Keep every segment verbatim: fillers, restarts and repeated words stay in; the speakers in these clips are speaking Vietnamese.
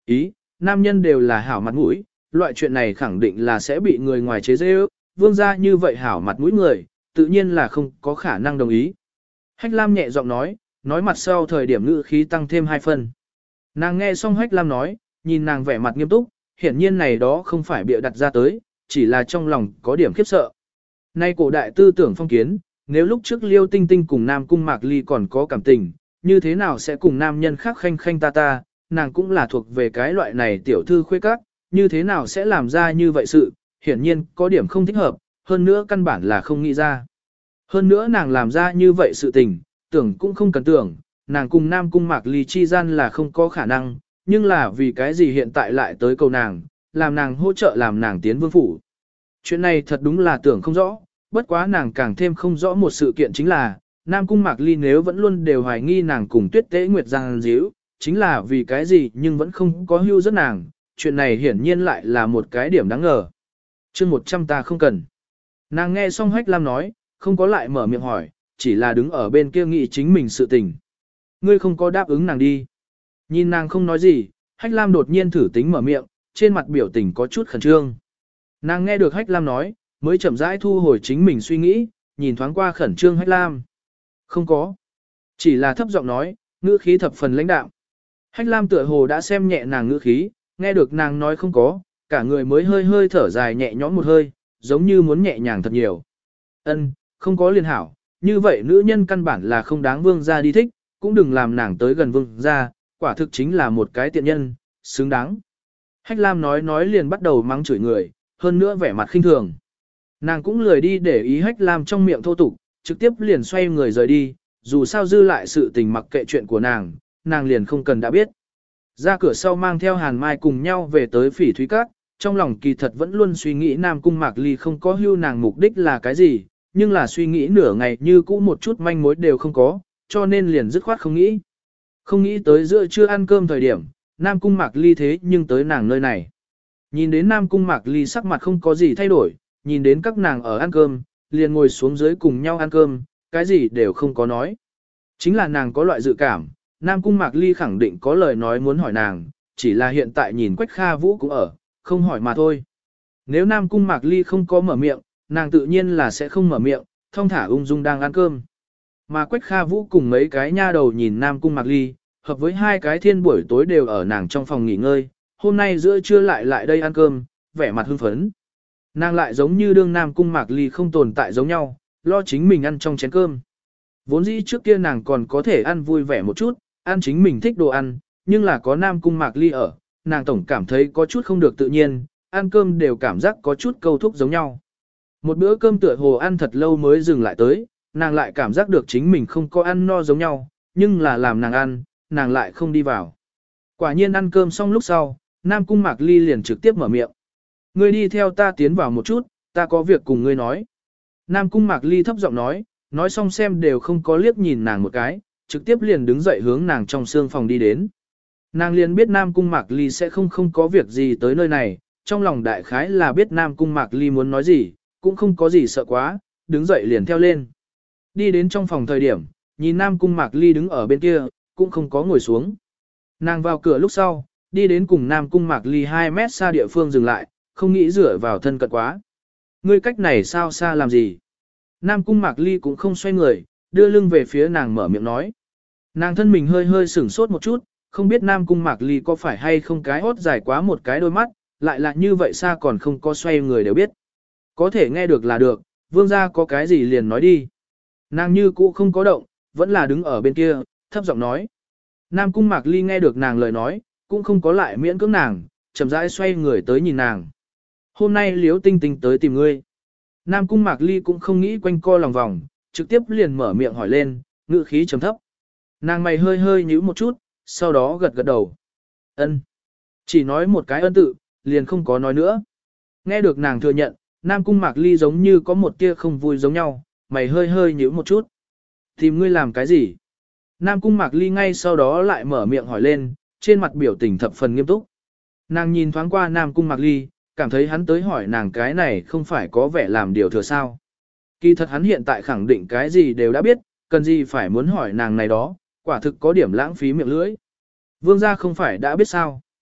Ý, nam nhân đều là hảo mặt mũi, loại chuyện này khẳng định là sẽ bị người ngoài chế dễ ước, vương gia như vậy hảo mặt mũi người, tự nhiên là không có khả năng đồng ý. Hách Lam nhẹ giọng nói, nói mặt sau thời điểm ngữ khí tăng thêm hai phần. Nàng nghe xong Hách Lam nói, nhìn nàng vẻ mặt nghiêm túc, hiển nhiên này đó không phải bịa đặt ra tới, chỉ là trong lòng có điểm khiếp sợ. Nay cổ đại tư tưởng phong kiến, nếu lúc trước Liêu Tinh Tinh cùng Nam Cung Mạc Ly còn có cảm tình, như thế nào sẽ cùng nam nhân khác khanh khanh ta ta, nàng cũng là thuộc về cái loại này tiểu thư khuê các, như thế nào sẽ làm ra như vậy sự, hiển nhiên có điểm không thích hợp, hơn nữa căn bản là không nghĩ ra. Hơn nữa nàng làm ra như vậy sự tình, tưởng cũng không cần tưởng, nàng cùng Nam Cung Mạc Ly chi gian là không có khả năng, nhưng là vì cái gì hiện tại lại tới cầu nàng, làm nàng hỗ trợ làm nàng tiến vương phủ. Chuyện này thật đúng là tưởng không rõ, bất quá nàng càng thêm không rõ một sự kiện chính là, Nam Cung Mạc Ly nếu vẫn luôn đều hoài nghi nàng cùng Tuyết Tế Nguyệt giang díu, chính là vì cái gì nhưng vẫn không có hưu rất nàng, chuyện này hiển nhiên lại là một cái điểm đáng ngờ. chương một trăm ta không cần. Nàng nghe xong Hách Lam nói, không có lại mở miệng hỏi, chỉ là đứng ở bên kia nghĩ chính mình sự tình. Ngươi không có đáp ứng nàng đi. Nhìn nàng không nói gì, Hách Lam đột nhiên thử tính mở miệng, trên mặt biểu tình có chút khẩn trương. Nàng nghe được Hách Lam nói, mới chậm rãi thu hồi chính mình suy nghĩ, nhìn thoáng qua khẩn trương Hách Lam. Không có. Chỉ là thấp giọng nói, ngữ khí thập phần lãnh đạm. Hách Lam tựa hồ đã xem nhẹ nàng ngữ khí, nghe được nàng nói không có, cả người mới hơi hơi thở dài nhẹ nhõm một hơi, giống như muốn nhẹ nhàng thật nhiều. Ân, không có liên hảo, như vậy nữ nhân căn bản là không đáng vương gia đi thích, cũng đừng làm nàng tới gần vương gia, quả thực chính là một cái tiện nhân, xứng đáng. Hách Lam nói nói liền bắt đầu mắng chửi người, hơn nữa vẻ mặt khinh thường. Nàng cũng lười đi để ý Hách Lam trong miệng thô tục, trực tiếp liền xoay người rời đi, dù sao dư lại sự tình mặc kệ chuyện của nàng, nàng liền không cần đã biết. Ra cửa sau mang theo Hàn Mai cùng nhau về tới Phỉ Thúy Các, trong lòng kỳ thật vẫn luôn suy nghĩ Nam Cung Mạc Ly không có hưu nàng mục đích là cái gì, nhưng là suy nghĩ nửa ngày như cũ một chút manh mối đều không có, cho nên liền dứt khoát không nghĩ. Không nghĩ tới giữa trưa ăn cơm thời điểm, Nam Cung Mạc Ly thế nhưng tới nàng nơi này. Nhìn đến Nam Cung Mạc Ly sắc mặt không có gì thay đổi, nhìn đến các nàng ở ăn cơm, liền ngồi xuống dưới cùng nhau ăn cơm, cái gì đều không có nói. Chính là nàng có loại dự cảm, Nam Cung Mạc Ly khẳng định có lời nói muốn hỏi nàng, chỉ là hiện tại nhìn Quách Kha Vũ cũng ở, không hỏi mà thôi. Nếu Nam Cung Mạc Ly không có mở miệng, nàng tự nhiên là sẽ không mở miệng, thong thả ung dung đang ăn cơm. Mà Quách Kha Vũ cùng mấy cái nha đầu nhìn Nam Cung Mạc Ly, hợp với hai cái thiên buổi tối đều ở nàng trong phòng nghỉ ngơi, hôm nay giữa trưa lại lại đây ăn cơm, vẻ mặt hưng phấn. Nàng lại giống như đương Nam Cung Mạc Ly không tồn tại giống nhau, lo chính mình ăn trong chén cơm. Vốn dĩ trước kia nàng còn có thể ăn vui vẻ một chút, ăn chính mình thích đồ ăn, nhưng là có Nam Cung Mạc Ly ở, nàng tổng cảm thấy có chút không được tự nhiên, ăn cơm đều cảm giác có chút câu thúc giống nhau. Một bữa cơm tựa hồ ăn thật lâu mới dừng lại tới, nàng lại cảm giác được chính mình không có ăn no giống nhau, nhưng là làm nàng ăn, nàng lại không đi vào. Quả nhiên ăn cơm xong lúc sau, Nam Cung Mạc Ly liền trực tiếp mở miệng. Ngươi đi theo ta tiến vào một chút, ta có việc cùng ngươi nói. Nam Cung Mạc Ly thấp giọng nói, nói xong xem đều không có liếc nhìn nàng một cái, trực tiếp liền đứng dậy hướng nàng trong xương phòng đi đến. Nàng liền biết Nam Cung Mạc Ly sẽ không không có việc gì tới nơi này, trong lòng đại khái là biết Nam Cung Mạc Ly muốn nói gì, cũng không có gì sợ quá, đứng dậy liền theo lên. Đi đến trong phòng thời điểm, nhìn Nam Cung Mạc Ly đứng ở bên kia, cũng không có ngồi xuống. Nàng vào cửa lúc sau, đi đến cùng Nam Cung Mạc Ly hai mét xa địa phương dừng lại, không nghĩ rửa vào thân cận quá. Ngươi cách này sao xa làm gì? Nam Cung Mạc Ly cũng không xoay người, đưa lưng về phía nàng mở miệng nói. Nàng thân mình hơi hơi sửng sốt một chút, không biết Nam Cung Mạc Ly có phải hay không cái hốt dài quá một cái đôi mắt, lại là như vậy xa còn không có xoay người đều biết. Có thể nghe được là được, vương gia có cái gì liền nói đi. Nàng như cũ không có động, vẫn là đứng ở bên kia, thấp giọng nói. Nam Cung Mạc Ly nghe được nàng lời nói, cũng không có lại miễn cưỡng nàng, chậm rãi xoay người tới nhìn nàng. Hôm nay Liễu Tinh Tinh tới tìm ngươi. Nam Cung Mạc Ly cũng không nghĩ quanh co lòng vòng, trực tiếp liền mở miệng hỏi lên, ngữ khí trầm thấp. Nàng mày hơi hơi nhíu một chút, sau đó gật gật đầu. Ân. Chỉ nói một cái ân tự, liền không có nói nữa. Nghe được nàng thừa nhận, Nam Cung Mạc Ly giống như có một tia không vui giống nhau, mày hơi hơi nhíu một chút. Tìm ngươi làm cái gì? Nam Cung Mạc Ly ngay sau đó lại mở miệng hỏi lên, trên mặt biểu tình thập phần nghiêm túc. Nàng nhìn thoáng qua Nam Cung Mạc Ly, cảm thấy hắn tới hỏi nàng cái này không phải có vẻ làm điều thừa sao. Kỳ thật hắn hiện tại khẳng định cái gì đều đã biết, cần gì phải muốn hỏi nàng này đó, quả thực có điểm lãng phí miệng lưỡi. Vương gia không phải đã biết sao.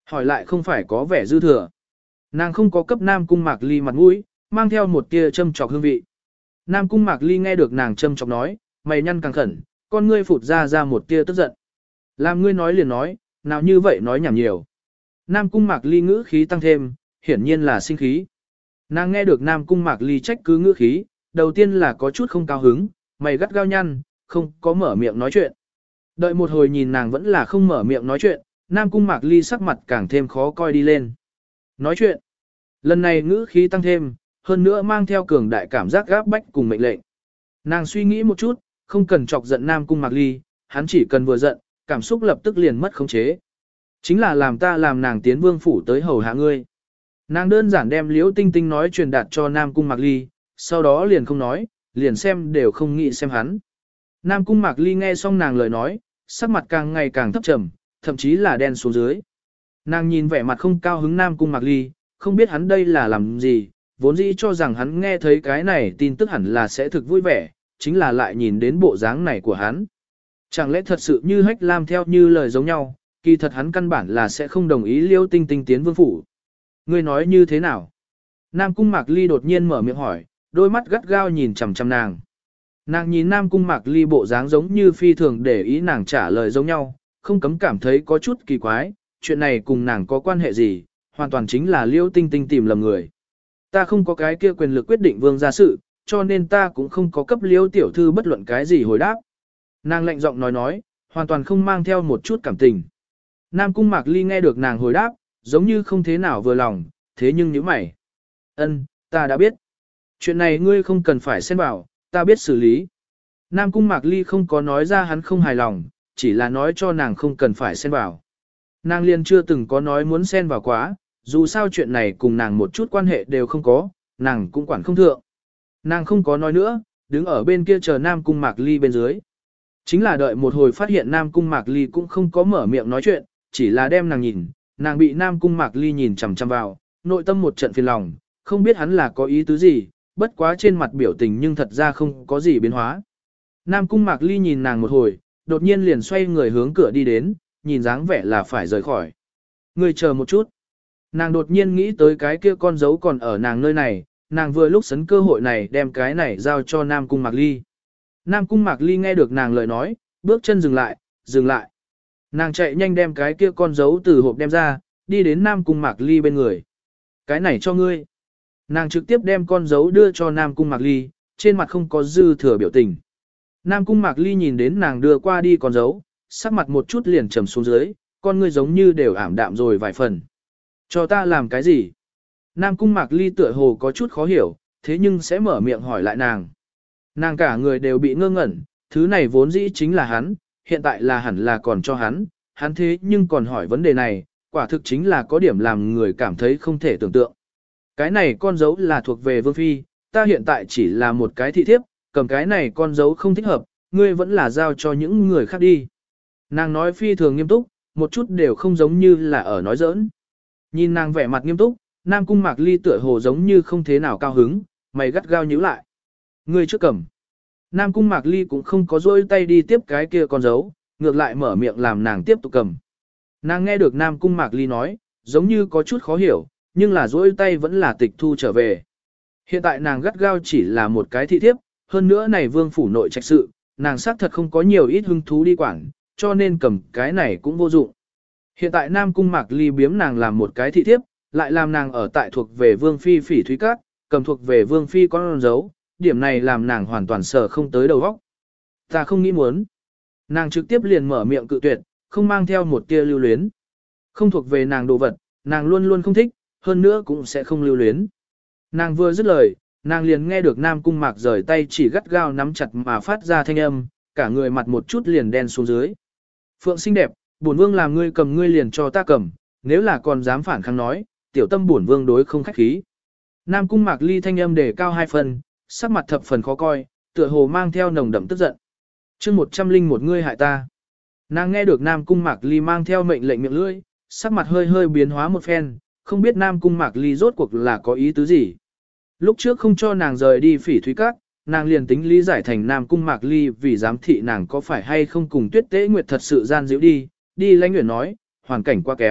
Hỏi lại không phải có vẻ dư thừa. Nàng không có cấp Nam Cung Mạc Ly mặt mũi, mang theo một tia châm chọc hương vị. Nam Cung Mạc Ly nghe được nàng châm chọc nói, mày nhăn càng khẩn, con ngươi phụt ra ra một tia tức giận. Làm ngươi nói liền nói, nào như vậy nói nhảm nhiều. Nam Cung Mạc Ly ngữ khí tăng thêm, hiển nhiên là sinh khí. Nàng nghe được Nam Cung Mạc Ly trách cứ ngữ khí, đầu tiên là có chút không cao hứng, mày gắt gao nhăn, không có mở miệng nói chuyện. Đợi một hồi nhìn nàng vẫn là không mở miệng nói chuyện, Nam Cung Mạc Ly sắc mặt càng thêm khó coi đi lên. Nói chuyện. Lần này ngữ khí tăng thêm, hơn nữa mang theo cường đại cảm giác gáp bách cùng mệnh lệnh. Nàng suy nghĩ một chút, không cần chọc giận Nam Cung Mạc Ly, hắn chỉ cần vừa giận, cảm xúc lập tức liền mất khống chế. Chính là làm ta làm nàng tiến vương phủ tới hầu hạ ngươi. Nàng đơn giản đem Liễu Tinh Tinh nói truyền đạt cho Nam Cung Mạc Ly, sau đó liền không nói, liền xem đều không nghĩ xem hắn. Nam Cung Mạc Ly nghe xong nàng lời nói, sắc mặt càng ngày càng thấp trầm, thậm chí là đen xuống dưới. Nàng nhìn vẻ mặt không cao hứng Nam Cung Mạc Ly, không biết hắn đây là làm gì, vốn dĩ cho rằng hắn nghe thấy cái này tin tức hẳn là sẽ thực vui vẻ, chính là lại nhìn đến bộ dáng này của hắn. Chẳng lẽ thật sự như Hách Lam theo như lời giống nhau, kỳ thật hắn căn bản là sẽ không đồng ý Liễu Tinh Tinh tiến vương phủ. Ngươi nói như thế nào? Nam Cung Mạc Ly đột nhiên mở miệng hỏi, đôi mắt gắt gao nhìn chằm chằm nàng. Nàng nhìn Nam Cung Mạc Ly bộ dáng giống như phi thường để ý nàng trả lời giống nhau, không cấm cảm thấy có chút kỳ quái, chuyện này cùng nàng có quan hệ gì, hoàn toàn chính là Liễu Tinh Tinh tìm lầm người. Ta không có cái kia quyền lực quyết định vương gia sự, cho nên ta cũng không có cấp Liễu tiểu thư bất luận cái gì hồi đáp. Nàng lạnh giọng nói nói, hoàn toàn không mang theo một chút cảm tình. Nam Cung Mạc Ly nghe được nàng hồi đáp, giống như không thế nào vừa lòng, thế nhưng nhíu mày. Ân, ta đã biết. Chuyện này ngươi không cần phải xen vào, ta biết xử lý. Nam Cung Mạc Ly không có nói ra hắn không hài lòng, chỉ là nói cho nàng không cần phải xen vào. Nàng liền chưa từng có nói muốn xen vào quá, dù sao chuyện này cùng nàng một chút quan hệ đều không có, nàng cũng quản không thượng. Nàng không có nói nữa, đứng ở bên kia chờ Nam Cung Mạc Ly bên dưới. Chính là đợi một hồi phát hiện Nam Cung Mạc Ly cũng không có mở miệng nói chuyện, chỉ là đem nàng nhìn, nàng bị Nam Cung Mạc Ly nhìn chằm chằm vào, nội tâm một trận phiền lòng, không biết hắn là có ý tứ gì, bất quá trên mặt biểu tình nhưng thật ra không có gì biến hóa. Nam Cung Mạc Ly nhìn nàng một hồi, đột nhiên liền xoay người hướng cửa đi đến, nhìn dáng vẻ là phải rời khỏi. Người chờ một chút. Nàng đột nhiên nghĩ tới cái kia con dấu còn ở nàng nơi này, nàng vừa lúc sấn cơ hội này đem cái này giao cho Nam Cung Mạc Ly. Nam Cung Mạc Ly nghe được nàng lời nói, bước chân dừng lại, dừng lại. Nàng chạy nhanh đem cái kia con dấu từ hộp đem ra, đi đến Nam Cung Mạc Ly bên người. Cái này cho ngươi. Nàng trực tiếp đem con dấu đưa cho Nam Cung Mạc Ly, trên mặt không có dư thừa biểu tình. Nam Cung Mạc Ly nhìn đến nàng đưa qua đi con dấu, sắc mặt một chút liền trầm xuống dưới, con ngươi giống như đều ảm đạm rồi vài phần. Cho ta làm cái gì? Nam Cung Mạc Ly tựa hồ có chút khó hiểu, thế nhưng sẽ mở miệng hỏi lại nàng. Nàng cả người đều bị ngơ ngẩn, thứ này vốn dĩ chính là hắn, hiện tại là hẳn là còn cho hắn, hắn thế nhưng còn hỏi vấn đề này, quả thực chính là có điểm làm người cảm thấy không thể tưởng tượng. Cái này con dấu là thuộc về Vương Phi, ta hiện tại chỉ là một cái thị thiếp, cầm cái này con dấu không thích hợp, ngươi vẫn là giao cho những người khác đi. Nàng nói phi thường nghiêm túc, một chút đều không giống như là ở nói giỡn. Nhìn nàng vẻ mặt nghiêm túc, Nam Cung Mạc Ly tựa hồ giống như không thế nào cao hứng, mày gắt gao nhíu lại. Ngươi trước cầm. Nam Cung Mạc Ly cũng không có dôi tay đi tiếp cái kia con dấu, ngược lại mở miệng làm nàng tiếp tục cầm. Nàng nghe được Nam Cung Mạc Ly nói, giống như có chút khó hiểu, nhưng là dôi tay vẫn là tịch thu trở về. Hiện tại nàng gắt gao chỉ là một cái thị thiếp, hơn nữa này vương phủ nội trạch sự, nàng xác thật không có nhiều ít hứng thú đi quản, cho nên cầm cái này cũng vô dụng. Hiện tại Nam Cung Mạc Ly biếm nàng làm một cái thị thiếp, lại làm nàng ở tại thuộc về Vương Phi Phỉ Thúy Cát, cầm thuộc về Vương Phi con dấu, điểm này làm nàng hoàn toàn sở không tới đầu óc. Ta không nghĩ muốn. Nàng trực tiếp liền mở miệng cự tuyệt, không mang theo một tia lưu luyến. Không thuộc về nàng đồ vật, nàng luôn luôn không thích, hơn nữa cũng sẽ không lưu luyến. Nàng vừa dứt lời, nàng liền nghe được Nam Cung Mạc rời tay chỉ gắt gao nắm chặt mà phát ra thanh âm, cả người mặt một chút liền đen xuống dưới. Phượng xinh đẹp, bổn vương làm ngươi cầm ngươi liền cho ta cầm, nếu là còn dám phản kháng nói, tiểu tâm bổn vương đối không khách khí. Nam Cung Mạc Ly thanh âm đề cao hai phần, sắc mặt thập phần khó coi, tựa hồ mang theo nồng đậm tức giận. Chương một trăm linh một ngươi hại ta. Nàng nghe được Nam Cung Mạc Ly mang theo mệnh lệnh miệng lưỡi, sắc mặt hơi hơi biến hóa một phen, không biết Nam Cung Mạc Ly rốt cuộc là có ý tứ gì. Lúc trước không cho nàng rời đi Phỉ Thúy Các, nàng liền tính lý giải thành Nam Cung Mạc Ly vì giám thị nàng có phải hay không cùng Tuyết Tế Nguyệt thật sự gian dịu đi, đi Lãnh Uyển nói, hoàn cảnh quá kém,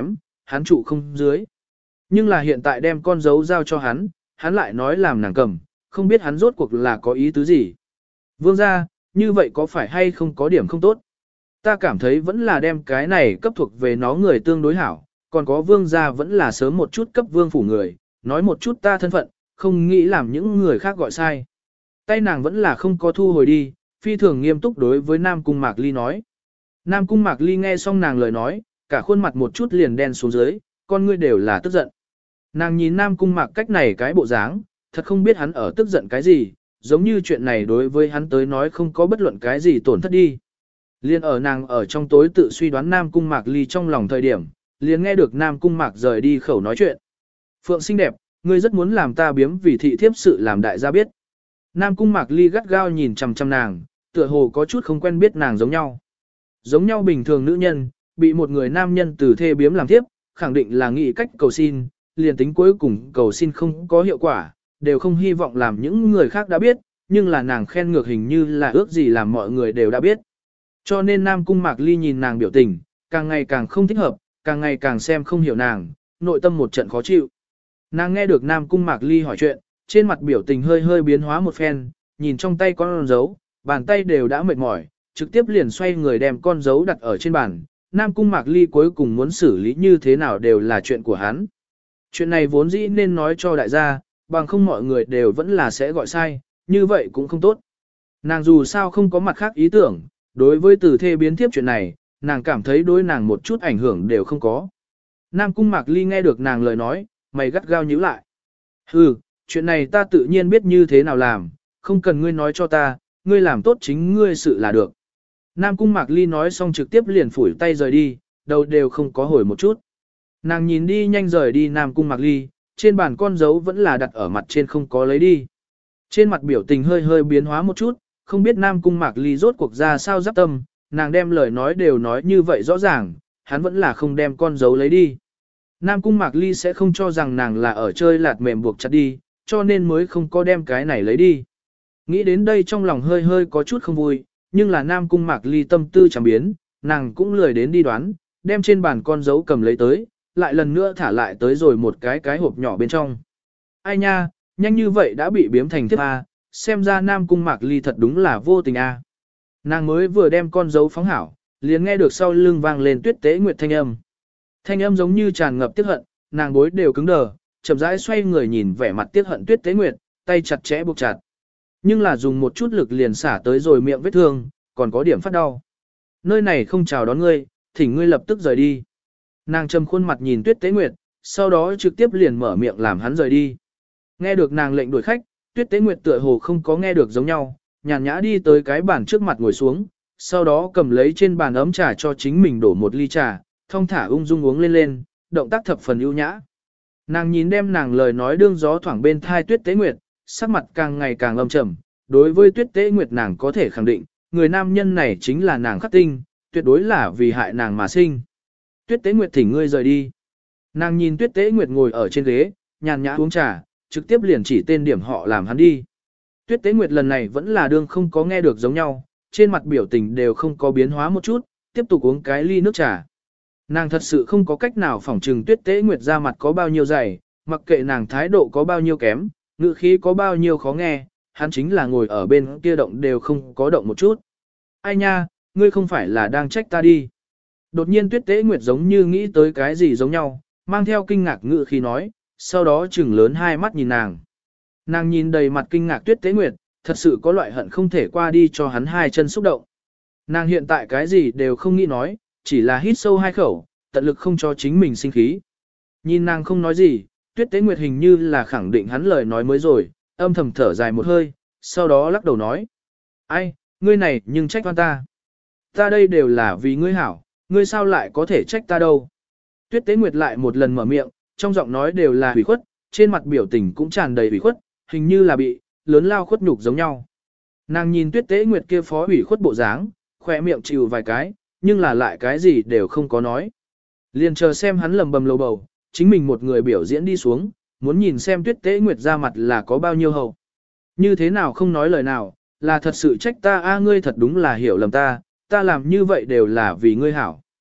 hắn trụ không dưới. Nhưng là hiện tại đem con dấu giao cho hắn, hắn lại nói làm nàng cầm, không biết hắn rốt cuộc là có ý tứ gì. Vương gia, như vậy có phải hay không có điểm không tốt? Ta cảm thấy vẫn là đem cái này cấp thuộc về nó người tương đối hảo, còn có vương gia vẫn là sớm một chút cấp vương phủ người, nói một chút ta thân phận, không nghĩ làm những người khác gọi sai. Tay nàng vẫn là không có thu hồi đi, phi thường nghiêm túc đối với Nam Cung Mạc Ly nói. Nam Cung Mạc Ly nghe xong nàng lời nói, cả khuôn mặt một chút liền đen xuống dưới, con ngươi đều là tức giận. Nàng nhìn Nam Cung Mạc cách này cái bộ dáng, thật không biết hắn ở tức giận cái gì, giống như chuyện này đối với hắn tới nói không có bất luận cái gì tổn thất đi. Liên ở nàng ở trong tối tự suy đoán Nam Cung Mạc Ly trong lòng thời điểm, liền nghe được Nam Cung Mạc rời đi khẩu nói chuyện. Phượng xinh đẹp, ngươi rất muốn làm ta biếm vì thị thiếp sự làm đại gia biết. Nam Cung Mạc Ly gắt gao nhìn chằm chằm nàng, tựa hồ có chút không quen biết nàng giống nhau. Giống nhau bình thường nữ nhân, bị một người nam nhân từ thê biếm làm thiếp, khẳng định là nghĩ cách cầu xin, liền tính cuối cùng cầu xin không có hiệu quả, đều không hy vọng làm những người khác đã biết, nhưng là nàng khen ngược hình như là ước gì làm mọi người đều đã biết. Cho nên Nam Cung Mạc Ly nhìn nàng biểu tình, càng ngày càng không thích hợp, càng ngày càng xem không hiểu nàng, nội tâm một trận khó chịu. Nàng nghe được Nam Cung Mạc Ly hỏi chuyện, trên mặt biểu tình hơi hơi biến hóa một phen, nhìn trong tay con dấu, bàn tay đều đã mệt mỏi, trực tiếp liền xoay người đem con dấu đặt ở trên bàn. Nam Cung Mạc Ly cuối cùng muốn xử lý như thế nào đều là chuyện của hắn. Chuyện này vốn dĩ nên nói cho đại gia, bằng không mọi người đều vẫn là sẽ gọi sai, như vậy cũng không tốt. Nàng dù sao không có mặt khác ý tưởng, đối với từ thê biến thiếp chuyện này, nàng cảm thấy đối nàng một chút ảnh hưởng đều không có. Nam Cung Mạc Ly nghe được nàng lời nói, mày gắt gao nhíu lại. Hừ, chuyện này ta tự nhiên biết như thế nào làm, không cần ngươi nói cho ta, ngươi làm tốt chính ngươi sự là được. Nam Cung Mạc Ly nói xong trực tiếp liền phủi tay rời đi, đầu đều không có hồi một chút. Nàng nhìn đi nhanh rời đi Nam Cung Mạc Ly, trên bàn con dấu vẫn là đặt ở mặt trên không có lấy đi. Trên mặt biểu tình hơi hơi biến hóa một chút, không biết Nam Cung Mạc Ly rốt cuộc ra sao giáp tâm, nàng đem lời nói đều nói như vậy rõ ràng, hắn vẫn là không đem con dấu lấy đi. Nam Cung Mạc Ly sẽ không cho rằng nàng là ở chơi lạt mềm buộc chặt đi, cho nên mới không có đem cái này lấy đi. Nghĩ đến đây trong lòng hơi hơi có chút không vui, nhưng là Nam Cung Mạc Ly tâm tư chẳng biến, nàng cũng lười đến đi đoán, đem trên bàn con dấu cầm lấy tới, lại lần nữa thả lại tới rồi một cái cái hộp nhỏ bên trong. Ai nha, nhanh như vậy đã bị biếm thành thiếp A, xem ra Nam Cung Mạc Ly thật đúng là vô tình A. Nàng mới vừa đem con dấu phóng hảo, liền nghe được sau lưng vang lên Tuyết Tế Nguyệt thanh âm. Thanh âm giống như tràn ngập tiếc hận, nàng bối đều cứng đờ, chậm rãi xoay người nhìn vẻ mặt tiếc hận Tuyết Tế Nguyệt, tay chặt chẽ buộc chặt. Nhưng là dùng một chút lực liền xả tới rồi miệng vết thương, còn có điểm phát đau. Nơi này không chào đón ngươi, thỉnh ngươi lập tức rời đi. Nàng trầm khuôn mặt nhìn Tuyết Tế Nguyệt, sau đó trực tiếp liền mở miệng làm hắn rời đi. Nghe được nàng lệnh đuổi khách, Tuyết Tế Nguyệt tựa hồ không có nghe được giống nhau, nhàn nhã đi tới cái bàn trước mặt ngồi xuống, sau đó cầm lấy trên bàn ấm trà cho chính mình đổ một ly trà, thong thả ung dung uống lên lên, động tác thập phần ưu nhã. Nàng nhìn đem nàng lời nói đương gió thoảng bên thai Tuyết Tế Nguyệt, sắc mặt càng ngày càng âm trầm, đối với Tuyết Tế Nguyệt nàng có thể khẳng định, người nam nhân này chính là nàng khắc tinh, tuyệt đối là vì hại nàng mà sinh. Tuyết Tế Nguyệt thỉnh ngươi rời đi. Nàng nhìn Tuyết Tế Nguyệt ngồi ở trên ghế, nhàn nhã uống trà, trực tiếp liền chỉ tên điểm họ làm hắn đi. Tuyết Tế Nguyệt lần này vẫn là đương không có nghe được giống nhau, trên mặt biểu tình đều không có biến hóa một chút, tiếp tục uống cái ly nước trà. Nàng thật sự không có cách nào phỏng trừng Tuyết Tế Nguyệt ra mặt có bao nhiêu dày, mặc kệ nàng thái độ có bao nhiêu kém, ngữ khí có bao nhiêu khó nghe, hắn chính là ngồi ở bên kia động đều không có động một chút. Ai nha, ngươi không phải là đang trách ta đi. Đột nhiên Tuyết Tế Nguyệt giống như nghĩ tới cái gì giống nhau, mang theo kinh ngạc ngữ khí nói, sau đó trừng lớn hai mắt nhìn nàng. Nàng nhìn đầy mặt kinh ngạc Tuyết Tế Nguyệt, thật sự có loại hận không thể qua đi cho hắn hai chân xúc động. Nàng hiện tại cái gì đều không nghĩ nói, chỉ là hít sâu hai khẩu, tận lực không cho chính mình sinh khí. Nhìn nàng không nói gì, Tuyết Tế Nguyệt hình như là khẳng định hắn lời nói mới rồi, âm thầm thở dài một hơi, sau đó lắc đầu nói. Ai, ngươi này nhưng trách oan ta. Ta đây đều là vì ngươi hảo, ngươi sao lại có thể trách ta đâu. Tuyết Tế Nguyệt lại một lần mở miệng, trong giọng nói đều là hủy khuất, trên mặt biểu tình cũng tràn đầy hủy khuất, hình như là bị lớn lao khuất nhục giống nhau. Nàng nhìn Tuyết Tế Nguyệt kia phó hủy khuất bộ dáng, khỏe miệng chịu vài cái, nhưng là lại cái gì đều không có nói. Liền chờ xem hắn lầm bầm lầu bầu, chính mình một người biểu diễn đi xuống, muốn nhìn xem Tuyết Tế Nguyệt ra mặt là có bao nhiêu hậu. Như thế nào không nói lời nào, là thật sự trách ta a, ngươi thật đúng là hiểu lầm ta, ta làm như vậy đều là vì ngươi hảo.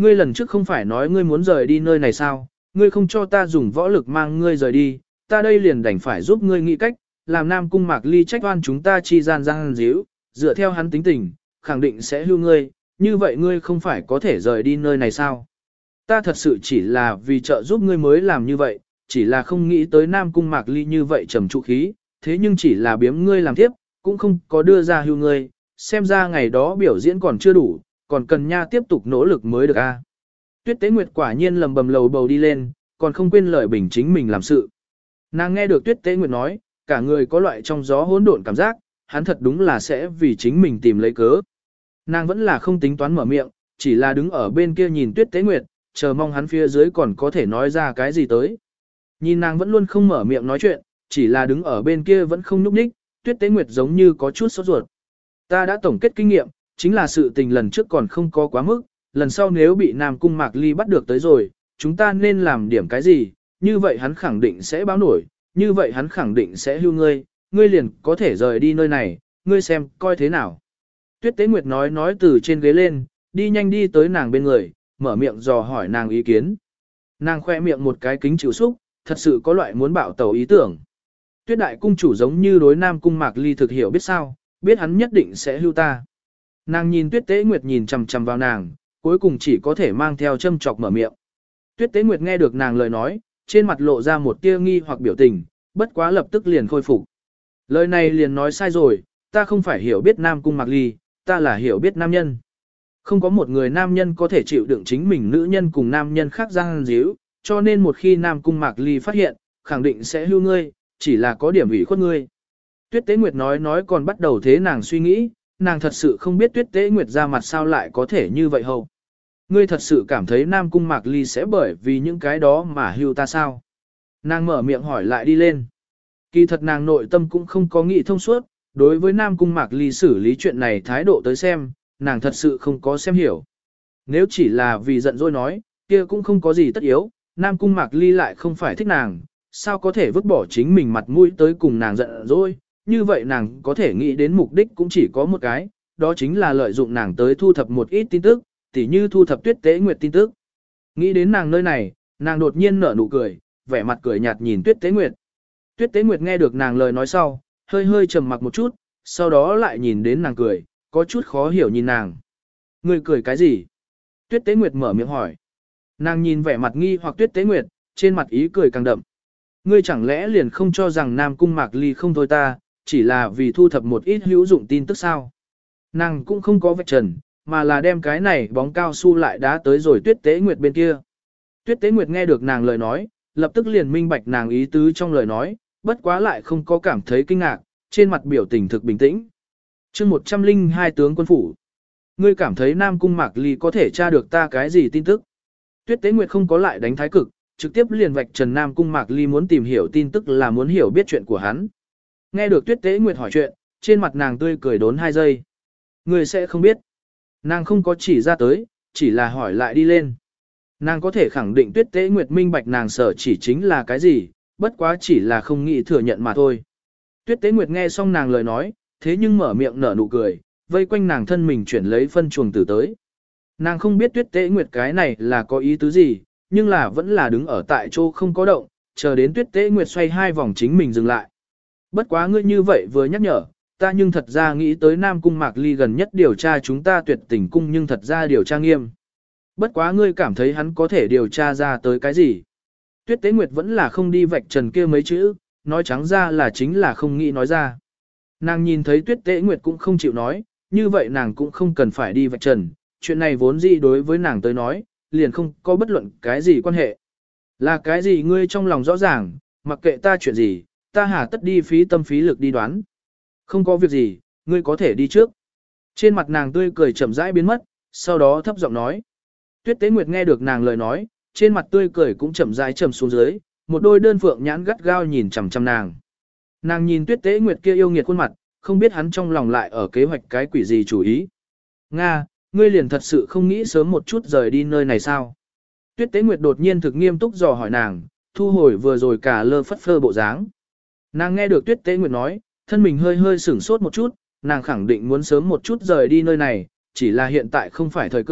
Ngươi lần trước không phải nói ngươi muốn rời đi nơi này sao, ngươi không cho ta dùng võ lực mang ngươi rời đi, ta đây liền đành phải giúp ngươi nghĩ cách, làm Nam Cung Mạc Ly trách oan chúng ta chi gian gian díu, dựa theo hắn tính tình, khẳng định sẽ hưu ngươi, như vậy ngươi không phải có thể rời đi nơi này sao? Ta thật sự chỉ là vì trợ giúp ngươi mới làm như vậy, chỉ là không nghĩ tới Nam Cung Mạc Ly như vậy trầm trụ khí, thế nhưng chỉ là biếm ngươi làm tiếp, cũng không có đưa ra hưu ngươi, xem ra ngày đó biểu diễn còn chưa đủ, còn cần nha tiếp tục nỗ lực mới được a. Tuyết Tế Nguyệt quả nhiên lầm bầm lầu bầu đi lên, còn không quên lời bình chính mình làm sự. Nàng nghe được Tuyết Tế Nguyệt nói, cả người có loại trong gió hỗn độn cảm giác, hắn thật đúng là sẽ vì chính mình tìm lấy cớ. Nàng vẫn là không tính toán mở miệng, chỉ là đứng ở bên kia nhìn Tuyết Tế Nguyệt, chờ mong hắn phía dưới còn có thể nói ra cái gì tới. Nhìn nàng vẫn luôn không mở miệng nói chuyện, chỉ là đứng ở bên kia vẫn không nhúc nhích, Tuyết Tế Nguyệt giống như có chút sốt ruột. Ta đã tổng kết kinh nghiệm, chính là sự tình lần trước còn không có quá mức, lần sau nếu bị Nam Cung Mạc Ly bắt được tới rồi, chúng ta nên làm điểm cái gì, như vậy hắn khẳng định sẽ báo nổi, như vậy hắn khẳng định sẽ hưu ngươi, ngươi liền có thể rời đi nơi này, ngươi xem, coi thế nào. Tuyết Tế Nguyệt nói nói từ trên ghế lên, đi nhanh đi tới nàng bên người, mở miệng dò hỏi nàng ý kiến. Nàng khoe miệng một cái kính chịu xúc, thật sự có loại muốn bạo tàu ý tưởng. Tuyết Đại Cung chủ giống như đối Nam Cung Mạc Ly thực hiểu biết sao, biết hắn nhất định sẽ hưu ta. Nàng nhìn Tuyết Tế Nguyệt nhìn chằm chằm vào nàng, cuối cùng chỉ có thể mang theo châm chọc mở miệng. Tuyết Tế Nguyệt nghe được nàng lời nói, trên mặt lộ ra một tia nghi hoặc biểu tình, bất quá lập tức liền khôi phục. Lời này liền nói sai rồi, ta không phải hiểu biết Nam Cung Mạc Ly, ta là hiểu biết nam nhân. Không có một người nam nhân có thể chịu đựng chính mình nữ nhân cùng nam nhân khác giang díu, cho nên một khi Nam Cung Mạc Ly phát hiện, khẳng định sẽ hưu ngươi, chỉ là có điểm ủy khuất ngươi. Tuyết Tế Nguyệt nói nói còn bắt đầu thế nàng suy nghĩ, nàng thật sự không biết Tuyết Tế Nguyệt ra mặt sao lại có thể như vậy hầu. Ngươi thật sự cảm thấy Nam Cung Mạc Ly sẽ bởi vì những cái đó mà hưu ta sao? Nàng mở miệng hỏi lại đi lên. Kỳ thật nàng nội tâm cũng không có nghĩ thông suốt, đối với Nam Cung Mạc Ly xử lý chuyện này thái độ tới xem, nàng thật sự không có xem hiểu. Nếu chỉ là vì giận dỗi nói, kia cũng không có gì tất yếu, Nam Cung Mạc Ly lại không phải thích nàng, sao có thể vứt bỏ chính mình mặt mũi tới cùng nàng giận dỗi, như vậy nàng có thể nghĩ đến mục đích cũng chỉ có một cái, đó chính là lợi dụng nàng tới thu thập một ít tin tức, tỉ như thu thập Tuyết Tế Nguyệt tin tức. Nghĩ đến nàng nơi này, nàng đột nhiên nở nụ cười, vẻ mặt cười nhạt nhìn Tuyết Tế Nguyệt. Tuyết Tế Nguyệt nghe được nàng lời nói sau, hơi hơi trầm mặc một chút, sau đó lại nhìn đến nàng cười, có chút khó hiểu nhìn nàng. Ngươi cười cái gì? Tuyết Tế Nguyệt mở miệng hỏi. Nàng nhìn vẻ mặt nghi hoặc Tuyết Tế Nguyệt, trên mặt ý cười càng đậm. Ngươi chẳng lẽ liền không cho rằng Nam Cung Mạc Ly không thôi ta, chỉ là vì thu thập một ít hữu dụng tin tức sao? Nàng cũng không có vạch trần, mà là đem cái này bóng cao su lại đá tới rồi Tuyết Tế Nguyệt bên kia. Tuyết Tế Nguyệt nghe được nàng lời nói, lập tức liền minh bạch nàng ý tứ trong lời nói, bất quá lại không có cảm thấy kinh ngạc, trên mặt biểu tình thực bình tĩnh. Chương một trăm linh hai tướng quân phủ. Ngươi cảm thấy Nam Cung Mạc Ly có thể tra được ta cái gì tin tức? Tuyết Tế Nguyệt không có lại đánh thái cực, trực tiếp liền vạch trần Nam Cung Mạc Ly muốn tìm hiểu tin tức là muốn hiểu biết chuyện của hắn. Nghe được Tuyết Tế Nguyệt hỏi chuyện, trên mặt nàng tươi cười đốn hai giây. Ngươi sẽ không biết. Nàng không có chỉ ra tới, chỉ là hỏi lại đi lên. Nàng có thể khẳng định Tuyết Tế Nguyệt minh bạch nàng sở chỉ chính là cái gì, bất quá chỉ là không nghĩ thừa nhận mà thôi. Tuyết Tế Nguyệt nghe xong nàng lời nói, thế nhưng mở miệng nở nụ cười, vây quanh nàng thân mình chuyển lấy phân chuồng tử tới. Nàng không biết Tuyết Tế Nguyệt cái này là có ý tứ gì, nhưng là vẫn là đứng ở tại chỗ không có động, chờ đến Tuyết Tế Nguyệt xoay hai vòng chính mình dừng lại. Bất quá ngươi như vậy vừa nhắc nhở, ta nhưng thật ra nghĩ tới Nam Cung Mạc Ly gần nhất điều tra chúng ta Tuyệt Tình cung nhưng thật ra điều tra nghiêm. Bất quá ngươi cảm thấy hắn có thể điều tra ra tới cái gì? Tuyết Tế Nguyệt vẫn là không đi vạch trần kia mấy chữ, nói trắng ra là chính là không nghĩ nói ra. Nàng nhìn thấy Tuyết Tế Nguyệt cũng không chịu nói, như vậy nàng cũng không cần phải đi vạch trần, chuyện này vốn dĩ đối với nàng tới nói, liền không có bất luận cái gì quan hệ. Là cái gì ngươi trong lòng rõ ràng, mặc kệ ta chuyện gì, ta hà tất đi phí tâm phí lực đi đoán. Không có việc gì, ngươi có thể đi trước. Trên mặt nàng tươi cười chậm rãi biến mất, sau đó thấp giọng nói. Tuyết Tế Nguyệt nghe được nàng lời nói, trên mặt tươi cười cũng chậm rãi trầm xuống dưới, một đôi đơn phượng nhãn gắt gao nhìn chằm chằm nàng. Nàng nhìn Tuyết Tế Nguyệt kia yêu nghiệt khuôn mặt, không biết hắn trong lòng lại ở kế hoạch cái quỷ gì chủ ý. Nga, ngươi liền thật sự không nghĩ sớm một chút rời đi nơi này sao? Tuyết Tế Nguyệt đột nhiên thực nghiêm túc dò hỏi nàng, thu hồi vừa rồi cả lơ phất phơ bộ dáng. Nàng nghe được Tuyết Tế Nguyệt nói, thân mình hơi hơi sửng sốt một chút, nàng khẳng định muốn sớm một chút rời đi nơi này, chỉ là hiện tại không phải thời cơ,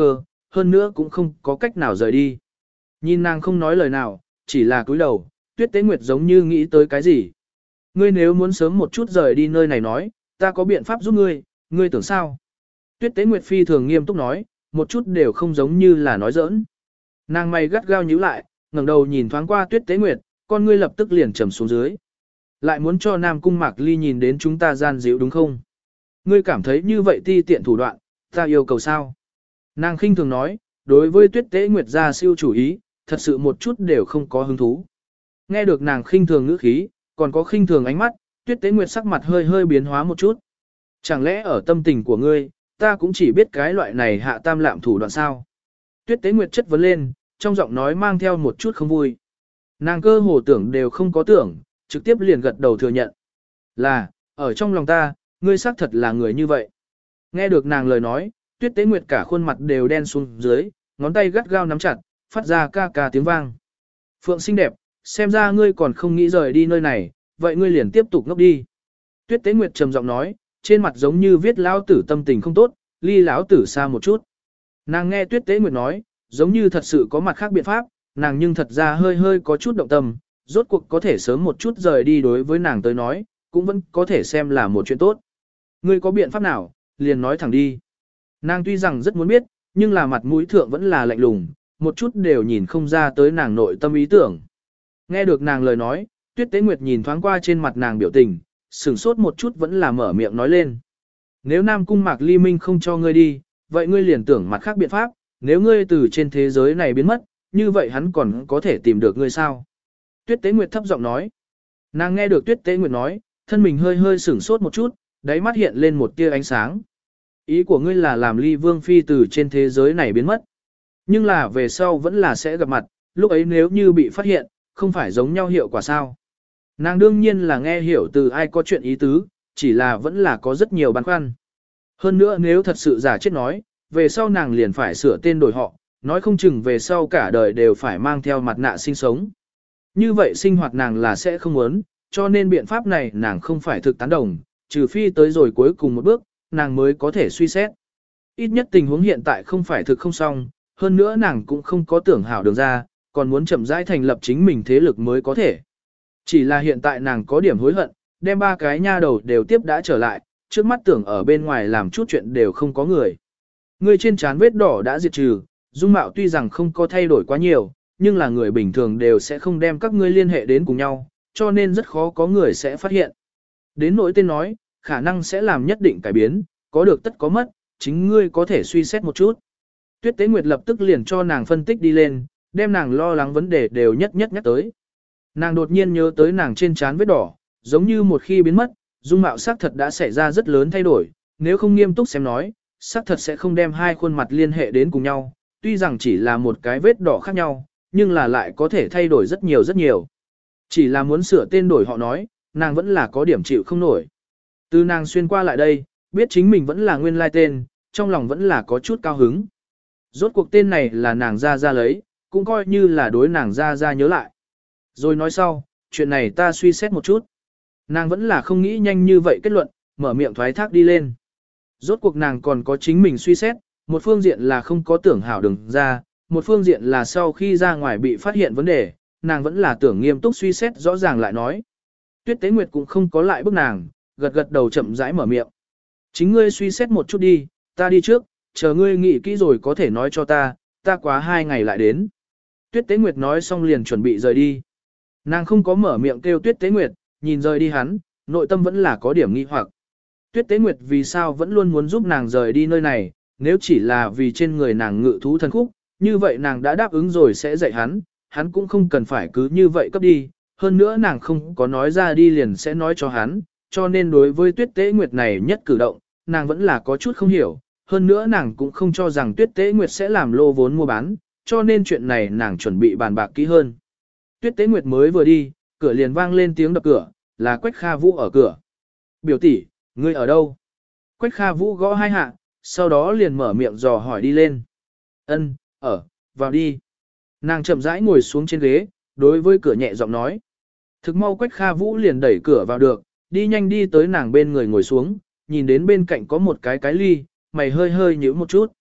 hơn nữa cũng không có cách nào rời đi. Nhìn nàng không nói lời nào, chỉ là cúi đầu, Tuyết Tế Nguyệt giống như nghĩ tới cái gì. Ngươi nếu muốn sớm một chút rời đi nơi này nói, ta có biện pháp giúp ngươi, ngươi tưởng sao? Tuyết Tế Nguyệt phi thường nghiêm túc nói, một chút đều không giống như là nói giỡn. Nàng mày gắt gao nhíu lại, ngẩng đầu nhìn thoáng qua Tuyết Tế Nguyệt, con ngươi lập tức liền trầm xuống dưới. Lại muốn cho Nam Cung Mạc Ly nhìn đến chúng ta gian dịu đúng không? Ngươi cảm thấy như vậy ti tiện thủ đoạn, ta yêu cầu sao? Nàng khinh thường nói, đối với Tuyết Tế Nguyệt ra siêu chủ ý, thật sự một chút đều không có hứng thú. Nghe được nàng khinh thường ngữ khí, còn có khinh thường ánh mắt, Tuyết Tế Nguyệt sắc mặt hơi hơi biến hóa một chút. Chẳng lẽ ở tâm tình của ngươi, ta cũng chỉ biết cái loại này hạ tam lạm thủ đoạn sao? Tuyết Tế Nguyệt chất vấn lên, trong giọng nói mang theo một chút không vui. Nàng cơ hồ tưởng đều không có tưởng, trực tiếp liền gật đầu thừa nhận. Là, ở trong lòng ta, ngươi xác thật là người như vậy. Nghe được nàng lời nói, Tuyết Tế Nguyệt cả khuôn mặt đều đen xuống dưới, ngón tay gắt gao nắm chặt, phát ra ca ca tiếng vang. Phượng xinh đẹp, xem ra ngươi còn không nghĩ rời đi nơi này, vậy ngươi liền tiếp tục ngốc đi. Tuyết Tế Nguyệt trầm giọng nói, trên mặt giống như viết lão tử tâm tình không tốt, ly lão tử xa một chút. Nàng nghe Tuyết Tế Nguyệt nói, giống như thật sự có mặt khác biện pháp, nàng nhưng thật ra hơi hơi có chút động tâm, rốt cuộc có thể sớm một chút rời đi đối với nàng tới nói, cũng vẫn có thể xem là một chuyện tốt. Ngươi có biện pháp nào, liền nói thẳng đi. Nàng tuy rằng rất muốn biết, nhưng là mặt mũi thượng vẫn là lạnh lùng, một chút đều nhìn không ra tới nàng nội tâm ý tưởng. Nghe được nàng lời nói, Tuyết Tế Nguyệt nhìn thoáng qua trên mặt nàng biểu tình, sửng sốt một chút vẫn là mở miệng nói lên. Nếu Nam Cung Mạc Ly Minh không cho ngươi đi, vậy ngươi liền tưởng mặt khác biện pháp, nếu ngươi từ trên thế giới này biến mất, như vậy hắn còn có thể tìm được ngươi sao? Tuyết Tế Nguyệt thấp giọng nói. Nàng nghe được Tuyết Tế Nguyệt nói, thân mình hơi hơi sửng sốt một chút, đáy mắt hiện lên một tia ánh sáng. Ý của ngươi là làm Ly Vương Phi từ trên thế giới này biến mất. Nhưng là về sau vẫn là sẽ gặp mặt, lúc ấy nếu như bị phát hiện, không phải giống nhau hiệu quả sao? Nàng đương nhiên là nghe hiểu từ ai có chuyện ý tứ, chỉ là vẫn là có rất nhiều băn khoăn. Hơn nữa nếu thật sự giả chết nói, về sau nàng liền phải sửa tên đổi họ, nói không chừng về sau cả đời đều phải mang theo mặt nạ sinh sống. Như vậy sinh hoạt nàng là sẽ không muốn, cho nên biện pháp này nàng không phải thực tán đồng, trừ phi tới rồi cuối cùng một bước, nàng mới có thể suy xét. Ít nhất tình huống hiện tại không phải thực không xong, hơn nữa nàng cũng không có tưởng hảo đường ra, còn muốn chậm rãi thành lập chính mình thế lực mới có thể. Chỉ là hiện tại nàng có điểm hối hận, đem ba cái nha đầu đều tiếp đã trở lại, trước mắt tưởng ở bên ngoài làm chút chuyện đều không có người. Người trên trán vết đỏ đã diệt trừ, dung mạo tuy rằng không có thay đổi quá nhiều, nhưng là người bình thường đều sẽ không đem các ngươi liên hệ đến cùng nhau, cho nên rất khó có người sẽ phát hiện. Đến nỗi tên nói, khả năng sẽ làm nhất định cải biến, có được tất có mất, chính ngươi có thể suy xét một chút. Tuyết Tế Nguyệt lập tức liền cho nàng phân tích đi lên, đem nàng lo lắng vấn đề đều nhất nhất nhắc tới. Nàng đột nhiên nhớ tới nàng trên trán vết đỏ, giống như một khi biến mất, dung mạo sắc thật đã xảy ra rất lớn thay đổi, nếu không nghiêm túc xem nói, sắc thật sẽ không đem hai khuôn mặt liên hệ đến cùng nhau, tuy rằng chỉ là một cái vết đỏ khác nhau, nhưng là lại có thể thay đổi rất nhiều rất nhiều. Chỉ là muốn sửa tên đổi họ nói, nàng vẫn là có điểm chịu không nổi. Từ nàng xuyên qua lại đây, biết chính mình vẫn là nguyên lai tên, trong lòng vẫn là có chút cao hứng. Rốt cuộc tên này là nàng ra ra lấy, cũng coi như là đối nàng ra ra nhớ lại. Rồi nói sau, chuyện này ta suy xét một chút. Nàng vẫn là không nghĩ nhanh như vậy kết luận, mở miệng thoái thác đi lên. Rốt cuộc nàng còn có chính mình suy xét, một phương diện là không có tưởng hảo đừng ra, một phương diện là sau khi ra ngoài bị phát hiện vấn đề, nàng vẫn là tưởng nghiêm túc suy xét rõ ràng lại nói. Tuyết Tế Nguyệt cũng không có lại bức nàng, gật gật đầu chậm rãi mở miệng. Chính ngươi suy xét một chút đi, ta đi trước, chờ ngươi nghĩ kỹ rồi có thể nói cho ta, ta quá hai ngày lại đến. Tuyết Tế Nguyệt nói xong liền chuẩn bị rời đi. Nàng không có mở miệng kêu Tuyết Tế Nguyệt, nhìn rời đi hắn, nội tâm vẫn là có điểm nghi hoặc. Tuyết Tế Nguyệt vì sao vẫn luôn muốn giúp nàng rời đi nơi này, nếu chỉ là vì trên người nàng ngự thú thần khúc, như vậy nàng đã đáp ứng rồi sẽ dạy hắn, hắn cũng không cần phải cứ như vậy cấp đi, hơn nữa nàng không có nói ra đi liền sẽ nói cho hắn, cho nên đối với Tuyết Tế Nguyệt này nhất cử động, nàng vẫn là có chút không hiểu, hơn nữa nàng cũng không cho rằng Tuyết Tế Nguyệt sẽ làm lô vốn mua bán, cho nên chuyện này nàng chuẩn bị bàn bạc kỹ hơn. Tuyết Tế Nguyệt mới vừa đi, cửa liền vang lên tiếng đập cửa, là Quách Kha Vũ ở cửa. Biểu tỷ, ngươi ở đâu? Quách Kha Vũ gõ hai hạ, sau đó liền mở miệng dò hỏi đi lên. Ân, ở, vào đi. Nàng chậm rãi ngồi xuống trên ghế, đối với cửa nhẹ giọng nói. Thực mau Quách Kha Vũ liền đẩy cửa vào được, đi nhanh đi tới nàng bên người ngồi xuống, nhìn đến bên cạnh có một cái cái ly, mày hơi hơi nhíu một chút.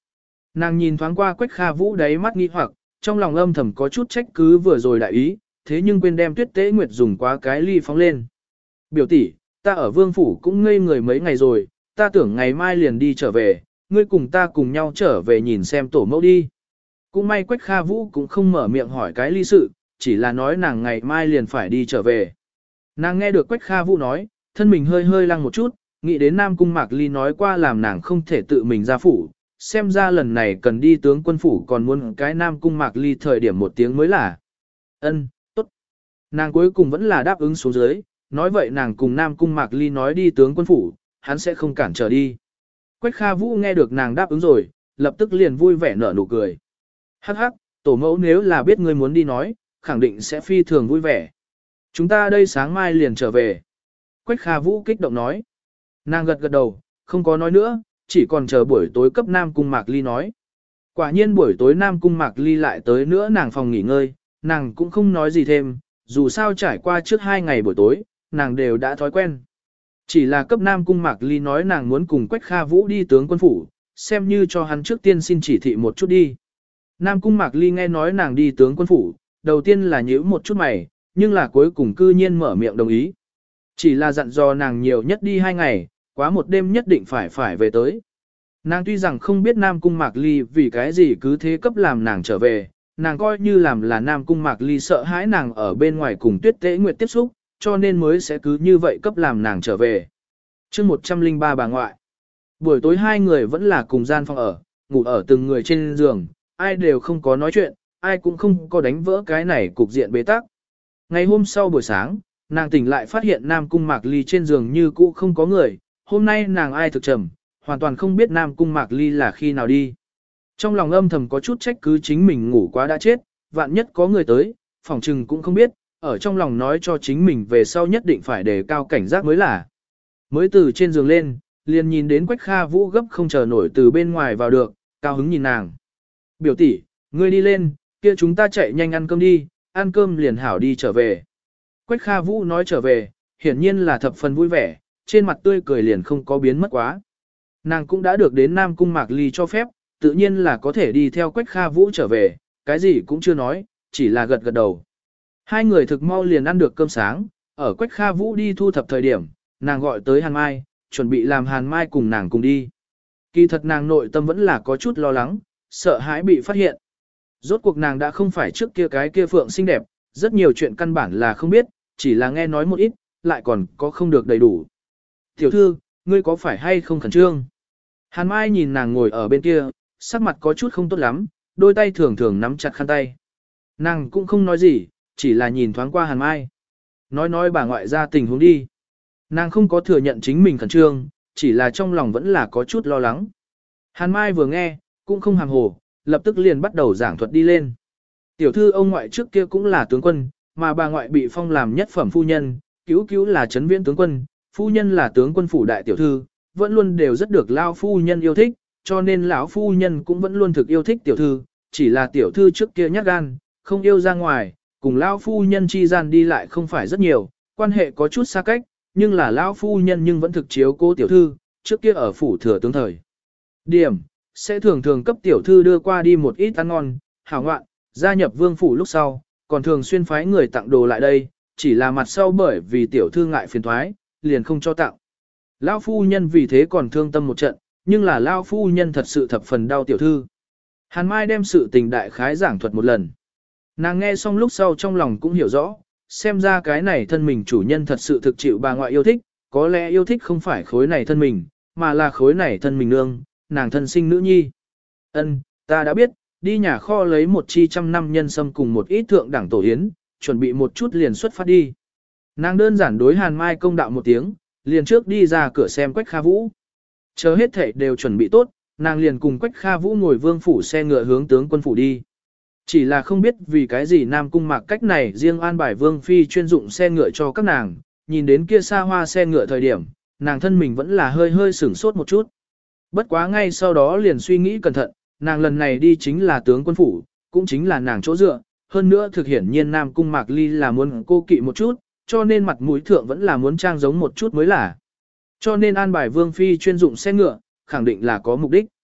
Nàng nhìn thoáng qua Quách Kha Vũ đáy mắt nghi hoặc, trong lòng âm thầm có chút trách cứ vừa rồi đại ý, thế nhưng quên đem Tuyết Tế Nguyệt dùng quá cái ly phóng lên. Biểu tỷ, ta ở Vương Phủ cũng ngây người mấy ngày rồi, ta tưởng ngày mai liền đi trở về, ngươi cùng ta cùng nhau trở về nhìn xem tổ mẫu đi. Cũng may Quách Kha Vũ cũng không mở miệng hỏi cái ly sự, chỉ là nói nàng ngày mai liền phải đi trở về. Nàng nghe được Quách Kha Vũ nói, thân mình hơi hơi lăng một chút, nghĩ đến Nam Cung Mạc Ly nói qua làm nàng không thể tự mình ra phủ, xem ra lần này cần đi tướng quân phủ còn muốn cái Nam Cung Mạc Ly thời điểm một tiếng mới là. Ân, tốt. Nàng cuối cùng vẫn là đáp ứng xuống dưới, nói vậy nàng cùng Nam Cung Mạc Ly nói đi tướng quân phủ, hắn sẽ không cản trở đi. Quách Kha Vũ nghe được nàng đáp ứng rồi, lập tức liền vui vẻ nở nụ cười. Hắc hắc, tổ mẫu nếu là biết ngươi muốn đi nói, khẳng định sẽ phi thường vui vẻ. Chúng ta đây sáng mai liền trở về. Quách Kha Vũ kích động nói. Nàng gật gật đầu, không có nói nữa, chỉ còn chờ buổi tối cấp Nam Cung Mạc Ly nói. Quả nhiên buổi tối Nam Cung Mạc Ly lại tới nữa nàng phòng nghỉ ngơi, nàng cũng không nói gì thêm, dù sao trải qua trước hai ngày buổi tối, nàng đều đã thói quen. Chỉ là cấp Nam Cung Mạc Ly nói nàng muốn cùng Quách Kha Vũ đi tướng quân phủ, xem như cho hắn trước tiên xin chỉ thị một chút đi. Nam Cung Mạc Ly nghe nói nàng đi tướng quân phủ, đầu tiên là nhíu một chút mày, nhưng là cuối cùng cư nhiên mở miệng đồng ý. Chỉ là dặn dò nàng nhiều nhất đi hai ngày, quá một đêm nhất định phải phải về tới. Nàng tuy rằng không biết Nam Cung Mạc Ly vì cái gì cứ thế cấp làm nàng trở về, nàng coi như làm là Nam Cung Mạc Ly sợ hãi nàng ở bên ngoài cùng Tuyết Tế Nguyệt tiếp xúc, cho nên mới sẽ cứ như vậy cấp làm nàng trở về. chương một trăm lẻ ba bà ngoại. Buổi tối hai người vẫn là cùng gian phòng ở, ngủ ở từng người trên giường, ai đều không có nói chuyện, ai cũng không có đánh vỡ cái này cục diện bế tắc. Ngày hôm sau buổi sáng, nàng tỉnh lại phát hiện Nam Cung Mạc Ly trên giường như cũ không có người, hôm nay nàng ai thực trầm, hoàn toàn không biết Nam Cung Mạc Ly là khi nào đi. Trong lòng âm thầm có chút trách cứ chính mình ngủ quá đã chết, vạn nhất có người tới, phòng trừng cũng không biết, ở trong lòng nói cho chính mình về sau nhất định phải đề cao cảnh giác mới là. Mới từ trên giường lên, liền nhìn đến Quách Kha Vũ gấp không chờ nổi từ bên ngoài vào được, cao hứng nhìn nàng. Biểu tỷ, ngươi đi lên, kia chúng ta chạy nhanh ăn cơm đi, ăn cơm liền hảo đi trở về. Quách Kha Vũ nói trở về, hiển nhiên là thập phần vui vẻ, trên mặt tươi cười liền không có biến mất quá. Nàng cũng đã được đến Nam Cung Mạc Ly cho phép, tự nhiên là có thể đi theo Quách Kha Vũ trở về, cái gì cũng chưa nói, chỉ là gật gật đầu. Hai người thực mau liền ăn được cơm sáng, ở Quách Kha Vũ đi thu thập thời điểm, nàng gọi tới Hàn Mai, chuẩn bị làm Hàn Mai cùng nàng cùng đi. Kỳ thật nàng nội tâm vẫn là có chút lo lắng, sợ hãi bị phát hiện. Rốt cuộc nàng đã không phải trước kia cái kia phượng xinh đẹp, rất nhiều chuyện căn bản là không biết, chỉ là nghe nói một ít, lại còn có không được đầy đủ. Tiểu thư, ngươi có phải hay không khẩn trương? Hàn Mai nhìn nàng ngồi ở bên kia, sắc mặt có chút không tốt lắm, đôi tay thường thường nắm chặt khăn tay. Nàng cũng không nói gì, chỉ là nhìn thoáng qua Hàn Mai. Nói nói bà ngoại ra tình huống đi. Nàng không có thừa nhận chính mình khẩn trương, chỉ là trong lòng vẫn là có chút lo lắng. Hàn Mai vừa nghe, cũng không hàng hồ, lập tức liền bắt đầu giảng thuật đi lên. Tiểu thư ông ngoại trước kia cũng là tướng quân, mà bà ngoại bị phong làm nhất phẩm phu nhân, cứu cứu là trấn viễn tướng quân, phu nhân là tướng quân phủ đại tiểu thư, vẫn luôn đều rất được lao phu nhân yêu thích, cho nên lão phu nhân cũng vẫn luôn thực yêu thích tiểu thư, chỉ là tiểu thư trước kia nhát gan, không yêu ra ngoài, cùng lão phu nhân chi gian đi lại không phải rất nhiều, quan hệ có chút xa cách, nhưng là lão phu nhân nhưng vẫn thực chiếu cô tiểu thư, trước kia ở phủ thừa tướng thời. Điểm, sẽ thường thường cấp tiểu thư đưa qua đi một ít ăn ngon, hảo ngoạn, gia nhập vương phủ lúc sau, còn thường xuyên phái người tặng đồ lại đây, chỉ là mặt sau bởi vì tiểu thư ngại phiền thoái, liền không cho tặng. Lão phu nhân vì thế còn thương tâm một trận, nhưng là lão phu nhân thật sự thập phần đau tiểu thư. Hàn Mai đem sự tình đại khái giảng thuật một lần. Nàng nghe xong lúc sau trong lòng cũng hiểu rõ, xem ra cái này thân mình chủ nhân thật sự thực chịu bà ngoại yêu thích, có lẽ yêu thích không phải khối này thân mình, mà là khối này thân mình nương, nàng thân sinh nữ nhi. Ân, ta đã biết, đi nhà kho lấy một chi trăm năm nhân sâm cùng một ít thượng đẳng tổ yến, chuẩn bị một chút liền xuất phát đi. Nàng đơn giản đối Hàn Mai công đạo một tiếng, liền trước đi ra cửa xem Quách Kha Vũ. Chờ hết thảy đều chuẩn bị tốt, nàng liền cùng Quách Kha Vũ ngồi vương phủ xe ngựa hướng tướng quân phủ đi. Chỉ là không biết vì cái gì Nam Cung Mạc cách này riêng an bài vương phi chuyên dụng xe ngựa cho các nàng, nhìn đến kia xa hoa xe ngựa thời điểm, nàng thân mình vẫn là hơi hơi sửng sốt một chút. Bất quá ngay sau đó liền suy nghĩ cẩn thận, nàng lần này đi chính là tướng quân phủ, cũng chính là nàng chỗ dựa, hơn nữa thực hiển nhiên Nam Cung Mạc Ly là muốn cô kỵ một chút, cho nên mặt mũi thượng vẫn là muốn trang giống một chút mới là. Cho nên an bài vương phi chuyên dụng xe ngựa, khẳng định là có mục đích.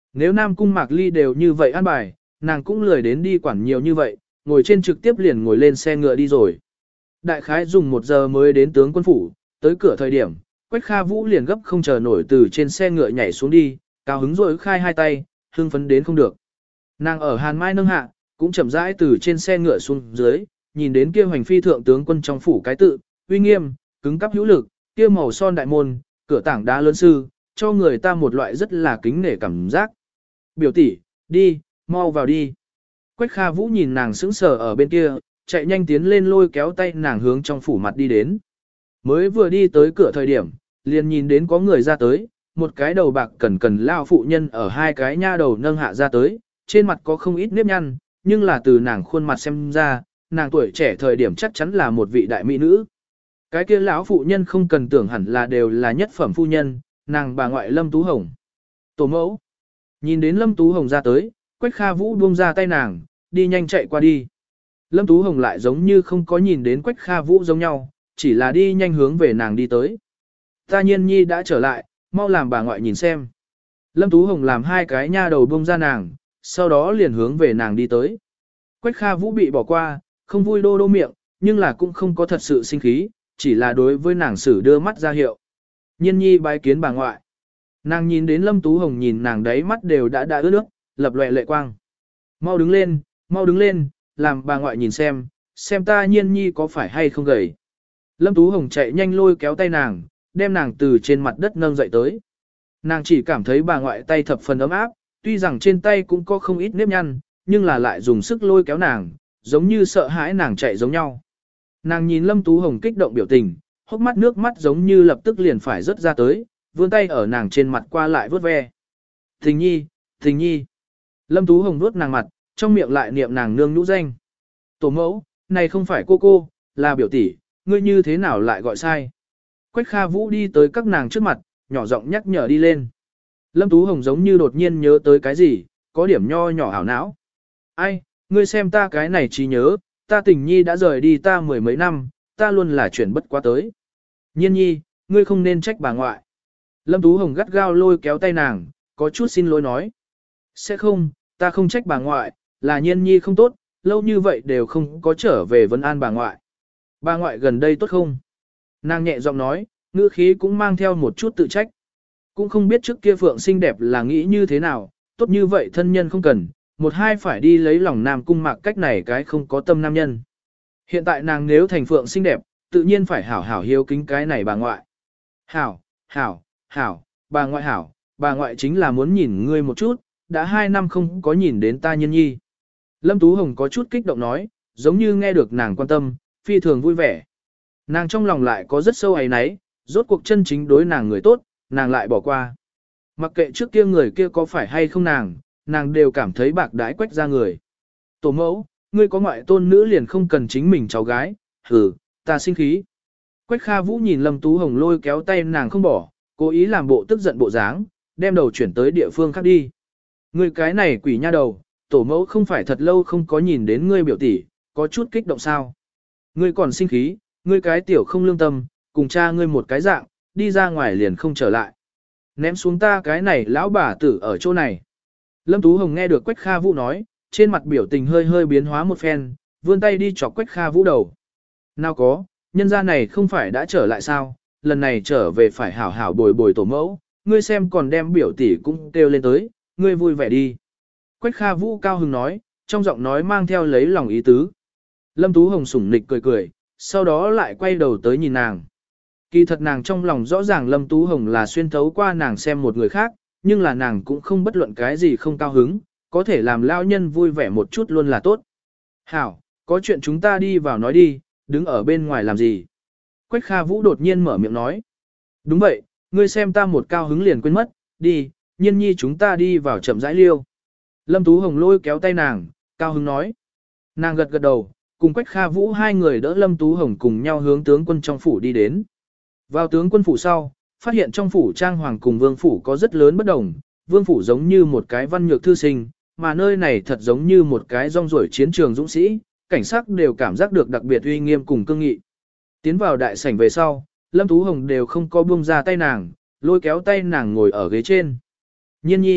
Nếu Nam Cung Mạc Ly đều như vậy an bài, nàng cũng lười đến đi quản nhiều như vậy, ngồi trên trực tiếp liền ngồi lên xe ngựa đi rồi. Đại khái dùng một giờ mới đến tướng quân phủ, tới cửa thời điểm, Quách Kha Vũ liền gấp không chờ nổi từ trên xe ngựa nhảy xuống đi, cao hứng rồi khai hai tay, hưng phấn đến không được. Nàng ở Hàn Mai nâng hạ, cũng chậm rãi từ trên xe ngựa xuống dưới, nhìn đến kia hoành phi thượng tướng quân trong phủ cái tự, uy nghiêm, cứng cắp hữu lực, kia màu son đại môn, cửa tảng đá lớn sư, cho người ta một loại rất là kính nể cảm giác. Biểu tỷ, đi, mau vào đi. Quách Kha Vũ nhìn nàng sững sờ ở bên kia, chạy nhanh tiến lên lôi kéo tay nàng hướng trong phủ mặt đi đến. Mới vừa đi tới cửa thời điểm, liền nhìn đến có người ra tới, một cái đầu bạc cẩn cẩn lao phụ nhân ở hai cái nha đầu nâng hạ ra tới, trên mặt có không ít nếp nhăn, nhưng là từ nàng khuôn mặt xem ra, nàng tuổi trẻ thời điểm chắc chắn là một vị đại mỹ nữ. Cái kia lão phụ nhân không cần tưởng hẳn là đều là nhất phẩm phu nhân, nàng bà ngoại Lâm Tú Hồng. Tổ mẫu. Nhìn đến Lâm Tú Hồng ra tới, Quách Kha Vũ buông ra tay nàng, đi nhanh chạy qua đi. Lâm Tú Hồng lại giống như không có nhìn đến Quách Kha Vũ giống nhau, chỉ là đi nhanh hướng về nàng đi tới. Ta Nhiên Nhi đã trở lại, mau làm bà ngoại nhìn xem. Lâm Tú Hồng làm hai cái nha đầu buông ra nàng, sau đó liền hướng về nàng đi tới. Quách Kha Vũ bị bỏ qua, không vui đô đô miệng, nhưng là cũng không có thật sự sinh khí, chỉ là đối với nàng sử đưa mắt ra hiệu. Nhiên Nhi bái kiến bà ngoại. Nàng nhìn đến Lâm Tú Hồng nhìn nàng đấy mắt đều đã đã ướt nước, lập lòe lệ quang. Mau đứng lên, mau đứng lên, làm bà ngoại nhìn xem, xem ta Nhiên Nhi có phải hay không gầy. Lâm Tú Hồng chạy nhanh lôi kéo tay nàng, đem nàng từ trên mặt đất nâng dậy tới. Nàng chỉ cảm thấy bà ngoại tay thập phần ấm áp, tuy rằng trên tay cũng có không ít nếp nhăn, nhưng là lại dùng sức lôi kéo nàng, giống như sợ hãi nàng chạy giống nhau. Nàng nhìn Lâm Tú Hồng kích động biểu tình, hốc mắt nước mắt giống như lập tức liền phải rớt ra tới, vươn tay ở nàng trên mặt qua lại vớt ve. Tình nhi, tình nhi. Lâm Tú Hồng vuốt nàng mặt, trong miệng lại niệm nàng nương nhũ danh. Tổ mẫu, này không phải cô cô, là biểu tỷ, ngươi như thế nào lại gọi sai. Quách Kha Vũ đi tới các nàng trước mặt, nhỏ giọng nhắc nhở đi lên. Lâm Tú Hồng giống như đột nhiên nhớ tới cái gì, có điểm nho nhỏ ảo não. Ai, ngươi xem ta cái này trí nhớ, ta tình nhi đã rời đi ta mười mấy năm, ta luôn là chuyển bất quá tới. Nhiên nhi, ngươi không nên trách bà ngoại. Lâm Tú Hồng gắt gao lôi kéo tay nàng, có chút xin lỗi nói. Sẽ không, ta không trách bà ngoại, là Nhiên nhi không tốt, lâu như vậy đều không có trở về vấn an bà ngoại. Bà ngoại gần đây tốt không? Nàng nhẹ giọng nói, ngữ khí cũng mang theo một chút tự trách. Cũng không biết trước kia Phượng xinh đẹp là nghĩ như thế nào, tốt như vậy thân nhân không cần, một hai phải đi lấy lòng Nam Cung Mạc cách này cái không có tâm nam nhân. Hiện tại nàng nếu thành Phượng xinh đẹp, tự nhiên phải hảo hảo hiếu kính cái này bà ngoại. Hảo, hảo, hảo, bà ngoại hảo, bà ngoại chính là muốn nhìn ngươi một chút, đã hai năm không có nhìn đến ta Nhiên nhi. Lâm Tú Hồng có chút kích động nói, giống như nghe được nàng quan tâm, phi thường vui vẻ. Nàng trong lòng lại có rất sâu ấy náy, rốt cuộc chân chính đối nàng người tốt, nàng lại bỏ qua. Mặc kệ trước kia người kia có phải hay không nàng, nàng đều cảm thấy bạc đãi Quách ra người. Tổ mẫu, ngươi có ngoại tôn nữ liền không cần chính mình cháu gái, hừ, ta sinh khí. Quách Kha Vũ nhìn Lâm Tú Hồng lôi kéo tay nàng không bỏ, cố ý làm bộ tức giận bộ dáng, đem đầu chuyển tới địa phương khác đi. Ngươi cái này quỷ nha đầu, tổ mẫu không phải thật lâu không có nhìn đến ngươi biểu tỷ, có chút kích động sao. Ngươi còn sinh khí, ngươi cái tiểu không lương tâm, cùng cha ngươi một cái dạng, đi ra ngoài liền không trở lại. Ném xuống ta cái này lão bà tử ở chỗ này. Lâm Tú Hồng nghe được Quách Kha Vũ nói, trên mặt biểu tình hơi hơi biến hóa một phen, vươn tay đi chọc Quách Kha Vũ đầu. Nào có, nhân gia này không phải đã trở lại sao, lần này trở về phải hảo hảo bồi bồi tổ mẫu, ngươi xem còn đem biểu tỷ cũng kêu lên tới, ngươi vui vẻ đi. Quách Kha Vũ cao hứng nói, trong giọng nói mang theo lấy lòng ý tứ. Lâm Tú Hồng sủng nịch cười cười, sau đó lại quay đầu tới nhìn nàng. Kỳ thật nàng trong lòng rõ ràng Lâm Tú Hồng là xuyên thấu qua nàng xem một người khác, nhưng là nàng cũng không bất luận cái gì không cao hứng, có thể làm lao nhân vui vẻ một chút luôn là tốt. Hảo, có chuyện chúng ta đi vào nói đi, đứng ở bên ngoài làm gì? Quách Kha Vũ đột nhiên mở miệng nói. Đúng vậy, ngươi xem ta một cao hứng liền quên mất, đi, Nhiên nhi chúng ta đi vào chậm rãi liêu. Lâm Tú Hồng lôi kéo tay nàng, cao hứng nói. Nàng gật gật đầu, cùng Quách Kha Vũ hai người đỡ Lâm Tú Hồng cùng nhau hướng tướng quân trong phủ đi đến. Vào tướng quân phủ sau, phát hiện trong phủ trang hoàng cùng vương phủ có rất lớn bất đồng, vương phủ giống như một cái văn nhược thư sinh, mà nơi này thật giống như một cái rong ruổi chiến trường dũng sĩ, cảnh sắc đều cảm giác được đặc biệt uy nghiêm cùng cương nghị. Tiến vào đại sảnh về sau, Lâm Tú Hồng đều không có buông ra tay nàng, lôi kéo tay nàng ngồi ở ghế trên. Nhiên nhi,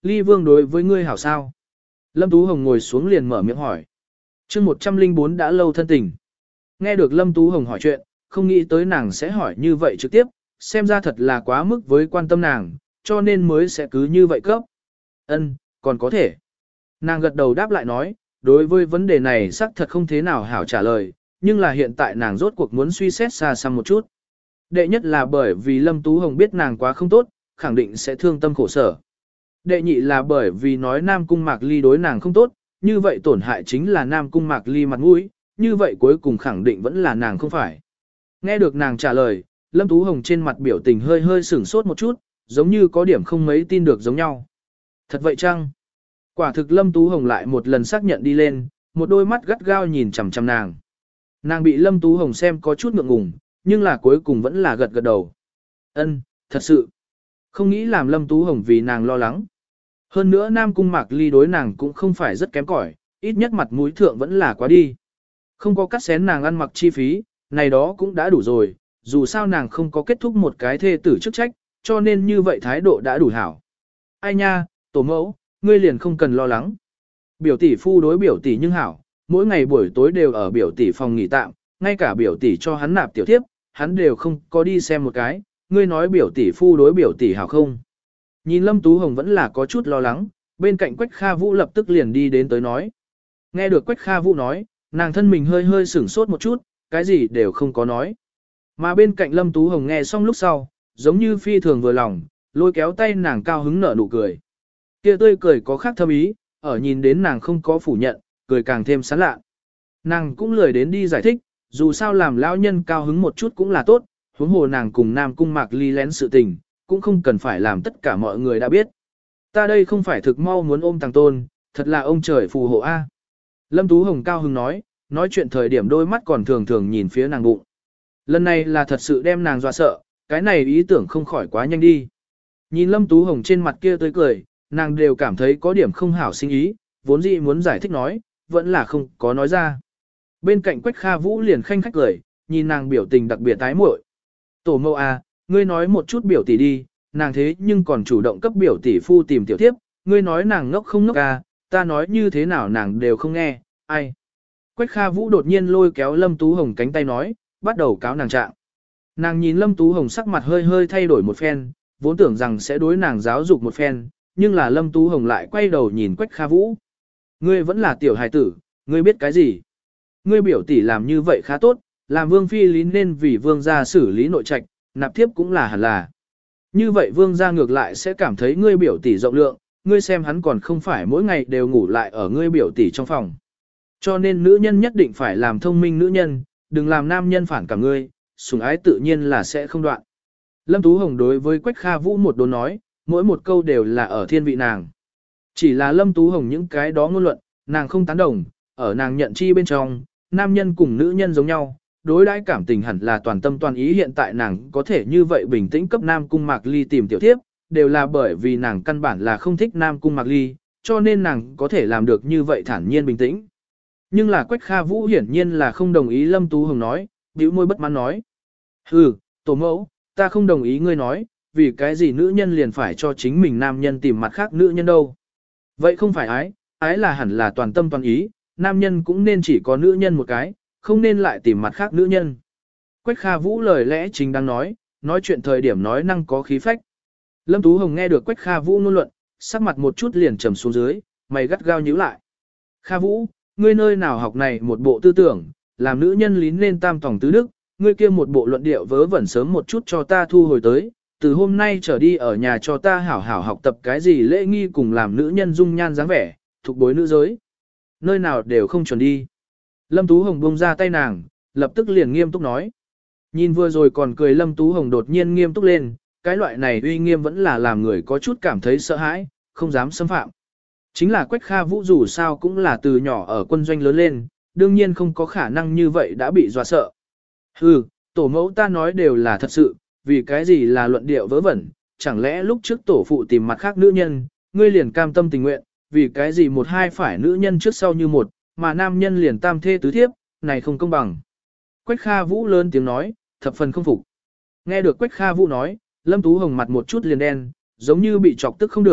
Ly Vương đối với ngươi hảo sao? Lâm Tú Hồng ngồi xuống liền mở miệng hỏi. chương một trăm lẻ bốn đã lâu thân tình. Nghe được Lâm Tú Hồng hỏi chuyện, không nghĩ tới nàng sẽ hỏi như vậy trực tiếp, xem ra thật là quá mức với quan tâm nàng, cho nên mới sẽ cứ như vậy cấp. Ân, còn có thể. Nàng gật đầu đáp lại nói, đối với vấn đề này xác thật không thế nào hảo trả lời, nhưng là hiện tại nàng rốt cuộc muốn suy xét xa xăm một chút. Đệ nhất là bởi vì Lâm Tú Hồng biết nàng quá không tốt, khẳng định sẽ thương tâm khổ sở. Đệ nhị là bởi vì nói Nam Cung Mạc Ly đối nàng không tốt, như vậy tổn hại chính là Nam Cung Mạc Ly mặt mũi, như vậy cuối cùng khẳng định vẫn là nàng không phải. Nghe được nàng trả lời, Lâm Tú Hồng trên mặt biểu tình hơi hơi sửng sốt một chút, giống như có điểm không mấy tin được giống nhau. Thật vậy chăng? Quả thực Lâm Tú Hồng lại một lần xác nhận đi lên, một đôi mắt gắt gao nhìn chằm chằm nàng. Nàng bị Lâm Tú Hồng xem có chút ngượng ngùng, nhưng là cuối cùng vẫn là gật gật đầu. Ân, thật sự. Không nghĩ làm Lâm Tú Hồng vì nàng lo lắng. Hơn nữa Nam Cung Mạc Ly đối nàng cũng không phải rất kém cỏi, ít nhất mặt mũi thượng vẫn là quá đi. Không có cắt xén nàng ăn mặc chi phí, này đó cũng đã đủ rồi, dù sao nàng không có kết thúc một cái thê tử chức trách, cho nên như vậy thái độ đã đủ hảo. Ai nha, tổ mẫu, ngươi liền không cần lo lắng. Biểu tỷ phu đối biểu tỷ nhưng hảo, mỗi ngày buổi tối đều ở biểu tỷ phòng nghỉ tạm, ngay cả biểu tỷ cho hắn nạp tiểu thiếp, hắn đều không có đi xem một cái, ngươi nói biểu tỷ phu đối biểu tỷ hảo không. Nhìn Lâm Tú Hồng vẫn là có chút lo lắng, bên cạnh Quách Kha Vũ lập tức liền đi đến tới nói. Nghe được Quách Kha Vũ nói, nàng thân mình hơi hơi sửng sốt một chút, cái gì đều không có nói. Mà bên cạnh Lâm Tú Hồng nghe xong lúc sau, giống như phi thường vừa lòng, lôi kéo tay nàng cao hứng nở nụ cười. Kia tươi cười có khác thâm ý, ở nhìn đến nàng không có phủ nhận, cười càng thêm sán lạ. Nàng cũng lười đến đi giải thích, dù sao làm lão nhân cao hứng một chút cũng là tốt, huống hồ nàng cùng Nam Cung Mạc Ly lén sự tình, cũng không cần phải làm tất cả mọi người đã biết. Ta đây không phải thực mau muốn ôm Tàng Tôn, thật là ông trời phù hộ a. Lâm Tú Hồng cao hứng nói, nói chuyện thời điểm đôi mắt còn thường thường nhìn phía nàng bụng. Lần này là thật sự đem nàng dọa sợ, cái này ý tưởng không khỏi quá nhanh đi. Nhìn Lâm Tú Hồng trên mặt kia tươi cười, nàng đều cảm thấy có điểm không hảo sinh ý, vốn dĩ muốn giải thích nói, vẫn là không có nói ra. Bên cạnh Quách Kha Vũ liền khanh khách cười, nhìn nàng biểu tình đặc biệt tái muội. Tổ mẫu à, ngươi nói một chút biểu tỷ đi, nàng thế nhưng còn chủ động cấp biểu tỷ phu tìm tiểu thiếp, ngươi nói nàng ngốc không ngốc à, ta nói như thế nào nàng đều không nghe, ai. Quách Kha Vũ đột nhiên lôi kéo Lâm Tú Hồng cánh tay nói, bắt đầu cáo nàng trạng. Nàng nhìn Lâm Tú Hồng sắc mặt hơi hơi thay đổi một phen, vốn tưởng rằng sẽ đối nàng giáo dục một phen, nhưng là Lâm Tú Hồng lại quay đầu nhìn Quách Kha Vũ. Ngươi vẫn là tiểu hài tử, ngươi biết cái gì? Ngươi biểu tỷ làm như vậy khá tốt, làm vương phi lý nên vì vương gia xử lý nội trạch, nạp thiếp cũng là hẳn là. Như vậy vương gia ngược lại sẽ cảm thấy ngươi biểu tỷ rộng lượng, ngươi xem hắn còn không phải mỗi ngày đều ngủ lại ở ngươi biểu tỷ trong phòng. Cho nên nữ nhân nhất định phải làm thông minh nữ nhân, đừng làm nam nhân phản cảm ngươi, sủng ái tự nhiên là sẽ không đoạn. Lâm Tú Hồng đối với Quách Kha Vũ một đồn nói, mỗi một câu đều là ở thiên vị nàng. Chỉ là Lâm Tú Hồng những cái đó ngôn luận, nàng không tán đồng, ở nàng nhận chi bên trong, nam nhân cùng nữ nhân giống nhau, đối đãi cảm tình hẳn là toàn tâm toàn ý. Hiện tại nàng có thể như vậy bình tĩnh cấp Nam Cung Mạc Ly tìm tiểu thiếp, đều là bởi vì nàng căn bản là không thích Nam Cung Mạc Ly, cho nên nàng có thể làm được như vậy thản nhiên bình tĩnh. Nhưng là Quách Kha Vũ hiển nhiên là không đồng ý Lâm Tú Hồng nói, bĩu môi bất mãn nói. Hừ, tổ mẫu, ta không đồng ý ngươi nói, vì cái gì nữ nhân liền phải cho chính mình nam nhân tìm mặt khác nữ nhân đâu. Vậy không phải ái, ái là hẳn là toàn tâm toàn ý, nam nhân cũng nên chỉ có nữ nhân một cái, không nên lại tìm mặt khác nữ nhân. Quách Kha Vũ lời lẽ chính đang nói, nói chuyện thời điểm nói năng có khí phách. Lâm Tú Hồng nghe được Quách Kha Vũ ngôn luận, sắc mặt một chút liền trầm xuống dưới, mày gắt gao nhíu lại. Kha Vũ, ngươi nơi nào học này một bộ tư tưởng, làm nữ nhân lín lên tam tòng tứ đức, ngươi kia một bộ luận điệu vớ vẩn sớm một chút cho ta thu hồi tới, từ hôm nay trở đi ở nhà cho ta hảo hảo học tập cái gì lễ nghi cùng làm nữ nhân dung nhan dáng vẻ, thuộc bối nữ giới. Nơi nào đều không chuẩn đi. Lâm Tú Hồng buông ra tay nàng, lập tức liền nghiêm túc nói. Nhìn vừa rồi còn cười Lâm Tú Hồng đột nhiên nghiêm túc lên, cái loại này uy nghiêm vẫn là làm người có chút cảm thấy sợ hãi, không dám xâm phạm. Chính là Quách Kha Vũ dù sao cũng là từ nhỏ ở quân doanh lớn lên, đương nhiên không có khả năng như vậy đã bị dọa sợ. Hừ, tổ mẫu ta nói đều là thật sự, vì cái gì là luận điệu vớ vẩn, chẳng lẽ lúc trước tổ phụ tìm mặt khác nữ nhân, ngươi liền cam tâm tình nguyện, vì cái gì một hai phải nữ nhân trước sau như một, mà nam nhân liền tam thê tứ thiếp, này không công bằng. Quách Kha Vũ lớn tiếng nói, thập phần không phục. Nghe được Quách Kha Vũ nói, Lâm Tú Hồng mặt một chút liền đen, giống như bị chọc tức không được,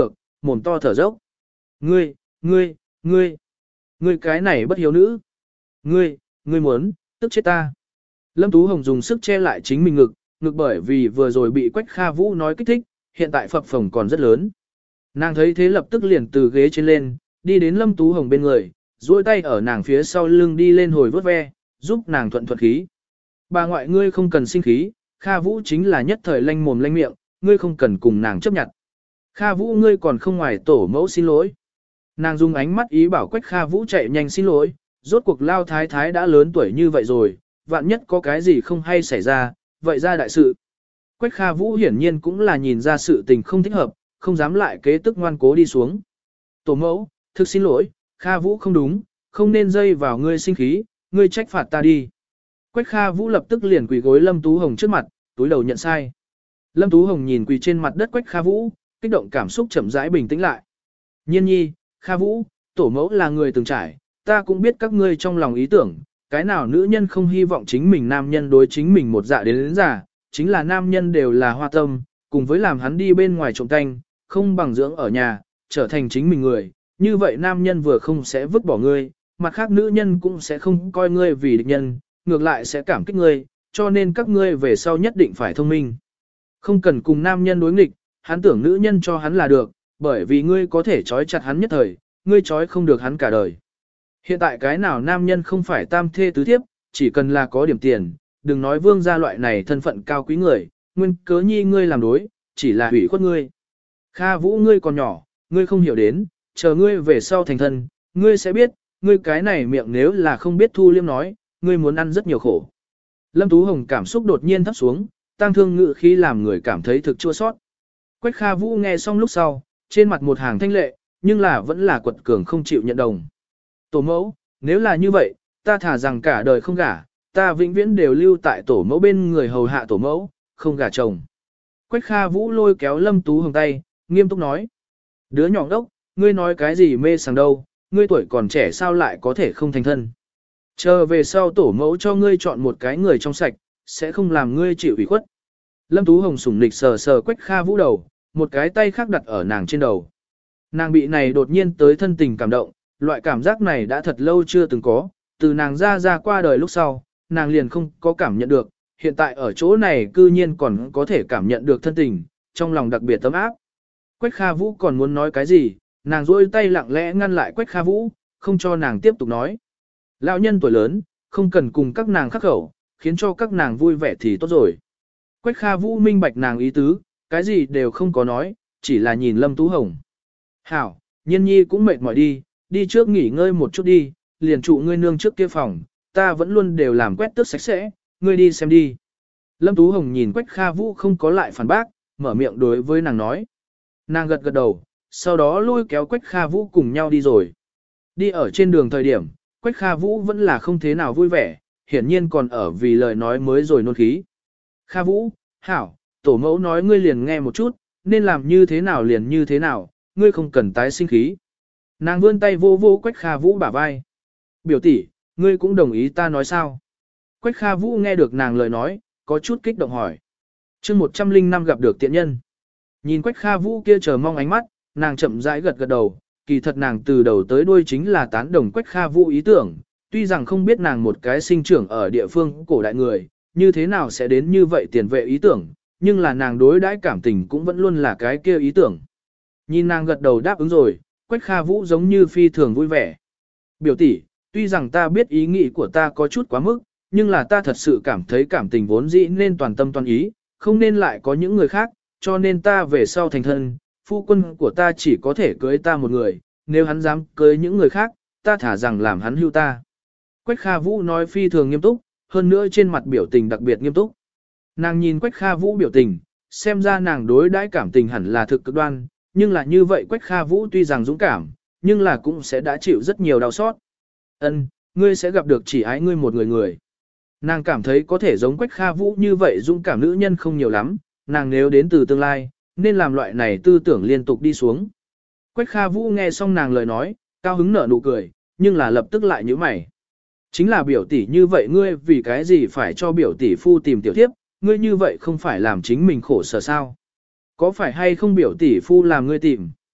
mồm to thở dốc. Ngươi, ngươi, ngươi, ngươi cái này bất hiếu nữ. Ngươi, ngươi muốn, tức chết ta. Lâm Tú Hồng dùng sức che lại chính mình ngực, ngực bởi vì vừa rồi bị Quách Kha Vũ nói kích thích, hiện tại phập phồng còn rất lớn. Nàng thấy thế lập tức liền từ ghế trên lên, đi đến Lâm Tú Hồng bên người, duỗi tay ở nàng phía sau lưng đi lên hồi vớt ve, giúp nàng thuận thuận khí. Bà ngoại ngươi không cần sinh khí, Kha Vũ chính là nhất thời lanh mồm lanh miệng, ngươi không cần cùng nàng chấp nhận. Kha Vũ ngươi còn không ngoài tổ mẫu xin lỗi. Nàng dùng ánh mắt ý bảo Quách Kha Vũ chạy nhanh xin lỗi, rốt cuộc lao thái thái đã lớn tuổi như vậy rồi, vạn nhất có cái gì không hay xảy ra, vậy ra đại sự. Quách Kha Vũ hiển nhiên cũng là nhìn ra sự tình không thích hợp, không dám lại kế tức ngoan cố đi xuống. Tổ mẫu, thực xin lỗi, Kha Vũ không đúng, không nên dây vào ngươi sinh khí, ngươi trách phạt ta đi. Quách Kha Vũ lập tức liền quỳ gối Lâm Tú Hồng trước mặt, túi đầu nhận sai. Lâm Tú Hồng nhìn quỳ trên mặt đất Quách Kha Vũ, kích động cảm xúc chậm rãi bình tĩnh lại. Nhiên nhi, Kha Vũ, tổ mẫu là người từng trải, ta cũng biết các ngươi trong lòng ý tưởng, cái nào nữ nhân không hy vọng chính mình nam nhân đối chính mình một dạ đến đến già, chính là nam nhân đều là hoa tâm, cùng với làm hắn đi bên ngoài trộm canh, không bằng dưỡng ở nhà, trở thành chính mình người, như vậy nam nhân vừa không sẽ vứt bỏ ngươi, mặt khác nữ nhân cũng sẽ không coi ngươi vì địch nhân, ngược lại sẽ cảm kích ngươi, cho nên các ngươi về sau nhất định phải thông minh. Không cần cùng nam nhân đối nghịch, hắn tưởng nữ nhân cho hắn là được, bởi vì ngươi có thể trói chặt hắn nhất thời, ngươi trói không được hắn cả đời. Hiện tại cái nào nam nhân không phải tam thê tứ thiếp, chỉ cần là có điểm tiền, đừng nói vương gia loại này thân phận cao quý người, nguyên cớ nhi ngươi làm đối, chỉ là hủy khuất ngươi. Kha Vũ ngươi còn nhỏ, ngươi không hiểu đến, chờ ngươi về sau thành thân, ngươi sẽ biết, ngươi cái này miệng nếu là không biết thu liêm nói, ngươi muốn ăn rất nhiều khổ. Lâm Tú Hồng cảm xúc đột nhiên thấp xuống, tang thương ngự khi làm người cảm thấy thực chua sót. Quách Kha Vũ nghe xong lúc sau, trên mặt một hàng thanh lệ, nhưng là vẫn là quật cường không chịu nhận đồng. Tổ mẫu, nếu là như vậy, ta thả rằng cả đời không gả, ta vĩnh viễn đều lưu tại tổ mẫu bên người hầu hạ tổ mẫu, không gả chồng. Quách Kha Vũ lôi kéo Lâm Tú Hồng tay, nghiêm túc nói. Đứa nhỏ đốc, ngươi nói cái gì mê sảng đâu, ngươi tuổi còn trẻ sao lại có thể không thành thân. Chờ về sau tổ mẫu cho ngươi chọn một cái người trong sạch, sẽ không làm ngươi chịu ủy khuất. Lâm Tú Hồng sủng nịch sờ sờ Quách Kha Vũ đầu, một cái tay khác đặt ở nàng trên đầu. Nàng bị này đột nhiên tới thân tình cảm động, loại cảm giác này đã thật lâu chưa từng có, từ nàng ra ra qua đời lúc sau, nàng liền không có cảm nhận được, hiện tại ở chỗ này cư nhiên còn có thể cảm nhận được thân tình, trong lòng đặc biệt tấm áp. Quách Kha Vũ còn muốn nói cái gì, nàng duỗi tay lặng lẽ ngăn lại Quách Kha Vũ, không cho nàng tiếp tục nói. Lão nhân tuổi lớn, không cần cùng các nàng khắc khẩu, khiến cho các nàng vui vẻ thì tốt rồi. Quách Kha Vũ minh bạch nàng ý tứ, cái gì đều không có nói, chỉ là nhìn Lâm Tú Hồng. Hảo, Nhiên nhi cũng mệt mỏi đi, đi trước nghỉ ngơi một chút đi, liền trụ ngươi nương trước kia phòng, ta vẫn luôn đều làm quét tước sạch sẽ, ngươi đi xem đi. Lâm Tú Hồng nhìn Quách Kha Vũ không có lại phản bác, mở miệng đối với nàng nói. Nàng gật gật đầu, sau đó lôi kéo Quách Kha Vũ cùng nhau đi rồi. Đi ở trên đường thời điểm, Quách Kha Vũ vẫn là không thế nào vui vẻ, hiển nhiên còn ở vì lời nói mới rồi nôn khí. Kha Vũ, hảo, tổ mẫu nói ngươi liền nghe một chút, nên làm như thế nào liền như thế nào, ngươi không cần tái sinh khí. Nàng vươn tay vô vô Quách Kha Vũ bả vai. Biểu tỷ, ngươi cũng đồng ý ta nói sao? Quách Kha Vũ nghe được nàng lời nói, có chút kích động hỏi. chương một trăm linh năm gặp được tiện nhân. Nhìn Quách Kha Vũ kia chờ mong ánh mắt, nàng chậm rãi gật gật đầu, kỳ thật nàng từ đầu tới đuôi chính là tán đồng Quách Kha Vũ ý tưởng, tuy rằng không biết nàng một cái sinh trưởng ở địa phương cổ đại người, như thế nào sẽ đến như vậy tiền vệ ý tưởng, nhưng là nàng đối đãi cảm tình cũng vẫn luôn là cái kia ý tưởng. Nhìn nàng gật đầu đáp ứng rồi, Quách Kha Vũ giống như phi thường vui vẻ. Biểu tỷ, tuy rằng ta biết ý nghĩ của ta có chút quá mức, nhưng là ta thật sự cảm thấy cảm tình vốn dĩ nên toàn tâm toàn ý, không nên lại có những người khác, cho nên ta về sau thành thân, phu quân của ta chỉ có thể cưới ta một người, nếu hắn dám cưới những người khác, ta thả rằng làm hắn hưu ta. Quách Kha Vũ nói phi thường nghiêm túc, hơn nữa trên mặt biểu tình đặc biệt nghiêm túc. Nàng nhìn Quách Kha Vũ biểu tình, xem ra nàng đối đãi cảm tình hẳn là thực cực đoan, nhưng là như vậy Quách Kha Vũ tuy rằng dũng cảm, nhưng là cũng sẽ đã chịu rất nhiều đau xót. Ân, ngươi sẽ gặp được chỉ ái ngươi một người người. Nàng cảm thấy có thể giống Quách Kha Vũ như vậy dũng cảm nữ nhân không nhiều lắm, nàng nếu đến từ tương lai, nên làm loại này tư tưởng liên tục đi xuống. Quách Kha Vũ nghe xong nàng lời nói, cao hứng nở nụ cười, nhưng là lập tức lại nhíu mày. Chính là biểu tỷ như vậy ngươi vì cái gì phải cho biểu tỷ phu tìm tiểu thiếp, ngươi như vậy không phải làm chính mình khổ sở sao? Có phải hay không biểu tỷ phu làm ngươi tìm?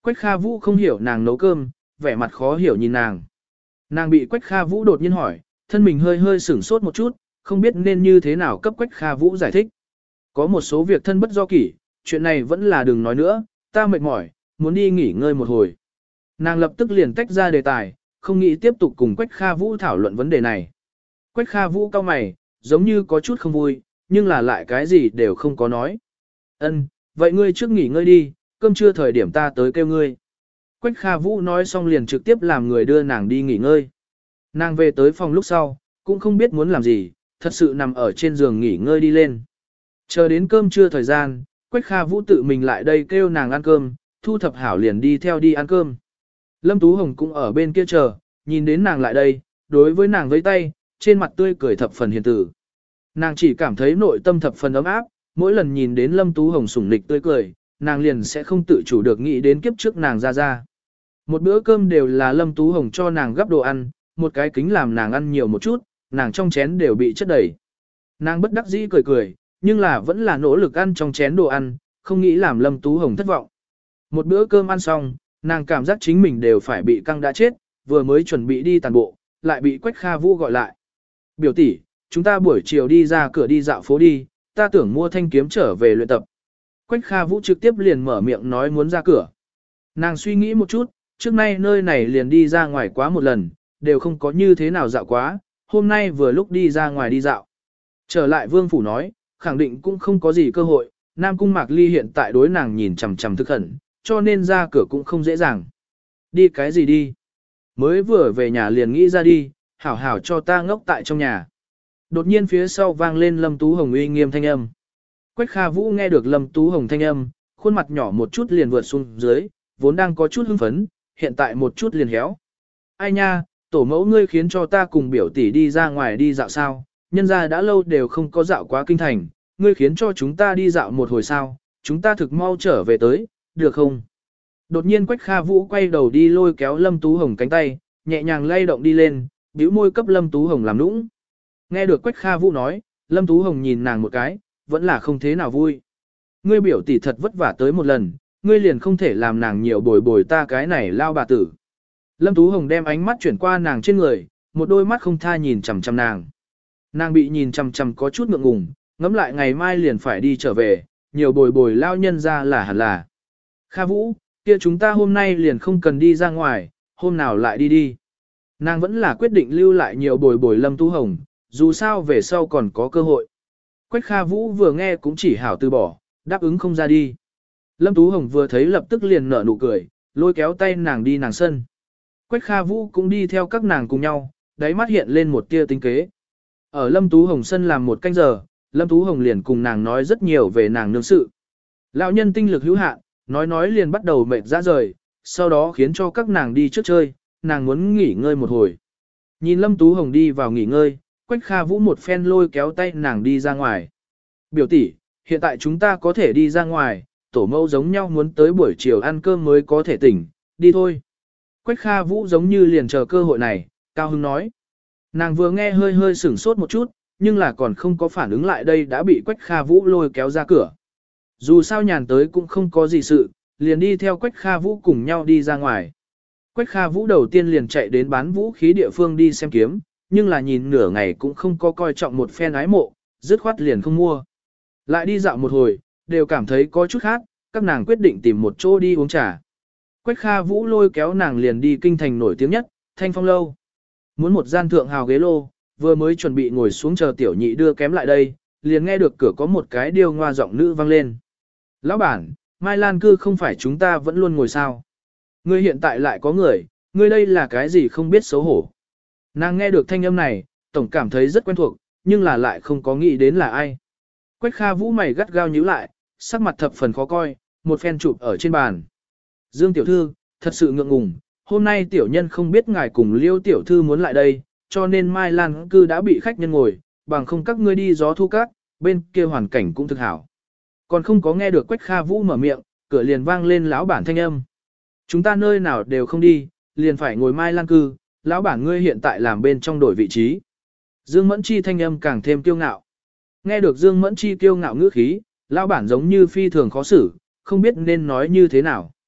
Quách Kha Vũ không hiểu nàng nấu cơm, vẻ mặt khó hiểu nhìn nàng. Nàng bị Quách Kha Vũ đột nhiên hỏi, thân mình hơi hơi sửng sốt một chút, không biết nên như thế nào cấp Quách Kha Vũ giải thích. Có một số việc thân bất do kỷ, chuyện này vẫn là đừng nói nữa, ta mệt mỏi, muốn đi nghỉ ngơi một hồi. Nàng lập tức liền tách ra đề tài, không nghĩ tiếp tục cùng Quách Kha Vũ thảo luận vấn đề này. Quách Kha Vũ cau mày, giống như có chút không vui, nhưng là lại cái gì đều không có nói. Ân, vậy ngươi trước nghỉ ngơi đi, cơm trưa thời điểm ta tới kêu ngươi. Quách Kha Vũ nói xong liền trực tiếp làm người đưa nàng đi nghỉ ngơi. Nàng về tới phòng lúc sau, cũng không biết muốn làm gì, thật sự nằm ở trên giường nghỉ ngơi đi lên. Chờ đến cơm trưa thời gian, Quách Kha Vũ tự mình lại đây kêu nàng ăn cơm, thu thập hảo liền đi theo đi ăn cơm. Lâm Tú Hồng cũng ở bên kia chờ, nhìn đến nàng lại đây, đối với nàng với tay, trên mặt tươi cười thập phần hiền tử. Nàng chỉ cảm thấy nội tâm thập phần ấm áp, mỗi lần nhìn đến Lâm Tú Hồng sủng nịch tươi cười, nàng liền sẽ không tự chủ được nghĩ đến kiếp trước nàng ra ra. Một bữa cơm đều là Lâm Tú Hồng cho nàng gắp đồ ăn, một cái kính làm nàng ăn nhiều một chút, nàng trong chén đều bị chất đầy. Nàng bất đắc dĩ cười cười, nhưng là vẫn là nỗ lực ăn trong chén đồ ăn, không nghĩ làm Lâm Tú Hồng thất vọng. Một bữa cơm ăn xong, nàng cảm giác chính mình đều phải bị căng đã chết, vừa mới chuẩn bị đi tàn bộ, lại bị Quách Kha Vũ gọi lại. Biểu tỷ, chúng ta buổi chiều đi ra cửa đi dạo phố đi, ta tưởng mua thanh kiếm trở về luyện tập. Quách Kha Vũ trực tiếp liền mở miệng nói muốn ra cửa. Nàng suy nghĩ một chút, trước nay nơi này liền đi ra ngoài quá một lần, đều không có như thế nào dạo quá, hôm nay vừa lúc đi ra ngoài đi dạo. Trở lại Vương Phủ nói, khẳng định cũng không có gì cơ hội, Nam Cung Mạc Ly hiện tại đối nàng nhìn chằm chằm thức khẩn, cho nên ra cửa cũng không dễ dàng. Đi cái gì đi? Mới vừa về nhà liền nghĩ ra đi, hảo hảo cho ta ngốc tại trong nhà. Đột nhiên phía sau vang lên Lâm Tú Hồng uy nghiêm thanh âm. Quách Kha Vũ nghe được Lâm Tú Hồng thanh âm, khuôn mặt nhỏ một chút liền vượt xuống dưới, vốn đang có chút hưng phấn, hiện tại một chút liền héo. Ai nha, tổ mẫu ngươi khiến cho ta cùng biểu tỷ đi ra ngoài đi dạo sao, nhân ra đã lâu đều không có dạo quá kinh thành, ngươi khiến cho chúng ta đi dạo một hồi sao, chúng ta thực mau trở về tới, được không? Đột nhiên Quách Kha Vũ quay đầu đi lôi kéo Lâm Tú Hồng cánh tay, nhẹ nhàng lay động đi lên, bĩu môi cấp Lâm Tú Hồng làm nũng. Nghe được Quách Kha Vũ nói, Lâm Tú Hồng nhìn nàng một cái, vẫn là không thế nào vui. Ngươi biểu tỷ thật vất vả tới một lần, ngươi liền không thể làm nàng nhiều bồi bồi ta cái này lao bà tử. Lâm Tú Hồng đem ánh mắt chuyển qua nàng trên người, một đôi mắt không tha nhìn chằm chằm nàng. Nàng bị nhìn chằm chằm có chút ngượng ngùng, ngẫm lại ngày mai liền phải đi trở về, nhiều bồi bồi lao nhân ra là hẳn là. Kha Vũ, kia chúng ta hôm nay liền không cần đi ra ngoài, hôm nào lại đi đi. Nàng vẫn là quyết định lưu lại nhiều bồi bồi Lâm Tú Hồng, dù sao về sau còn có cơ hội. Quách Kha Vũ vừa nghe cũng chỉ hảo từ bỏ, đáp ứng không ra đi. Lâm Tú Hồng vừa thấy lập tức liền nở nụ cười, lôi kéo tay nàng đi nàng sân. Quách Kha Vũ cũng đi theo các nàng cùng nhau, đáy mắt hiện lên một tia tính kế. Ở Lâm Tú Hồng sân làm một canh giờ, Lâm Tú Hồng liền cùng nàng nói rất nhiều về nàng nương sự. Lão nhân tinh lực hữu hạn, nói nói liền bắt đầu mệt ra rời, sau đó khiến cho các nàng đi trước chơi, nàng muốn nghỉ ngơi một hồi. Nhìn Lâm Tú Hồng đi vào nghỉ ngơi, Quách Kha Vũ một phen lôi kéo tay nàng đi ra ngoài. Biểu tỷ, hiện tại chúng ta có thể đi ra ngoài, tổ mẫu giống nhau muốn tới buổi chiều ăn cơm mới có thể tỉnh, đi thôi. Quách Kha Vũ giống như liền chờ cơ hội này, cao hứng nói. Nàng vừa nghe hơi hơi sửng sốt một chút, nhưng là còn không có phản ứng lại đây đã bị Quách Kha Vũ lôi kéo ra cửa. Dù sao nhàn tới cũng không có gì sự, liền đi theo Quách Kha Vũ cùng nhau đi ra ngoài. Quách Kha Vũ đầu tiên liền chạy đến bán vũ khí địa phương đi xem kiếm, nhưng là nhìn nửa ngày cũng không có coi trọng một phen ái mộ, dứt khoát liền không mua. Lại đi dạo một hồi, đều cảm thấy có chút khác, các nàng quyết định tìm một chỗ đi uống trà. Quách Kha Vũ lôi kéo nàng liền đi kinh thành nổi tiếng nhất, Thanh Phong lâu. Muốn một gian thượng hào ghế lô, vừa mới chuẩn bị ngồi xuống chờ tiểu nhị đưa kém lại đây, liền nghe được cửa có một cái điêu ngoa giọng nữ vang lên. Lão bản, Mai Lan cư không phải chúng ta vẫn luôn ngồi sao? Ngươi hiện tại lại có người, ngươi đây là cái gì không biết xấu hổ. Nàng nghe được thanh âm này, tổng cảm thấy rất quen thuộc, nhưng là lại không có nghĩ đến là ai. Quách Kha Vũ mày gắt gao nhíu lại, sắc mặt thập phần khó coi, một phen chụp ở trên bàn. Dương tiểu thư, thật sự ngượng ngùng, hôm nay tiểu nhân không biết ngài cùng Liêu tiểu thư muốn lại đây, cho nên Mai Lan cư đã bị khách nhân ngồi, bằng không các ngươi đi gió thu cát, bên kia hoàn cảnh cũng thực hảo. Còn không có nghe được Quách Kha Vũ mở miệng, cửa liền vang lên lão bản thanh âm. Chúng ta nơi nào đều không đi, liền phải ngồi Mai Lan cư, lão bản ngươi hiện tại làm bên trong đổi vị trí. Dương Mẫn Chi thanh âm càng thêm kiêu ngạo. Nghe được Dương Mẫn Chi kiêu ngạo ngữ khí, lão bản giống như phi thường khó xử, không biết nên nói như thế nào.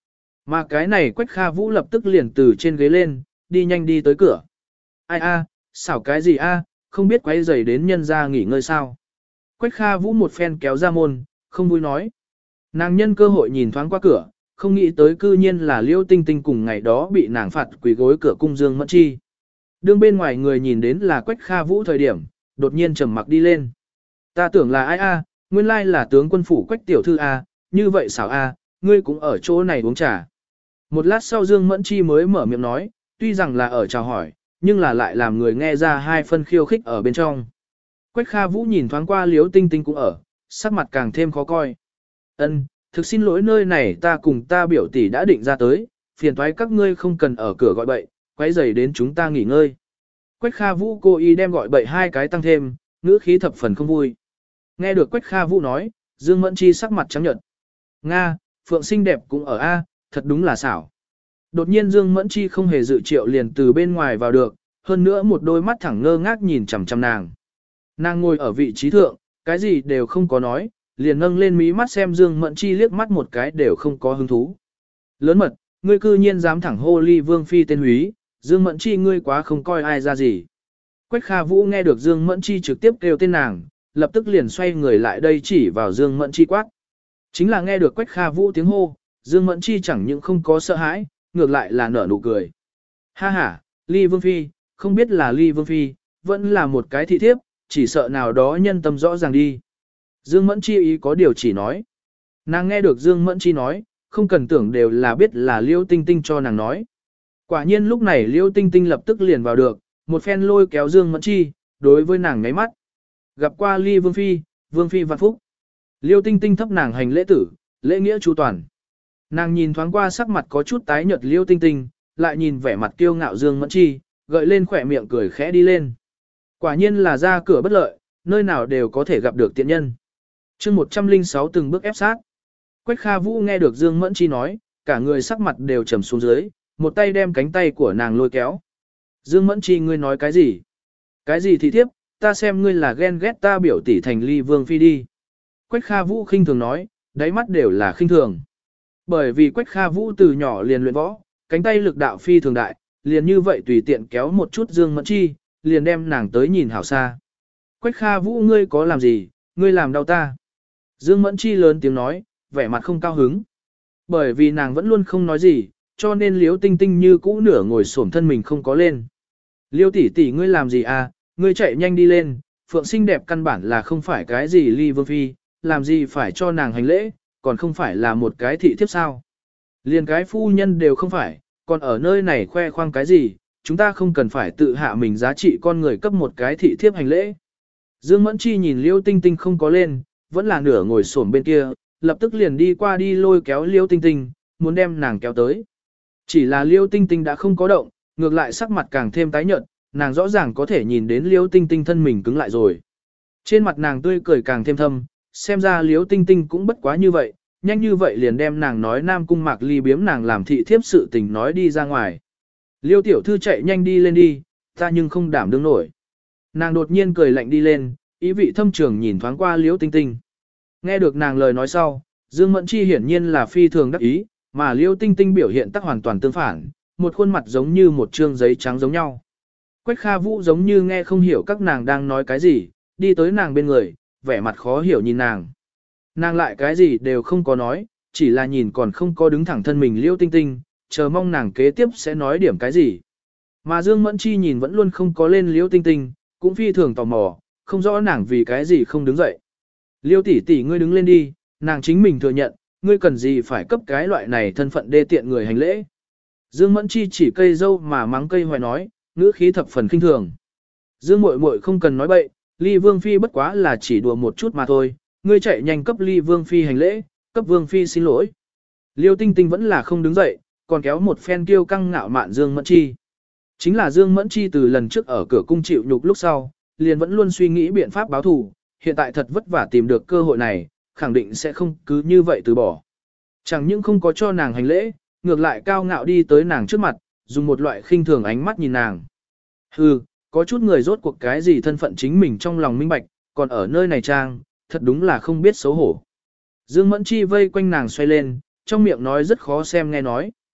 Mà cái này Quách Kha Vũ lập tức liền từ trên ghế lên, đi nhanh đi tới cửa. Ai a, xảo cái gì a, không biết quấy rầy đến nhân ra nghỉ ngơi sao. Quách Kha Vũ một phen kéo ra môn, không vui nói. Nàng nhân cơ hội nhìn thoáng qua cửa, không nghĩ tới cư nhiên là Liêu Tinh Tinh cùng ngày đó bị nàng phạt quỳ gối cửa cung Dương Mẫn Chi. Đương bên ngoài người nhìn đến là Quách Kha Vũ thời điểm, đột nhiên trầm mặc đi lên. Ta tưởng là ai a, nguyên lai là tướng quân phủ Quách tiểu thư a, như vậy xảo a, ngươi cũng ở chỗ này uống trà. Một lát sau Dương Mẫn Chi mới mở miệng nói, tuy rằng là ở chào hỏi, nhưng là lại làm người nghe ra hai phân khiêu khích ở bên trong. Quách Kha Vũ nhìn thoáng qua Liêu Tinh Tinh cũng ở, sắc mặt càng thêm khó coi. Ân, thực xin lỗi, nơi này ta cùng ta biểu tỷ đã định ra tới, phiền toái các ngươi không cần ở cửa gọi bậy, quấy rầy đến chúng ta nghỉ ngơi. Quách Kha Vũ cố ý đem gọi bậy hai cái tăng thêm, ngữ khí thập phần không vui. Nghe được Quách Kha Vũ nói, Dương Mẫn Chi sắc mặt trắng nhợt. Nga, Phượng xinh đẹp cũng ở A, thật đúng là xảo. Đột nhiên Dương Mẫn Chi không hề dự triệu liền từ bên ngoài vào được, hơn nữa một đôi mắt thẳng ngơ ngác nhìn chằm chằm nàng. Nàng ngồi ở vị trí thượng, cái gì đều không có nói, liền nâng lên mí mắt xem Dương Mẫn Chi liếc mắt một cái đều không có hứng thú. Lớn mật, ngươi cư nhiên dám thẳng hô Ly Vương Phi tên húy, Dương Mẫn Chi ngươi quá không coi ai ra gì. Quách Kha Vũ nghe được Dương Mẫn Chi trực tiếp kêu tên nàng, lập tức liền xoay người lại đây chỉ vào Dương Mẫn Chi quát. Chính là nghe được Quách Kha Vũ tiếng hô, Dương Mẫn Chi chẳng những không có sợ hãi, ngược lại là nở nụ cười. Ha ha, Ly Vương Phi, không biết là Ly Vương Phi, vẫn là một cái thị thiếp, chỉ sợ nào đó nhân tâm rõ ràng đi. Dương Mẫn Chi ý có điều chỉ nói. Nàng nghe được Dương Mẫn Chi nói, không cần tưởng đều là biết là Liêu Tinh Tinh cho nàng nói. Quả nhiên lúc này Liêu Tinh Tinh lập tức liền vào được, một phen lôi kéo Dương Mẫn Chi, đối với nàng ngáy mắt. Gặp qua Ly Vương Phi, Vương Phi vạn phúc. Liêu Tinh Tinh thấp nàng hành lễ tử, lễ nghĩa chu toàn. Nàng nhìn thoáng qua sắc mặt có chút tái nhợt Liêu Tinh Tinh, lại nhìn vẻ mặt kiêu ngạo Dương Mẫn Chi, gợi lên khỏe miệng cười khẽ đi lên. Quả nhiên là ra cửa bất lợi, nơi nào đều có thể gặp được tiện nhân. chương một trăm lẻ sáu từng bước ép sát. Quách Kha Vũ nghe được Dương Mẫn Chi nói, cả người sắc mặt đều trầm xuống dưới, một tay đem cánh tay của nàng lôi kéo. Dương Mẫn Chi ngươi nói cái gì? Cái gì thị thiếp, ta xem ngươi là ghen ghét ta biểu tỷ thành Ly Vương Phi đi. Quách Kha Vũ khinh thường nói, đáy mắt đều là khinh thường. Bởi vì Quách Kha Vũ từ nhỏ liền luyện võ, cánh tay lực đạo phi thường đại, liền như vậy tùy tiện kéo một chút Dương Mẫn Chi, liền đem nàng tới nhìn hảo xa. Quách Kha Vũ ngươi có làm gì, ngươi làm đau ta. Dương Mẫn Chi lớn tiếng nói, vẻ mặt không cao hứng. Bởi vì nàng vẫn luôn không nói gì, cho nên Liêu Tinh Tinh như cũ nửa ngồi xổm thân mình không có lên. Liêu tỷ tỷ ngươi làm gì à, ngươi chạy nhanh đi lên, Phượng xinh đẹp căn bản là không phải cái gì Ly Vương Phi, làm gì phải cho nàng hành lễ, còn không phải là một cái thị thiếp sao. Liền cái phu nhân đều không phải, còn ở nơi này khoe khoang cái gì, chúng ta không cần phải tự hạ mình giá trị con người cấp một cái thị thiếp hành lễ. Dương Mẫn Chi nhìn Liêu Tinh Tinh không có lên, vẫn là nửa ngồi xổm bên kia, lập tức liền đi qua đi lôi kéo Liêu Tinh Tinh, muốn đem nàng kéo tới. Chỉ là Liêu Tinh Tinh đã không có động, ngược lại sắc mặt càng thêm tái nhợt, nàng rõ ràng có thể nhìn đến Liêu Tinh Tinh thân mình cứng lại rồi. Trên mặt nàng tươi cười càng thêm thâm, xem ra Liêu Tinh Tinh cũng bất quá như vậy, nhanh như vậy liền đem nàng nói Nam Cung Mạc Ly biếm nàng làm thị thiếp sự tình nói đi ra ngoài. Liêu tiểu thư chạy nhanh đi lên đi, ta nhưng không đảm đương nổi. Nàng đột nhiên cười lạnh đi lên, ý vị thâm trường nhìn thoáng qua Liêu Tinh Tinh. Nghe được nàng lời nói sau, Dương Mẫn Chi hiển nhiên là phi thường đắc ý, mà Liêu Tinh Tinh biểu hiện tắc hoàn toàn tương phản, một khuôn mặt giống như một trương giấy trắng giống nhau. Quách Kha Vũ giống như nghe không hiểu các nàng đang nói cái gì, đi tới nàng bên người, vẻ mặt khó hiểu nhìn nàng. Nàng lại cái gì đều không có nói, chỉ là nhìn còn không có đứng thẳng thân mình Liêu Tinh Tinh, chờ mong nàng kế tiếp sẽ nói điểm cái gì. Mà Dương Mẫn Chi nhìn vẫn luôn không có lên Liêu Tinh Tinh, cũng phi thường tò mò, không rõ nàng vì cái gì không đứng dậy. Liêu tỷ tỷ ngươi đứng lên đi, nàng chính mình thừa nhận, ngươi cần gì phải cấp cái loại này thân phận đê tiện người hành lễ. Dương Mẫn Chi chỉ cây dâu mà mắng cây hoài nói, ngữ khí thập phần khinh thường. Dương muội muội không cần nói bậy, Ly Vương Phi bất quá là chỉ đùa một chút mà thôi, ngươi chạy nhanh cấp Ly Vương Phi hành lễ, cấp Vương Phi xin lỗi. Liêu Tinh Tinh vẫn là không đứng dậy, còn kéo một phen kiêu căng ngạo mạn Dương Mẫn Chi. Chính là Dương Mẫn Chi từ lần trước ở cửa cung chịu nhục lúc sau, liền vẫn luôn suy nghĩ biện pháp báo thù, hiện tại thật vất vả tìm được cơ hội này, khẳng định sẽ không cứ như vậy từ bỏ. Chẳng những không có cho nàng hành lễ, ngược lại cao ngạo đi tới nàng trước mặt, dùng một loại khinh thường ánh mắt nhìn nàng. Hừ, có chút người rốt cuộc cái gì thân phận chính mình trong lòng minh bạch, còn ở nơi này trang, thật đúng là không biết xấu hổ. Dương Mẫn Chi vây quanh nàng xoay lên, trong miệng nói rất khó xem nghe nói.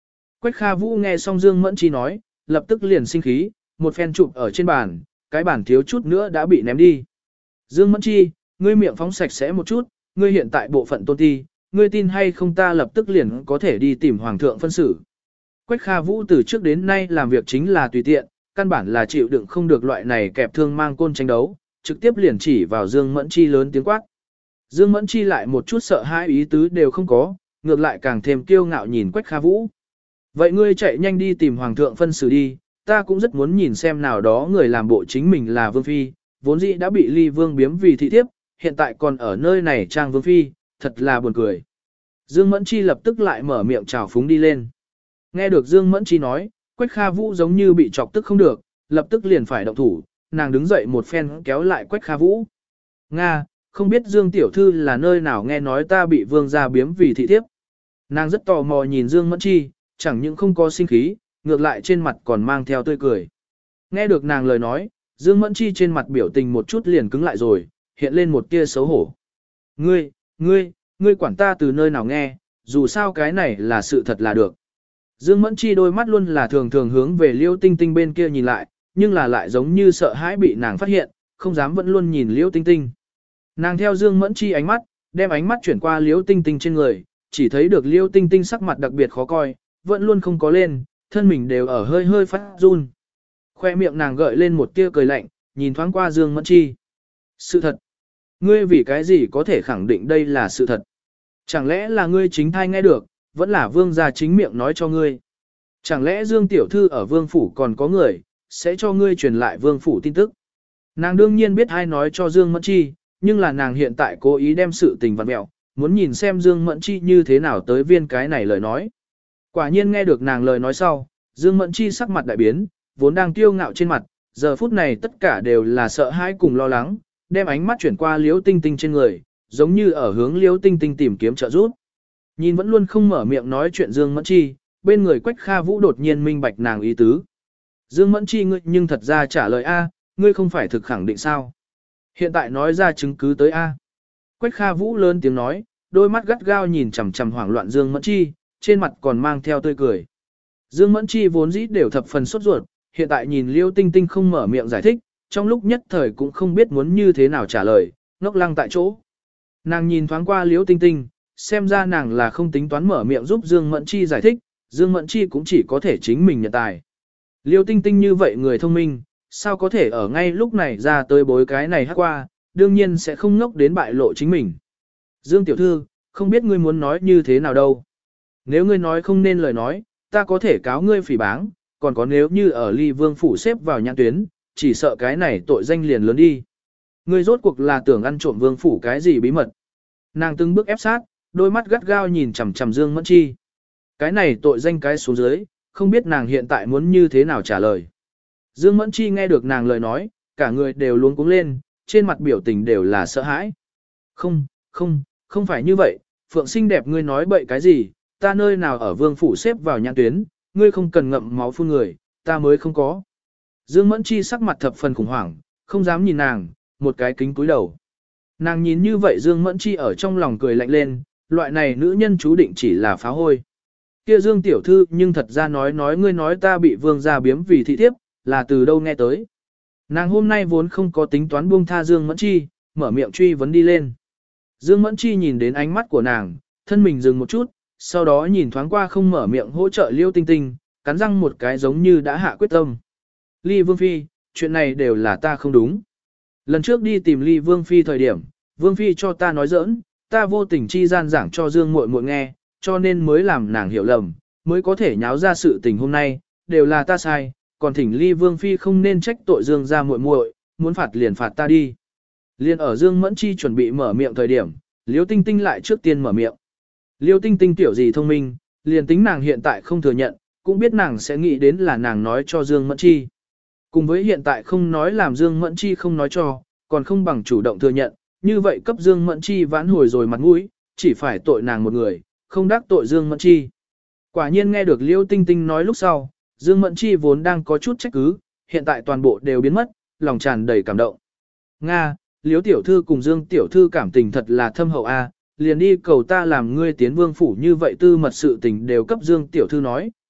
Quách Kha Vũ nghe xong Dương Mẫn Chi nói, lập tức liền sinh khí, một phen chụp ở trên bàn, cái bàn thiếu chút nữa đã bị ném đi. Dương Mẫn Chi, ngươi miệng phóng sạch sẽ một chút, ngươi hiện tại bộ phận tôn ti, ngươi tin hay không ta lập tức liền có thể đi tìm hoàng thượng phân xử. Quách Kha Vũ từ trước đến nay làm việc chính là tùy tiện, căn bản là chịu đựng không được loại này kẹp thương mang côn tranh đấu, trực tiếp liền chỉ vào Dương Mẫn Chi lớn tiếng quát. Dương Mẫn Chi lại một chút sợ hãi ý tứ đều không có, ngược lại càng thêm kiêu ngạo nhìn Quách Kha Vũ. Vậy ngươi chạy nhanh đi tìm hoàng thượng phân xử đi, ta cũng rất muốn nhìn xem nào đó người làm bộ chính mình là vương phi, vốn dĩ đã bị ly vương biếm vì thị thiếp, hiện tại còn ở nơi này trang vương phi, thật là buồn cười. Dương Mẫn Chi lập tức lại mở miệng chào phúng đi lên. Nghe được Dương Mẫn Chi nói, Quách Kha Vũ giống như bị chọc tức không được, lập tức liền phải động thủ, nàng đứng dậy một phen kéo lại Quách Kha Vũ. Nga, không biết Dương Tiểu Thư là nơi nào nghe nói ta bị vương gia biếm vì thị thiếp. Nàng rất tò mò nhìn Dương Mẫn Chi, chẳng những không có sinh khí, ngược lại trên mặt còn mang theo tươi cười. Nghe được nàng lời nói, Dương Mẫn Chi trên mặt biểu tình một chút liền cứng lại rồi, hiện lên một tia xấu hổ. Ngươi, ngươi, ngươi quản ta từ nơi nào nghe, dù sao cái này là sự thật là được. Dương Mẫn Chi đôi mắt luôn là thường thường hướng về Liêu Tinh Tinh bên kia nhìn lại, nhưng là lại giống như sợ hãi bị nàng phát hiện, không dám vẫn luôn nhìn Liêu Tinh Tinh. Nàng theo Dương Mẫn Chi ánh mắt, đem ánh mắt chuyển qua Liêu Tinh Tinh trên người, chỉ thấy được Liêu Tinh Tinh sắc mặt đặc biệt khó coi, vẫn luôn không có lên, thân mình đều ở hơi hơi phát run. Khoe miệng nàng gợi lên một tia cười lạnh, nhìn thoáng qua Dương Mẫn Chi. Sự thật. Ngươi vì cái gì có thể khẳng định đây là sự thật? Chẳng lẽ là ngươi chính thai nghe được, vẫn là vương gia chính miệng nói cho ngươi? Chẳng lẽ Dương Tiểu Thư ở vương phủ còn có người, sẽ cho ngươi truyền lại vương phủ tin tức? Nàng đương nhiên biết ai nói cho Dương Mẫn Chi, nhưng là nàng hiện tại cố ý đem sự tình vặn mẹo, muốn nhìn xem Dương Mẫn Chi như thế nào tới viên cái này lời nói. Quả nhiên nghe được nàng lời nói sau, Dương Mẫn Chi sắc mặt đại biến, vốn đang kiêu ngạo trên mặt, giờ phút này tất cả đều là sợ hãi cùng lo lắng, đem ánh mắt chuyển qua Liễu Tinh Tinh trên người, giống như ở hướng Liễu Tinh Tinh tìm kiếm trợ giúp. Nhìn vẫn luôn không mở miệng nói chuyện Dương Mẫn Chi, bên người Quách Kha Vũ đột nhiên minh bạch nàng ý tứ. Dương Mẫn Chi ngươi nhưng thật ra trả lời A, ngươi không phải thực khẳng định sao? Hiện tại nói ra chứng cứ tới A. Quách Kha Vũ lớn tiếng nói, đôi mắt gắt gao nhìn chằm chằm hoảng loạn Dương Mẫn Chi, trên mặt còn mang theo tươi cười. Dương Mẫn Chi vốn dĩ đều thập phần sốt ruột, hiện tại nhìn Liêu Tinh Tinh không mở miệng giải thích, trong lúc nhất thời cũng không biết muốn như thế nào trả lời, ngốc lăng tại chỗ. Nàng nhìn thoáng qua Liêu Tinh Tinh, xem ra nàng là không tính toán mở miệng giúp Dương Mẫn Chi giải thích, Dương Mẫn Chi cũng chỉ có thể chính mình nhận tài. Liêu Tinh Tinh như vậy người thông minh, sao có thể ở ngay lúc này ra tới bối cái này hát qua, đương nhiên sẽ không ngốc đến bại lộ chính mình. Dương Tiểu Thư, không biết ngươi muốn nói như thế nào đâu. Nếu ngươi nói không nên lời nói, ta có thể cáo ngươi phỉ báng, còn có nếu như ở Ly Vương phủ xếp vào nhãn tuyến, chỉ sợ cái này tội danh liền lớn đi. Ngươi rốt cuộc là tưởng ăn trộm Vương phủ cái gì bí mật. Nàng từng bước ép sát, đôi mắt gắt gao nhìn chằm chằm Dương Mẫn Chi. Cái này tội danh cái xuống dưới, không biết nàng hiện tại muốn như thế nào trả lời. Dương Mẫn Chi nghe được nàng lời nói, cả người đều luống cuống lên, trên mặt biểu tình đều là sợ hãi. Không, không, không phải như vậy, Phượng xinh đẹp ngươi nói bậy cái gì, ta nơi nào ở vương phủ xếp vào nhãn tuyến, ngươi không cần ngậm máu phun người, ta mới không có. Dương Mẫn Chi sắc mặt thập phần khủng hoảng, không dám nhìn nàng, một cái kính cúi đầu. Nàng nhìn như vậy Dương Mẫn Chi ở trong lòng cười lạnh lên, loại này nữ nhân chú định chỉ là phá hôi. Kia Dương tiểu thư nhưng thật ra nói nói ngươi nói ta bị vương gia biếm vì thị thiếp, là từ đâu nghe tới. Nàng hôm nay vốn không có tính toán buông tha Dương Mẫn Chi, mở miệng truy vấn đi lên. Dương Mẫn Chi nhìn đến ánh mắt của nàng, thân mình dừng một chút, sau đó nhìn thoáng qua không mở miệng hỗ trợ Liêu Tinh Tinh, cắn răng một cái giống như đã hạ quyết tâm. Ly Vương Phi, chuyện này đều là ta không đúng. Lần trước đi tìm Ly Vương Phi thời điểm, Vương Phi cho ta nói giỡn, ta vô tình chi gian giảng cho Dương muội muội nghe, cho nên mới làm nàng hiểu lầm, mới có thể nháo ra sự tình hôm nay, đều là ta sai, còn thỉnh Ly Vương Phi không nên trách tội Dương ra muội muội, muốn phạt liền phạt ta đi. Liên ở Dương Mẫn Chi chuẩn bị mở miệng thời điểm, Liêu Tinh Tinh lại trước tiên mở miệng. Liêu Tinh Tinh tiểu gì thông minh, liền tính nàng hiện tại không thừa nhận, cũng biết nàng sẽ nghĩ đến là nàng nói cho Dương Mẫn Chi. Cùng với hiện tại không nói làm Dương Mẫn Chi không nói cho, còn không bằng chủ động thừa nhận, như vậy cấp Dương Mẫn Chi vãn hồi rồi mặt mũi, chỉ phải tội nàng một người, không đắc tội Dương Mẫn Chi. Quả nhiên nghe được Liêu Tinh Tinh nói lúc sau, Dương Mẫn Chi vốn đang có chút trách cứ, hiện tại toàn bộ đều biến mất, lòng tràn đầy cảm động. Nga, Liêu tiểu thư cùng Dương tiểu thư cảm tình thật là thâm hậu a, liền đi cầu ta làm ngươi tiến vương phủ như vậy tư mật sự tình đều cấp Dương tiểu thư nói,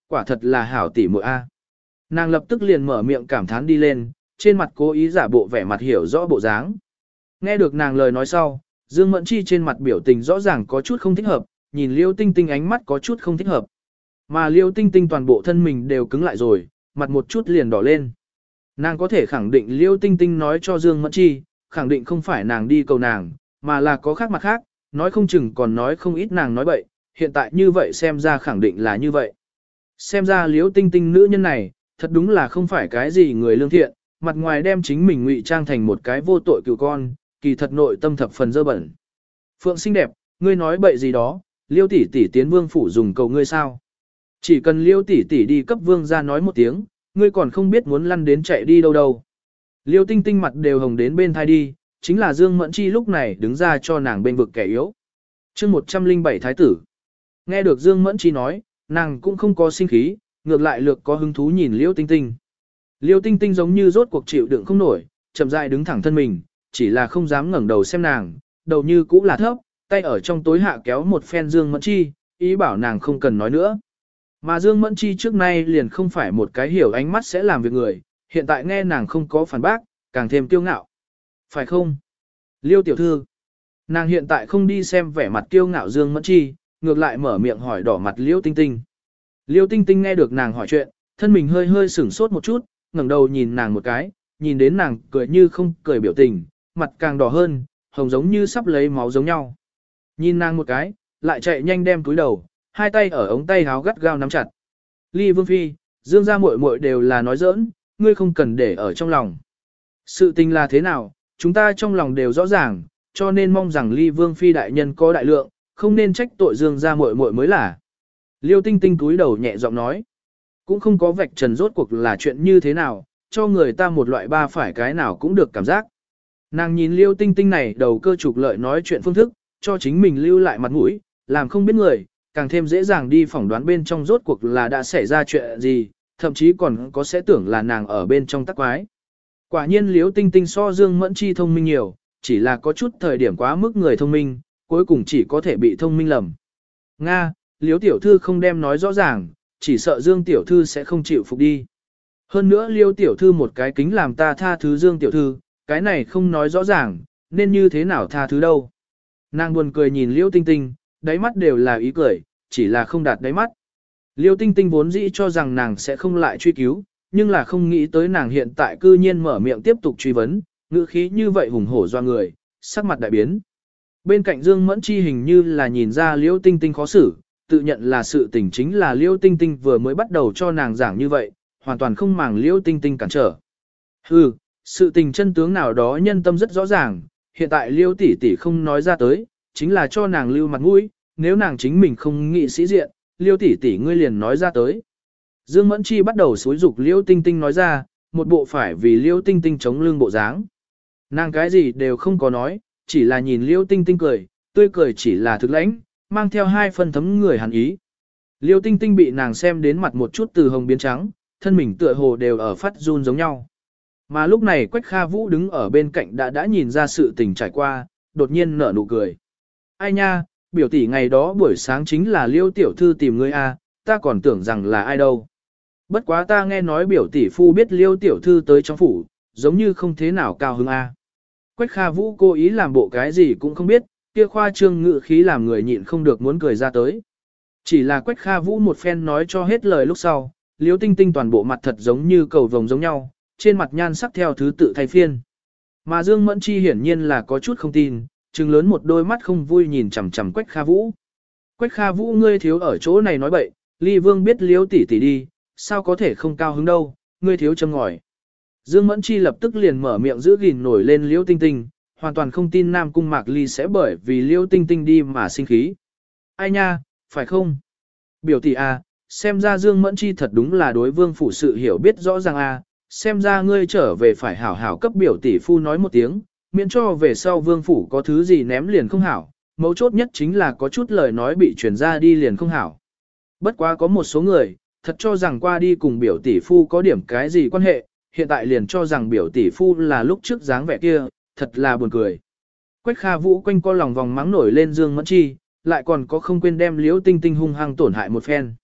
quả thật là hảo tỷ muội a. Nàng lập tức liền mở miệng cảm thán đi lên, trên mặt cố ý giả bộ vẻ mặt hiểu rõ bộ dáng. Nghe được nàng lời nói sau, Dương Mẫn Chi trên mặt biểu tình rõ ràng có chút không thích hợp, nhìn Liêu Tinh Tinh ánh mắt có chút không thích hợp. Mà Liêu Tinh Tinh toàn bộ thân mình đều cứng lại rồi, mặt một chút liền đỏ lên. Nàng có thể khẳng định Liêu Tinh Tinh nói cho Dương Mẫn Chi, khẳng định không phải nàng đi cầu nàng, mà là có khác mặt khác, nói không chừng còn nói không ít nàng nói bậy, hiện tại như vậy xem ra khẳng định là như vậy. Xem ra Liêu Tinh Tinh nữ nhân này, thật đúng là không phải cái gì người lương thiện, mặt ngoài đem chính mình ngụy trang thành một cái vô tội cừu con, kỳ thật nội tâm thập phần dơ bẩn. Phượng xinh đẹp, ngươi nói bậy gì đó, Liêu tỷ tỷ tiến vương phủ dùng cầu ngươi sao? Chỉ cần Liêu tỷ tỷ đi cấp vương ra nói một tiếng, ngươi còn không biết muốn lăn đến chạy đi đâu đâu. Liêu Tinh Tinh mặt đều hồng đến bên thai đi, chính là Dương Mẫn Chi lúc này đứng ra cho nàng bên vực kẻ yếu. Chương một trăm lẻ bảy Thái tử. Nghe được Dương Mẫn Chi nói, nàng cũng không có sinh khí, ngược lại lược có hứng thú nhìn Liêu Tinh Tinh. Liêu Tinh Tinh giống như rốt cuộc chịu đựng không nổi, chậm rãi đứng thẳng thân mình, chỉ là không dám ngẩng đầu xem nàng, đầu như cũ là thấp, tay ở trong tối hạ kéo một phen Dương Mẫn Chi, ý bảo nàng không cần nói nữa. Mà Dương Mẫn Chi trước nay liền không phải một cái hiểu ánh mắt sẽ làm việc người, hiện tại nghe nàng không có phản bác, càng thêm kiêu ngạo. Phải không? Liêu tiểu thư. Nàng hiện tại không đi xem vẻ mặt kiêu ngạo Dương Mẫn Chi, ngược lại mở miệng hỏi đỏ mặt Liêu Tinh Tinh. Liêu Tinh Tinh nghe được nàng hỏi chuyện, thân mình hơi hơi sửng sốt một chút, ngẩng đầu nhìn nàng một cái, nhìn đến nàng cười như không cười biểu tình, mặt càng đỏ hơn, hồng giống như sắp lấy máu giống nhau. Nhìn nàng một cái, lại chạy nhanh đem túi đầu, hai tay ở ống tay háo gắt gao nắm chặt. Ly Vương Phi, Dương gia muội muội đều là nói giỡn, ngươi không cần để ở trong lòng. Sự tình là thế nào, chúng ta trong lòng đều rõ ràng, cho nên mong rằng Ly Vương Phi đại nhân có đại lượng, không nên trách tội Dương gia muội muội mới là. Liêu Tinh Tinh túi đầu nhẹ giọng nói, cũng không có vạch trần rốt cuộc là chuyện như thế nào, cho người ta một loại ba phải cái nào cũng được cảm giác. Nàng nhìn Liêu Tinh Tinh này đầu cơ trục lợi nói chuyện phương thức, cho chính mình lưu lại mặt mũi, làm không biết người, càng thêm dễ dàng đi phỏng đoán bên trong rốt cuộc là đã xảy ra chuyện gì, thậm chí còn có sẽ tưởng là nàng ở bên trong tắc quái. Quả nhiên Liêu Tinh Tinh so Dương Mẫn Chi thông minh nhiều, chỉ là có chút thời điểm quá mức người thông minh, cuối cùng chỉ có thể bị thông minh lầm. Nga, Liêu tiểu thư không đem nói rõ ràng, chỉ sợ Dương tiểu thư sẽ không chịu phục đi. Hơn nữa Liêu tiểu thư một cái kính làm ta tha thứ Dương tiểu thư, cái này không nói rõ ràng, nên như thế nào tha thứ đâu. Nàng buồn cười nhìn Liêu Tinh Tinh, đáy mắt đều là ý cười, chỉ là không đạt đáy mắt. Liêu Tinh Tinh vốn dĩ cho rằng nàng sẽ không lại truy cứu, nhưng là không nghĩ tới nàng hiện tại cư nhiên mở miệng tiếp tục truy vấn, ngữ khí như vậy hùng hổ doa người, sắc mặt đại biến. Bên cạnh Dương Mẫn Chi hình như là nhìn ra Liêu Tinh Tinh khó xử, tự nhận là sự tình chính là Liêu Tinh Tinh vừa mới bắt đầu cho nàng giảng như vậy, hoàn toàn không màng Liêu Tinh Tinh cản trở. Hừ, sự tình chân tướng nào đó nhân tâm rất rõ ràng, hiện tại Liêu tỷ tỷ không nói ra tới, chính là cho nàng lưu mặt mũi, nếu nàng chính mình không nghĩ sĩ diện, Liêu tỷ tỷ ngươi liền nói ra tới. Dương Mẫn Chi bắt đầu xúi dục Liêu Tinh Tinh nói ra, một bộ phải vì Liêu Tinh Tinh chống lưng bộ dáng. Nàng cái gì đều không có nói, chỉ là nhìn Liêu Tinh Tinh cười, tươi cười chỉ là thực lãnh, mang theo hai phần thấm người hàn ý. Liêu Tinh Tinh bị nàng xem đến mặt một chút từ hồng biến trắng, thân mình tựa hồ đều ở phát run giống nhau. Mà lúc này Quách Kha Vũ đứng ở bên cạnh đã đã nhìn ra sự tình trải qua, đột nhiên nở nụ cười. Ai nha, biểu tỷ ngày đó buổi sáng chính là Liêu tiểu thư tìm ngươi a, ta còn tưởng rằng là ai đâu. Bất quá ta nghe nói biểu tỷ phu biết Liêu tiểu thư tới trong phủ, giống như không thế nào cao hứng a. Quách Kha Vũ cố ý làm bộ cái gì cũng không biết, kia khoa trương ngự khí làm người nhịn không được muốn cười ra tới. Chỉ là Quách Kha Vũ một phen nói cho hết lời lúc sau, Liêu Tinh Tinh toàn bộ mặt thật giống như cầu vồng giống nhau, trên mặt nhan sắc theo thứ tự thay phiên. Mà Dương Mẫn Chi hiển nhiên là có chút không tin, trừng lớn một đôi mắt không vui nhìn chằm chằm Quách Kha Vũ. Quách Kha Vũ ngươi thiếu ở chỗ này nói bậy, Ly Vương biết Liêu tỷ tỷ đi, sao có thể không cao hứng đâu, ngươi thiếu châm ngòi. Dương Mẫn Chi lập tức liền mở miệng giữ gìn nổi lên Liêu Tinh Tinh, hoàn toàn không tin Nam Cung Mạc Ly sẽ bởi vì Liêu Tinh Tinh đi mà sinh khí. Ai nha, phải không? Biểu tỷ à, xem ra Dương Mẫn Chi thật đúng là đối vương phủ sự hiểu biết rõ ràng à, xem ra ngươi trở về phải hảo hảo cấp biểu tỷ phu nói một tiếng, miễn cho về sau vương phủ có thứ gì ném liền không hảo, mấu chốt nhất chính là có chút lời nói bị truyền ra đi liền không hảo. Bất quá có một số người, thật cho rằng qua đi cùng biểu tỷ phu có điểm cái gì quan hệ, hiện tại liền cho rằng biểu tỷ phu là lúc trước dáng vẻ kia, thật là buồn cười. Quách Kha Vũ quanh co lòng vòng mắng nổi lên Dương Mẫn Chi, lại còn có không quên đem Liễu Tinh Tinh hung hăng tổn hại một phen.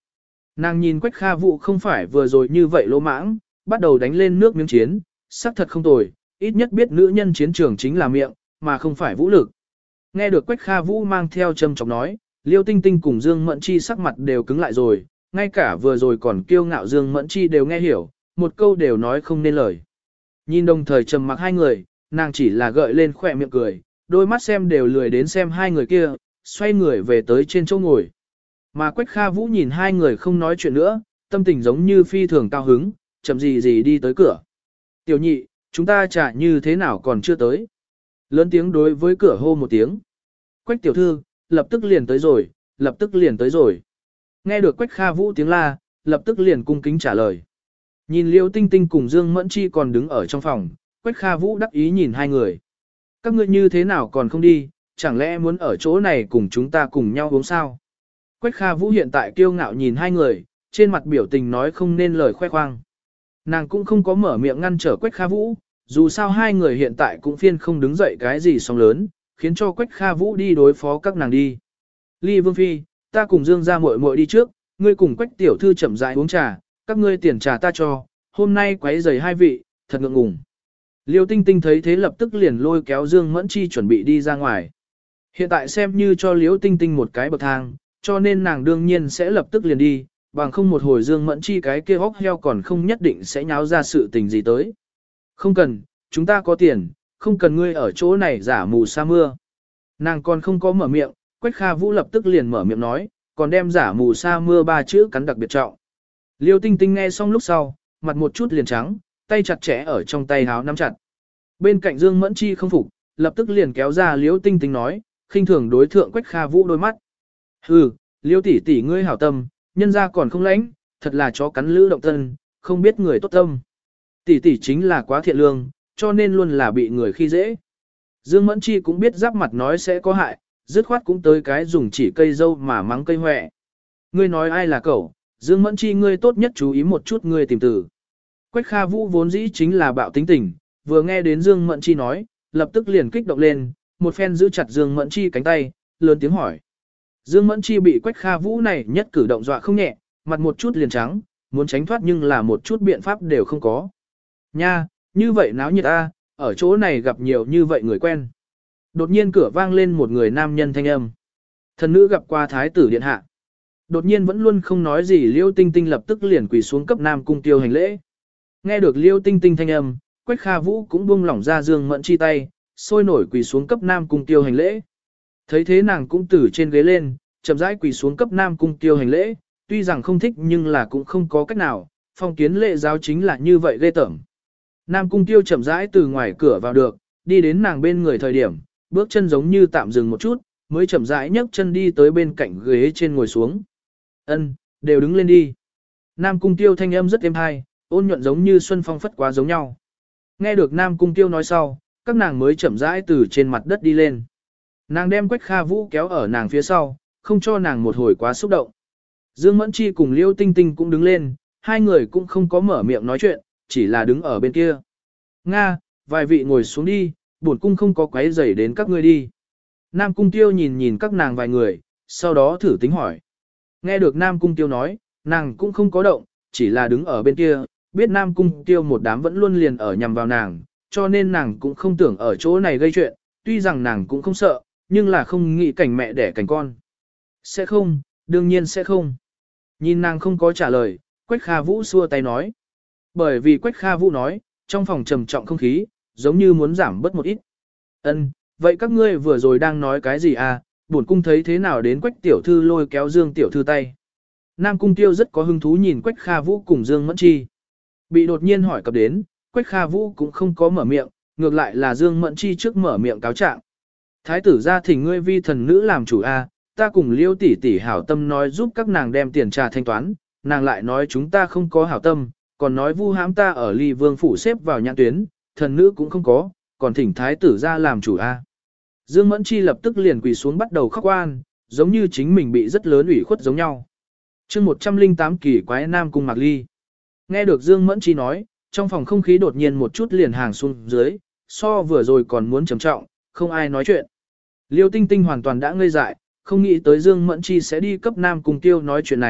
Nàng nhìn Quách Kha Vũ không phải vừa rồi như vậy lỗ mãng, bắt đầu đánh lên nước miếng chiến, sắc thật không tồi, ít nhất biết nữ nhân chiến trường chính là miệng, mà không phải vũ lực. Nghe được Quách Kha Vũ mang theo châm chọc nói, Liêu Tinh Tinh cùng Dương Mẫn Chi sắc mặt đều cứng lại rồi, ngay cả vừa rồi còn kiêu ngạo Dương Mẫn Chi đều nghe hiểu, một câu đều nói không nên lời. Nhìn đồng thời trầm mặc hai người, nàng chỉ là gợi lên khỏe miệng cười, đôi mắt xem đều lười đến xem hai người kia, xoay người về tới trên chỗ ngồi. Mà Quách Kha Vũ nhìn hai người không nói chuyện nữa, tâm tình giống như phi thường cao hứng, chậm gì gì đi tới cửa. Tiểu nhị, chúng ta trả như thế nào còn chưa tới. Lớn tiếng đối với cửa hô một tiếng. Quách tiểu thư, lập tức liền tới rồi, lập tức liền tới rồi. Nghe được Quách Kha Vũ tiếng la, lập tức liền cung kính trả lời. Nhìn Liêu Tinh Tinh cùng Dương Mẫn Chi còn đứng ở trong phòng, Quách Kha Vũ đắc ý nhìn hai người. Các ngươi như thế nào còn không đi, chẳng lẽ muốn ở chỗ này cùng chúng ta cùng nhau uống sao? Quách Kha Vũ hiện tại kiêu ngạo nhìn hai người, trên mặt biểu tình nói không nên lời khoe khoang. Nàng cũng không có mở miệng ngăn trở Quách Kha Vũ, dù sao hai người hiện tại cũng phiên không đứng dậy cái gì sóng lớn, khiến cho Quách Kha Vũ đi đối phó các nàng đi. Ly Vương Phi, ta cùng Dương ra muội muội đi trước, ngươi cùng Quách tiểu thư chậm rãi uống trà, các ngươi tiền trà ta cho, hôm nay quấy rầy hai vị, thật ngượng ngùng. Liêu Tinh Tinh thấy thế lập tức liền lôi kéo Dương Mẫn Chi chuẩn bị đi ra ngoài. Hiện tại xem như cho Liêu Tinh Tinh một cái bậc thang, cho nên nàng đương nhiên sẽ lập tức liền đi, bằng không một hồi Dương Mẫn Chi cái kia hóc heo còn không nhất định sẽ nháo ra sự tình gì tới. Không cần, chúng ta có tiền, không cần ngươi ở chỗ này giả mù sa mưa. Nàng còn không có mở miệng, Quách Kha Vũ lập tức liền mở miệng nói, còn đem giả mù sa mưa ba chữ cắn đặc biệt trọng. Liêu Tinh Tinh nghe xong lúc sau, mặt một chút liền trắng, tay chặt chẽ ở trong tay háo nắm chặt. Bên cạnh Dương Mẫn Chi không phục, lập tức liền kéo ra Liêu Tinh Tinh nói, khinh thường đối thượng Quách Kha Vũ đôi mắt. Hừ, Liêu tỷ tỷ ngươi hảo tâm, nhân ra còn không lãnh, thật là chó cắn lữ động thân, không biết người tốt tâm. Tỷ tỷ chính là quá thiện lương, cho nên luôn là bị người khi dễ. Dương Mẫn Chi cũng biết giáp mặt nói sẽ có hại, dứt khoát cũng tới cái dùng chỉ cây dâu mà mắng cây hoẹ. Ngươi nói ai là cậu, Dương Mẫn Chi ngươi tốt nhất chú ý một chút ngươi tìm từ. Quách Kha Vũ vốn dĩ chính là bạo tính tình, vừa nghe đến Dương Mẫn Chi nói, lập tức liền kích động lên, một phen giữ chặt Dương Mẫn Chi cánh tay, lớn tiếng hỏi. Dương Mẫn Chi bị Quách Kha Vũ này nhất cử động dọa không nhẹ, mặt một chút liền trắng, muốn tránh thoát nhưng là một chút biện pháp đều không có. Nha, như vậy náo nhiệt a, ở chỗ này gặp nhiều như vậy người quen. Đột nhiên cửa vang lên một người nam nhân thanh âm. Thần nữ gặp qua thái tử điện hạ. Đột nhiên vẫn luôn không nói gì Liêu Tinh Tinh lập tức liền quỳ xuống cấp Nam Cung Tiêu hành lễ. Nghe được Liêu Tinh Tinh thanh âm, Quách Kha Vũ cũng buông lỏng ra Dương Mẫn Chi tay, sôi nổi quỳ xuống cấp Nam Cung Tiêu hành lễ. Thấy thế nàng cũng từ trên ghế lên, chậm rãi quỳ xuống cấp Nam Cung Tiêu hành lễ, tuy rằng không thích nhưng là cũng không có cách nào, phong kiến lệ giáo chính là như vậy ghê tởm. Nam Cung Tiêu chậm rãi từ ngoài cửa vào được, đi đến nàng bên người thời điểm, bước chân giống như tạm dừng một chút, mới chậm rãi nhấc chân đi tới bên cạnh ghế trên ngồi xuống. Ân, đều đứng lên đi. Nam Cung Tiêu thanh âm rất êm hay, ôn nhuận giống như xuân phong phất quá giống nhau. Nghe được Nam Cung Tiêu nói sau, các nàng mới chậm rãi từ trên mặt đất đi lên. Nàng đem Quách Kha Vũ kéo ở nàng phía sau, không cho nàng một hồi quá xúc động. Dương Mẫn Chi cùng Liêu Tinh Tinh cũng đứng lên, hai người cũng không có mở miệng nói chuyện, chỉ là đứng ở bên kia. Nga, vài vị ngồi xuống đi, bổn cung không có quấy rầy đến các ngươi đi. Nam Cung Tiêu nhìn nhìn các nàng vài người, sau đó thử tính hỏi. Nghe được Nam Cung Tiêu nói, nàng cũng không có động, chỉ là đứng ở bên kia, biết Nam Cung Tiêu một đám vẫn luôn liền ở nhằm vào nàng, cho nên nàng cũng không tưởng ở chỗ này gây chuyện, tuy rằng nàng cũng không sợ, nhưng là không nghĩ cảnh mẹ đẻ cảnh con. Sẽ không, đương nhiên sẽ không. Nhìn nàng không có trả lời, Quách Kha Vũ xua tay nói. Bởi vì Quách Kha Vũ nói, trong phòng trầm trọng không khí, giống như muốn giảm bớt một ít. Ân, vậy các ngươi vừa rồi đang nói cái gì à, bổn cung thấy thế nào đến Quách tiểu thư lôi kéo Dương tiểu thư tay. Nam Cung Tiêu rất có hứng thú nhìn Quách Kha Vũ cùng Dương Mẫn Chi. Bị đột nhiên hỏi cập đến, Quách Kha Vũ cũng không có mở miệng, ngược lại là Dương Mẫn Chi trước mở miệng cáo trạng. Thái tử gia thỉnh ngươi vi thần nữ làm chủ a, ta cùng Liêu tỷ tỷ hảo tâm nói giúp các nàng đem tiền trà thanh toán, nàng lại nói chúng ta không có hảo tâm, còn nói vu hãm ta ở Ly Vương phủ xếp vào nhãn tuyến, thần nữ cũng không có, còn thỉnh thái tử gia làm chủ a. Dương Mẫn Chi lập tức liền quỳ xuống bắt đầu khóc oan, giống như chính mình bị rất lớn ủy khuất giống nhau. Chương một trăm lẻ tám kỳ quái Nam Cung Mạc Ly. Nghe được Dương Mẫn Chi nói, trong phòng không khí đột nhiên một chút liền hàng xuống dưới, so vừa rồi còn muốn trầm trọng, không ai nói chuyện. Liêu Tinh Tinh hoàn toàn đã ngây dại, không nghĩ tới Dương Mẫn Chi sẽ đi cấp Nam Cung Tiêu nói chuyện này,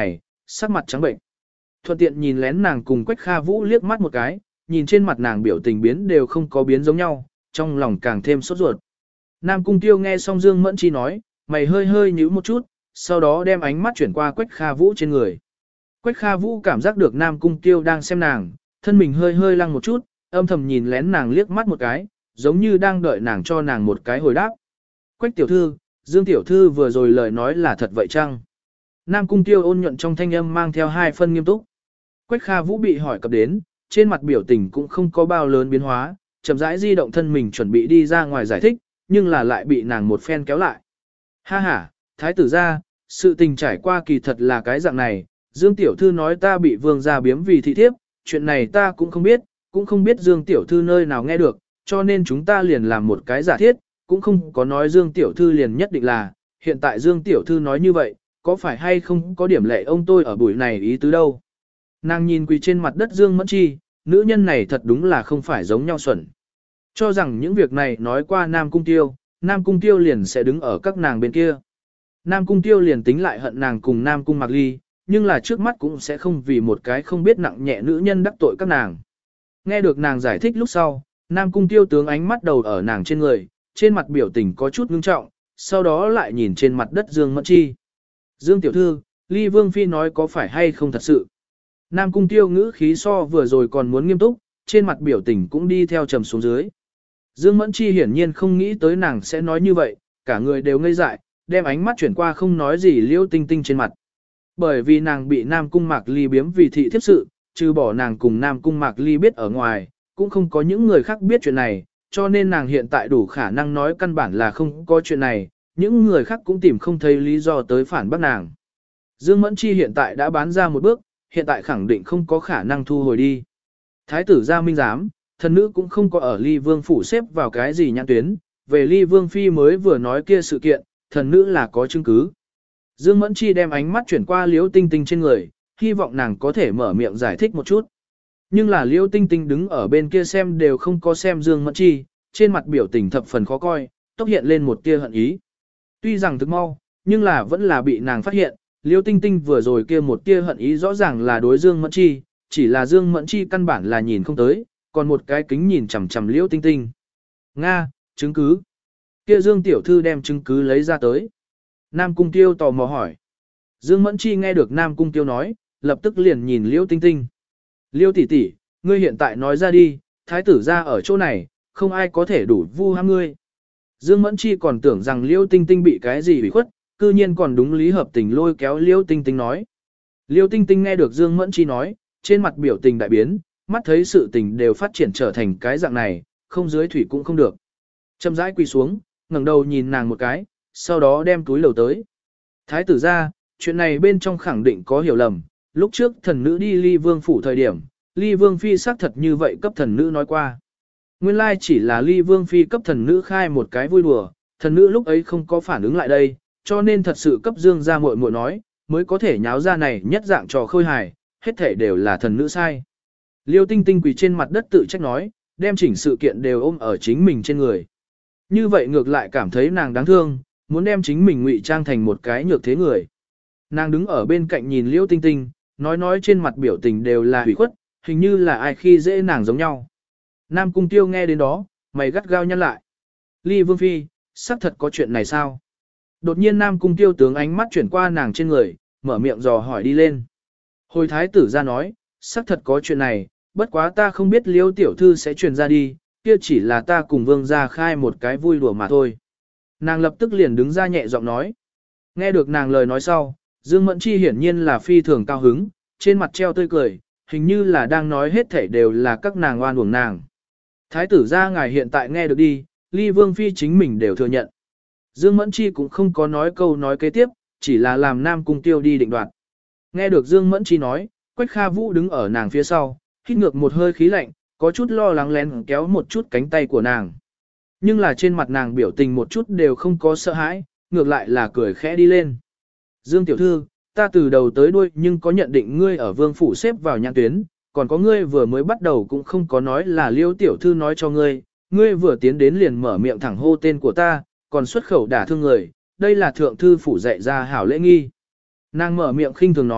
sắc mặt trắng bệnh. Thuận tiện nhìn lén nàng cùng Quách Kha Vũ liếc mắt một cái, nhìn trên mặt nàng biểu tình biến đều không có biến giống nhau, trong lòng càng thêm sốt ruột. Nam Cung Tiêu nghe xong Dương Mẫn Chi nói, mày hơi hơi nhíu một chút, sau đó đem ánh mắt chuyển qua Quách Kha Vũ trên người. Quách Kha Vũ cảm giác được Nam Cung Tiêu đang xem nàng, thân mình hơi hơi lăng một chút, âm thầm nhìn lén nàng liếc mắt một cái, giống như đang đợi nàng cho nàng một cái hồi đáp. Quách tiểu thư, Dương tiểu thư vừa rồi lời nói là thật vậy chăng? Nam Cung Tiêu ôn nhuận trong thanh âm mang theo hai phân nghiêm túc. Quách Kha Vũ bị hỏi cập đến, trên mặt biểu tình cũng không có bao lớn biến hóa, chậm rãi di động thân mình chuẩn bị đi ra ngoài giải thích, nhưng là lại bị nàng một phen kéo lại. Ha ha, thái tử gia, sự tình trải qua kỳ thật là cái dạng này, Dương tiểu thư nói ta bị vương gia biếm vì thị thiếp, chuyện này ta cũng không biết, cũng không biết Dương tiểu thư nơi nào nghe được, cho nên chúng ta liền làm một cái giả thiết, cũng không có nói Dương tiểu thư liền nhất định là, hiện tại Dương tiểu thư nói như vậy, có phải hay không có điểm lệ ông tôi ở buổi này ý tứ đâu. Nàng nhìn quỳ trên mặt đất Dương Mẫn Chi, nữ nhân này thật đúng là không phải giống nhau xuẩn. Cho rằng những việc này nói qua Nam Cung Tiêu, Nam Cung Tiêu liền sẽ đứng ở các nàng bên kia. Nam Cung Tiêu liền tính lại hận nàng cùng Nam Cung Mạc Ly, nhưng là trước mắt cũng sẽ không vì một cái không biết nặng nhẹ nữ nhân đắc tội các nàng. Nghe được nàng giải thích lúc sau, Nam Cung Tiêu tướng ánh mắt đầu ở nàng trên người, trên mặt biểu tình có chút ngưng trọng, sau đó lại nhìn trên mặt đất Dương Mẫn Chi. Dương tiểu thư, Ly Vương Phi nói có phải hay không thật sự? Nam Cung Tiêu ngữ khí so vừa rồi còn muốn nghiêm túc, trên mặt biểu tình cũng đi theo trầm xuống dưới. Dương Mẫn Chi hiển nhiên không nghĩ tới nàng sẽ nói như vậy, cả người đều ngây dại, đem ánh mắt chuyển qua không nói gì Liêu Tinh Tinh trên mặt. Bởi vì nàng bị Nam Cung Mạc Ly biếm vì thị thiếp sự, trừ bỏ nàng cùng Nam Cung Mạc Ly biết ở ngoài, cũng không có những người khác biết chuyện này, cho nên nàng hiện tại đủ khả năng nói căn bản là không có chuyện này, những người khác cũng tìm không thấy lý do tới phản bác nàng. Dương Mẫn Chi hiện tại đã bán ra một bước, hiện tại khẳng định không có khả năng thu hồi đi. Thái tử gia minh giám, thần nữ cũng không có ở Ly Vương phủ xếp vào cái gì nhãn tuyến, về Ly Vương Phi mới vừa nói kia sự kiện, thần nữ là có chứng cứ. Dương Mẫn Chi đem ánh mắt chuyển qua Liễu Tinh Tinh trên người, hy vọng nàng có thể mở miệng giải thích một chút. Nhưng là Liễu Tinh Tinh đứng ở bên kia xem đều không có xem Dương Mẫn Chi, trên mặt biểu tình thập phần khó coi, tốc hiện lên một tia hận ý. Tuy rằng thức mau, nhưng là vẫn là bị nàng phát hiện, Liễu Tinh Tinh vừa rồi kia một tia hận ý rõ ràng là đối Dương Mẫn Chi, chỉ là Dương Mẫn Chi căn bản là nhìn không tới, còn một cái kính nhìn chằm chằm Liễu Tinh Tinh. Nga, chứng cứ. Kia Dương tiểu thư đem chứng cứ lấy ra tới. Nam Cung Tiêu tò mò hỏi. Dương Mẫn Chi nghe được Nam Cung Tiêu nói, lập tức liền nhìn Liễu Tinh Tinh. Liễu tỷ tỷ, ngươi hiện tại nói ra đi, thái tử ra ở chỗ này, không ai có thể đủ vu ham ngươi. Dương Mẫn Chi còn tưởng rằng Liễu Tinh Tinh bị cái gì bị khuất, cư nhiên còn đúng lý hợp tình lôi kéo Liễu Tinh Tinh nói. Liễu Tinh Tinh nghe được Dương Mẫn Chi nói, trên mặt biểu tình đại biến, mắt thấy sự tình đều phát triển trở thành cái dạng này, không dưới thủy cũng không được. Chậm rãi quỳ xuống, ngẩng đầu nhìn nàng một cái, sau đó đem túi lầu tới. Thái tử ra, chuyện này bên trong khẳng định có hiểu lầm, lúc trước thần nữ đi Ly Vương phủ thời điểm, Ly Vương Phi xác thật như vậy cấp thần nữ nói qua. Nguyên lai chỉ là Ly Vương Phi cấp thần nữ khai một cái vui đùa, thần nữ lúc ấy không có phản ứng lại đây, cho nên thật sự cấp Dương ra muội muội nói, mới có thể nháo ra này nhất dạng trò khôi hài, hết thể đều là thần nữ sai. Liêu Tinh Tinh quỳ trên mặt đất tự trách nói, đem chỉnh sự kiện đều ôm ở chính mình trên người. Như vậy ngược lại cảm thấy nàng đáng thương, muốn đem chính mình ngụy trang thành một cái nhược thế người. Nàng đứng ở bên cạnh nhìn Liêu Tinh Tinh, nói nói trên mặt biểu tình đều là hủy khuất, hình như là ai khi dễ nàng giống nhau. Nam Cung Tiêu nghe đến đó, mày gắt gao nhăn lại. Ly Vương Phi, xác thật có chuyện này sao? Đột nhiên Nam Cung Tiêu tướng ánh mắt chuyển qua nàng trên người, mở miệng dò hỏi đi lên. Hồi thái tử ra nói, xác thật có chuyện này, bất quá ta không biết Liêu tiểu thư sẽ truyền ra đi, kia chỉ là ta cùng vương gia khai một cái vui đùa mà thôi. Nàng lập tức liền đứng ra nhẹ giọng nói. Nghe được nàng lời nói sau, Dương Mẫn Chi hiển nhiên là phi thường cao hứng, trên mặt treo tươi cười, hình như là đang nói hết thảy đều là các nàng oan uổng nàng. Thái tử gia ngài hiện tại nghe được đi, Ly Vương Phi chính mình đều thừa nhận. Dương Mẫn Chi cũng không có nói câu nói kế tiếp, chỉ là làm Nam Cung Tiêu đi định đoạt. Nghe được Dương Mẫn Chi nói, Quách Kha Vũ đứng ở nàng phía sau, hít ngược một hơi khí lạnh, có chút lo lắng lén kéo một chút cánh tay của nàng. Nhưng là trên mặt nàng biểu tình một chút đều không có sợ hãi, ngược lại là cười khẽ đi lên. Dương tiểu thư, ta từ đầu tới đuôi nhưng có nhận định ngươi ở vương phủ xếp vào nhãn tuyến, còn có ngươi vừa mới bắt đầu cũng không có nói là Liêu tiểu thư nói cho ngươi, ngươi vừa tiến đến liền mở miệng thẳng hô tên của ta, còn xuất khẩu đả thương người, đây là thượng thư phủ dạy ra hảo lễ nghi. Nàng mở miệng khinh thường nói,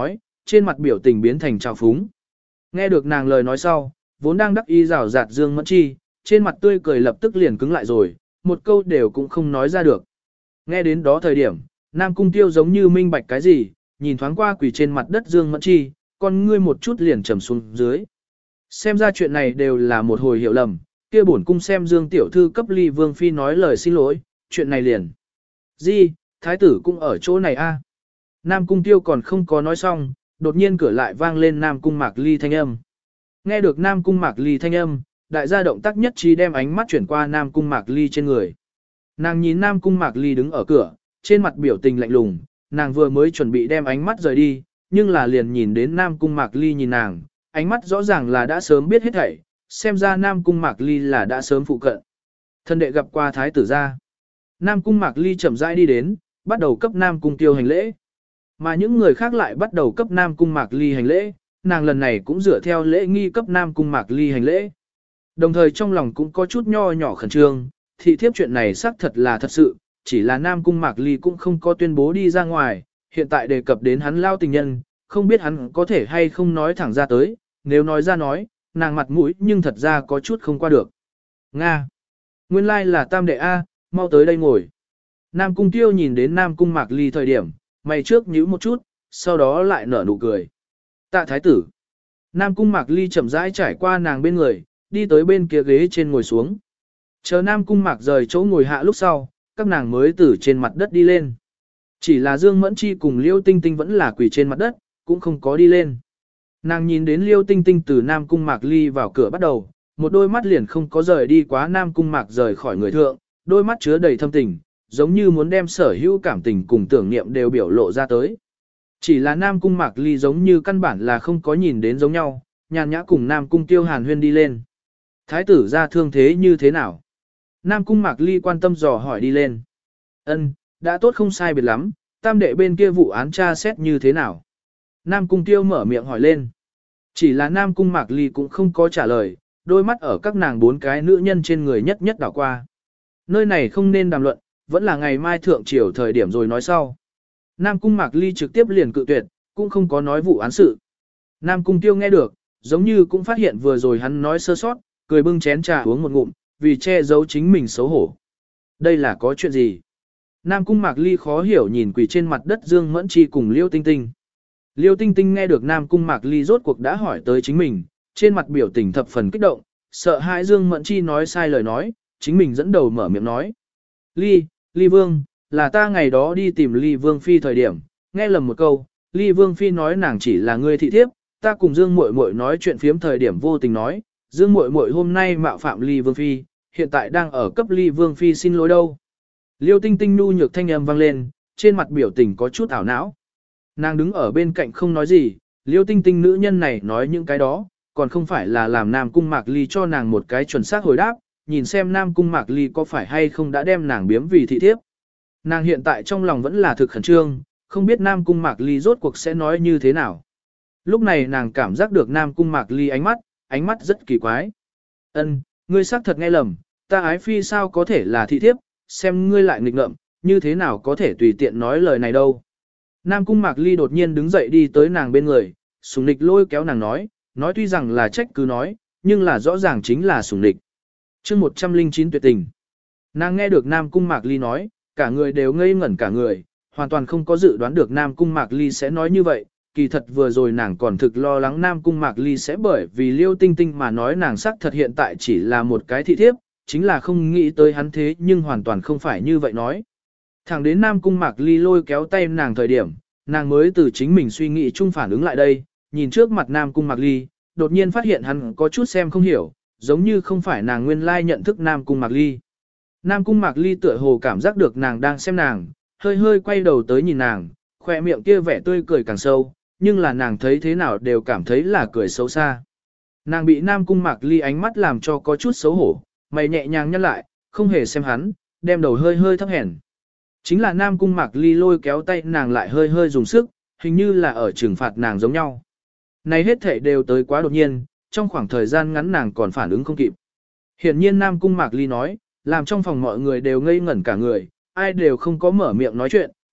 trên mặt biểu tình biến thành trào phúng. Nghe được nàng lời nói sau, vốn đang đắc ý rào rạt Dương Mẫn Chi, trên mặt tươi cười lập tức liền cứng lại rồi, một câu đều cũng không nói ra được. Nghe đến đó thời điểm, Nam Cung Tiêu giống như minh bạch cái gì, nhìn thoáng qua quỳ trên mặt đất Dương Mẫn Chi, con ngươi một chút liền trầm xuống dưới. Xem ra chuyện này đều là một hồi hiểu lầm, kia bổn cung xem Dương tiểu thư cấp Ly Vương phi nói lời xin lỗi, chuyện này liền. Gì, thái tử cũng ở chỗ này a? Nam Cung Tiêu còn không có nói xong, đột nhiên cửa lại vang lên Nam Cung Mạc Ly thanh âm. Nghe được Nam Cung Mạc Ly thanh âm, đại gia động tác nhất trí đem ánh mắt chuyển qua Nam Cung Mạc Ly trên người. Nàng nhìn Nam Cung Mạc Ly đứng ở cửa, trên mặt biểu tình lạnh lùng, nàng vừa mới chuẩn bị đem ánh mắt rời đi, nhưng là liền nhìn đến Nam Cung Mạc Ly nhìn nàng, ánh mắt rõ ràng là đã sớm biết hết thảy, xem ra Nam Cung Mạc Ly là đã sớm phụ cận. Thân đệ gặp qua thái tử gia. Nam Cung Mạc Ly chậm rãi đi đến, bắt đầu cấp Nam Cung Tiêu hành lễ. Mà những người khác lại bắt đầu cấp Nam Cung Mạc Ly hành lễ, nàng lần này cũng dựa theo lễ nghi cấp Nam Cung Mạc Ly hành lễ. Đồng thời trong lòng cũng có chút nho nhỏ khẩn trương, thị thiếp chuyện này xác thật là thật sự, chỉ là Nam Cung Mạc Ly cũng không có tuyên bố đi ra ngoài, hiện tại đề cập đến hắn lao tình nhân, không biết hắn có thể hay không nói thẳng ra tới, nếu nói ra nói, nàng mặt mũi nhưng thật ra có chút không qua được. Nga! Nguyên lai là tam đệ A, mau tới đây ngồi. Nam Cung Tiêu nhìn đến Nam Cung Mạc Ly thời điểm, mày trước nhíu một chút, sau đó lại nở nụ cười. Tạ thái tử. Nam Cung Mạc Ly chậm rãi trải qua nàng bên người, đi tới bên kia ghế trên ngồi xuống. Chờ Nam Cung Mạc rời chỗ ngồi hạ lúc sau, các nàng mới từ trên mặt đất đi lên. Chỉ là Dương Mẫn Chi cùng Liêu Tinh Tinh vẫn là quỳ trên mặt đất, cũng không có đi lên. Nàng nhìn đến Liêu Tinh Tinh từ Nam Cung Mạc Ly vào cửa bắt đầu, một đôi mắt liền không có rời đi quá Nam Cung Mạc rời khỏi người thượng, đôi mắt chứa đầy thâm tình, giống như muốn đem sở hữu cảm tình cùng tưởng niệm đều biểu lộ ra tới. Chỉ là Nam Cung Mạc Ly giống như căn bản là không có nhìn đến giống nhau, nhàn nhã cùng Nam Cung Tiêu Hàn huyên đi lên. Thái tử ra thương thế như thế nào? Nam Cung Mạc Ly quan tâm dò hỏi đi lên. Ân, đã tốt không sai biệt lắm, tam đệ bên kia vụ án tra xét như thế nào? Nam Cung Tiêu mở miệng hỏi lên. Chỉ là Nam Cung Mạc Ly cũng không có trả lời, đôi mắt ở các nàng bốn cái nữ nhân trên người nhất nhất đảo qua. Nơi này không nên đàm luận, vẫn là ngày mai thượng triều thời điểm rồi nói sau. Nam Cung Mạc Ly trực tiếp liền cự tuyệt, cũng không có nói vụ án sự. Nam Cung Tiêu nghe được, giống như cũng phát hiện vừa rồi hắn nói sơ sót, cười bưng chén trà uống một ngụm, vì che giấu chính mình xấu hổ. Đây là có chuyện gì? Nam Cung Mạc Ly khó hiểu nhìn quỳ trên mặt đất Dương Mẫn Chi cùng Liêu Tinh Tinh. Liêu Tinh Tinh nghe được Nam Cung Mạc Ly rốt cuộc đã hỏi tới chính mình, trên mặt biểu tình thập phần kích động, sợ hãi Dương Mẫn Chi nói sai lời nói, chính mình dẫn đầu mở miệng nói. Ly, Ly Vương, là ta ngày đó đi tìm Ly Vương Phi thời điểm, nghe lầm một câu, Ly Vương Phi nói nàng chỉ là người thị thiếp, ta cùng Dương Muội Muội nói chuyện phiếm thời điểm vô tình nói, Dương Muội Muội hôm nay mạo phạm Ly Vương Phi, hiện tại đang ở cấp Ly Vương Phi xin lỗi đâu. Liêu Tinh Tinh nu nhược thanh âm vang lên, trên mặt biểu tình có chút ảo não. Nàng đứng ở bên cạnh không nói gì, Liêu Tinh Tinh nữ nhân này nói những cái đó, còn không phải là làm Nam Cung Mạc Ly cho nàng một cái chuẩn xác hồi đáp, nhìn xem Nam Cung Mạc Ly có phải hay không đã đem nàng biếm vì thị thiếp. Nàng hiện tại trong lòng vẫn là thực khẩn trương, không biết Nam Cung Mạc Ly rốt cuộc sẽ nói như thế nào. Lúc này nàng cảm giác được Nam Cung Mạc Ly ánh mắt, ánh mắt rất kỳ quái. Ân, ngươi xác thật nghe lầm, ta ái phi sao có thể là thị thiếp, xem ngươi lại nghịch ngợm, như thế nào có thể tùy tiện nói lời này đâu. Nam Cung Mạc Ly đột nhiên đứng dậy đi tới nàng bên người, sủng nịch lôi kéo nàng nói, nói tuy rằng là trách cứ nói, nhưng là rõ ràng chính là sủng nịch. Chương một trăm lẻ chín tuyệt tình. Nàng nghe được Nam Cung Mạc Ly nói, cả người đều ngây ngẩn cả người, hoàn toàn không có dự đoán được Nam Cung Mạc Ly sẽ nói như vậy. Kỳ thật vừa rồi nàng còn thực lo lắng Nam Cung Mạc Ly sẽ bởi vì Liêu Tinh Tinh mà nói nàng sắc thật hiện tại chỉ là một cái thị thiếp, chính là không nghĩ tới hắn thế nhưng hoàn toàn không phải như vậy nói. Thẳng đến Nam Cung Mạc Ly lôi kéo tay nàng thời điểm, nàng mới từ chính mình suy nghĩ chung phản ứng lại đây, nhìn trước mặt Nam Cung Mạc Ly, đột nhiên phát hiện hắn có chút xem không hiểu, giống như không phải nàng nguyên lai nhận thức Nam Cung Mạc Ly. Nam Cung Mạc Ly tựa hồ cảm giác được nàng đang xem nàng, hơi hơi quay đầu tới nhìn nàng, khỏe miệng kia vẻ tươi cười càng sâu, nhưng là nàng thấy thế nào đều cảm thấy là cười xấu xa. Nàng bị Nam Cung Mạc Ly ánh mắt làm cho có chút xấu hổ, mày nhẹ nhàng nhăn lại, không hề xem hắn, đem đầu hơi hơi thấp hèn. Chính là Nam Cung Mạc Ly lôi kéo tay nàng lại hơi hơi dùng sức, hình như là ở trừng phạt nàng giống nhau. Này hết thể đều tới quá đột nhiên, trong khoảng thời gian ngắn nàng còn phản ứng không kịp. Hiển nhiên Nam Cung Mạc Ly nói, làm trong phòng mọi người đều ngây ngẩn cả người, ai đều không có mở miệng nói chuyện,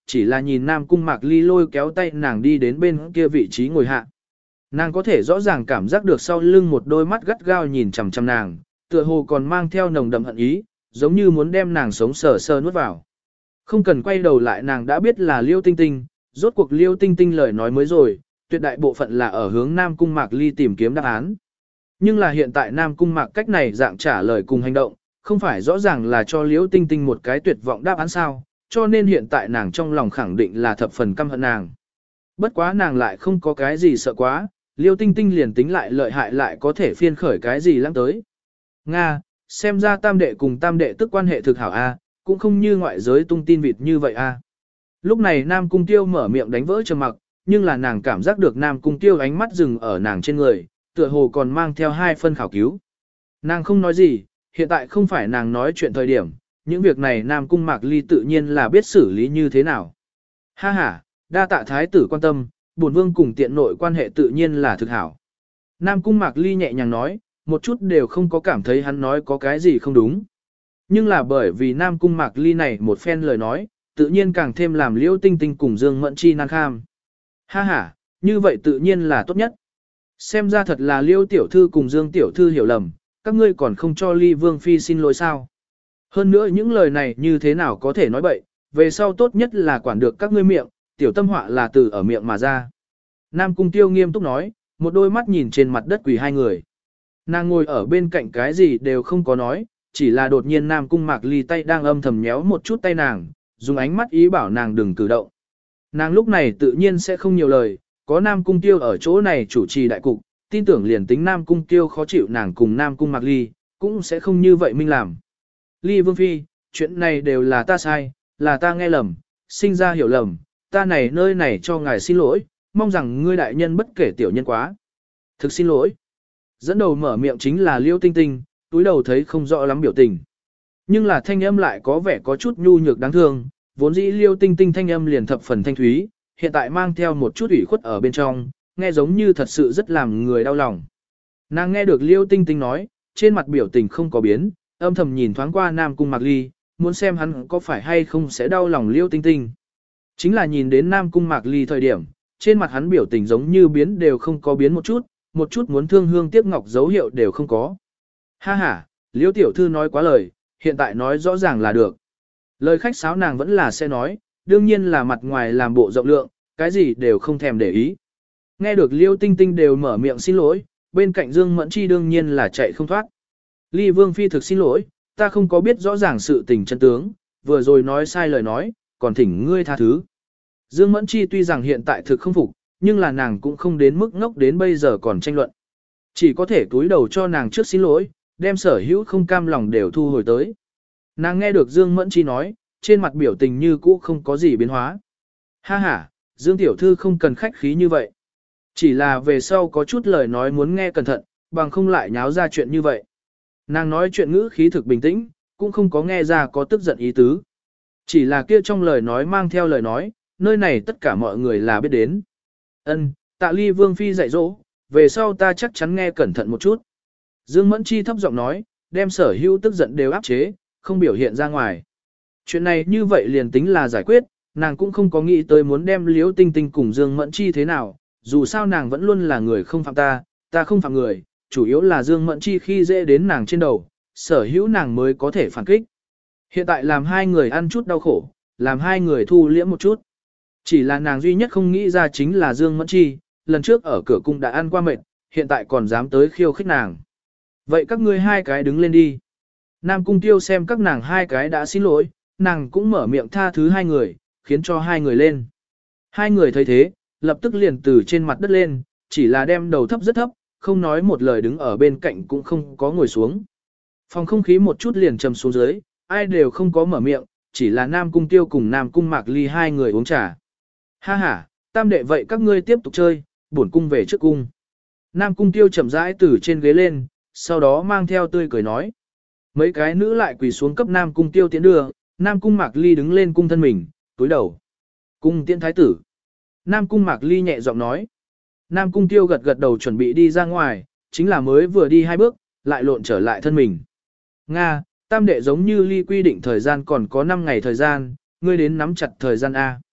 chỉ là nhìn Nam Cung Mạc Ly lôi kéo tay nàng đi đến bên kia vị trí ngồi hạ. Nàng có thể rõ ràng cảm giác được sau lưng một đôi mắt gắt gao nhìn chằm chằm nàng, tựa hồ còn mang theo nồng đậm hận ý, giống như muốn đem nàng sống sờ sờ nuốt vào. Không cần quay đầu lại nàng đã biết là Liêu Tinh Tinh, rốt cuộc Liêu Tinh Tinh lời nói mới rồi, tuyệt đại bộ phận là ở hướng Nam Cung Mạc Ly tìm kiếm đáp án. Nhưng là hiện tại Nam Cung Mạc cách này dạng trả lời cùng hành động, không phải rõ ràng là cho Liêu Tinh Tinh một cái tuyệt vọng đáp án sao, cho nên hiện tại nàng trong lòng khẳng định là thập phần căm hận nàng. Bất quá nàng lại không có cái gì sợ quá, Liêu Tinh Tinh liền tính lại lợi hại lại có thể phiên khởi cái gì lắm tới. Nga, xem ra tam đệ cùng tam đệ tức quan hệ thực hảo A, cũng không như ngoại giới tung tin vịt như vậy A. Lúc này Nam Cung Tiêu mở miệng đánh vỡ trầm mặc, nhưng là nàng cảm giác được Nam Cung Tiêu ánh mắt dừng ở nàng trên người, tựa hồ còn mang theo hai phân khảo cứu. Nàng không nói gì, hiện tại không phải nàng nói chuyện thời điểm, những việc này Nam Cung Mạc Ly tự nhiên là biết xử lý như thế nào. Ha ha, đa tạ thái tử quan tâm, bổn vương cùng tiện nội quan hệ tự nhiên là thực hảo. Nam Cung Mạc Ly nhẹ nhàng nói, một chút đều không có cảm thấy hắn nói có cái gì không đúng. Nhưng là bởi vì Nam Cung Mạc Ly này một phen lời nói, tự nhiên càng thêm làm Liễu Tinh Tinh cùng Dương Mẫn Chi nan kham. Ha ha, như vậy tự nhiên là tốt nhất. Xem ra thật là Liễu tiểu thư cùng Dương tiểu thư hiểu lầm, các ngươi còn không cho Ly Vương Phi xin lỗi sao. Hơn nữa những lời này như thế nào có thể nói bậy, về sau tốt nhất là quản được các ngươi miệng, tiểu tâm họa là từ ở miệng mà ra. Nam Cung Tiêu nghiêm túc nói, một đôi mắt nhìn trên mặt đất quỳ hai người. Nàng ngồi ở bên cạnh cái gì đều không có nói, chỉ là đột nhiên Nam Cung Mạc Ly tay đang âm thầm nhéo một chút tay nàng, dùng ánh mắt ý bảo nàng đừng cử động. Nàng lúc này tự nhiên sẽ không nhiều lời, có Nam Cung Tiêu ở chỗ này chủ trì đại cục, tin tưởng liền tính Nam Cung Tiêu khó chịu nàng cùng Nam Cung Mạc Ly, cũng sẽ không như vậy minh làm. Ly Vương Phi, chuyện này đều là ta sai, là ta nghe lầm, sinh ra hiểu lầm, ta này nơi này cho ngài xin lỗi, mong rằng ngươi đại nhân bất kể tiểu nhân quá. Thực xin lỗi. Dẫn đầu mở miệng chính là Liêu Tinh Tinh, túi đầu thấy không rõ lắm biểu tình. Nhưng là thanh âm lại có vẻ có chút nhu nhược đáng thương, vốn dĩ Liêu Tinh Tinh thanh âm liền thập phần thanh thúy, hiện tại mang theo một chút ủy khuất ở bên trong, nghe giống như thật sự rất làm người đau lòng. Nàng nghe được Liêu Tinh Tinh nói, trên mặt biểu tình không có biến, âm thầm nhìn thoáng qua Nam Cung Mạc Ly, muốn xem hắn có phải hay không sẽ đau lòng Liêu Tinh Tinh. Chính là nhìn đến Nam Cung Mạc Ly thời điểm, trên mặt hắn biểu tình giống như biến đều không có biến một chút, một chút muốn thương hương tiếc ngọc dấu hiệu đều không có. Ha ha, Liêu tiểu thư nói quá lời, hiện tại nói rõ ràng là được. Lời khách sáo nàng vẫn là sẽ nói, đương nhiên là mặt ngoài làm bộ rộng lượng, cái gì đều không thèm để ý. Nghe được Liêu Tinh Tinh đều mở miệng xin lỗi, bên cạnh Dương Mẫn Chi đương nhiên là chạy không thoát. Ly Vương Phi thực xin lỗi, ta không có biết rõ ràng sự tình chân tướng, vừa rồi nói sai lời nói, còn thỉnh ngươi tha thứ. Dương Mẫn Chi tuy rằng hiện tại thực không phục, nhưng là nàng cũng không đến mức ngốc đến bây giờ còn tranh luận. Chỉ có thể cúi đầu cho nàng trước xin lỗi, đem sở hữu không cam lòng đều thu hồi tới. Nàng nghe được Dương Mẫn Chi nói, trên mặt biểu tình như cũ không có gì biến hóa. Ha ha, Dương tiểu thư không cần khách khí như vậy. Chỉ là về sau có chút lời nói muốn nghe cẩn thận, bằng không lại nháo ra chuyện như vậy. Nàng nói chuyện ngữ khí thực bình tĩnh, cũng không có nghe ra có tức giận ý tứ. Chỉ là kia trong lời nói mang theo lời nói, nơi này tất cả mọi người là biết đến. Ân, tạ Ly Vương Phi dạy dỗ, về sau ta chắc chắn nghe cẩn thận một chút. Dương Mẫn Chi thấp giọng nói, đem sở hữu tức giận đều áp chế, không biểu hiện ra ngoài. Chuyện này như vậy liền tính là giải quyết, nàng cũng không có nghĩ tới muốn đem Liễu Tinh Tinh cùng Dương Mẫn Chi thế nào, dù sao nàng vẫn luôn là người không phạm ta, ta không phạm người, chủ yếu là Dương Mẫn Chi khi dễ đến nàng trên đầu, sở hữu nàng mới có thể phản kích. Hiện tại làm hai người ăn chút đau khổ, làm hai người thu liễm một chút. Chỉ là nàng duy nhất không nghĩ ra chính là Dương Mẫn Chi, lần trước ở cửa cung đã ăn qua mệt, hiện tại còn dám tới khiêu khích nàng. Vậy các ngươi hai cái đứng lên đi. Nam Cung Tiêu xem các nàng hai cái đã xin lỗi, nàng cũng mở miệng tha thứ hai người, khiến cho hai người lên. Hai người thấy thế, lập tức liền từ trên mặt đất lên, chỉ là đem đầu thấp rất thấp, không nói một lời đứng ở bên cạnh cũng không có ngồi xuống. Phòng không khí một chút liền trầm xuống dưới, ai đều không có mở miệng, chỉ là Nam Cung Tiêu cùng Nam Cung Mạc Ly hai người uống trà. Ha ha, tam đệ vậy các ngươi tiếp tục chơi, bổn cung về trước cung. Nam Cung Tiêu chậm rãi từ trên ghế lên, sau đó mang theo tươi cười nói. Mấy cái nữ lại quỳ xuống cấp Nam Cung Tiêu tiến đưa, Nam Cung Mạc Ly đứng lên cung thân mình, túi đầu. Cung tiễn thái tử. Nam Cung Mạc Ly nhẹ giọng nói. Nam Cung Tiêu gật gật đầu chuẩn bị đi ra ngoài, chính là mới vừa đi hai bước, lại lộn trở lại thân mình. Nga, tam đệ giống như Ly quy định thời gian còn có năm ngày thời gian, ngươi đến nắm chặt thời gian A.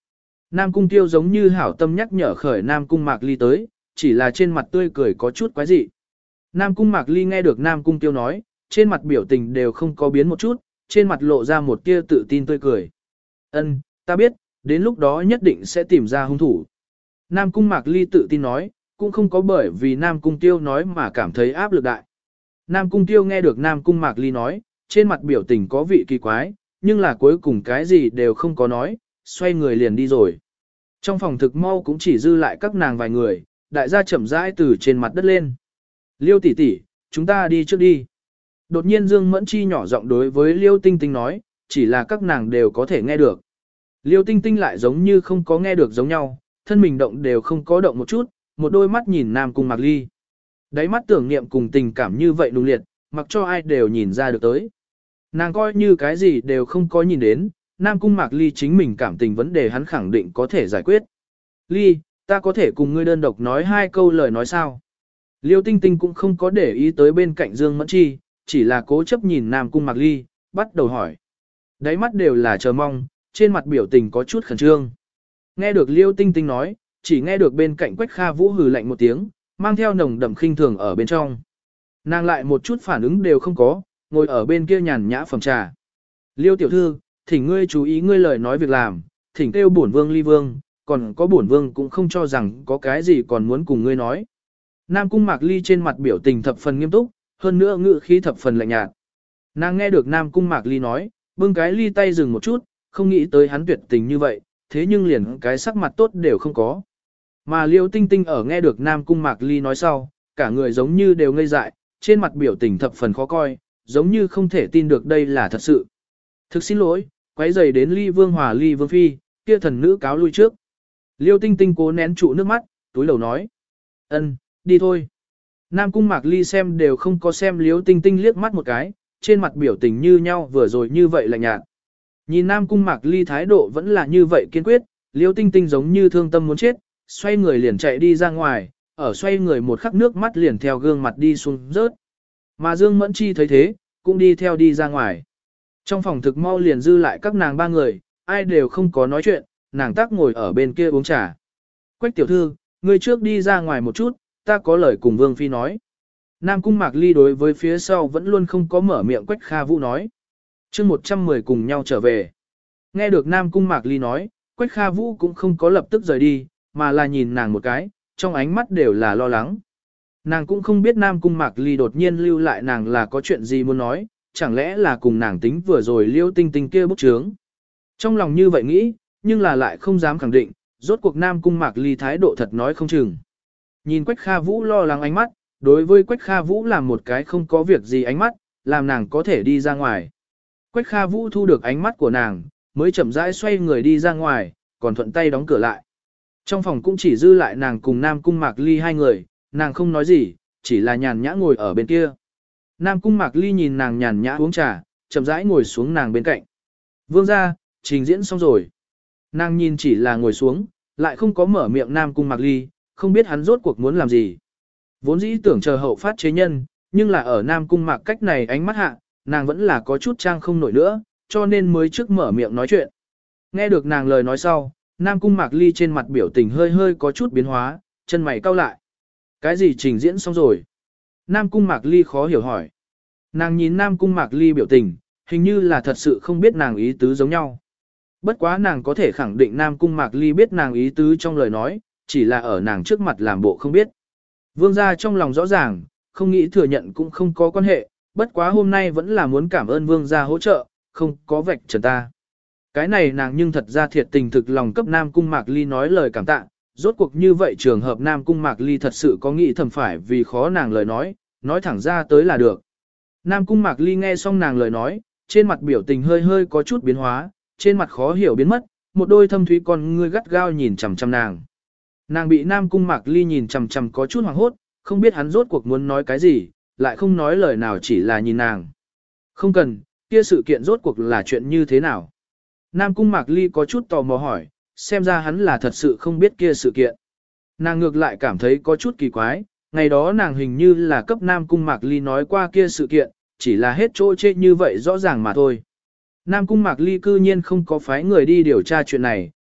Nam Cung Tiêu giống như hảo tâm nhắc nhở khởi Nam Cung Mạc Ly tới, chỉ là trên mặt tươi cười có chút quái dị. Nam Cung Mạc Ly nghe được Nam Cung Tiêu nói, trên mặt biểu tình đều không có biến một chút, trên mặt lộ ra một tia tự tin tươi cười. Ân, ta biết, đến lúc đó nhất định sẽ tìm ra hung thủ. Nam Cung Mạc Ly tự tin nói, cũng không có bởi vì Nam Cung Tiêu nói mà cảm thấy áp lực đại. Nam Cung Tiêu nghe được Nam Cung Mạc Ly nói, trên mặt biểu tình có vị kỳ quái, nhưng là cuối cùng cái gì đều không có nói, xoay người liền đi rồi. Trong phòng thực mau cũng chỉ dư lại các nàng vài người, đại gia chậm rãi từ trên mặt đất lên. Liêu tỷ tỷ, chúng ta đi trước đi. Đột nhiên Dương Mẫn Chi nhỏ giọng đối với Liêu Tinh Tinh nói, chỉ là các nàng đều có thể nghe được. Liêu Tinh Tinh lại giống như không có nghe được giống nhau, thân mình động đều không có động một chút, một đôi mắt nhìn Nam Cung Mạc Ly. Đáy mắt tưởng niệm cùng tình cảm như vậy nung liệt, mặc cho ai đều nhìn ra được tới. Nàng coi như cái gì đều không có nhìn đến, Nam Cung Mạc Ly chính mình cảm tình vấn đề hắn khẳng định có thể giải quyết. Ly, ta có thể cùng ngươi đơn độc nói hai câu lời nói sao? Liêu Tinh Tinh cũng không có để ý tới bên cạnh Dương Mẫn Chi, chỉ là cố chấp nhìn Nam Cung Mạc Ly, bắt đầu hỏi. Đáy mắt đều là chờ mong, trên mặt biểu tình có chút khẩn trương. Nghe được Liêu Tinh Tinh nói, chỉ nghe được bên cạnh Quách Kha Vũ hừ lạnh một tiếng, mang theo nồng đậm khinh thường ở bên trong. Nàng lại một chút phản ứng đều không có, ngồi ở bên kia nhàn nhã phẩm trà. Liêu tiểu thư, thỉnh ngươi chú ý ngươi lời nói việc làm, thỉnh kêu bổn vương Ly vương, còn có bổn vương cũng không cho rằng có cái gì còn muốn cùng ngươi nói. Nam Cung Mạc Ly trên mặt biểu tình thập phần nghiêm túc, hơn nữa ngữ khí thập phần lạnh nhạt. Nàng nghe được Nam Cung Mạc Ly nói, bưng cái ly tay dừng một chút, không nghĩ tới hắn tuyệt tình như vậy, thế nhưng liền cái sắc mặt tốt đều không có. Mà Liêu Tinh Tinh ở nghe được Nam Cung Mạc Ly nói sau, cả người giống như đều ngây dại, trên mặt biểu tình thập phần khó coi, giống như không thể tin được đây là thật sự. Thực xin lỗi, quấy rầy đến Ly Vương Hòa Ly Vương Phi, kia thần nữ cáo lui trước. Liêu Tinh Tinh cố nén trụ nước mắt, túi lầu nói. Ân, đi thôi. Nam Cung Mạc Ly xem đều không có xem Liêu Tinh Tinh liếc mắt một cái, trên mặt biểu tình như nhau vừa rồi như vậy lạnh nhạt. Nhìn Nam Cung Mạc Ly thái độ vẫn là như vậy kiên quyết, Liêu Tinh Tinh giống như thương tâm muốn chết, xoay người liền chạy đi ra ngoài, ở xoay người một khắc nước mắt liền theo gương mặt đi xuống rớt. Mà Dương Mẫn Chi thấy thế, cũng đi theo đi ra ngoài. Trong phòng thực mau liền dư lại các nàng ba người, ai đều không có nói chuyện, nàng tác ngồi ở bên kia uống trà. Quách tiểu thư, người trước đi ra ngoài một chút, ta có lời cùng Vương Phi nói. Nam Cung Mạc Ly đối với phía sau vẫn luôn không có mở miệng Quách Kha Vũ nói. chương một trăm mười cùng nhau trở về. Nghe được Nam Cung Mạc Ly nói, Quách Kha Vũ cũng không có lập tức rời đi, mà là nhìn nàng một cái, trong ánh mắt đều là lo lắng. Nàng cũng không biết Nam Cung Mạc Ly đột nhiên lưu lại nàng là có chuyện gì muốn nói, chẳng lẽ là cùng nàng tính vừa rồi Liêu Tinh Tinh kia bức trướng. Trong lòng như vậy nghĩ, nhưng là lại không dám khẳng định, rốt cuộc Nam Cung Mạc Ly thái độ thật nói không chừng. Nhìn Quách Kha Vũ lo lắng ánh mắt, đối với Quách Kha Vũ làm một cái không có việc gì ánh mắt, làm nàng có thể đi ra ngoài. Quách Kha Vũ thu được ánh mắt của nàng, mới chậm rãi xoay người đi ra ngoài, còn thuận tay đóng cửa lại. Trong phòng cũng chỉ dư lại nàng cùng Nam Cung Mạc Ly hai người, nàng không nói gì, chỉ là nhàn nhã ngồi ở bên kia. Nam Cung Mạc Ly nhìn nàng nhàn nhã uống trà, chậm rãi ngồi xuống nàng bên cạnh. Vương gia, trình diễn xong rồi. Nàng nhìn chỉ là ngồi xuống, lại không có mở miệng Nam Cung Mạc Ly, không biết hắn rốt cuộc muốn làm gì. Vốn dĩ tưởng chờ hậu phát chế nhân, nhưng là ở Nam Cung Mạc cách này ánh mắt hạ, nàng vẫn là có chút trang không nổi nữa, cho nên mới trước mở miệng nói chuyện. Nghe được nàng lời nói sau, Nam Cung Mạc Ly trên mặt biểu tình hơi hơi có chút biến hóa, chân mày cau lại. Cái gì trình diễn xong rồi? Nam Cung Mạc Ly khó hiểu hỏi. Nàng nhìn Nam Cung Mạc Ly biểu tình, hình như là thật sự không biết nàng ý tứ giống nhau. Bất quá nàng có thể khẳng định Nam Cung Mạc Ly biết nàng ý tứ trong lời nói, chỉ là ở nàng trước mặt làm bộ không biết. Vương gia trong lòng rõ ràng, không nghĩ thừa nhận cũng không có quan hệ, bất quá hôm nay vẫn là muốn cảm ơn vương gia hỗ trợ, không có vạch trần ta. Cái này nàng nhưng thật ra thiệt tình thực lòng cấp Nam Cung Mạc Ly nói lời cảm tạ, rốt cuộc như vậy trường hợp Nam Cung Mạc Ly thật sự có nghĩ thầm phải vì khó nàng lời nói, nói thẳng ra tới là được. Nam Cung Mạc Ly nghe xong nàng lời nói, trên mặt biểu tình hơi hơi có chút biến hóa, trên mặt khó hiểu biến mất, một đôi thâm thúy con ngươi gắt gao nhìn chằm chằm nàng. Nàng bị Nam Cung Mạc Ly nhìn chằm chằm có chút hoảng hốt, không biết hắn rốt cuộc muốn nói cái gì, lại không nói lời nào chỉ là nhìn nàng. Không cần, kia sự kiện rốt cuộc là chuyện như thế nào? Nam Cung Mạc Ly có chút tò mò hỏi, xem ra hắn là thật sự không biết kia sự kiện. Nàng ngược lại cảm thấy có chút kỳ quái, ngày đó nàng hình như là cấp Nam Cung Mạc Ly nói qua kia sự kiện, chỉ là hết chỗ chê như vậy rõ ràng mà thôi. Nam Cung Mạc Ly cư nhiên không có phái người đi điều tra chuyện này,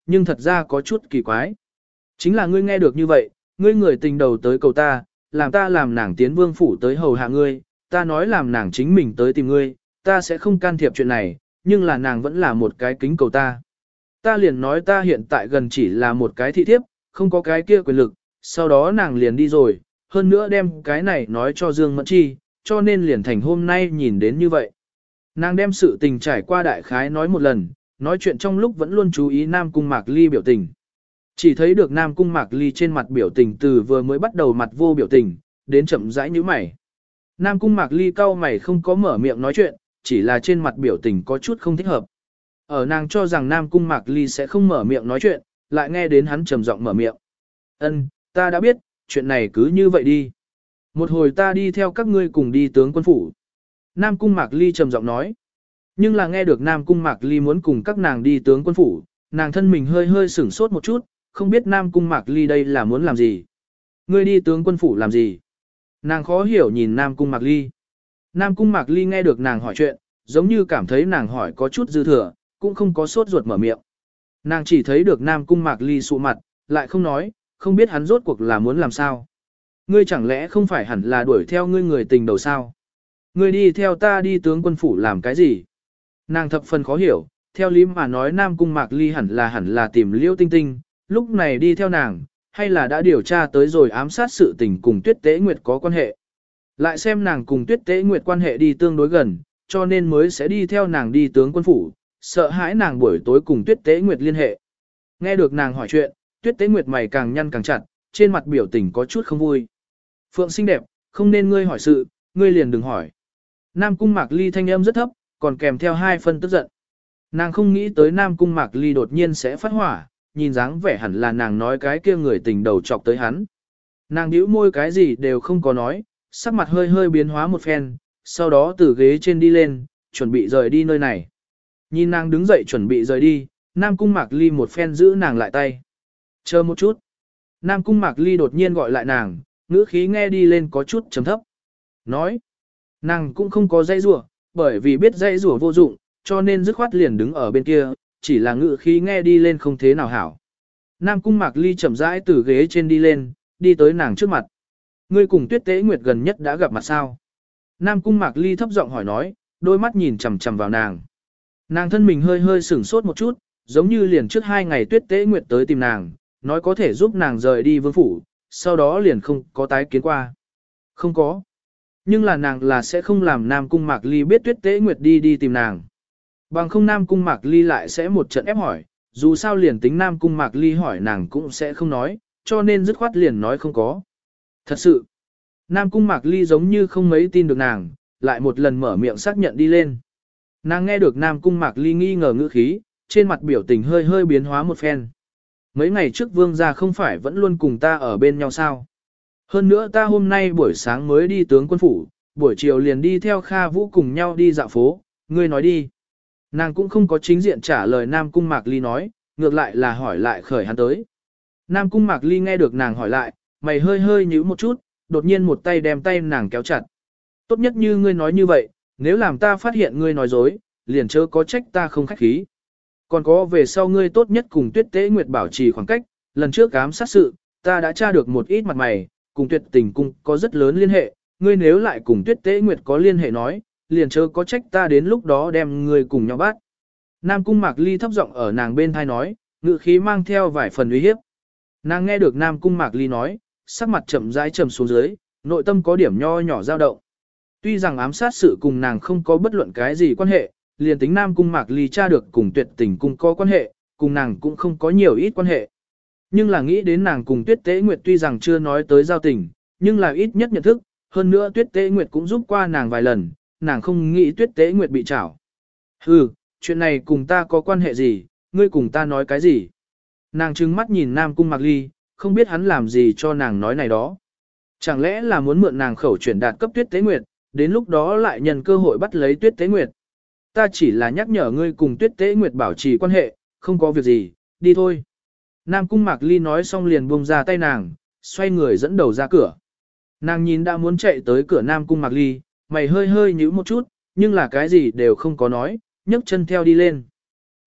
nhưng thật ra có chút kỳ quái. Chính là ngươi nghe được như vậy, ngươi người tình đầu tới cầu ta, làm ta làm nàng tiến vương phủ tới hầu hạ ngươi, ta nói làm nàng chính mình tới tìm ngươi, ta sẽ không can thiệp chuyện này, nhưng là nàng vẫn là một cái kính cầu ta. Ta liền nói ta hiện tại gần chỉ là một cái thị thiếp, không có cái kia quyền lực, sau đó nàng liền đi rồi, hơn nữa đem cái này nói cho Dương Mẫn Chi, cho nên liền thành hôm nay nhìn đến như vậy. Nàng đem sự tình trải qua đại khái nói một lần, nói chuyện trong lúc vẫn luôn chú ý Nam Cung Mạc Ly biểu tình. Chỉ thấy được Nam Cung Mạc Ly trên mặt biểu tình từ vừa mới bắt đầu mặt vô biểu tình, đến chậm rãi như mày. Nam Cung Mạc Ly cau mày không có mở miệng nói chuyện, chỉ là trên mặt biểu tình có chút không thích hợp. Ở nàng cho rằng Nam Cung Mạc Ly sẽ không mở miệng nói chuyện, lại nghe đến hắn trầm giọng mở miệng. Ân, ta đã biết, chuyện này cứ như vậy đi. Một hồi ta đi theo các ngươi cùng đi tướng quân phủ. Nam Cung Mạc Ly trầm giọng nói. Nhưng là nghe được Nam Cung Mạc Ly muốn cùng các nàng đi tướng quân phủ, nàng thân mình hơi hơi sửng sốt một chút, không biết Nam Cung Mạc Ly đây là muốn làm gì. Ngươi đi tướng quân phủ làm gì? Nàng khó hiểu nhìn Nam Cung Mạc Ly. Nam Cung Mạc Ly nghe được nàng hỏi chuyện, giống như cảm thấy nàng hỏi có chút dư thừa, cũng không có sốt ruột mở miệng. Nàng chỉ thấy được Nam Cung Mạc Ly sụ mặt, lại không nói, không biết hắn rốt cuộc là muốn làm sao. Ngươi chẳng lẽ không phải hẳn là đuổi theo ngươi người tình đầu sao? Ngươi đi theo ta đi tướng quân phủ làm cái gì? Nàng thập phần khó hiểu, theo lý mà nói Nam Cung Mạc Ly hẳn là hẳn là tìm Liêu Tinh Tinh, lúc này đi theo nàng, hay là đã điều tra tới rồi ám sát sự tình cùng Tuyết Tế Nguyệt có quan hệ. Lại xem nàng cùng Tuyết Tế Nguyệt quan hệ đi tương đối gần, cho nên mới sẽ đi theo nàng đi tướng quân phủ, sợ hãi nàng buổi tối cùng Tuyết Tế Nguyệt liên hệ. Nghe được nàng hỏi chuyện, Tuyết Tế Nguyệt mày càng nhăn càng chặt, trên mặt biểu tình có chút không vui. Phượng xinh đẹp, không nên ngươi hỏi sự, ngươi liền đừng hỏi. Nam Cung Mạc Ly thanh âm rất thấp, còn kèm theo hai phân tức giận. Nàng không nghĩ tới Nam Cung Mạc Ly đột nhiên sẽ phát hỏa, nhìn dáng vẻ hẳn là nàng nói cái kia người tình đầu chọc tới hắn. Nàng nhíu môi cái gì đều không có nói, sắc mặt hơi hơi biến hóa một phen, sau đó từ ghế trên đi lên, chuẩn bị rời đi nơi này. Nhìn nàng đứng dậy chuẩn bị rời đi, Nam Cung Mạc Ly một phen giữ nàng lại tay. Chờ một chút. Nam Cung Mạc Ly đột nhiên gọi lại nàng, ngữ khí nghe đi lên có chút trầm thấp. Nói. Nàng cũng không có dây rủa, bởi vì biết dây rủa vô dụng, cho nên dứt khoát liền đứng ở bên kia, chỉ là ngữ khí nghe đi lên không thế nào hảo. Nam Cung Mạc Ly chậm rãi từ ghế trên đi lên, đi tới nàng trước mặt. Ngươi cùng Tuyết Tế Nguyệt gần nhất đã gặp mặt sao? Nam Cung Mạc Ly thấp giọng hỏi nói, đôi mắt nhìn chằm chằm vào nàng. Nàng thân mình hơi hơi sửng sốt một chút, giống như liền trước hai ngày Tuyết Tế Nguyệt tới tìm nàng, nói có thể giúp nàng rời đi vương phủ, sau đó liền không có tái kiến qua. Không có. Nhưng là nàng là sẽ không làm Nam Cung Mạc Ly biết Tuyết Tế Nguyệt đi đi tìm nàng. Bằng không Nam Cung Mạc Ly lại sẽ một trận ép hỏi, dù sao liền tính Nam Cung Mạc Ly hỏi nàng cũng sẽ không nói, cho nên dứt khoát liền nói không có. Thật sự, Nam Cung Mạc Ly giống như không mấy tin được nàng, lại một lần mở miệng xác nhận đi lên. Nàng nghe được Nam Cung Mạc Ly nghi ngờ ngữ khí, trên mặt biểu tình hơi hơi biến hóa một phen. Mấy ngày trước vương gia không phải vẫn luôn cùng ta ở bên nhau sao? Hơn nữa ta hôm nay buổi sáng mới đi tướng quân phủ, buổi chiều liền đi theo Kha Vũ cùng nhau đi dạo phố, ngươi nói đi. Nàng cũng không có chính diện trả lời Nam Cung Mạc Ly nói, ngược lại là hỏi lại khởi hắn tới. Nam Cung Mạc Ly nghe được nàng hỏi lại, mày hơi hơi nhíu một chút, đột nhiên một tay đem tay nàng kéo chặt. Tốt nhất như ngươi nói như vậy, nếu làm ta phát hiện ngươi nói dối, liền chớ có trách ta không khách khí. Còn có về sau ngươi tốt nhất cùng Tuyết Tế Nguyệt bảo trì khoảng cách, lần trước ám sát sự, ta đã tra được một ít mặt mày, cùng Tuyệt Tình cung có rất lớn liên hệ, ngươi nếu lại cùng Tuyết Tế Nguyệt có liên hệ nói, liền chớ có trách ta đến lúc đó đem ngươi cùng nhau bắt. Nam Cung Mạc Ly thấp giọng ở nàng bên thai nói, ngữ khí mang theo vài phần uy hiếp. Nàng nghe được Nam Cung Mạc Ly nói, sắc mặt chậm rãi trầm xuống dưới, nội tâm có điểm nho nhỏ dao động. Tuy rằng ám sát sự cùng nàng không có bất luận cái gì quan hệ, liền tính Nam Cung Mạc Ly tra được cùng Tuyệt Tình cung có quan hệ, cùng nàng cũng không có nhiều ít quan hệ. Nhưng là nghĩ đến nàng cùng Tuyết Tế Nguyệt tuy rằng chưa nói tới giao tình, nhưng là ít nhất nhận thức, hơn nữa Tuyết Tế Nguyệt cũng giúp qua nàng vài lần, nàng không nghĩ Tuyết Tế Nguyệt bị trảo. Hừ, chuyện này cùng ta có quan hệ gì, ngươi cùng ta nói cái gì? Nàng trừng mắt nhìn Nam Cung Mạc Ly, không biết hắn làm gì cho nàng nói này đó. Chẳng lẽ là muốn mượn nàng khẩu chuyển đạt cấp Tuyết Tế Nguyệt, đến lúc đó lại nhân cơ hội bắt lấy Tuyết Tế Nguyệt. Ta chỉ là nhắc nhở ngươi cùng Tuyết Tế Nguyệt bảo trì quan hệ, không có việc gì, đi thôi. Nam Cung Mạc Ly nói xong liền buông ra tay nàng, xoay người dẫn đầu ra cửa. Nàng nhìn đã muốn chạy tới cửa Nam Cung Mạc Ly, mày hơi hơi nhíu một chút, nhưng là cái gì đều không có nói, nhấc chân theo đi lên.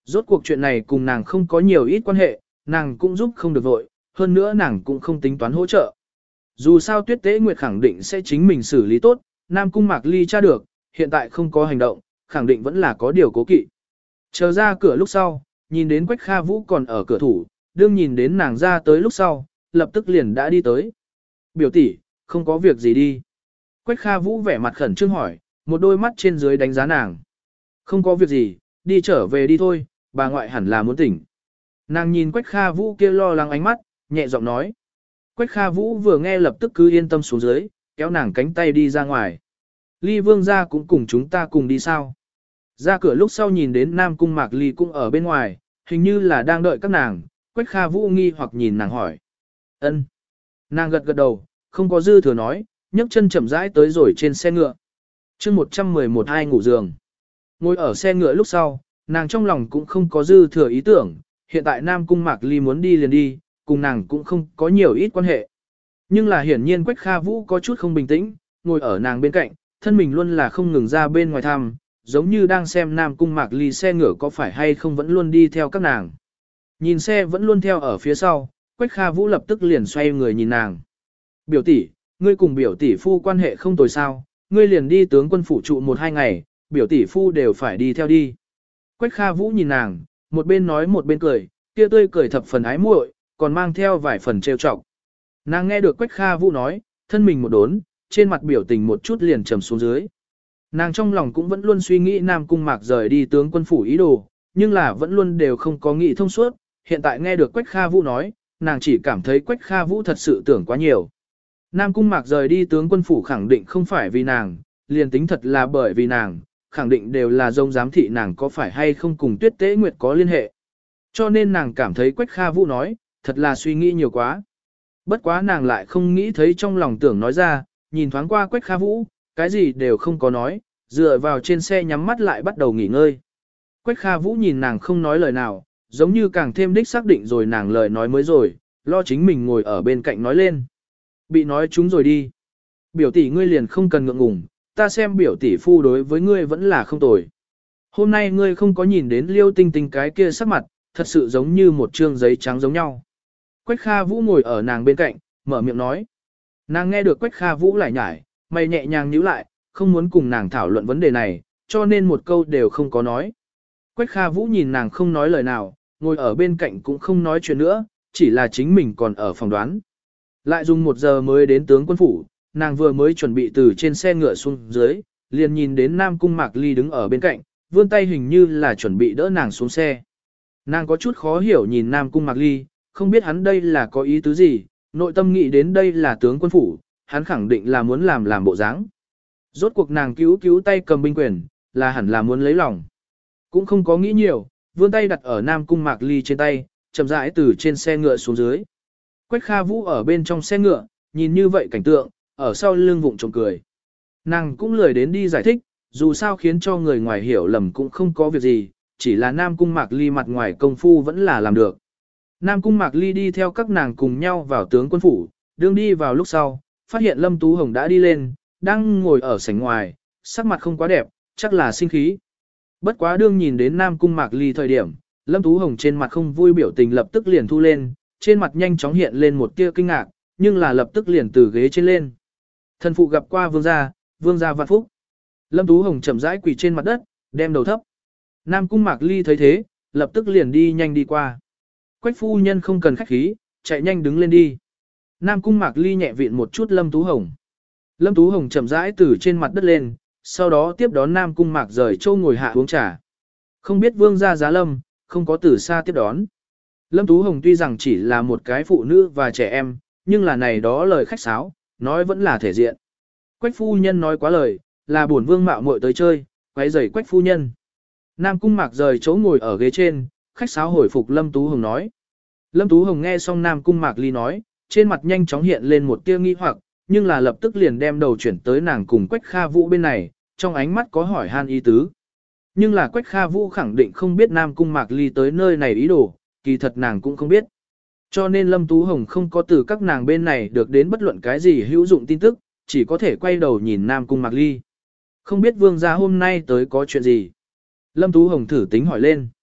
Rốt cuộc chuyện này cùng nàng không có nhiều ít quan hệ, nàng cũng giúp không được vội, hơn nữa nàng cũng không tính toán hỗ trợ. Dù sao Tuyết Tế Nguyệt khẳng định sẽ chính mình xử lý tốt, Nam Cung Mạc Ly tra được, hiện tại không có hành động, khẳng định vẫn là có điều cố kỵ. Chờ ra cửa lúc sau, nhìn đến Quách Kha Vũ còn ở cửa thủ, đương nhìn đến nàng ra tới lúc sau, lập tức liền đã đi tới. Biểu tỷ, không có việc gì đi. Quách Kha Vũ vẻ mặt khẩn trương hỏi, một đôi mắt trên dưới đánh giá nàng. Không có việc gì, đi trở về đi thôi, bà ngoại hẳn là muốn tỉnh. Nàng nhìn Quách Kha Vũ kia lo lắng ánh mắt, nhẹ giọng nói. Quách Kha Vũ vừa nghe lập tức cứ yên tâm xuống dưới, kéo nàng cánh tay đi ra ngoài. Ly Vương gia cũng cùng chúng ta cùng đi sao? Ra cửa lúc sau nhìn đến Nam Cung Mạc Ly cũng ở bên ngoài, hình như là đang đợi các nàng, Quách Kha Vũ nghi hoặc nhìn nàng hỏi. Ân. Nàng gật gật đầu, không có dư thừa nói, nhấc chân chậm rãi tới rồi trên xe ngựa. chương một trăm mười một hai ngủ giường. Ngồi ở xe ngựa lúc sau, nàng trong lòng cũng không có dư thừa ý tưởng, hiện tại Nam Cung Mạc Ly muốn đi liền đi, cùng nàng cũng không có nhiều ít quan hệ. Nhưng là hiển nhiên Quách Kha Vũ có chút không bình tĩnh, ngồi ở nàng bên cạnh, thân mình luôn là không ngừng ra bên ngoài thăm, giống như đang xem Nam Cung Mạc Ly xe ngựa có phải hay không vẫn luôn đi theo các nàng. Nhìn xe vẫn luôn theo ở phía sau, Quách Kha Vũ lập tức liền xoay người nhìn nàng. Biểu tỷ, ngươi cùng biểu tỷ phu quan hệ không tồi sao, ngươi liền đi tướng quân phủ trụ một hai ngày, biểu tỷ phu đều phải đi theo đi. Quách Kha Vũ nhìn nàng, một bên nói một bên cười, kia tươi cười thập phần ái muội, còn mang theo vài phần trêu chọc. Nàng nghe được Quách Kha Vũ nói, thân mình một đốn, trên mặt biểu tình một chút liền trầm xuống dưới. Nàng trong lòng cũng vẫn luôn suy nghĩ Nam Cung Mạc rời đi tướng quân phủ ý đồ, nhưng là vẫn luôn đều không có nghĩ thông suốt, hiện tại nghe được Quách Kha Vũ nói, nàng chỉ cảm thấy Quách Kha Vũ thật sự tưởng quá nhiều. Nam Cung Mạc rời đi tướng quân phủ khẳng định không phải vì nàng, liền tính thật là bởi vì nàng, khẳng định đều là dông giám thị nàng có phải hay không cùng Tuyết Tế Nguyệt có liên hệ. Cho nên nàng cảm thấy Quách Kha Vũ nói, thật là suy nghĩ nhiều quá. Bất quá nàng lại không nghĩ thấy trong lòng tưởng nói ra, nhìn thoáng qua Quách Kha Vũ, cái gì đều không có nói, dựa vào trên xe nhắm mắt lại bắt đầu nghỉ ngơi. Quách Kha Vũ nhìn nàng không nói lời nào, giống như càng thêm đích xác định rồi nàng lời nói mới rồi, lo chính mình ngồi ở bên cạnh nói lên. Bị nói chúng rồi đi. Biểu tỷ ngươi liền không cần ngượng ngùng, ta xem biểu tỷ phu đối với ngươi vẫn là không tồi. Hôm nay ngươi không có nhìn đến Liêu Tinh Tinh cái kia sắc mặt, thật sự giống như một trương giấy trắng giống nhau. Quách Kha Vũ ngồi ở nàng bên cạnh, mở miệng nói. Nàng nghe được Quách Kha Vũ lại nhải, mày nhẹ nhàng nhíu lại, không muốn cùng nàng thảo luận vấn đề này, cho nên một câu đều không có nói. Quách Kha Vũ nhìn nàng không nói lời nào, ngồi ở bên cạnh cũng không nói chuyện nữa, chỉ là chính mình còn ở phòng đoán. Lại dùng một giờ mới đến tướng quân phủ, nàng vừa mới chuẩn bị từ trên xe ngựa xuống dưới, liền nhìn đến Nam Cung Mạc Ly đứng ở bên cạnh, vươn tay hình như là chuẩn bị đỡ nàng xuống xe. Nàng có chút khó hiểu nhìn Nam Cung Mạc Ly, không biết hắn đây là có ý tứ gì, nội tâm nghĩ đến đây là tướng quân phủ, hắn khẳng định là muốn làm làm bộ dáng. Rốt cuộc nàng cứu cứu tay cầm binh quyền, là hẳn là muốn lấy lòng. Cũng không có nghĩ nhiều, vươn tay đặt ở Nam Cung Mạc Ly trên tay, chậm rãi từ trên xe ngựa xuống dưới. Quách Kha Vũ ở bên trong xe ngựa, nhìn như vậy cảnh tượng, ở sau lưng vụng trộm cười. Nàng cũng lười đến đi giải thích, dù sao khiến cho người ngoài hiểu lầm cũng không có việc gì, chỉ là Nam Cung Mạc Ly mặt ngoài công phu vẫn là làm được. Nam Cung Mạc Ly đi theo các nàng cùng nhau vào tướng quân phủ, đương đi vào lúc sau, phát hiện Lâm Tú Hồng đã đi lên, đang ngồi ở sảnh ngoài, sắc mặt không quá đẹp, chắc là sinh khí. Bất quá đương nhìn đến Nam Cung Mạc Ly thời điểm, Lâm Tú Hồng trên mặt không vui biểu tình lập tức liền thu lên, trên mặt nhanh chóng hiện lên một tia kinh ngạc, nhưng là lập tức liền từ ghế trên lên. Thần phụ gặp qua vương gia, vương gia vạn phúc. Lâm Tú Hồng chậm rãi quỳ trên mặt đất, đem đầu thấp. Nam Cung Mạc Ly thấy thế, lập tức liền đi nhanh đi qua. Quách phu nhân không cần khách khí, chạy nhanh đứng lên đi. Nam Cung Mạc Ly nhẹ vịn một chút Lâm Tú Hồng. Lâm Tú Hồng chậm rãi từ trên mặt đất lên, sau đó tiếp đón Nam Cung Mạc rời châu ngồi hạ uống trà. Không biết vương gia giá lâm, không có từ xa tiếp đón. Lâm Tú Hồng tuy rằng chỉ là một cái phụ nữ và trẻ em, nhưng là này đó lời khách sáo, nói vẫn là thể diện. Quách phu nhân nói quá lời, là bổn vương mạo muội tới chơi, quấy rầy Quách phu nhân. Nam Cung Mạc rời chỗ ngồi ở ghế trên, khách sáo hồi phục Lâm Tú Hồng nói. Lâm Tú Hồng nghe xong Nam Cung Mạc Ly nói, trên mặt nhanh chóng hiện lên một tia nghi hoặc, nhưng là lập tức liền đem đầu chuyển tới nàng cùng Quách Kha Vũ bên này, trong ánh mắt có hỏi han ý tứ. Nhưng là Quách Kha Vũ khẳng định không biết Nam Cung Mạc Ly tới nơi này ý đồ, kỳ thật nàng cũng không biết. Cho nên Lâm Tú Hồng không có từ các nàng bên này được đến bất luận cái gì hữu dụng tin tức, chỉ có thể quay đầu nhìn Nam Cung Mạc Ly. Không biết vương gia hôm nay tới có chuyện gì? Lâm Tú Hồng thử tính hỏi lên.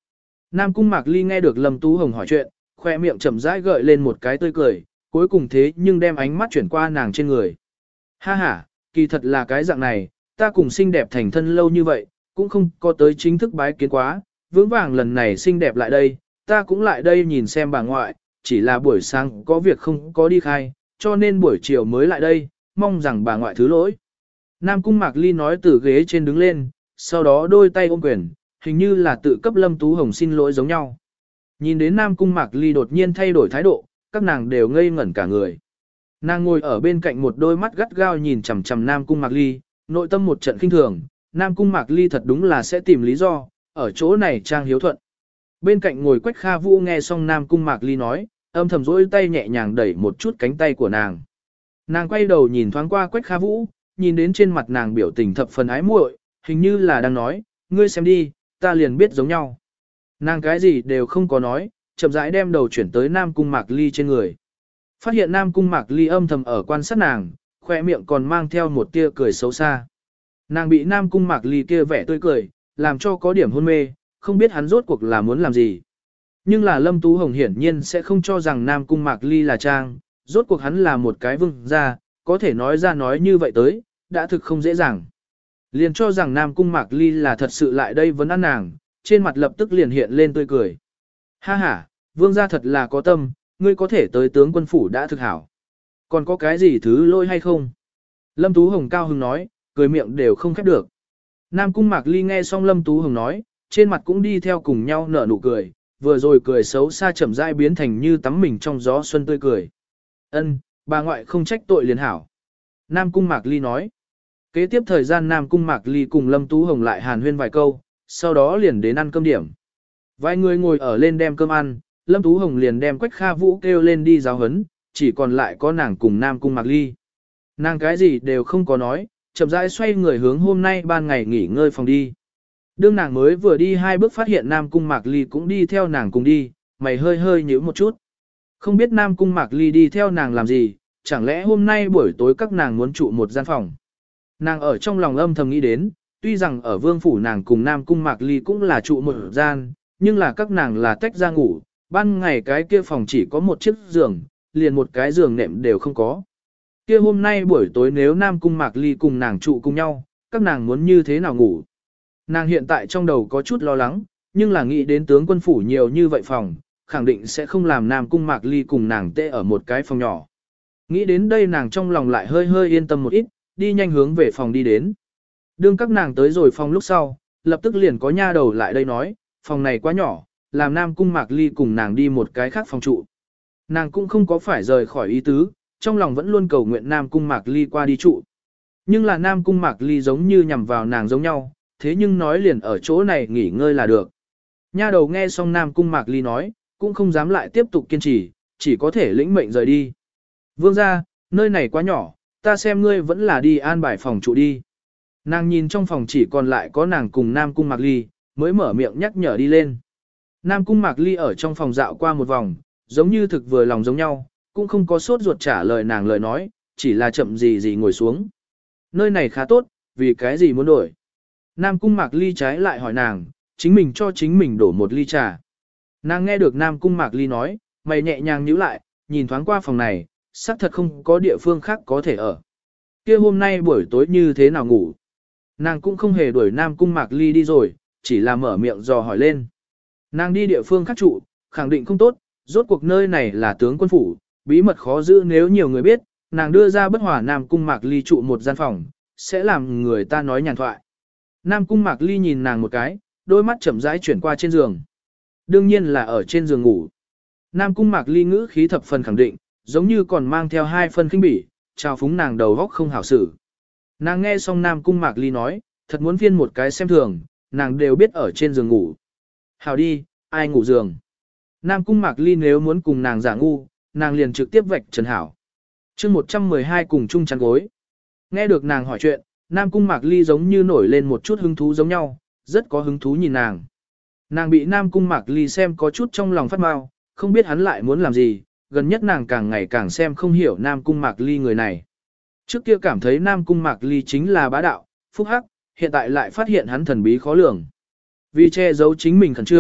Nam Cung Mạc Ly nghe được Lâm Tú Hồng hỏi chuyện, khoe miệng chậm rãi gợi lên một cái tươi cười, cuối cùng thế nhưng đem ánh mắt chuyển qua nàng trên người. Ha ha, kỳ thật là cái dạng này, ta cùng xinh đẹp thành thân lâu như vậy, cũng không có tới chính thức bái kiến quá, vững vàng lần này xinh đẹp lại đây, ta cũng lại đây nhìn xem bà ngoại, chỉ là buổi sáng có việc không có đi khai, cho nên buổi chiều mới lại đây, mong rằng bà ngoại thứ lỗi. Nam Cung Mạc Ly nói từ ghế trên đứng lên, sau đó đôi tay ôm quyền, hình như là tự cấp Lâm Tú Hồng xin lỗi giống nhau. Nhìn đến Nam Cung Mạc Ly đột nhiên thay đổi thái độ, các nàng đều ngây ngẩn cả người. Nàng ngồi ở bên cạnh một đôi mắt gắt gao nhìn chằm chằm Nam Cung Mạc Ly, nội tâm một trận kinh thường, Nam Cung Mạc Ly thật đúng là sẽ tìm lý do, ở chỗ này trang hiếu thuận. Bên cạnh ngồi Quách Kha Vũ nghe xong Nam Cung Mạc Ly nói, âm thầm rỗi tay nhẹ nhàng đẩy một chút cánh tay của nàng. Nàng quay đầu nhìn thoáng qua Quách Kha Vũ, nhìn đến trên mặt nàng biểu tình thập phần ái muội, hình như là đang nói, ngươi xem đi, ta liền biết giống nhau. Nàng cái gì đều không có nói, chậm rãi đem đầu chuyển tới Nam Cung Mạc Ly trên người. Phát hiện Nam Cung Mạc Ly âm thầm ở quan sát nàng, khoe miệng còn mang theo một tia cười xấu xa. Nàng bị Nam Cung Mạc Ly kia vẻ tươi cười, làm cho có điểm hôn mê, không biết hắn rốt cuộc là muốn làm gì. Nhưng là Lâm Tú Hồng hiển nhiên sẽ không cho rằng Nam Cung Mạc Ly là trang, rốt cuộc hắn là một cái vương gia, có thể nói ra nói như vậy tới, đã thực không dễ dàng. Liền cho rằng Nam Cung Mạc Ly là thật sự lại đây vấn ăn nàng, trên mặt lập tức liền hiện lên tươi cười. Ha ha, vương gia thật là có tâm, ngươi có thể tới tướng quân phủ đã thực hảo. Còn có cái gì thứ lỗi hay không? Lâm Tú Hồng cao hứng nói, cười miệng đều không khép được. Nam Cung Mạc Ly nghe xong Lâm Tú Hồng nói, trên mặt cũng đi theo cùng nhau nở nụ cười, vừa rồi cười xấu xa chậm rãi biến thành như tắm mình trong gió xuân tươi cười. Ân, bà ngoại không trách tội liền hảo. Nam Cung Mạc Ly nói. Kế tiếp thời gian Nam Cung Mạc Ly cùng Lâm Tú Hồng lại hàn huyên vài câu, sau đó liền đến ăn cơm điểm. Vài người ngồi ở lên đem cơm ăn, Lâm Tú Hồng liền đem Quách Kha Vũ kêu lên đi giáo huấn, chỉ còn lại có nàng cùng Nam Cung Mạc Ly. Nàng cái gì đều không có nói, chậm rãi xoay người hướng hôm nay ban ngày nghỉ ngơi phòng đi. Đương nàng mới vừa đi hai bước phát hiện Nam Cung Mạc Ly cũng đi theo nàng cùng đi, mày hơi hơi nhíu một chút. Không biết Nam Cung Mạc Ly đi theo nàng làm gì, chẳng lẽ hôm nay buổi tối các nàng muốn trụ một gian phòng. Nàng ở trong lòng âm thầm nghĩ đến, tuy rằng ở vương phủ nàng cùng Nam Cung Mạc Ly cũng là trụ một gian, nhưng là các nàng là tách ra ngủ, ban ngày cái kia phòng chỉ có một chiếc giường, liền một cái giường nệm đều không có. Kia hôm nay buổi tối nếu Nam Cung Mạc Ly cùng nàng trụ cùng nhau, các nàng muốn như thế nào ngủ. Nàng hiện tại trong đầu có chút lo lắng, nhưng là nghĩ đến tướng quân phủ nhiều như vậy phòng, khẳng định sẽ không làm Nam Cung Mạc Ly cùng nàng tê ở một cái phòng nhỏ. Nghĩ đến đây nàng trong lòng lại hơi hơi yên tâm một ít, đi nhanh hướng về phòng đi đến. Đương các nàng tới rồi phòng lúc sau, lập tức liền có nha đầu lại đây nói, phòng này quá nhỏ, làm Nam Cung Mạc Ly cùng nàng đi một cái khác phòng trụ. Nàng cũng không có phải rời khỏi ý tứ, trong lòng vẫn luôn cầu nguyện Nam Cung Mạc Ly qua đi trụ. Nhưng là Nam Cung Mạc Ly giống như nhằm vào nàng giống nhau, thế nhưng nói liền ở chỗ này nghỉ ngơi là được. Nha đầu nghe xong Nam Cung Mạc Ly nói, cũng không dám lại tiếp tục kiên trì, chỉ có thể lĩnh mệnh rời đi. Vương gia, nơi này quá nhỏ, ta xem ngươi vẫn là đi an bài phòng trụ đi. Nàng nhìn trong phòng chỉ còn lại có nàng cùng Nam Cung Mạc Ly, mới mở miệng nhắc nhở đi lên. Nam Cung Mạc Ly ở trong phòng dạo qua một vòng, giống như thực vừa lòng giống nhau, cũng không có sốt ruột trả lời nàng lời nói, chỉ là chậm gì gì ngồi xuống. Nơi này khá tốt, vì cái gì muốn đổi? Nam Cung Mạc Ly trái lại hỏi nàng, chính mình cho chính mình đổ một ly trà. Nàng nghe được Nam Cung Mạc Ly nói, mày nhẹ nhàng nhíu lại, nhìn thoáng qua phòng này, xác thật không có địa phương khác có thể ở. Kia hôm nay buổi tối như thế nào ngủ? Nàng cũng không hề đuổi Nam Cung Mạc Ly đi rồi, chỉ là mở miệng dò hỏi lên. Nàng đi địa phương khác trụ, khẳng định không tốt, rốt cuộc nơi này là tướng quân phủ, bí mật khó giữ nếu nhiều người biết, nàng đưa ra bất hòa Nam Cung Mạc Ly trụ một gian phòng, sẽ làm người ta nói nhàn thoại. Nam Cung Mạc Ly nhìn nàng một cái, đôi mắt chậm rãi chuyển qua trên giường. Đương nhiên là ở trên giường ngủ. Nam Cung Mạc Ly ngữ khí thập phần khẳng định, giống như còn mang theo hai phần khinh bỉ, trao phúng nàng đầu góc không hảo xử. Nàng nghe xong Nam Cung Mạc Ly nói, thật muốn phiên một cái xem thường, nàng đều biết ở trên giường ngủ. Hảo đi, ai ngủ giường. Nam Cung Mạc Ly nếu muốn cùng nàng giả ngu, nàng liền trực tiếp vạch trần hảo. chương một trăm mười hai cùng chung chăn gối. Nghe được nàng hỏi chuyện, Nam Cung Mạc Ly giống như nổi lên một chút hứng thú giống nhau, rất có hứng thú nhìn nàng. Nàng bị Nam Cung Mạc Ly xem có chút trong lòng phát mau, không biết hắn lại muốn làm gì, gần nhất nàng càng ngày càng xem không hiểu Nam Cung Mạc Ly người này. Trước kia cảm thấy Nam Cung Mạc Ly chính là bá đạo, phúc hắc, hiện tại lại phát hiện hắn thần bí khó lường. Vì che giấu chính mình khẩn trương,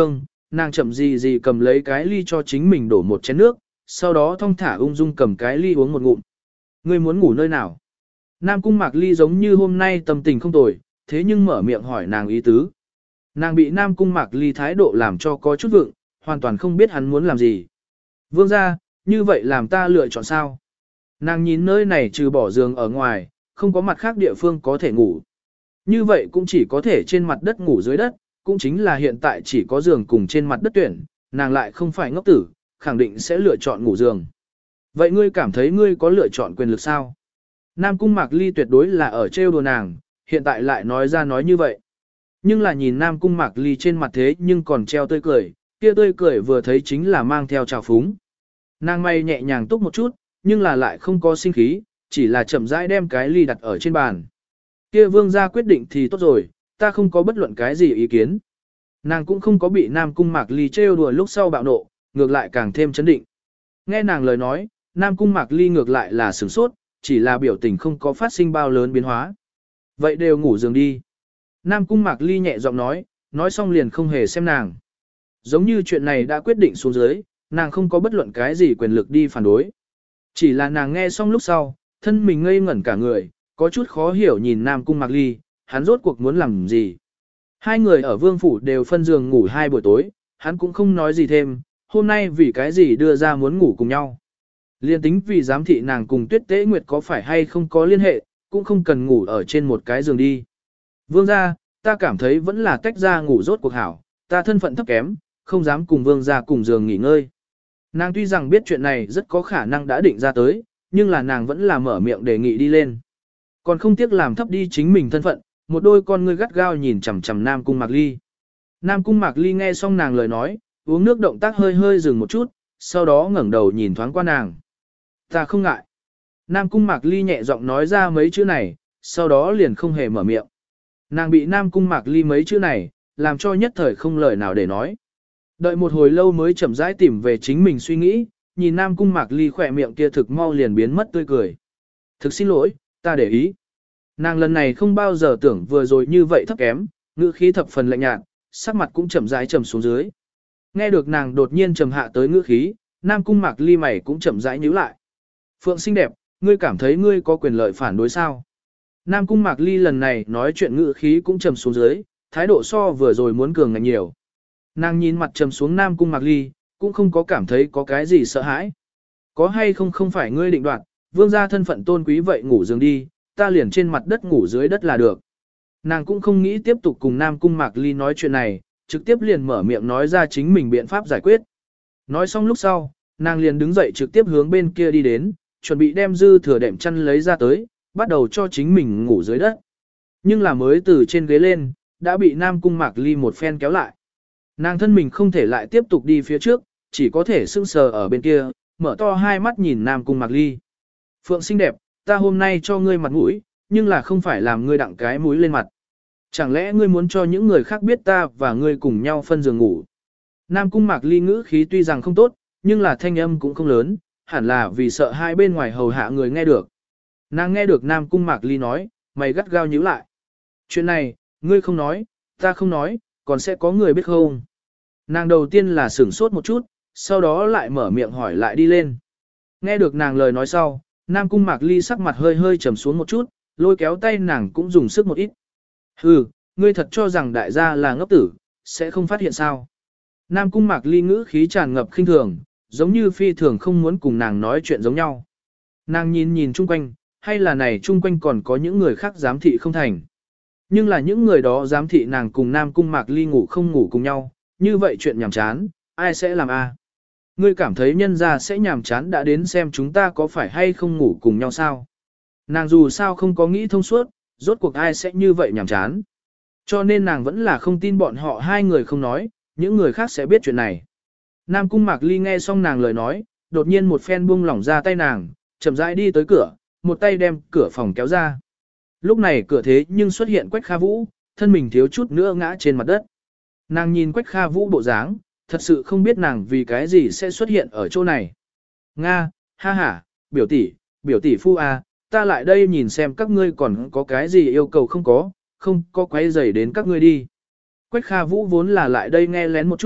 nàng chậm gì gì cầm lấy cái ly cho chính mình đổ một chén nước, sau đó thong thả ung dung cầm cái ly uống một ngụm. Ngươi muốn ngủ nơi nào? Nam Cung Mạc Ly giống như hôm nay tâm tình không tồi, thế nhưng mở miệng hỏi nàng ý tứ. Nàng bị Nam Cung Mạc Ly thái độ làm cho có chút vượng, hoàn toàn không biết hắn muốn làm gì. Vương gia, như vậy làm ta lựa chọn sao? Nàng nhìn nơi này trừ bỏ giường ở ngoài, không có mặt khác địa phương có thể ngủ. Như vậy cũng chỉ có thể trên mặt đất ngủ dưới đất, cũng chính là hiện tại chỉ có giường cùng trên mặt đất tuyển, nàng lại không phải ngốc tử, khẳng định sẽ lựa chọn ngủ giường. Vậy ngươi cảm thấy ngươi có lựa chọn quyền lực sao? Nam Cung Mạc Ly tuyệt đối là ở trêu đùa nàng, hiện tại lại nói ra nói như vậy. Nhưng là nhìn Nam Cung Mạc Ly trên mặt thế nhưng còn treo tươi cười, kia tươi cười vừa thấy chính là mang theo trào phúng. Nàng may nhẹ nhàng túc một chút, nhưng là lại không có sinh khí, chỉ là chậm rãi đem cái ly đặt ở trên bàn. Kia vương gia quyết định thì tốt rồi, ta không có bất luận cái gì ý kiến. Nàng cũng không có bị Nam Cung Mạc Ly trêu đùa lúc sau bạo nộ, ngược lại càng thêm chấn định. Nghe nàng lời nói, Nam Cung Mạc Ly ngược lại là sửng sốt, chỉ là biểu tình không có phát sinh bao lớn biến hóa. Vậy đều ngủ giường đi. Nam Cung Mạc Ly nhẹ giọng nói, nói xong liền không hề xem nàng. Giống như chuyện này đã quyết định xuống dưới, nàng không có bất luận cái gì quyền lực đi phản đối. Chỉ là nàng nghe xong lúc sau, thân mình ngây ngẩn cả người, có chút khó hiểu nhìn Nam Cung Mạc Ly, hắn rốt cuộc muốn làm gì. Hai người ở vương phủ đều phân giường ngủ hai buổi tối, hắn cũng không nói gì thêm, hôm nay vì cái gì đưa ra muốn ngủ cùng nhau. Liên tính vì giám thị nàng cùng Tuyết Tế Nguyệt có phải hay không có liên hệ, cũng không cần ngủ ở trên một cái giường đi. Vương gia, ta cảm thấy vẫn là tách ra ngủ rốt cuộc hảo, ta thân phận thấp kém, không dám cùng vương gia cùng giường nghỉ ngơi. Nàng tuy rằng biết chuyện này rất có khả năng đã định ra tới, nhưng là nàng vẫn là mở miệng đề nghị đi lên. Còn không tiếc làm thấp đi chính mình thân phận, một đôi con ngươi gắt gao nhìn chằm chằm Nam Cung Mạc Ly. Nam Cung Mạc Ly nghe xong nàng lời nói, uống nước động tác hơi hơi dừng một chút, sau đó ngẩng đầu nhìn thoáng qua nàng. Ta không ngại. Nam Cung Mạc Ly nhẹ giọng nói ra mấy chữ này, sau đó liền không hề mở miệng. Nàng bị Nam Cung Mạc Ly mấy chữ này, làm cho nhất thời không lời nào để nói. Đợi một hồi lâu mới chậm rãi tìm về chính mình suy nghĩ, nhìn Nam Cung Mạc Ly khỏe miệng kia thực mau liền biến mất tươi cười. Thực xin lỗi, ta để ý. Nàng lần này không bao giờ tưởng vừa rồi như vậy thấp kém, ngữ khí thập phần lạnh nhạt, sắc mặt cũng chậm rãi trầm xuống dưới. Nghe được nàng đột nhiên trầm hạ tới ngữ khí, Nam Cung Mạc Ly mày cũng chậm rãi nhíu lại. Phượng xinh đẹp, ngươi cảm thấy ngươi có quyền lợi phản đối sao? Nam Cung Mạc Ly lần này nói chuyện ngữ khí cũng trầm xuống dưới, thái độ so vừa rồi muốn cường ngạnh nhiều. Nàng nhìn mặt trầm xuống Nam Cung Mạc Ly, cũng không có cảm thấy có cái gì sợ hãi. Có hay không không phải ngươi định đoạt, vương gia thân phận tôn quý vậy ngủ giường đi, ta liền trên mặt đất ngủ dưới đất là được. Nàng cũng không nghĩ tiếp tục cùng Nam Cung Mạc Ly nói chuyện này, trực tiếp liền mở miệng nói ra chính mình biện pháp giải quyết. Nói xong lúc sau, nàng liền đứng dậy trực tiếp hướng bên kia đi đến, chuẩn bị đem dư thừa đệm chăn lấy ra tới, bắt đầu cho chính mình ngủ dưới đất. Nhưng là mới từ trên ghế lên, đã bị Nam Cung Mạc Ly một phen kéo lại. Nàng thân mình không thể lại tiếp tục đi phía trước, chỉ có thể sững sờ ở bên kia, mở to hai mắt nhìn Nam Cung Mạc Ly. Phượng xinh đẹp, ta hôm nay cho ngươi mặt mũi, nhưng là không phải làm ngươi đặng cái mũi lên mặt. Chẳng lẽ ngươi muốn cho những người khác biết ta và ngươi cùng nhau phân giường ngủ? Nam Cung Mạc Ly ngữ khí tuy rằng không tốt, nhưng là thanh âm cũng không lớn, hẳn là vì sợ hai bên ngoài hầu hạ người nghe được. Nàng nghe được Nam Cung Mạc Ly nói, mày gắt gao nhíu lại. Chuyện này, ngươi không nói, ta không nói, còn sẽ có người biết không? Nàng đầu tiên là sửng sốt một chút, sau đó lại mở miệng hỏi lại đi lên. Nghe được nàng lời nói sau, Nam Cung Mạc Ly sắc mặt hơi hơi trầm xuống một chút, lôi kéo tay nàng cũng dùng sức một ít. Hừ, ngươi thật cho rằng đại gia là ngốc tử, sẽ không phát hiện sao? Nam Cung Mạc Ly ngữ khí tràn ngập khinh thường, giống như phi thường không muốn cùng nàng nói chuyện giống nhau. Nàng nhìn nhìn chung quanh, hay là này chung quanh còn có những người khác giám thị không thành. Nhưng là những người đó giám thị nàng cùng Nam Cung Mạc Ly ngủ không ngủ cùng nhau, như vậy chuyện nhàm chán, ai sẽ làm a? Ngươi cảm thấy nhân gia sẽ nhàm chán đã đến xem chúng ta có phải hay không ngủ cùng nhau sao? Nàng dù sao không có nghĩ thông suốt, rốt cuộc ai sẽ như vậy nhàm chán. Cho nên nàng vẫn là không tin bọn họ hai người không nói, những người khác sẽ biết chuyện này. Nam Cung Mạc Ly nghe xong nàng lời nói, đột nhiên một phen buông lỏng ra tay nàng, chậm rãi đi tới cửa, một tay đem cửa phòng kéo ra. Lúc này cửa thế nhưng xuất hiện Quách Kha Vũ, thân mình thiếu chút nữa ngã trên mặt đất. Nàng nhìn Quách Kha Vũ bộ dáng, thật sự không biết nàng vì cái gì sẽ xuất hiện ở chỗ này. Nga, ha ha, biểu tỷ, biểu tỷ phu a, ta lại đây nhìn xem các ngươi còn có cái gì yêu cầu không có, không có quấy rầy đến các ngươi đi. Quách Kha Vũ vốn là lại đây nghe lén một chút,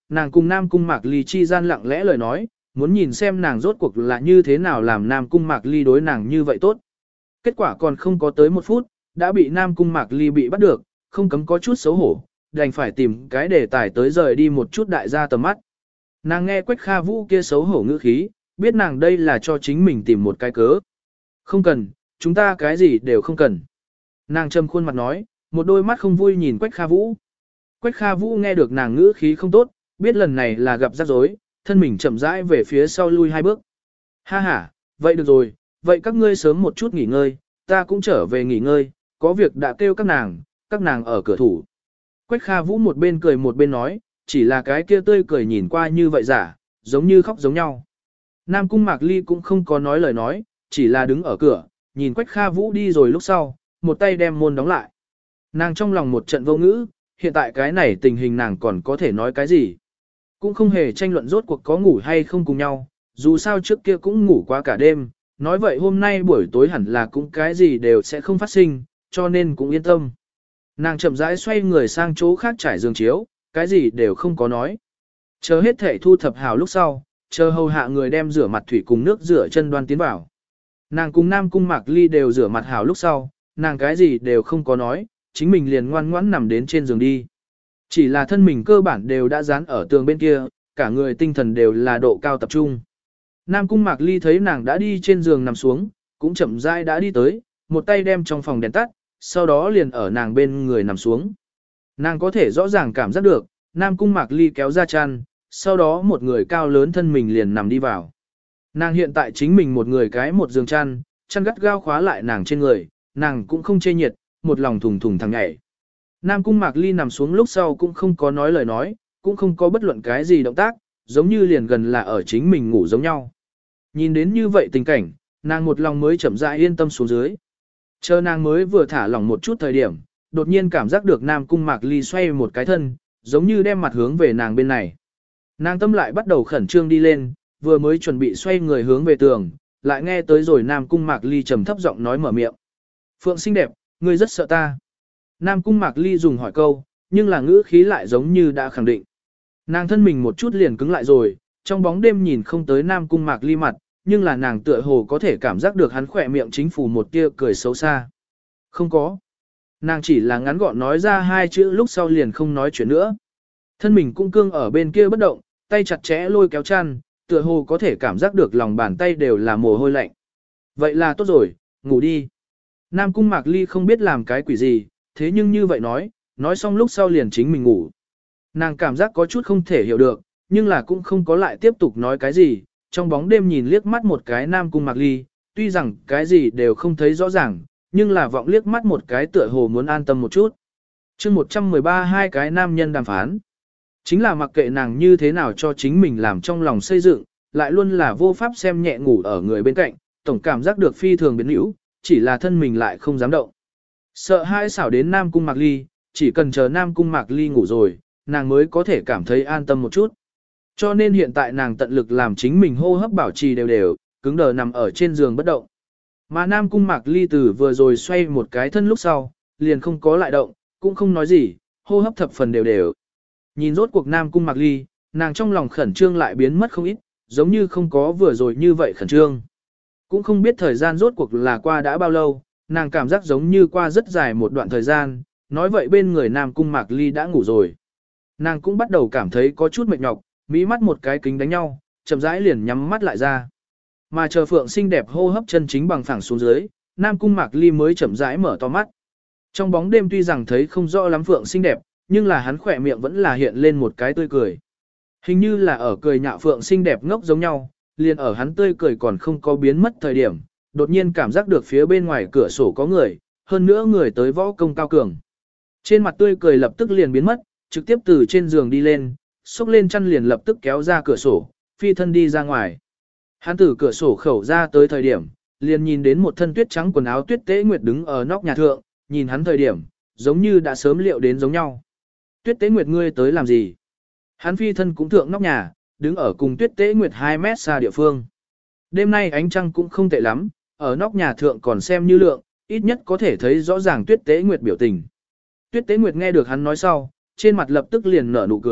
nàng cùng Nam Cung Mạc Ly chi gian lặng lẽ lời nói, muốn nhìn xem nàng rốt cuộc là như thế nào làm Nam Cung Mạc Ly đối nàng như vậy tốt. Kết quả còn không có tới một phút, đã bị Nam Cung Mạc Ly bị bắt được, không cấm có chút xấu hổ, đành phải tìm cái đề tài tới rời đi một chút đại gia tầm mắt. Nàng nghe Quách Kha Vũ kia xấu hổ ngữ khí, biết nàng đây là cho chính mình tìm một cái cớ. Không cần, chúng ta cái gì đều không cần. Nàng trầm khuôn mặt nói, một đôi mắt không vui nhìn Quách Kha Vũ. Quách Kha Vũ nghe được nàng ngữ khí không tốt, biết lần này là gặp rắc rối, thân mình chậm rãi về phía sau lui hai bước. Ha ha, vậy được rồi, vậy các ngươi sớm một chút nghỉ ngơi, ta cũng trở về nghỉ ngơi, có việc đã kêu các nàng, các nàng ở cửa thủ. Quách Kha Vũ một bên cười một bên nói, chỉ là cái kia tươi cười nhìn qua như vậy giả, giống như khóc giống nhau. Nam Cung Mạc Ly cũng không có nói lời nói, chỉ là đứng ở cửa, nhìn Quách Kha Vũ đi rồi lúc sau, một tay đem môn đóng lại. Nàng trong lòng một trận vô ngữ, hiện tại cái này tình hình nàng còn có thể nói cái gì. Cũng không hề tranh luận rốt cuộc có ngủ hay không cùng nhau, dù sao trước kia cũng ngủ quá cả đêm, nói vậy hôm nay buổi tối hẳn là cũng cái gì đều sẽ không phát sinh, cho nên cũng yên tâm. Nàng chậm rãi xoay người sang chỗ khác trải giường chiếu, cái gì đều không có nói. Chờ hết thể thu thập hào lúc sau, chờ hầu hạ người đem rửa mặt thủy cùng nước rửa chân đoan tiến vào. Nàng cùng Nam Cung Mạc Ly đều rửa mặt hào lúc sau, nàng cái gì đều không có nói, chính mình liền ngoan ngoãn nằm đến trên giường đi. Chỉ là thân mình cơ bản đều đã dán ở tường bên kia, cả người tinh thần đều là độ cao tập trung. Nam Cung Mạc Ly thấy nàng đã đi trên giường nằm xuống, cũng chậm rãi đã đi tới, một tay đem trong phòng đèn tắt, sau đó liền ở nàng bên người nằm xuống. Nàng có thể rõ ràng cảm giác được, Nam Cung Mạc Ly kéo ra chăn, sau đó một người cao lớn thân mình liền nằm đi vào. Nàng hiện tại chính mình một người cái một giường chăn, chăn gắt gao khóa lại nàng trên người, nàng cũng không chê nhiệt, một lòng thùng thùng thằng nhảy. Nam Cung Mạc Ly nằm xuống lúc sau cũng không có nói lời nói, cũng không có bất luận cái gì động tác, giống như liền gần là ở chính mình ngủ giống nhau. Nhìn đến như vậy tình cảnh, nàng một lòng mới chậm rãi yên tâm xuống dưới. Chờ nàng mới vừa thả lỏng một chút thời điểm, đột nhiên cảm giác được Nam Cung Mạc Ly xoay một cái thân, giống như đem mặt hướng về nàng bên này. Nàng tâm lại bắt đầu khẩn trương đi lên, vừa mới chuẩn bị xoay người hướng về tường, lại nghe tới rồi Nam Cung Mạc Ly trầm thấp giọng nói mở miệng. Phượng xinh đẹp, ngươi rất sợ ta. Nam Cung Mạc Ly dùng hỏi câu, nhưng là ngữ khí lại giống như đã khẳng định. Nàng thân mình một chút liền cứng lại rồi, trong bóng đêm nhìn không tới Nam Cung Mạc Ly mặt, nhưng là nàng tựa hồ có thể cảm giác được hắn khỏe miệng chính phủ một tia cười xấu xa. Không có. Nàng chỉ là ngắn gọn nói ra hai chữ lúc sau liền không nói chuyện nữa. Thân mình cũng cương ở bên kia bất động, tay chặt chẽ lôi kéo chăn, tựa hồ có thể cảm giác được lòng bàn tay đều là mồ hôi lạnh. Vậy là tốt rồi, ngủ đi. Nam Cung Mạc Ly không biết làm cái quỷ gì, thế nhưng như vậy nói, nói xong lúc sau liền chính mình ngủ. Nàng cảm giác có chút không thể hiểu được, nhưng là cũng không có lại tiếp tục nói cái gì, trong bóng đêm nhìn liếc mắt một cái Nam Cung Mạc Ly, tuy rằng cái gì đều không thấy rõ ràng, nhưng là vọng liếc mắt một cái tựa hồ muốn an tâm một chút. chương một trăm mười ba hai cái nam nhân đàm phán. Chính là mặc kệ nàng như thế nào cho chính mình làm trong lòng xây dựng, lại luôn là vô pháp xem nhẹ ngủ ở người bên cạnh, tổng cảm giác được phi thường biến hữu, chỉ là thân mình lại không dám động. Sợ hãi xảo đến Nam Cung Mạc Ly, chỉ cần chờ Nam Cung Mạc Ly ngủ rồi, nàng mới có thể cảm thấy an tâm một chút. Cho nên hiện tại nàng tận lực làm chính mình hô hấp bảo trì đều đều, cứng đờ nằm ở trên giường bất động. Mà Nam Cung Mạc Ly từ vừa rồi xoay một cái thân lúc sau, liền không có lại động, cũng không nói gì, hô hấp thập phần đều đều. Nhìn rốt cuộc Nam Cung Mạc Ly, nàng trong lòng khẩn trương lại biến mất không ít, giống như không có vừa rồi như vậy khẩn trương. Cũng không biết thời gian rốt cuộc là qua đã bao lâu, nàng cảm giác giống như qua rất dài một đoạn thời gian, nói vậy bên người Nam Cung Mạc Ly đã ngủ rồi. Nàng cũng bắt đầu cảm thấy có chút mệt nhọc, mí mắt một cái kính đánh nhau, chậm rãi liền nhắm mắt lại ra. Mà chờ Phượng xinh đẹp hô hấp chân chính bằng phẳng xuống dưới, Nam Cung Mạc Ly mới chậm rãi mở to mắt. Trong bóng đêm tuy rằng thấy không rõ lắm Phượng xinh đẹp, nhưng là hắn khỏe miệng vẫn là hiện lên một cái tươi cười. Hình như là ở cười nhạo Phượng xinh đẹp ngốc giống nhau, liền ở hắn tươi cười còn không có biến mất thời điểm, đột nhiên cảm giác được phía bên ngoài cửa sổ có người, hơn nữa người tới võ công cao cường. Trên mặt tươi cười lập tức liền biến mất, trực tiếp từ trên giường đi lên, xốc lên chăn liền lập tức kéo ra cửa sổ, phi thân đi ra ngoài. Hắn từ cửa sổ khẩu ra tới thời điểm, liền nhìn đến một thân tuyết trắng quần áo Tuyết Tế Nguyệt đứng ở nóc nhà thượng, nhìn hắn thời điểm, giống như đã sớm liệu đến giống nhau. Tuyết Tế Nguyệt ngươi tới làm gì? Hắn phi thân cũng thượng nóc nhà, đứng ở cùng Tuyết Tế Nguyệt hai mét xa địa phương. Đêm nay ánh trăng cũng không tệ lắm, ở nóc nhà thượng còn xem như lượng, ít nhất có thể thấy rõ ràng Tuyết Tế Nguyệt biểu tình. Tuyết Tế Nguyệt nghe được hắn nói sau, trên mặt lập tức liền nở nụ cười,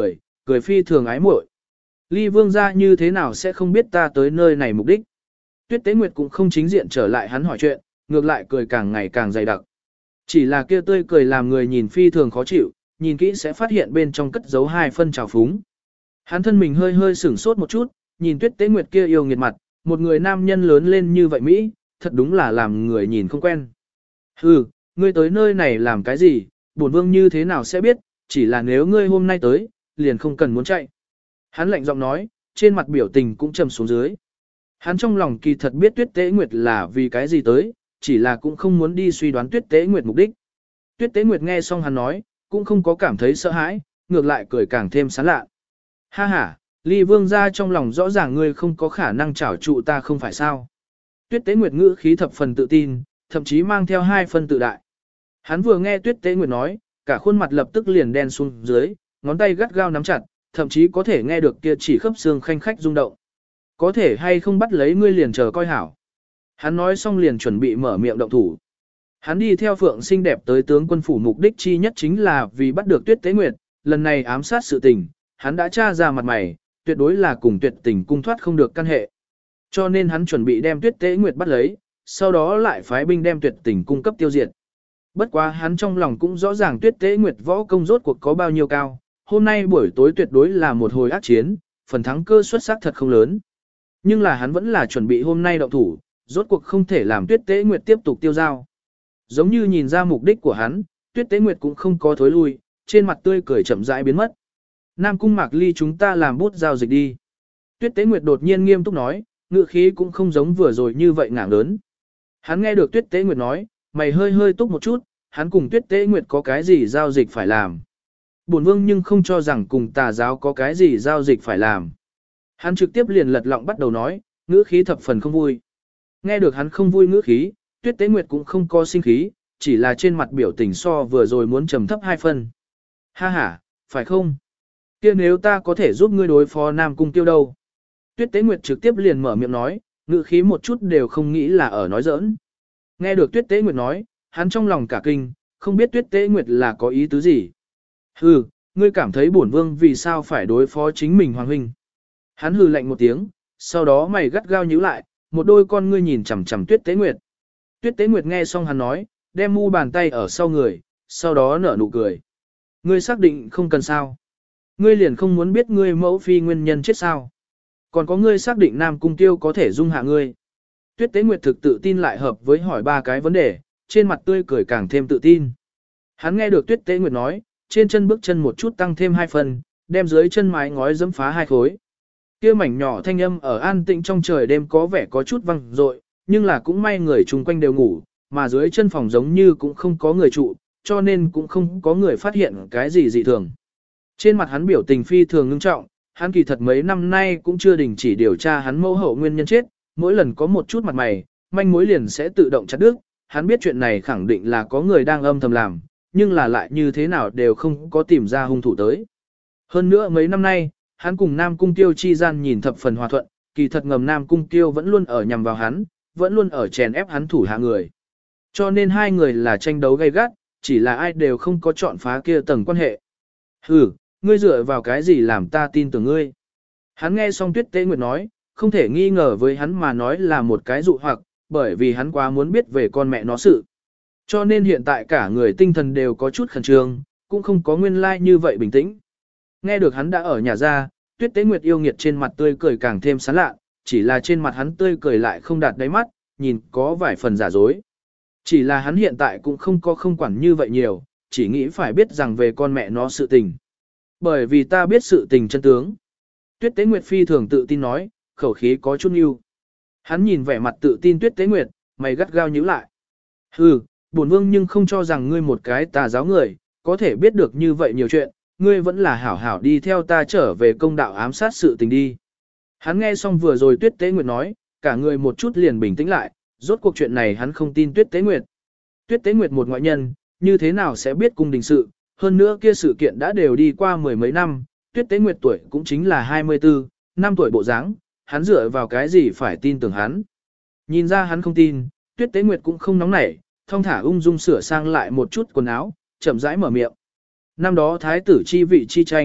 cười phi thường ái muội. Ly vương gia như thế nào sẽ không biết ta tới nơi này mục đích. Tuyết Tế Nguyệt cũng không chính diện trở lại hắn hỏi chuyện, ngược lại cười càng ngày càng dày đặc. Chỉ là kia tươi cười làm người nhìn phi thường khó chịu, nhìn kỹ sẽ phát hiện bên trong cất giấu hai phân trào phúng. Hắn thân mình hơi hơi sửng sốt một chút, nhìn Tuyết Tế Nguyệt kia yêu nghiệt mặt, một người nam nhân lớn lên như vậy Mỹ, thật đúng là làm người nhìn không quen. Hừ, ngươi tới nơi này làm cái gì, bổn vương như thế nào sẽ biết, chỉ là nếu ngươi hôm nay tới, liền không cần muốn chạy. Hắn lạnh giọng nói, trên mặt biểu tình cũng trầm xuống dưới. Hắn trong lòng kỳ thật biết Tuyết Tế Nguyệt là vì cái gì tới, chỉ là cũng không muốn đi suy đoán Tuyết Tế Nguyệt mục đích. Tuyết Tế Nguyệt nghe xong hắn nói, cũng không có cảm thấy sợ hãi, ngược lại cười càng thêm sán lạ. Ha ha, Ly vương gia trong lòng rõ ràng ngươi không có khả năng trảo trụ ta không phải sao. Tuyết Tế Nguyệt ngữ khí thập phần tự tin, thậm chí mang theo hai phần tự đại. Hắn vừa nghe Tuyết Tế Nguyệt nói, cả khuôn mặt lập tức liền đen xuống dưới, ngón tay gắt gao nắm chặt, thậm chí có thể nghe được kia chỉ khớp xương khanh khách rung động. Có thể hay không bắt lấy ngươi liền chờ coi hảo. Hắn nói xong liền chuẩn bị mở miệng động thủ. Hắn đi theo Phượng xinh đẹp tới tướng quân phủ mục đích chi nhất chính là vì bắt được Tuyết Tế Nguyệt, lần này ám sát sự tình, hắn đã tra ra mặt mày, tuyệt đối là cùng Tuyệt Tình cung thoát không được căn hệ. Cho nên hắn chuẩn bị đem Tuyết Tế Nguyệt bắt lấy, sau đó lại phái binh đem Tuyệt Tình cung cấp tiêu diệt. Bất quá hắn trong lòng cũng rõ ràng Tuyết Tế Nguyệt võ công rốt cuộc có bao nhiêu cao, hôm nay buổi tối tuyệt đối là một hồi ác chiến, phần thắng cơ xuất sắc thật không lớn. Nhưng là hắn vẫn là chuẩn bị hôm nay động thủ, rốt cuộc không thể làm Tuyết Tế Nguyệt tiếp tục tiêu dao. Giống như nhìn ra mục đích của hắn, Tuyết Tế Nguyệt cũng không có thối lui, trên mặt tươi cười chậm rãi biến mất. Nam Cung Mạc Ly chúng ta làm bút giao dịch đi. Tuyết Tế Nguyệt đột nhiên nghiêm túc nói, ngữ khí cũng không giống vừa rồi như vậy ngảng lớn. Hắn nghe được Tuyết Tế Nguyệt nói, mày hơi hơi túc một chút, hắn cùng Tuyết Tế Nguyệt có cái gì giao dịch phải làm. Bổn vương nhưng không cho rằng cùng tà giáo có cái gì giao dịch phải làm. Hắn trực tiếp liền lật lọng bắt đầu nói, ngữ khí thập phần không vui. Nghe được hắn không vui ngữ khí, Tuyết Tế Nguyệt cũng không có sinh khí, chỉ là trên mặt biểu tình so vừa rồi muốn trầm thấp hai phân. Ha ha, phải không? Kia nếu ta có thể giúp ngươi đối phó Nam Cung Tiêu đâu? Tuyết Tế Nguyệt trực tiếp liền mở miệng nói, ngữ khí một chút đều không nghĩ là ở nói giỡn. Nghe được Tuyết Tế Nguyệt nói, hắn trong lòng cả kinh, không biết Tuyết Tế Nguyệt là có ý tứ gì. Hừ, ngươi cảm thấy bổn vương vì sao phải đối phó chính mình hoàng huynh? Hắn hừ lạnh một tiếng, sau đó mày gắt gao nhíu lại, một đôi con ngươi nhìn chằm chằm Tuyết Tế Nguyệt. Tuyết Tế Nguyệt nghe xong hắn nói, đem mu bàn tay ở sau người, sau đó nở nụ cười. Ngươi xác định không cần sao? Ngươi liền không muốn biết ngươi mẫu phi nguyên nhân chết sao? Còn có ngươi xác định Nam Cung Tiêu có thể dung hạ ngươi? Tuyết Tế Nguyệt thực tự tin lại hợp với hỏi ba cái vấn đề, trên mặt tươi cười càng thêm tự tin. Hắn nghe được Tuyết Tế Nguyệt nói, trên chân bước chân một chút tăng thêm hai phần, đem dưới chân mái ngói dẫm phá hai khối. Kia mảnh nhỏ thanh âm ở an tĩnh trong trời đêm có vẻ có chút vang dội, nhưng là cũng may người chung quanh đều ngủ, mà dưới chân phòng giống như cũng không có người trụ, cho nên cũng không có người phát hiện cái gì dị thường. Trên mặt hắn biểu tình phi thường ngưng trọng, hắn kỳ thật mấy năm nay cũng chưa đình chỉ điều tra hắn mẫu hậu nguyên nhân chết, mỗi lần có một chút mặt mày, manh mối liền sẽ tự động chặt đứt, hắn biết chuyện này khẳng định là có người đang âm thầm làm, nhưng là lại như thế nào đều không có tìm ra hung thủ tới. Hơn nữa mấy năm nay, hắn cùng Nam Cung Tiêu chi gian nhìn thập phần hòa thuận, kỳ thật ngầm Nam Cung Tiêu vẫn luôn ở nhằm vào hắn, vẫn luôn ở chèn ép hắn thủ hạ người. Cho nên hai người là tranh đấu gay gắt, chỉ là ai đều không có chọn phá kia tầng quan hệ. Hừ, ngươi dựa vào cái gì làm ta tin tưởng ngươi? Hắn nghe xong Tuyết Tế Nguyệt nói, không thể nghi ngờ với hắn mà nói là một cái dụ hoặc, bởi vì hắn quá muốn biết về con mẹ nó sự. Cho nên hiện tại cả người tinh thần đều có chút khẩn trương, cũng không có nguyên lai like như vậy bình tĩnh. Nghe được hắn đã ở nhà ra, Tuyết Tế Nguyệt yêu nghiệt trên mặt tươi cười càng thêm sán lạ, chỉ là trên mặt hắn tươi cười lại không đạt đáy mắt, nhìn có vài phần giả dối. Chỉ là hắn hiện tại cũng không có không quản như vậy nhiều, chỉ nghĩ phải biết rằng về con mẹ nó sự tình. Bởi vì ta biết sự tình chân tướng. Tuyết Tế Nguyệt phi thường tự tin nói, khẩu khí có chút yêu. Hắn nhìn vẻ mặt tự tin Tuyết Tế Nguyệt, mày gắt gao nhíu lại. Hừ, bổn vương nhưng không cho rằng ngươi một cái tà giáo người, có thể biết được như vậy nhiều chuyện, ngươi vẫn là hảo hảo đi theo ta trở về công đạo ám sát sự tình đi. Hắn nghe xong vừa rồi Tuyết Tế Nguyệt nói, cả người một chút liền bình tĩnh lại, rốt cuộc chuyện này hắn không tin Tuyết Tế Nguyệt. Tuyết Tế Nguyệt một ngoại nhân, như thế nào sẽ biết cung đình sự, hơn nữa kia sự kiện đã đều đi qua mười mấy năm, Tuyết Tế Nguyệt tuổi cũng chính là hai mươi tư, năm tuổi bộ dáng, hắn dựa vào cái gì phải tin tưởng hắn. Nhìn ra hắn không tin, Tuyết Tế Nguyệt cũng không nóng nảy, thong thả ung dung sửa sang lại một chút quần áo, chậm rãi mở miệng. Năm đó thái tử chi vị chi tranh,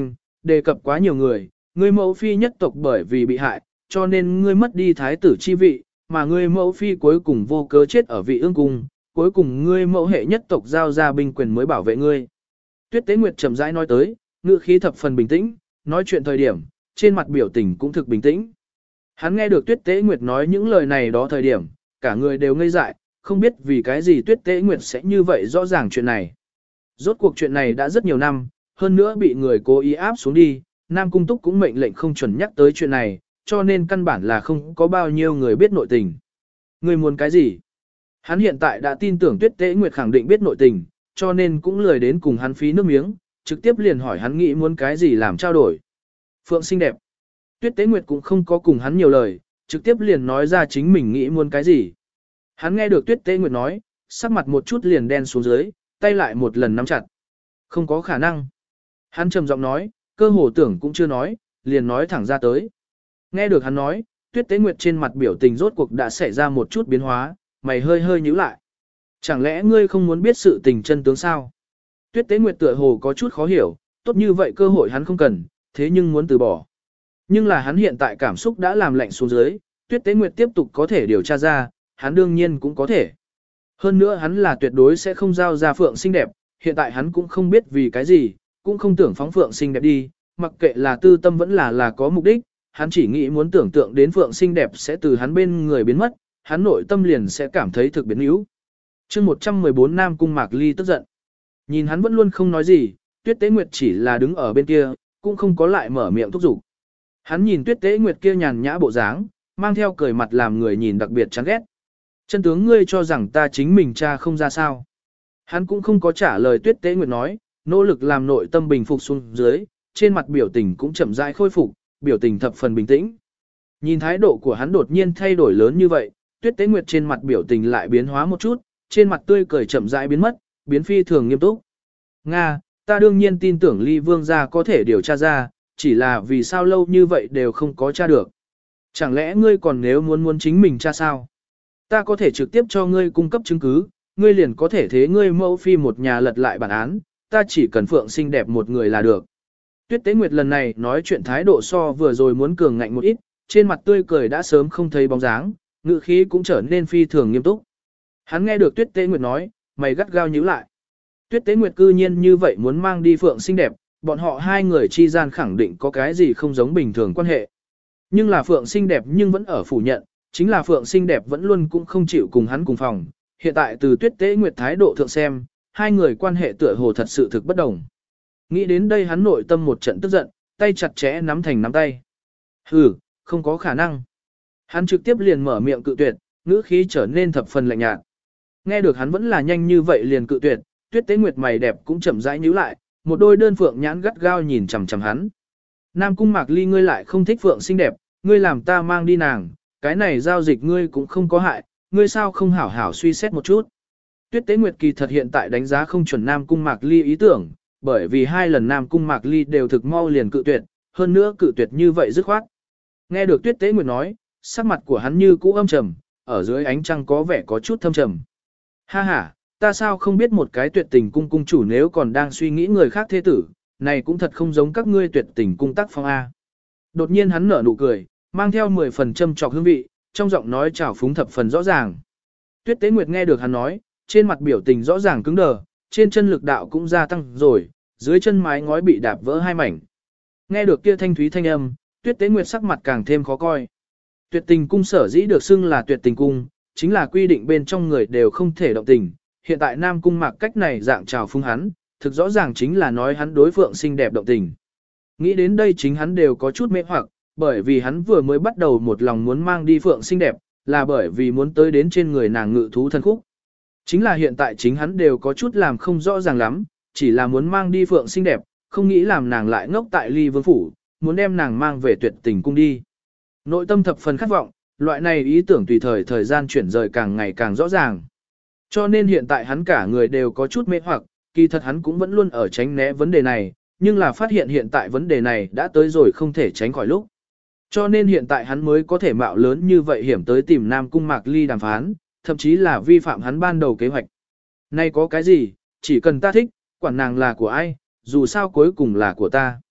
đề cập quá nhiều người, ngươi mẫu phi nhất tộc bởi vì bị hại, cho nên ngươi mất đi thái tử chi vị, mà ngươi mẫu phi cuối cùng vô cớ chết ở vị ương cung, cuối cùng ngươi mẫu hệ nhất tộc giao ra binh quyền mới bảo vệ ngươi. Tuyết Tế Nguyệt chậm rãi nói tới, ngữ khí thập phần bình tĩnh, nói chuyện thời điểm, trên mặt biểu tình cũng thực bình tĩnh. Hắn nghe được Tuyết Tế Nguyệt nói những lời này đó thời điểm, cả người đều ngây dại, không biết vì cái gì Tuyết Tế Nguyệt sẽ như vậy rõ ràng chuyện này. Rốt cuộc chuyện này đã rất nhiều năm, hơn nữa bị người cố ý áp xuống đi, Nam Cung Túc cũng mệnh lệnh không chuẩn nhắc tới chuyện này, cho nên căn bản là không có bao nhiêu người biết nội tình. Người muốn cái gì? Hắn hiện tại đã tin tưởng Tuyết Tế Nguyệt khẳng định biết nội tình, cho nên cũng lười đến cùng hắn phí nước miếng, trực tiếp liền hỏi hắn nghĩ muốn cái gì làm trao đổi. Phượng xinh đẹp. Tuyết Tế Nguyệt cũng không có cùng hắn nhiều lời, trực tiếp liền nói ra chính mình nghĩ muốn cái gì. Hắn nghe được Tuyết Tế Nguyệt nói, sắc mặt một chút liền đen xuống dưới, tay lại một lần nắm chặt. Không có khả năng. Hắn trầm giọng nói, cơ hồ tưởng cũng chưa nói, liền nói thẳng ra tới. Nghe được hắn nói, Tuyết Tế Nguyệt trên mặt biểu tình rốt cuộc đã xảy ra một chút biến hóa, mày hơi hơi nhíu lại. Chẳng lẽ ngươi không muốn biết sự tình chân tướng sao? Tuyết Tế Nguyệt tựa hồ có chút khó hiểu, tốt như vậy cơ hội hắn không cần, thế nhưng muốn từ bỏ. Nhưng là hắn hiện tại cảm xúc đã làm lạnh xuống dưới, Tuyết Tế Nguyệt tiếp tục có thể điều tra ra, hắn đương nhiên cũng có thể. Hơn nữa hắn là tuyệt đối sẽ không giao ra Phượng xinh đẹp, hiện tại hắn cũng không biết vì cái gì, cũng không tưởng phóng Phượng xinh đẹp đi, mặc kệ là tư tâm vẫn là là có mục đích, hắn chỉ nghĩ muốn tưởng tượng đến Phượng xinh đẹp sẽ từ hắn bên người biến mất, hắn nội tâm liền sẽ cảm thấy thực biến yếu. Chương một trăm mười bốn Nam Cung Mạc Ly tức giận. Nhìn hắn vẫn luôn không nói gì, Tuyết Tế Nguyệt chỉ là đứng ở bên kia, cũng không có lại mở miệng thúc giục. Hắn nhìn Tuyết Tế Nguyệt kia nhàn nhã bộ dáng, mang theo cười mặt làm người nhìn đặc biệt chán ghét. Chân tướng ngươi cho rằng ta chính mình cha không ra sao. Hắn cũng không có trả lời Tuyết Tế Nguyệt nói, nỗ lực làm nội tâm bình phục xuống dưới, trên mặt biểu tình cũng chậm rãi khôi phục, biểu tình thập phần bình tĩnh. Nhìn thái độ của hắn đột nhiên thay đổi lớn như vậy, Tuyết Tế Nguyệt trên mặt biểu tình lại biến hóa một chút, trên mặt tươi cười chậm rãi biến mất, biến phi thường nghiêm túc. Nga, ta đương nhiên tin tưởng Ly Vương gia có thể điều tra ra, chỉ là vì sao lâu như vậy đều không có tra được. Chẳng lẽ ngươi còn nếu muốn muốn chính mình tra sao? Ta có thể trực tiếp cho ngươi cung cấp chứng cứ, ngươi liền có thể thế ngươi mẫu phi một nhà lật lại bản án, ta chỉ cần Phượng xinh đẹp một người là được. Tuyết Tế Nguyệt lần này nói chuyện thái độ so vừa rồi muốn cường ngạnh một ít, trên mặt tươi cười đã sớm không thấy bóng dáng, ngữ khí cũng trở nên phi thường nghiêm túc. Hắn nghe được Tuyết Tế Nguyệt nói, mày gắt gao nhíu lại. Tuyết Tế Nguyệt cư nhiên như vậy muốn mang đi Phượng xinh đẹp, bọn họ hai người chi gian khẳng định có cái gì không giống bình thường quan hệ. Nhưng là Phượng xinh đẹp nhưng vẫn ở phủ nhận, chính là Phượng xinh đẹp vẫn luôn cũng không chịu cùng hắn cùng phòng. Hiện tại từ Tuyết Tế Nguyệt thái độ thượng xem, hai người quan hệ tựa hồ thật sự thực bất đồng. Nghĩ đến đây hắn nội tâm một trận tức giận, tay chặt chẽ nắm thành nắm tay. Hừ, không có khả năng. Hắn trực tiếp liền mở miệng cự tuyệt, ngữ khí trở nên thập phần lạnh nhạt. Nghe được hắn vẫn là nhanh như vậy liền cự tuyệt, Tuyết Tế Nguyệt mày đẹp cũng chậm rãi nhíu lại, một đôi đơn phượng nhãn gắt gao nhìn chằm chằm hắn. Nam Cung Mạc Ly ngươi lại không thích Phượng xinh đẹp, ngươi làm ta mang đi nàng, cái này giao dịch ngươi cũng không có hại, ngươi sao không hảo hảo suy xét một chút. Tuyết Tế Nguyệt kỳ thật hiện tại đánh giá không chuẩn Nam Cung Mạc Ly ý tưởng, bởi vì hai lần Nam Cung Mạc Ly đều thực mau liền cự tuyệt, hơn nữa cự tuyệt như vậy dứt khoát. Nghe được Tuyết Tế Nguyệt nói, sắc mặt của hắn như cũ âm trầm, ở dưới ánh trăng có vẻ có chút thâm trầm. Ha ha, ta sao không biết một cái tuyệt tình cung cung chủ nếu còn đang suy nghĩ người khác thế tử, này cũng thật không giống các ngươi tuyệt tình cung tác phong A. Đột nhiên hắn nở nụ cười, mang theo mười phần châm trọc hương vị, trong giọng nói trào phúng thập phần rõ ràng. Tuyết Tế Nguyệt nghe được hắn nói, trên mặt biểu tình rõ ràng cứng đờ, trên chân lực đạo cũng gia tăng rồi, dưới chân mái ngói bị đạp vỡ hai mảnh. Nghe được kia thanh thúy thanh âm, Tuyết Tế Nguyệt sắc mặt càng thêm khó coi. Tuyệt tình cung sở dĩ được xưng là tuyệt tình cung, chính là quy định bên trong người đều không thể động tình. Hiện tại Nam Cung Mạc cách này dạng trào phúng hắn, thực rõ ràng chính là nói hắn đối phượng xinh đẹp động tình. Nghĩ đến đây chính hắn đều có chút mê hoặc, bởi vì hắn vừa mới bắt đầu một lòng muốn mang đi phượng xinh đẹp, là bởi vì muốn tới đến trên người nàng ngự thú thân khúc. Chính là hiện tại chính hắn đều có chút làm không rõ ràng lắm, chỉ là muốn mang đi phượng xinh đẹp, không nghĩ làm nàng lại ngốc tại Ly Vương phủ, muốn đem nàng mang về tuyệt tình cung đi. Nội tâm thập phần khát vọng, loại này ý tưởng tùy thời thời gian chuyển rời càng ngày càng rõ ràng. Cho nên hiện tại hắn cả người đều có chút mê hoặc, kỳ thật hắn cũng vẫn luôn ở tránh né vấn đề này, nhưng là phát hiện hiện tại vấn đề này đã tới rồi không thể tránh khỏi lúc. Cho nên hiện tại hắn mới có thể mạo lớn như vậy hiểm tới tìm Nam Cung Mạc Ly đàm phán, thậm chí là vi phạm hắn ban đầu kế hoạch. Nay có cái gì, chỉ cần ta thích, quản nàng là của ai, dù sao cuối cùng là của ta.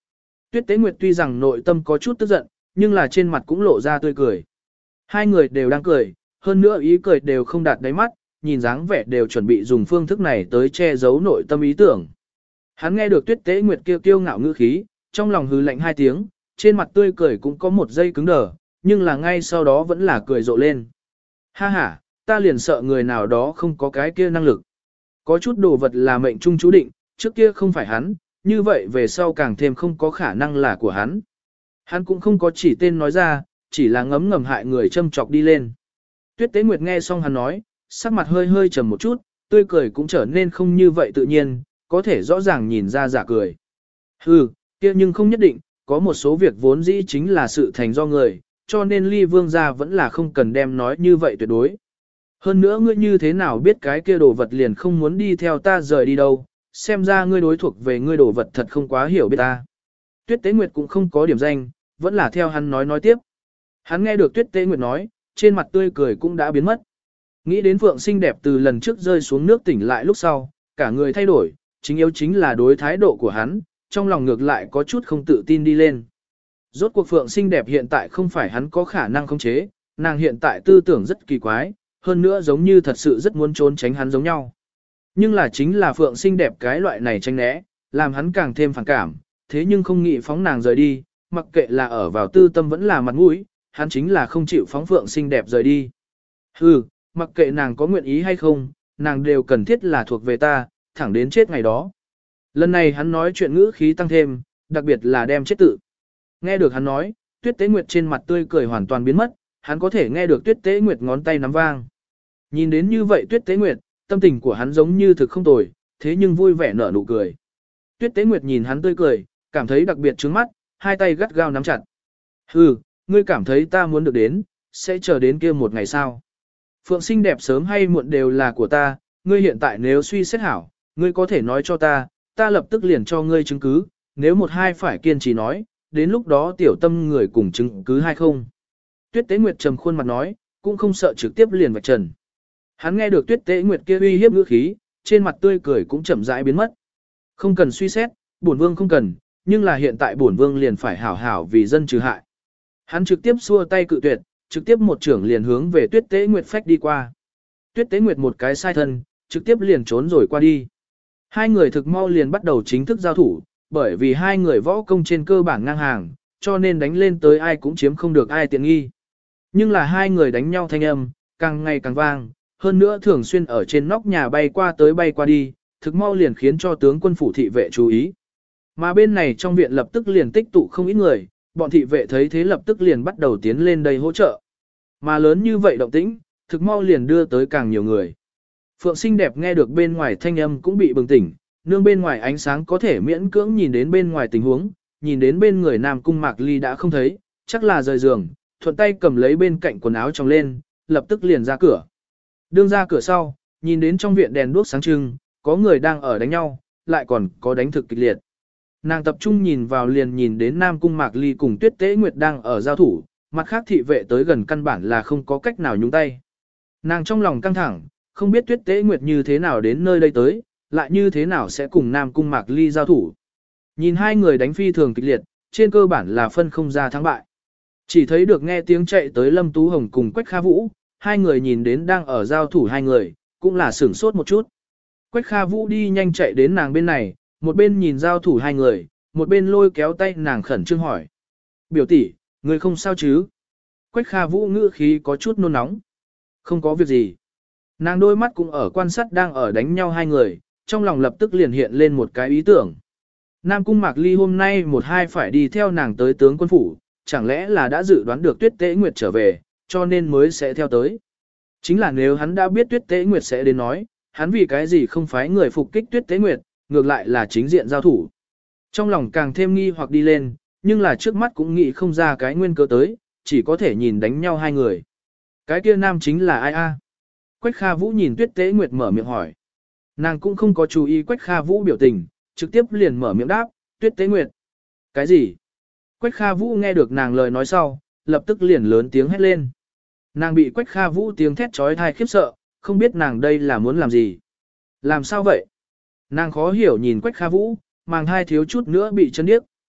Tuyết Tế Nguyệt tuy rằng nội tâm có chút tức giận, nhưng là trên mặt cũng lộ ra tươi cười. Hai người đều đang cười, hơn nữa ý cười đều không đạt đáy mắt, nhìn dáng vẻ đều chuẩn bị dùng phương thức này tới che giấu nội tâm ý tưởng. Hắn nghe được Tuyết Tế Nguyệt kêu kiêu ngạo ngữ khí, trong lòng hừ lạnh hai tiếng, trên mặt tươi cười cũng có một giây cứng đờ, nhưng là ngay sau đó vẫn là cười rộ lên. Ha ha, ta liền sợ người nào đó không có cái kia năng lực. Có chút đồ vật là mệnh trung chú định, trước kia không phải hắn, như vậy về sau càng thêm không có khả năng là của hắn. Hắn cũng không có chỉ tên nói ra, chỉ là ngấm ngầm hại người châm chọc đi lên. Tuyết Tế Nguyệt nghe xong hắn nói, sắc mặt hơi hơi trầm một chút, tươi cười cũng trở nên không như vậy tự nhiên, có thể rõ ràng nhìn ra giả cười. Hừ, kia nhưng không nhất định, có một số việc vốn dĩ chính là sự thành do người, cho nên Ly Vương gia vẫn là không cần đem nói như vậy tuyệt đối. Hơn nữa ngươi như thế nào biết cái kia đồ vật liền không muốn đi theo ta rời đi đâu, xem ra ngươi đối thuộc về ngươi đồ vật thật không quá hiểu biết ta. Tuyết Tế Nguyệt cũng không có điểm danh, vẫn là theo hắn nói nói tiếp. Hắn nghe được Tuyết Tế Nguyệt nói, trên mặt tươi cười cũng đã biến mất. Nghĩ đến Phượng xinh đẹp từ lần trước rơi xuống nước tỉnh lại lúc sau, cả người thay đổi, chính yếu chính là đối thái độ của hắn, trong lòng ngược lại có chút không tự tin đi lên. Rốt cuộc Phượng xinh đẹp hiện tại không phải hắn có khả năng khống chế, nàng hiện tại tư tưởng rất kỳ quái, hơn nữa giống như thật sự rất muốn trốn tránh hắn giống nhau. Nhưng là chính là Phượng xinh đẹp cái loại này tránh né, làm hắn càng thêm phản cảm, thế nhưng không nghĩ phóng nàng rời đi, mặc kệ là ở vào tư tâm vẫn là mặt mũi, hắn chính là không chịu phóng Phượng xinh đẹp rời đi. Hừ, mặc kệ nàng có nguyện ý hay không, nàng đều cần thiết là thuộc về ta, thẳng đến chết ngày đó. Lần này hắn nói chuyện ngữ khí tăng thêm, đặc biệt là đem chết tự. Nghe được hắn nói, Tuyết Tế Nguyệt trên mặt tươi cười hoàn toàn biến mất, hắn có thể nghe được Tuyết Tế Nguyệt ngón tay nắm vang. Nhìn đến như vậy Tuyết Tế Nguyệt, tâm tình của hắn giống như thực không tồi, thế nhưng vui vẻ nở nụ cười. Tuyết Tế Nguyệt nhìn hắn tươi cười, cảm thấy đặc biệt trướng mắt, hai tay gắt gao nắm chặt. Hừ, ngươi cảm thấy ta muốn được đến, sẽ chờ đến kia một ngày sao? Phượng xinh đẹp sớm hay muộn đều là của ta, ngươi hiện tại nếu suy xét hảo, ngươi có thể nói cho ta, ta lập tức liền cho ngươi chứng cứ, nếu một hai phải kiên trì nói, đến lúc đó tiểu tâm người cùng chứng cứ hay không. Tuyết Tế Nguyệt trầm khuôn mặt nói, cũng không sợ trực tiếp liền vạch trần. Hắn nghe được Tuyết Tế Nguyệt kia uy hiếp ngữ khí, trên mặt tươi cười cũng chậm rãi biến mất. Không cần suy xét, bổn vương không cần, nhưng là hiện tại bổn vương liền phải hảo hảo vì dân trừ hại. Hắn trực tiếp xua tay cự tuyệt, trực tiếp một trưởng liền hướng về Tuyết Tế Nguyệt phách đi qua. Tuyết Tế Nguyệt một cái sai thân, trực tiếp liền trốn rồi qua đi. Hai người thực mau liền bắt đầu chính thức giao thủ, bởi vì hai người võ công trên cơ bản ngang hàng, cho nên đánh lên tới ai cũng chiếm không được ai tiện nghi. Nhưng là hai người đánh nhau thanh âm, càng ngày càng vang, hơn nữa thường xuyên ở trên nóc nhà bay qua tới bay qua đi, thực mau liền khiến cho tướng quân phủ thị vệ chú ý. Mà bên này trong viện lập tức liền tích tụ không ít người, bọn thị vệ thấy thế lập tức liền bắt đầu tiến lên đây hỗ trợ. Mà lớn như vậy động tĩnh, thực mau liền đưa tới càng nhiều người. Phượng xinh đẹp nghe được bên ngoài thanh âm cũng bị bừng tỉnh, nương bên ngoài ánh sáng có thể miễn cưỡng nhìn đến bên ngoài tình huống, nhìn đến bên người Nam Cung Mạc Ly đã không thấy, chắc là rời giường, thuận tay cầm lấy bên cạnh quần áo trong lên, lập tức liền ra cửa. Đương ra cửa sau, nhìn đến trong viện đèn đuốc sáng trưng, có người đang ở đánh nhau, lại còn có đánh thực kịch liệt. Nàng tập trung nhìn vào liền nhìn đến Nam Cung Mạc Ly cùng Tuyết Tế Nguyệt đang ở giao thủ, mặt khác thị vệ tới gần căn bản là không có cách nào nhúng tay. Nàng trong lòng căng thẳng, không biết Tuyết Tế Nguyệt như thế nào đến nơi đây tới, lại như thế nào sẽ cùng Nam Cung Mạc Ly giao thủ. Nhìn hai người đánh phi thường kịch liệt, trên cơ bản là phân không ra thắng bại. Chỉ thấy được nghe tiếng chạy tới Lâm Tú Hồng cùng Quách Kha Vũ, hai người nhìn đến đang ở giao thủ hai người, cũng là sửng sốt một chút. Quách Kha Vũ đi nhanh chạy đến nàng bên này, một bên nhìn giao thủ hai người, một bên lôi kéo tay nàng khẩn trương hỏi. Biểu tỷ, người không sao chứ? Quách Kha Vũ ngữ khí có chút nôn nóng. Không có việc gì. Nàng đôi mắt cũng ở quan sát đang ở đánh nhau hai người, trong lòng lập tức liền hiện lên một cái ý tưởng. Nam Cung Mạc Ly hôm nay một hai phải đi theo nàng tới tướng quân phủ, chẳng lẽ là đã dự đoán được Tuyết Tế Nguyệt trở về, cho nên mới sẽ theo tới. Chính là nếu hắn đã biết Tuyết Tế Nguyệt sẽ đến nói, hắn vì cái gì không phái người phục kích Tuyết Tế Nguyệt, ngược lại là chính diện giao thủ. Trong lòng càng thêm nghi hoặc đi lên, nhưng là trước mắt cũng nghĩ không ra cái nguyên cớ tới, chỉ có thể nhìn đánh nhau hai người. Cái kia nam chính là ai a? Quách Kha Vũ nhìn Tuyết Tế Nguyệt mở miệng hỏi. Nàng cũng không có chú ý Quách Kha Vũ biểu tình, trực tiếp liền mở miệng đáp, Tuyết Tế Nguyệt. Cái gì? Quách Kha Vũ nghe được nàng lời nói sau, lập tức liền lớn tiếng hét lên. Nàng bị Quách Kha Vũ tiếng thét trói thai khiếp sợ, không biết nàng đây là muốn làm gì. Làm sao vậy? Nàng khó hiểu nhìn Quách Kha Vũ, màng hai thiếu chút nữa bị chân điếc.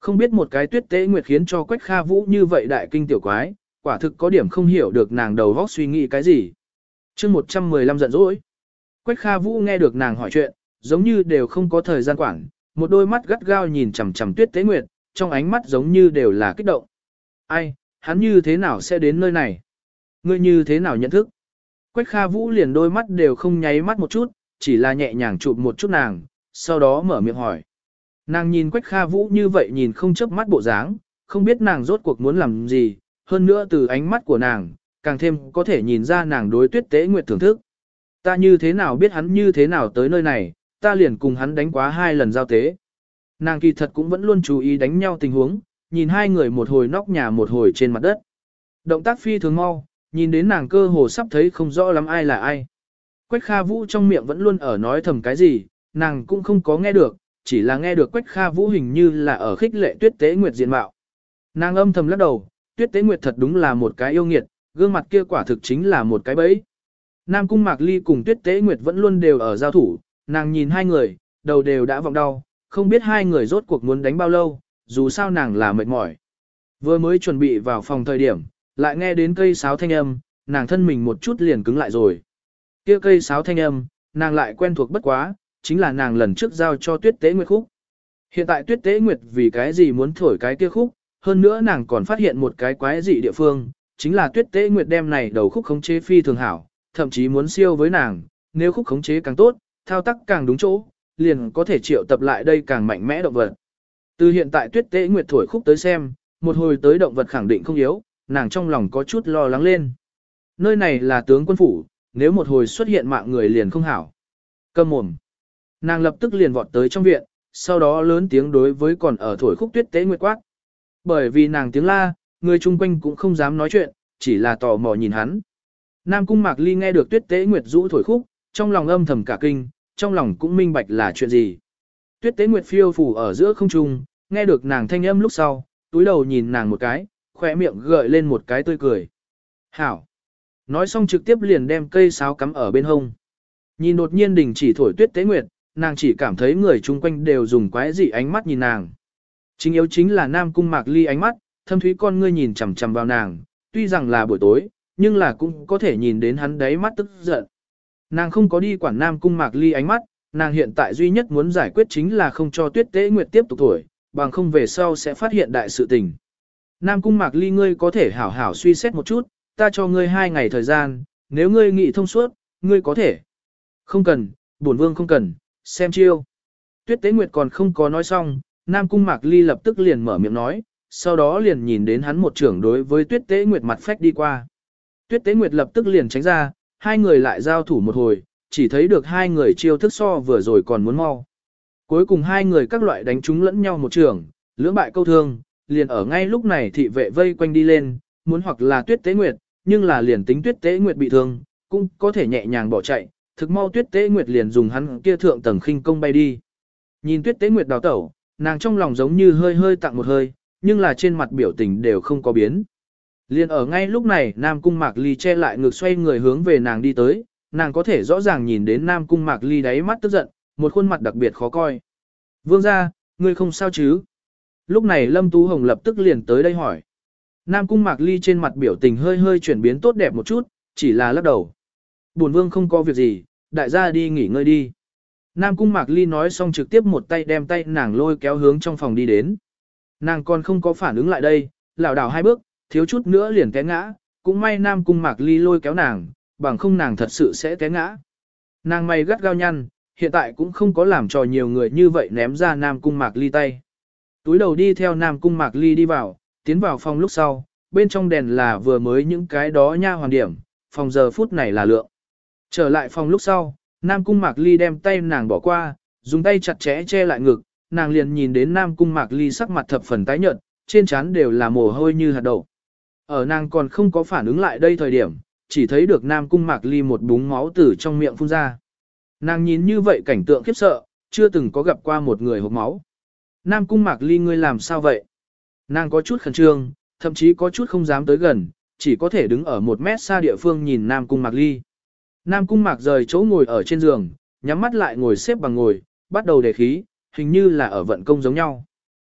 Không biết một cái Tuyết Tế Nguyệt khiến cho Quách Kha Vũ như vậy đại kinh tiểu quái, quả thực có điểm không hiểu được nàng đầu óc suy nghĩ cái gì. chương một trăm mười lăm giận dỗi. Quách Kha Vũ nghe được nàng hỏi chuyện, giống như đều không có thời gian quản, một đôi mắt gắt gao nhìn chằm chằm Tuyết Tế Nguyệt, trong ánh mắt giống như đều là kích động. Ai, hắn như thế nào sẽ đến nơi này? Ngươi như thế nào nhận thức? Quách Kha Vũ liền đôi mắt đều không nháy mắt một chút, chỉ là nhẹ nhàng chụp một chút nàng, sau đó mở miệng hỏi. Nàng nhìn Quách Kha Vũ như vậy nhìn không chớp mắt bộ dáng, không biết nàng rốt cuộc muốn làm gì, hơn nữa từ ánh mắt của nàng, càng thêm có thể nhìn ra nàng đối Tuyết Tế Nguyệt thưởng thức. Ta như thế nào biết hắn như thế nào tới nơi này, ta liền cùng hắn đánh quá hai lần giao tế. Nàng kỳ thật cũng vẫn luôn chú ý đánh nhau tình huống, nhìn hai người một hồi nóc nhà một hồi trên mặt đất. Động tác phi thường mau, nhìn đến nàng cơ hồ sắp thấy không rõ lắm ai là ai. Quách Kha Vũ trong miệng vẫn luôn ở nói thầm cái gì, nàng cũng không có nghe được, chỉ là nghe được Quách Kha Vũ hình như là ở khích lệ Tuyết Tế Nguyệt diện mạo. Nàng âm thầm lắc đầu, Tuyết Tế Nguyệt thật đúng là một cái yêu nghiệt, gương mặt kia quả thực chính là một cái bẫy. Nam Cung Mạc Ly cùng Tuyết Tế Nguyệt vẫn luôn đều ở giao thủ, nàng nhìn hai người, đầu đều đã vọng đau, không biết hai người rốt cuộc muốn đánh bao lâu, dù sao nàng là mệt mỏi. Vừa mới chuẩn bị vào phòng thời điểm, lại nghe đến cây sáo thanh âm, nàng thân mình một chút liền cứng lại rồi. Kia cây sáo thanh âm, nàng lại quen thuộc bất quá, chính là nàng lần trước giao cho Tuyết Tế Nguyệt khúc. Hiện tại Tuyết Tế Nguyệt vì cái gì muốn thổi cái kia khúc, hơn nữa nàng còn phát hiện một cái quái dị địa phương, chính là Tuyết Tế Nguyệt đem này đầu khúc khống chế phi thường hảo, thậm chí muốn siêu với nàng, nếu khúc khống chế càng tốt, thao tác càng đúng chỗ, liền có thể triệu tập lại đây càng mạnh mẽ động vật. Từ hiện tại Tuyết Tế Nguyệt thổi khúc tới xem, một hồi tới động vật khẳng định không yếu, nàng trong lòng có chút lo lắng lên. Nơi này là tướng quân phủ, nếu một hồi xuất hiện mạng người liền không hảo. Câm mồm. Nàng lập tức liền vọt tới trong viện, sau đó lớn tiếng đối với còn ở thổi khúc Tuyết Tế Nguyệt quát. Bởi vì nàng tiếng la, người chung quanh cũng không dám nói chuyện, chỉ là tò mò nhìn hắn. Nam Cung Mạc Ly nghe được Tuyết Tế Nguyệt rũ thổi khúc, trong lòng âm thầm cả kinh, trong lòng cũng minh bạch là chuyện gì. Tuyết Tế Nguyệt phiêu phủ ở giữa không trung, nghe được nàng thanh âm lúc sau, túi đầu nhìn nàng một cái, khỏe miệng gợi lên một cái tươi cười. Hảo! Nói xong trực tiếp liền đem cây sáo cắm ở bên hông. Nhìn đột nhiên đình chỉ thổi Tuyết Tế Nguyệt, nàng chỉ cảm thấy người chung quanh đều dùng quái dị ánh mắt nhìn nàng. Chính yếu chính là Nam Cung Mạc Ly ánh mắt, thâm thúy con ngươi nhìn chằm chằm vào nàng, tuy rằng là buổi tối, nhưng là cũng có thể nhìn đến hắn đáy mắt tức giận. Nàng không có đi quản Nam Cung Mạc Ly ánh mắt, nàng hiện tại duy nhất muốn giải quyết chính là không cho Tuyết Tế Nguyệt tiếp tục thổi, bằng không về sau sẽ phát hiện đại sự tình. Nam Cung Mạc Ly ngươi có thể hảo hảo suy xét một chút, ta cho ngươi hai ngày thời gian, nếu ngươi nghĩ thông suốt, ngươi có thể. Không cần, bổn vương không cần, xem chiêu. Tuyết Tế Nguyệt còn không có nói xong, Nam Cung Mạc Ly lập tức liền mở miệng nói, sau đó liền nhìn đến hắn một trưởng đối với Tuyết Tế Nguyệt mặt phách đi qua. Tuyết Tế Nguyệt lập tức liền tránh ra, hai người lại giao thủ một hồi, chỉ thấy được hai người chiêu thức so vừa rồi còn muốn mau. Cuối cùng hai người các loại đánh trúng lẫn nhau một trường, lưỡng bại câu thương, liền ở ngay lúc này thị vệ vây quanh đi lên, muốn hoặc là Tuyết Tế Nguyệt, nhưng là liền tính Tuyết Tế Nguyệt bị thương, cũng có thể nhẹ nhàng bỏ chạy, thực mau Tuyết Tế Nguyệt liền dùng hắn kia thượng tầng khinh công bay đi. Nhìn Tuyết Tế Nguyệt đào tẩu, nàng trong lòng giống như hơi hơi tặng một hơi, nhưng là trên mặt biểu tình đều không có biến. Liên ở ngay lúc này Nam Cung Mạc Ly che lại ngược xoay người hướng về nàng đi tới, nàng có thể rõ ràng nhìn đến Nam Cung Mạc Ly đáy mắt tức giận, một khuôn mặt đặc biệt khó coi. Vương gia, ngươi không sao chứ? Lúc này Lâm Tú Hồng lập tức liền tới đây hỏi. Nam Cung Mạc Ly trên mặt biểu tình hơi hơi chuyển biến tốt đẹp một chút, chỉ là lắc đầu. Bổn vương không có việc gì, đại gia đi nghỉ ngơi đi. Nam Cung Mạc Ly nói xong trực tiếp một tay đem tay nàng lôi kéo hướng trong phòng đi đến. Nàng còn không có phản ứng lại đây, lảo đảo hai bước, thiếu chút nữa liền té ngã, cũng may Nam Cung Mạc Ly lôi kéo nàng, bằng không nàng thật sự sẽ té ngã. Nàng mày gắt gao nhăn, hiện tại cũng không có làm cho nhiều người như vậy ném ra Nam Cung Mạc Ly tay. Túi đầu đi theo Nam Cung Mạc Ly đi vào, tiến vào phòng lúc sau, bên trong đèn là vừa mới những cái đó nha hoàn điểm, phòng giờ phút này là lượng. Trở lại phòng lúc sau, Nam Cung Mạc Ly đem tay nàng bỏ qua, dùng tay chặt chẽ che lại ngực, nàng liền nhìn đến Nam Cung Mạc Ly sắc mặt thập phần tái nhợt, trên trán đều là mồ hôi như hạt đậu. Ở nàng còn không có phản ứng lại đây thời điểm, chỉ thấy được Nam Cung Mạc Ly một búng máu từ trong miệng phun ra. Nàng nhìn như vậy cảnh tượng khiếp sợ, chưa từng có gặp qua một người hộc máu. Nam Cung Mạc Ly ngươi làm sao vậy? Nàng có chút khẩn trương, thậm chí có chút không dám tới gần, chỉ có thể đứng ở một mét xa địa phương nhìn Nam Cung Mạc Ly. Nam Cung Mạc rời chỗ ngồi ở trên giường, nhắm mắt lại ngồi xếp bằng ngồi, bắt đầu đề khí, hình như là ở vận công giống nhau.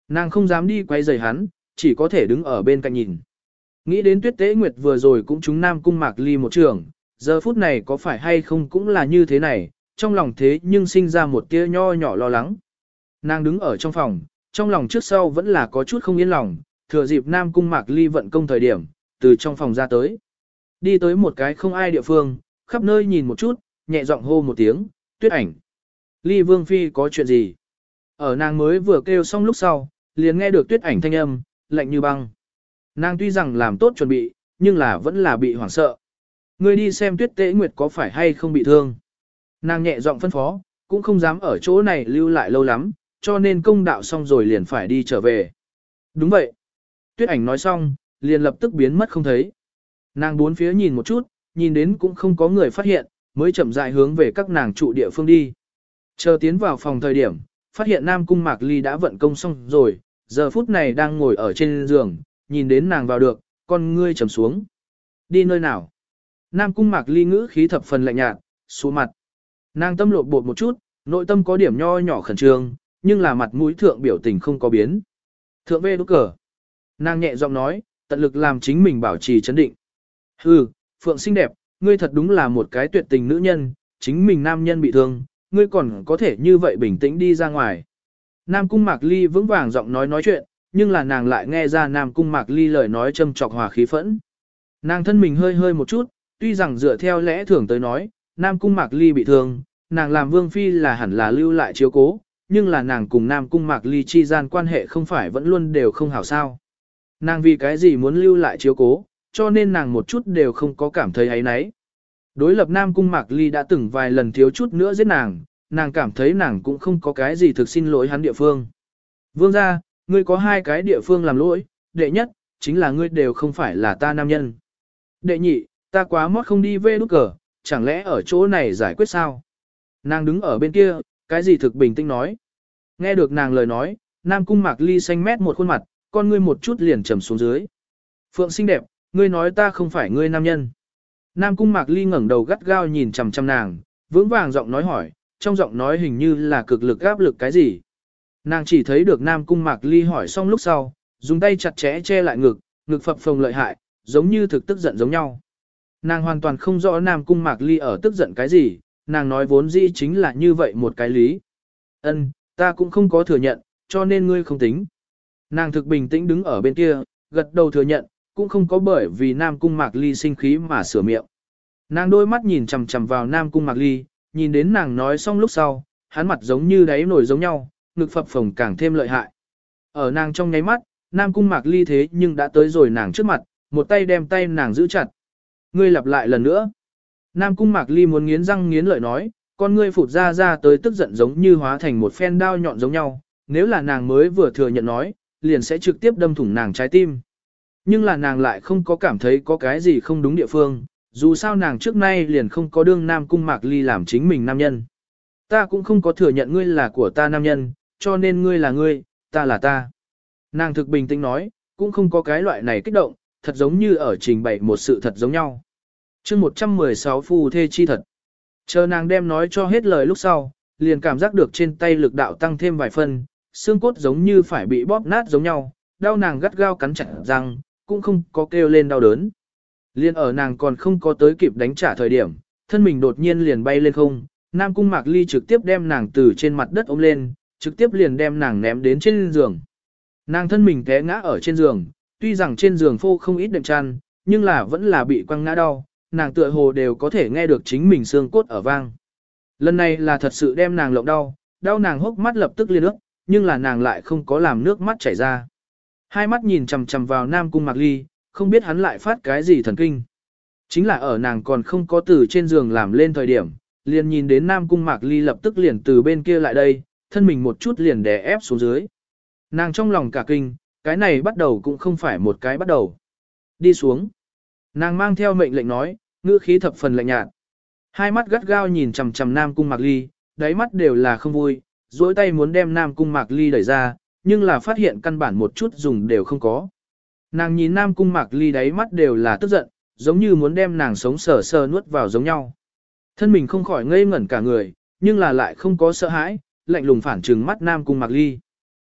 Nàng không dám đi quay rầy hắn, chỉ có thể đứng ở bên cạnh nhìn. Nghĩ đến Tuyết Tế Nguyệt vừa rồi cũng trúng Nam Cung Mạc Ly một trường, giờ phút này có phải hay không cũng là như thế này, trong lòng thế nhưng sinh ra một tia nho nhỏ lo lắng. Nàng đứng ở trong phòng, trong lòng trước sau vẫn là có chút không yên lòng, thừa dịp Nam Cung Mạc Ly vận công thời điểm, từ trong phòng ra tới. Đi tới một cái không ai địa phương, khắp nơi nhìn một chút, nhẹ giọng hô một tiếng, Tuyết Ảnh. Ly Vương Phi có chuyện gì? Ở nàng mới vừa kêu xong lúc sau, liền nghe được Tuyết Ảnh thanh âm, lạnh như băng. Nàng tuy rằng làm tốt chuẩn bị, nhưng là vẫn là bị hoảng sợ. Ngươi đi xem Tuyết Tế Nguyệt có phải hay không bị thương. Nàng nhẹ giọng phân phó, cũng không dám ở chỗ này lưu lại lâu lắm, cho nên công đạo xong rồi liền phải đi trở về. Đúng vậy. Tuyết Ảnh nói xong, liền lập tức biến mất không thấy. Nàng bốn phía nhìn một chút, nhìn đến cũng không có người phát hiện, mới chậm rãi hướng về các nàng trụ địa phương đi. Chờ tiến vào phòng thời điểm, phát hiện Nam Cung Mạc Ly đã vận công xong rồi, giờ phút này đang ngồi ở trên giường, nhìn đến nàng vào được, con ngươi trầm xuống. Đi nơi nào? Nam Cung Mạc Ly ngữ khí thập phần lạnh nhạt, xuống mặt. Nàng tâm lột bột một chút, nội tâm có điểm nho nhỏ khẩn trương, nhưng là mặt mũi thượng biểu tình không có biến. Thượng vê đốt cờ. Nàng nhẹ giọng nói, tận lực làm chính mình bảo trì chấn định. Hừ, Phượng xinh đẹp, ngươi thật đúng là một cái tuyệt tình nữ nhân, chính mình nam nhân bị thương, ngươi còn có thể như vậy bình tĩnh đi ra ngoài. Nam Cung Mạc Ly vững vàng giọng nói nói chuyện, nhưng là nàng lại nghe ra Nam Cung Mạc Ly lời nói châm chọc hòa khí phẫn. Nàng thân mình hơi hơi một chút, tuy rằng dựa theo lẽ thường tới nói, Nam Cung Mạc Ly bị thương, nàng làm Vương Phi là hẳn là lưu lại chiếu cố, nhưng là nàng cùng Nam Cung Mạc Ly chi gian quan hệ không phải vẫn luôn đều không hảo sao. Nàng vì cái gì muốn lưu lại chiếu cố, cho nên nàng một chút đều không có cảm thấy ấy nấy. Đối lập Nam Cung Mạc Ly đã từng vài lần thiếu chút nữa giết nàng, nàng cảm thấy nàng cũng không có cái gì thực xin lỗi hắn địa phương. Vương gia, ngươi có hai cái địa phương làm lỗi, đệ nhất, chính là ngươi đều không phải là ta nam nhân. Đệ nhị, ta quá mót không đi về nút cờ, chẳng lẽ ở chỗ này giải quyết sao? Nàng đứng ở bên kia, cái gì thực bình tĩnh nói. Nghe được nàng lời nói, Nam Cung Mạc Ly xanh mét một khuôn mặt, con ngươi một chút liền trầm xuống dưới. Phượng xinh đẹp, ngươi nói ta không phải ngươi nam nhân. Nam Cung Mạc Ly ngẩng đầu gắt gao nhìn chằm chằm nàng, vững vàng giọng nói hỏi, trong giọng nói hình như là cực lực áp lực cái gì. Nàng chỉ thấy được Nam Cung Mạc Ly hỏi xong lúc sau, dùng tay chặt chẽ che lại ngực, ngực phập phồng lợi hại, giống như thực tức giận giống nhau. Nàng hoàn toàn không rõ Nam Cung Mạc Ly ở tức giận cái gì, nàng nói vốn dĩ chính là như vậy một cái lý. Ân, ta cũng không có thừa nhận, cho nên ngươi không tính. Nàng thực bình tĩnh đứng ở bên kia, gật đầu thừa nhận, cũng không có bởi vì Nam Cung Mạc Ly sinh khí mà sửa miệng. Nàng đôi mắt nhìn chằm chằm vào Nam Cung Mạc Ly, nhìn đến nàng nói xong lúc sau, hắn mặt giống như đáy nổi giống nhau, ngực phập phồng càng thêm lợi hại. Ở nàng trong nháy mắt, Nam Cung Mạc Ly thế nhưng đã tới rồi nàng trước mặt, một tay đem tay nàng giữ chặt. Ngươi lặp lại lần nữa. Nam Cung Mạc Ly muốn nghiến răng nghiến lợi nói, con ngươi phụt ra ra tới tức giận giống như hóa thành một phen đao nhọn giống nhau, nếu là nàng mới vừa thừa nhận nói, liền sẽ trực tiếp đâm thủng nàng trái tim. Nhưng là nàng lại không có cảm thấy có cái gì không đúng địa phương, dù sao nàng trước nay liền không có đương Nam Cung Mạc Ly làm chính mình nam nhân. Ta cũng không có thừa nhận ngươi là của ta nam nhân, cho nên ngươi là ngươi, ta là ta. Nàng thực bình tĩnh nói, cũng không có cái loại này kích động, thật giống như ở trình bày một sự thật giống nhau. chương một trăm mười sáu phu thê chi thật. Chờ nàng đem nói cho hết lời lúc sau, liền cảm giác được trên tay lực đạo tăng thêm vài phân, xương cốt giống như phải bị bóp nát giống nhau, đau nàng gắt gao cắn chặt răng, cũng không có kêu lên đau đớn. Liên ở nàng còn không có tới kịp đánh trả thời điểm, thân mình đột nhiên liền bay lên không, Nam Cung Mạc Ly trực tiếp đem nàng từ trên mặt đất ôm lên, trực tiếp liền đem nàng ném đến trên giường. Nàng thân mình té ngã ở trên giường, tuy rằng trên giường phô không ít đệm chăn, nhưng là vẫn là bị quăng ngã đau, nàng tựa hồ đều có thể nghe được chính mình xương cốt ở vang. Lần này là thật sự đem nàng lộng đau, đau nàng hốc mắt lập tức liên ước, nhưng là nàng lại không có làm nước mắt chảy ra. Hai mắt nhìn chằm chằm vào Nam Cung Mạc Ly, không biết hắn lại phát cái gì thần kinh. Chính là ở nàng còn không có từ trên giường làm lên thời điểm, liền nhìn đến Nam Cung Mạc Ly lập tức liền từ bên kia lại đây, thân mình một chút liền đè ép xuống dưới. Nàng trong lòng cả kinh, cái này bắt đầu cũng không phải một cái bắt đầu. Đi xuống. Nàng mang theo mệnh lệnh nói, ngữ khí thập phần lạnh nhạt. Hai mắt gắt gao nhìn chằm chằm Nam Cung Mạc Ly, đáy mắt đều là không vui, duỗi tay muốn đem Nam Cung Mạc Ly đẩy ra, nhưng là phát hiện căn bản một chút dùng đều không có. Nàng nhìn Nam Cung Mạc Ly đáy mắt đều là tức giận, giống như muốn đem nàng sống sờ sờ nuốt vào giống nhau. Thân mình không khỏi ngây ngẩn cả người, nhưng là lại không có sợ hãi, lạnh lùng phản trừng mắt Nam Cung Mạc Ly.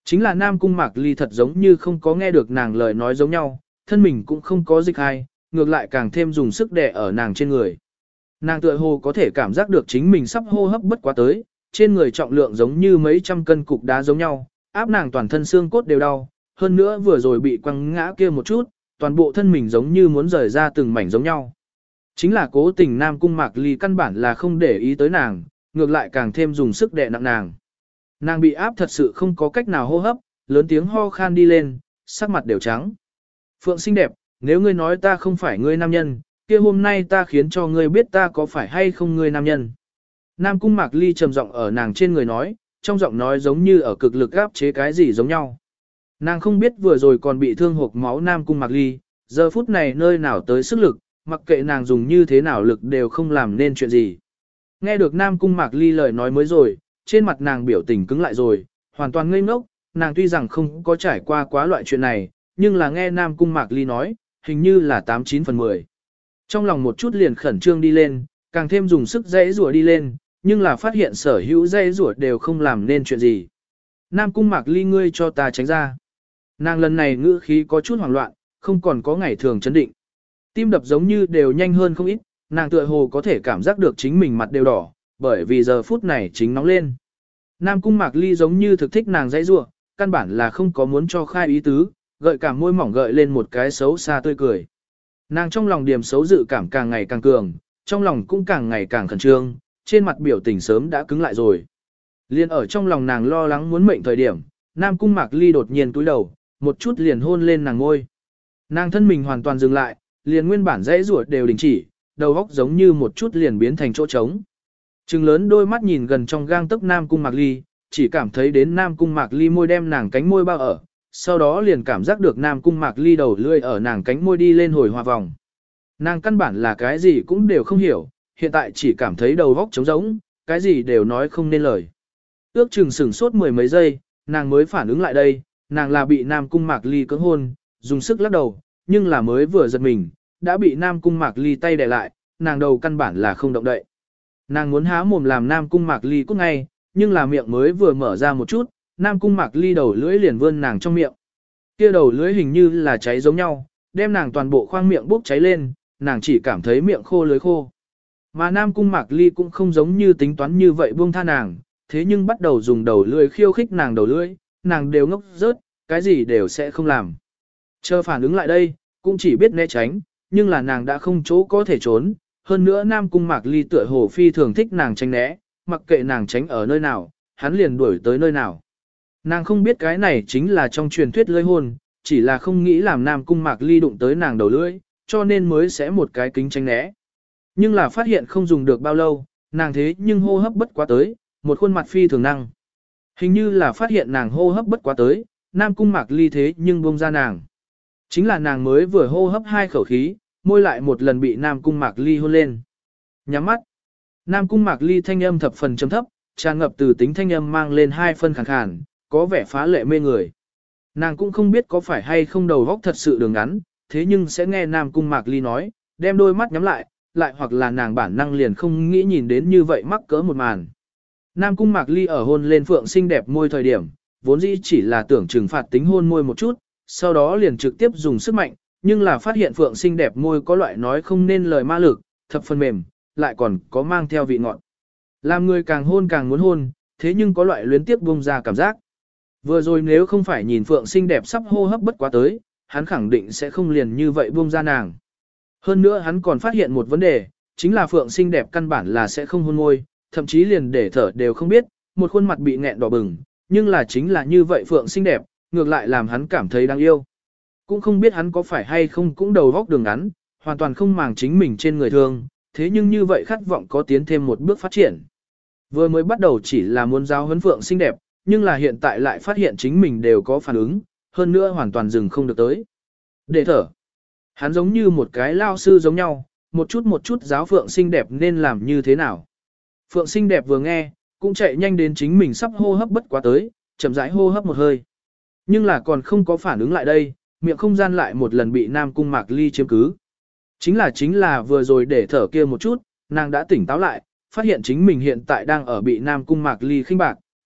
Chính là Nam Cung Mạc Ly thật giống như không có nghe được nàng lời nói giống nhau, thân mình cũng không có dịch hay, ngược lại càng thêm dùng sức đè ở nàng trên người. Nàng tựa hồ có thể cảm giác được chính mình sắp hô hấp bất quá tới, trên người trọng lượng giống như mấy trăm cân cục đá giống nhau, áp nàng toàn thân xương cốt đều đau, hơn nữa vừa rồi bị quăng ngã kia một chút, toàn bộ thân mình giống như muốn rời ra từng mảnh giống nhau. Chính là cố tình Nam Cung Mạc Ly căn bản là không để ý tới nàng, ngược lại càng thêm dùng sức đè nặng nàng. Nàng bị áp thật sự không có cách nào hô hấp, lớn tiếng ho khan đi lên, sắc mặt đều trắng. Phượng xinh đẹp, nếu ngươi nói ta không phải ngươi nam nhân, kia hôm nay ta khiến cho ngươi biết ta có phải hay không ngươi nam nhân. Nam Cung Mạc Ly trầm giọng ở nàng trên người nói, trong giọng nói giống như ở cực lực áp chế cái gì giống nhau. Nàng không biết vừa rồi còn bị thương hộc máu Nam Cung Mạc Ly, giờ phút này nơi nào tới sức lực, mặc kệ nàng dùng như thế nào lực đều không làm nên chuyện gì. Nghe được Nam Cung Mạc Ly lời nói mới rồi, trên mặt nàng biểu tình cứng lại rồi, hoàn toàn ngây ngốc, nàng tuy rằng không có trải qua quá loại chuyện này, nhưng là nghe Nam Cung Mạc Ly nói, hình như là tám chín phần mười. Trong lòng một chút liền khẩn trương đi lên, càng thêm dùng sức dãy rủa đi lên, nhưng là phát hiện sở hữu dãy rủa đều không làm nên chuyện gì. Nam Cung Mạc Ly ngươi cho ta tránh ra. Nàng lần này ngữ khí có chút hoảng loạn, không còn có ngày thường chấn định. Tim đập giống như đều nhanh hơn không ít, nàng tựa hồ có thể cảm giác được chính mình mặt đều đỏ, bởi vì giờ phút này chính nóng lên. Nam Cung Mạc Ly giống như thực thích nàng dãy rủa, căn bản là không có muốn cho khai ý tứ, gợi cả môi mỏng gợi lên một cái xấu xa tươi cười. Nàng trong lòng điểm xấu dự cảm càng ngày càng cường, trong lòng cũng càng ngày càng khẩn trương, trên mặt biểu tình sớm đã cứng lại rồi. Liên ở trong lòng nàng lo lắng muốn mệnh thời điểm, Nam Cung Mạc Ly đột nhiên túi đầu, một chút liền hôn lên nàng ngôi. Nàng thân mình hoàn toàn dừng lại, liền nguyên bản dãy rủa đều đình chỉ, đầu óc giống như một chút liền biến thành chỗ trống. Trừng lớn đôi mắt nhìn gần trong gang tấc Nam Cung Mạc Ly, chỉ cảm thấy đến Nam Cung Mạc Ly môi đem nàng cánh môi bao ở, sau đó liền cảm giác được Nam Cung Mạc Ly đầu lươi ở nàng cánh môi đi lên hồi hòa vòng. Nàng căn bản là cái gì cũng đều không hiểu, hiện tại chỉ cảm thấy đầu óc trống rỗng, cái gì đều nói không nên lời. Ước chừng sửng sốt mười mấy giây, nàng mới phản ứng lại đây, nàng là bị Nam Cung Mạc Ly cưỡng hôn, dùng sức lắc đầu, nhưng là mới vừa giật mình, đã bị Nam Cung Mạc Ly tay đè lại, nàng đầu căn bản là không động đậy. Nàng muốn há mồm làm Nam Cung Mạc Ly cút ngay, nhưng là miệng mới vừa mở ra một chút, Nam Cung Mạc Ly đầu lưỡi liền vươn nàng trong miệng. Kia đầu lưỡi hình như là cháy giống nhau, đem nàng toàn bộ khoang miệng bốc cháy lên, nàng chỉ cảm thấy miệng khô lưỡi khô. Mà Nam Cung Mạc Ly cũng không giống như tính toán như vậy buông tha nàng, thế nhưng bắt đầu dùng đầu lưỡi khiêu khích nàng đầu lưỡi, nàng đều ngốc rớt, cái gì đều sẽ không làm. Chờ phản ứng lại đây, cũng chỉ biết né tránh, nhưng là nàng đã không chỗ có thể trốn, hơn nữa Nam Cung Mạc Ly tựa hồ phi thường thích nàng tránh né, mặc kệ nàng tránh ở nơi nào, hắn liền đuổi tới nơi nào. Nàng không biết cái này chính là trong truyền thuyết lưỡi hôn, chỉ là không nghĩ làm Nam Cung Mạc Ly đụng tới nàng đầu lưỡi, cho nên mới sẽ một cái kính tránh né. Nhưng là phát hiện không dùng được bao lâu, nàng thế nhưng hô hấp bất quá tới, một khuôn mặt phi thường năng. Hình như là phát hiện nàng hô hấp bất quá tới, Nam Cung Mạc Ly thế nhưng buông ra nàng. Chính là nàng mới vừa hô hấp hai khẩu khí, môi lại một lần bị Nam Cung Mạc Ly hôn lên. Nhắm mắt. Nam Cung Mạc Ly thanh âm thập phần trầm thấp, tràn ngập từ tính thanh âm mang lên hai phân khàn khàn, có vẻ phá lệ mê người. Nàng cũng không biết có phải hay không đầu óc thật sự đường ngắn, thế nhưng sẽ nghe Nam Cung Mạc Ly nói, đem đôi mắt nhắm lại, lại hoặc là nàng bản năng liền không nghĩ nhìn đến như vậy mắc cỡ một màn. Nam Cung Mạc Ly ở hôn lên Phượng xinh đẹp môi thời điểm, vốn dĩ chỉ là tưởng trừng phạt tính hôn môi một chút, sau đó liền trực tiếp dùng sức mạnh, nhưng là phát hiện Phượng xinh đẹp môi có loại nói không nên lời ma lực, thập phần mềm, lại còn có mang theo vị ngọt. Làm người càng hôn càng muốn hôn, thế nhưng có loại luyến tiếp buông ra cảm giác. Vừa rồi nếu không phải nhìn Phượng xinh đẹp sắp hô hấp bất quá tới, hắn khẳng định sẽ không liền như vậy buông ra nàng. Hơn nữa hắn còn phát hiện một vấn đề, chính là Phượng xinh đẹp căn bản là sẽ không hôn môi, thậm chí liền để thở đều không biết, một khuôn mặt bị nghẹn đỏ bừng, nhưng là chính là như vậy Phượng xinh đẹp, ngược lại làm hắn cảm thấy đáng yêu. Cũng không biết hắn có phải hay không cũng đầu góc đường ngắn, hoàn toàn không màng chính mình trên người thương, thế nhưng như vậy khát vọng có tiến thêm một bước phát triển. Vừa mới bắt đầu chỉ là muốn giáo huấn Phượng xinh đẹp, nhưng là hiện tại lại phát hiện chính mình đều có phản ứng, hơn nữa hoàn toàn dừng không được tới. Để thở. Hắn giống như một cái lao sư giống nhau, một chút một chút giáo Phượng xinh đẹp nên làm như thế nào. Phượng xinh đẹp vừa nghe, cũng chạy nhanh đến chính mình sắp hô hấp bất quá tới, chậm rãi hô hấp một hơi. Nhưng là còn không có phản ứng lại đây, miệng không gian lại một lần bị Nam Cung Mạc Ly chiếm cứ. Chính là chính là vừa rồi để thở kia một chút, nàng đã tỉnh táo lại, phát hiện chính mình hiện tại đang ở bị Nam Cung Mạc Ly khinh bạc,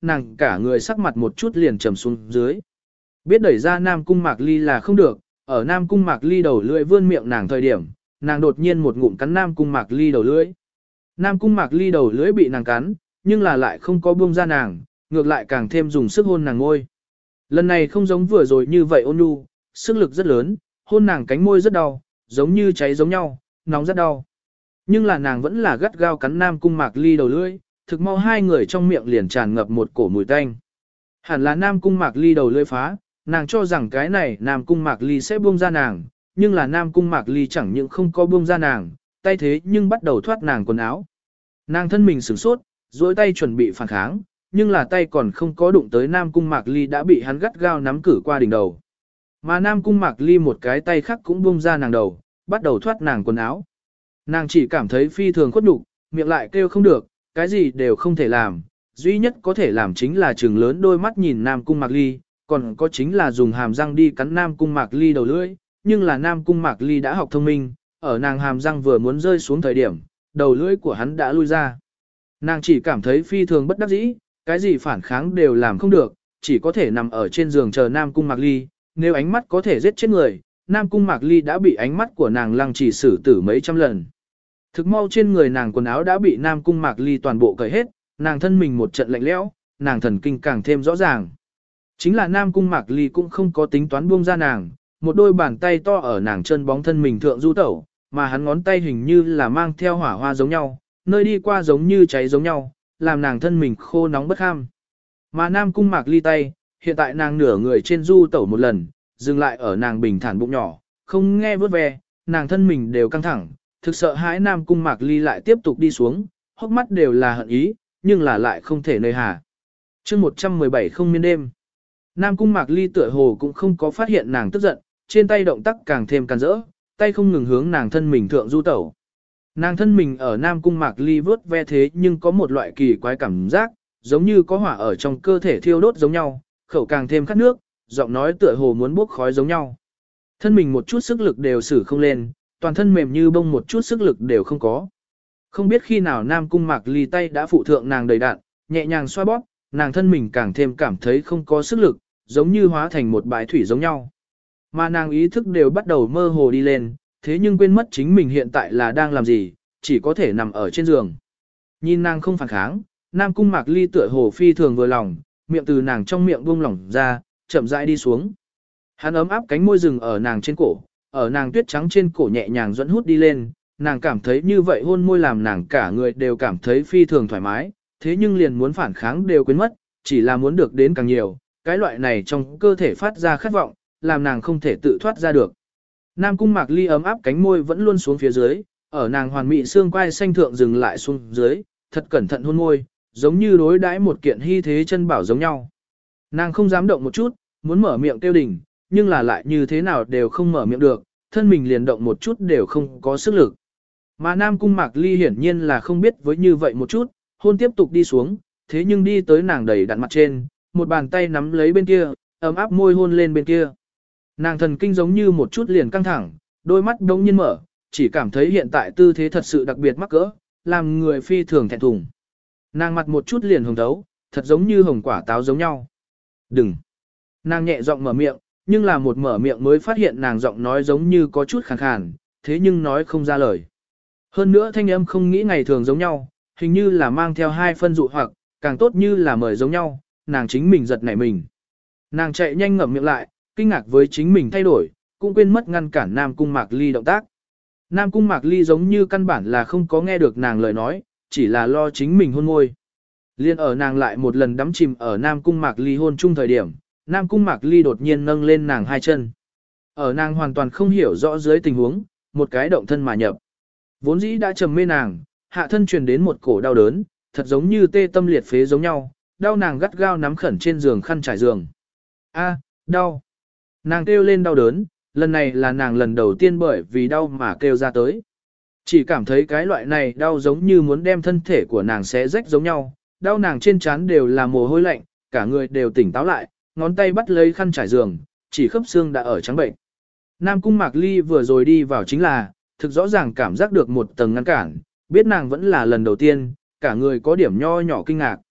nàng cả người sắc mặt một chút liền trầm xuống dưới. Biết đẩy ra Nam Cung Mạc Ly là không được, ở Nam Cung Mạc Ly đầu lưỡi vươn miệng nàng thời điểm, nàng đột nhiên một ngụm cắn Nam Cung Mạc Ly đầu lưỡi. Nam Cung Mạc Ly đầu lưỡi bị nàng cắn, nhưng là lại không có buông ra nàng, ngược lại càng thêm dùng sức hôn nàng ngôi. Lần này không giống vừa rồi như vậy ôn nhu, sức lực rất lớn, hôn nàng cánh môi rất đau, giống như cháy giống nhau, nóng rất đau. Nhưng là nàng vẫn là gắt gao cắn Nam Cung Mạc Ly đầu lưỡi, thực mau hai người trong miệng liền tràn ngập một cổ mùi tanh. Hẳn là Nam Cung Mạc Ly đầu lưỡi phá, nàng cho rằng cái này Nam Cung Mạc Ly sẽ buông ra nàng, nhưng là Nam Cung Mạc Ly chẳng những không có buông ra nàng, tay thế nhưng bắt đầu thoát nàng quần áo. Nàng thân mình sửng sốt, duỗi tay chuẩn bị phản kháng, nhưng là tay còn không có đụng tới Nam Cung Mạc Ly đã bị hắn gắt gao nắm cử qua đỉnh đầu. Mà Nam Cung Mạc Ly một cái tay khác cũng buông ra nàng đầu, bắt đầu thoát nàng quần áo. Nàng chỉ cảm thấy phi thường khuất nhục, miệng lại kêu không được, cái gì đều không thể làm, duy nhất có thể làm chính là trừng lớn đôi mắt nhìn Nam Cung Mạc Ly, còn có chính là dùng hàm răng đi cắn Nam Cung Mạc Ly đầu lưỡi, nhưng là Nam Cung Mạc Ly đã học thông minh, ở nàng hàm răng vừa muốn rơi xuống thời điểm, đầu lưỡi của hắn đã lui ra. Nàng chỉ cảm thấy phi thường bất đắc dĩ, cái gì phản kháng đều làm không được, chỉ có thể nằm ở trên giường chờ Nam Cung Mạc Ly, nếu ánh mắt có thể giết chết người, Nam Cung Mạc Ly đã bị ánh mắt của nàng lăng trì xử tử mấy trăm lần. Thực mau trên người nàng quần áo đã bị Nam Cung Mạc Ly toàn bộ cởi hết, nàng thân mình một trận lạnh lẽo, nàng thần kinh càng thêm rõ ràng. Chính là Nam Cung Mạc Ly cũng không có tính toán buông ra nàng, một đôi bàn tay to ở nàng chân bóng thân mình thượng du tẩu, mà hắn ngón tay hình như là mang theo hỏa hoa giống nhau, nơi đi qua giống như cháy giống nhau, làm nàng thân mình khô nóng bất kham. Mà Nam Cung Mạc Ly tay, hiện tại nàng nửa người trên du tẩu một lần, dừng lại ở nàng bình thản bụng nhỏ, không nghe vớt ve, nàng thân mình đều căng thẳng, thực sợ hãi Nam Cung Mạc Ly lại tiếp tục đi xuống, hốc mắt đều là hận ý, nhưng là lại không thể nơi hà. chương một trăm mười bảy không miên đêm. Nam Cung Mạc Ly tựa hồ cũng không có phát hiện nàng tức giận, trên tay động tác càng thêm càn rỡ, tay không ngừng hướng nàng thân mình thượng du tẩu. Nàng thân mình ở Nam Cung Mạc Ly vớt ve thế nhưng có một loại kỳ quái cảm giác, giống như có hỏa ở trong cơ thể thiêu đốt giống nhau, khẩu càng thêm khát nước, giọng nói tựa hồ muốn bốc khói giống nhau. Thân mình một chút sức lực đều sử không lên, toàn thân mềm như bông một chút sức lực đều không có. Không biết khi nào Nam Cung Mạc Ly tay đã phụ thượng nàng đầy đạn, nhẹ nhàng xoa bóp, nàng thân mình càng thêm cảm thấy không có sức lực, giống như hóa thành một bãi thủy giống nhau. Mà nàng ý thức đều bắt đầu mơ hồ đi lên, thế nhưng quên mất chính mình hiện tại là đang làm gì, chỉ có thể nằm ở trên giường. Nhìn nàng không phản kháng, Nam Cung Mạc Ly tựa hồ phi thường vừa lòng, miệng từ nàng trong miệng buông lỏng ra, chậm rãi đi xuống. Hắn ấm áp cánh môi rừng ở nàng trên cổ, ở nàng tuyết trắng trên cổ nhẹ nhàng dẫn hút đi lên, nàng cảm thấy như vậy hôn môi làm nàng cả người đều cảm thấy phi thường thoải mái, thế nhưng liền muốn phản kháng đều quên mất, chỉ là muốn được đến càng nhiều, cái loại này trong cơ thể phát ra khát vọng, làm nàng không thể tự thoát ra được. Nam Cung Mạc Ly ấm áp cánh môi vẫn luôn xuống phía dưới, ở nàng hoàn mỹ xương quai xanh thượng dừng lại xuống dưới, thật cẩn thận hôn môi, giống như đối đãi một kiện hy thế chân bảo giống nhau. Nàng không dám động một chút, muốn mở miệng kêu đỉnh, nhưng là lại như thế nào đều không mở miệng được, thân mình liền động một chút đều không có sức lực. Mà Nam Cung Mạc Ly hiển nhiên là không biết với như vậy một chút, hôn tiếp tục đi xuống, thế nhưng đi tới nàng đầy đặn mặt trên, một bàn tay nắm lấy bên kia, ấm áp môi hôn lên bên kia. Nàng thần kinh giống như một chút liền căng thẳng, đôi mắt đống nhiên mở, chỉ cảm thấy hiện tại tư thế thật sự đặc biệt mắc cỡ, làm người phi thường thẹn thùng. Nàng mặt một chút liền hồng thấu, thật giống như hồng quả táo giống nhau. Đừng! Nàng nhẹ giọng mở miệng, nhưng là một mở miệng mới phát hiện nàng giọng nói giống như có chút khàn khàn, thế nhưng nói không ra lời. Hơn nữa thanh âm không nghĩ ngày thường giống nhau, hình như là mang theo hai phân dụ hoặc, càng tốt như là mời giống nhau, nàng chính mình giật nảy mình. Nàng chạy nhanh ngậm miệng lại, kinh ngạc với chính mình thay đổi, cũng quên mất ngăn cản Nam Cung Mạc Ly động tác. Nam Cung Mạc Ly giống như căn bản là không có nghe được nàng lời nói, chỉ là lo chính mình hôn môi. Liên ở nàng lại một lần đắm chìm ở Nam Cung Mạc Ly hôn chung thời điểm, Nam Cung Mạc Ly đột nhiên nâng lên nàng hai chân. Ở nàng hoàn toàn không hiểu rõ dưới tình huống, một cái động thân mà nhập. Vốn dĩ đã trầm mê nàng, hạ thân truyền đến một cổ đau đớn, thật giống như tê tâm liệt phế giống nhau, đau nàng gắt gao nắm khẩn trên giường khăn trải giường. A, đau. Nàng kêu lên đau đớn, lần này là nàng lần đầu tiên bởi vì đau mà kêu ra tới. Chỉ cảm thấy cái loại này đau giống như muốn đem thân thể của nàng xé rách giống nhau, đau nàng trên trán đều là mồ hôi lạnh, cả người đều tỉnh táo lại, ngón tay bắt lấy khăn trải giường, chỉ khớp xương đã ở trắng bệnh. Nam Cung Mạc Ly vừa rồi đi vào chính là, thực rõ ràng cảm giác được một tầng ngăn cản, biết nàng vẫn là lần đầu tiên, cả người có điểm nho nhỏ kinh ngạc.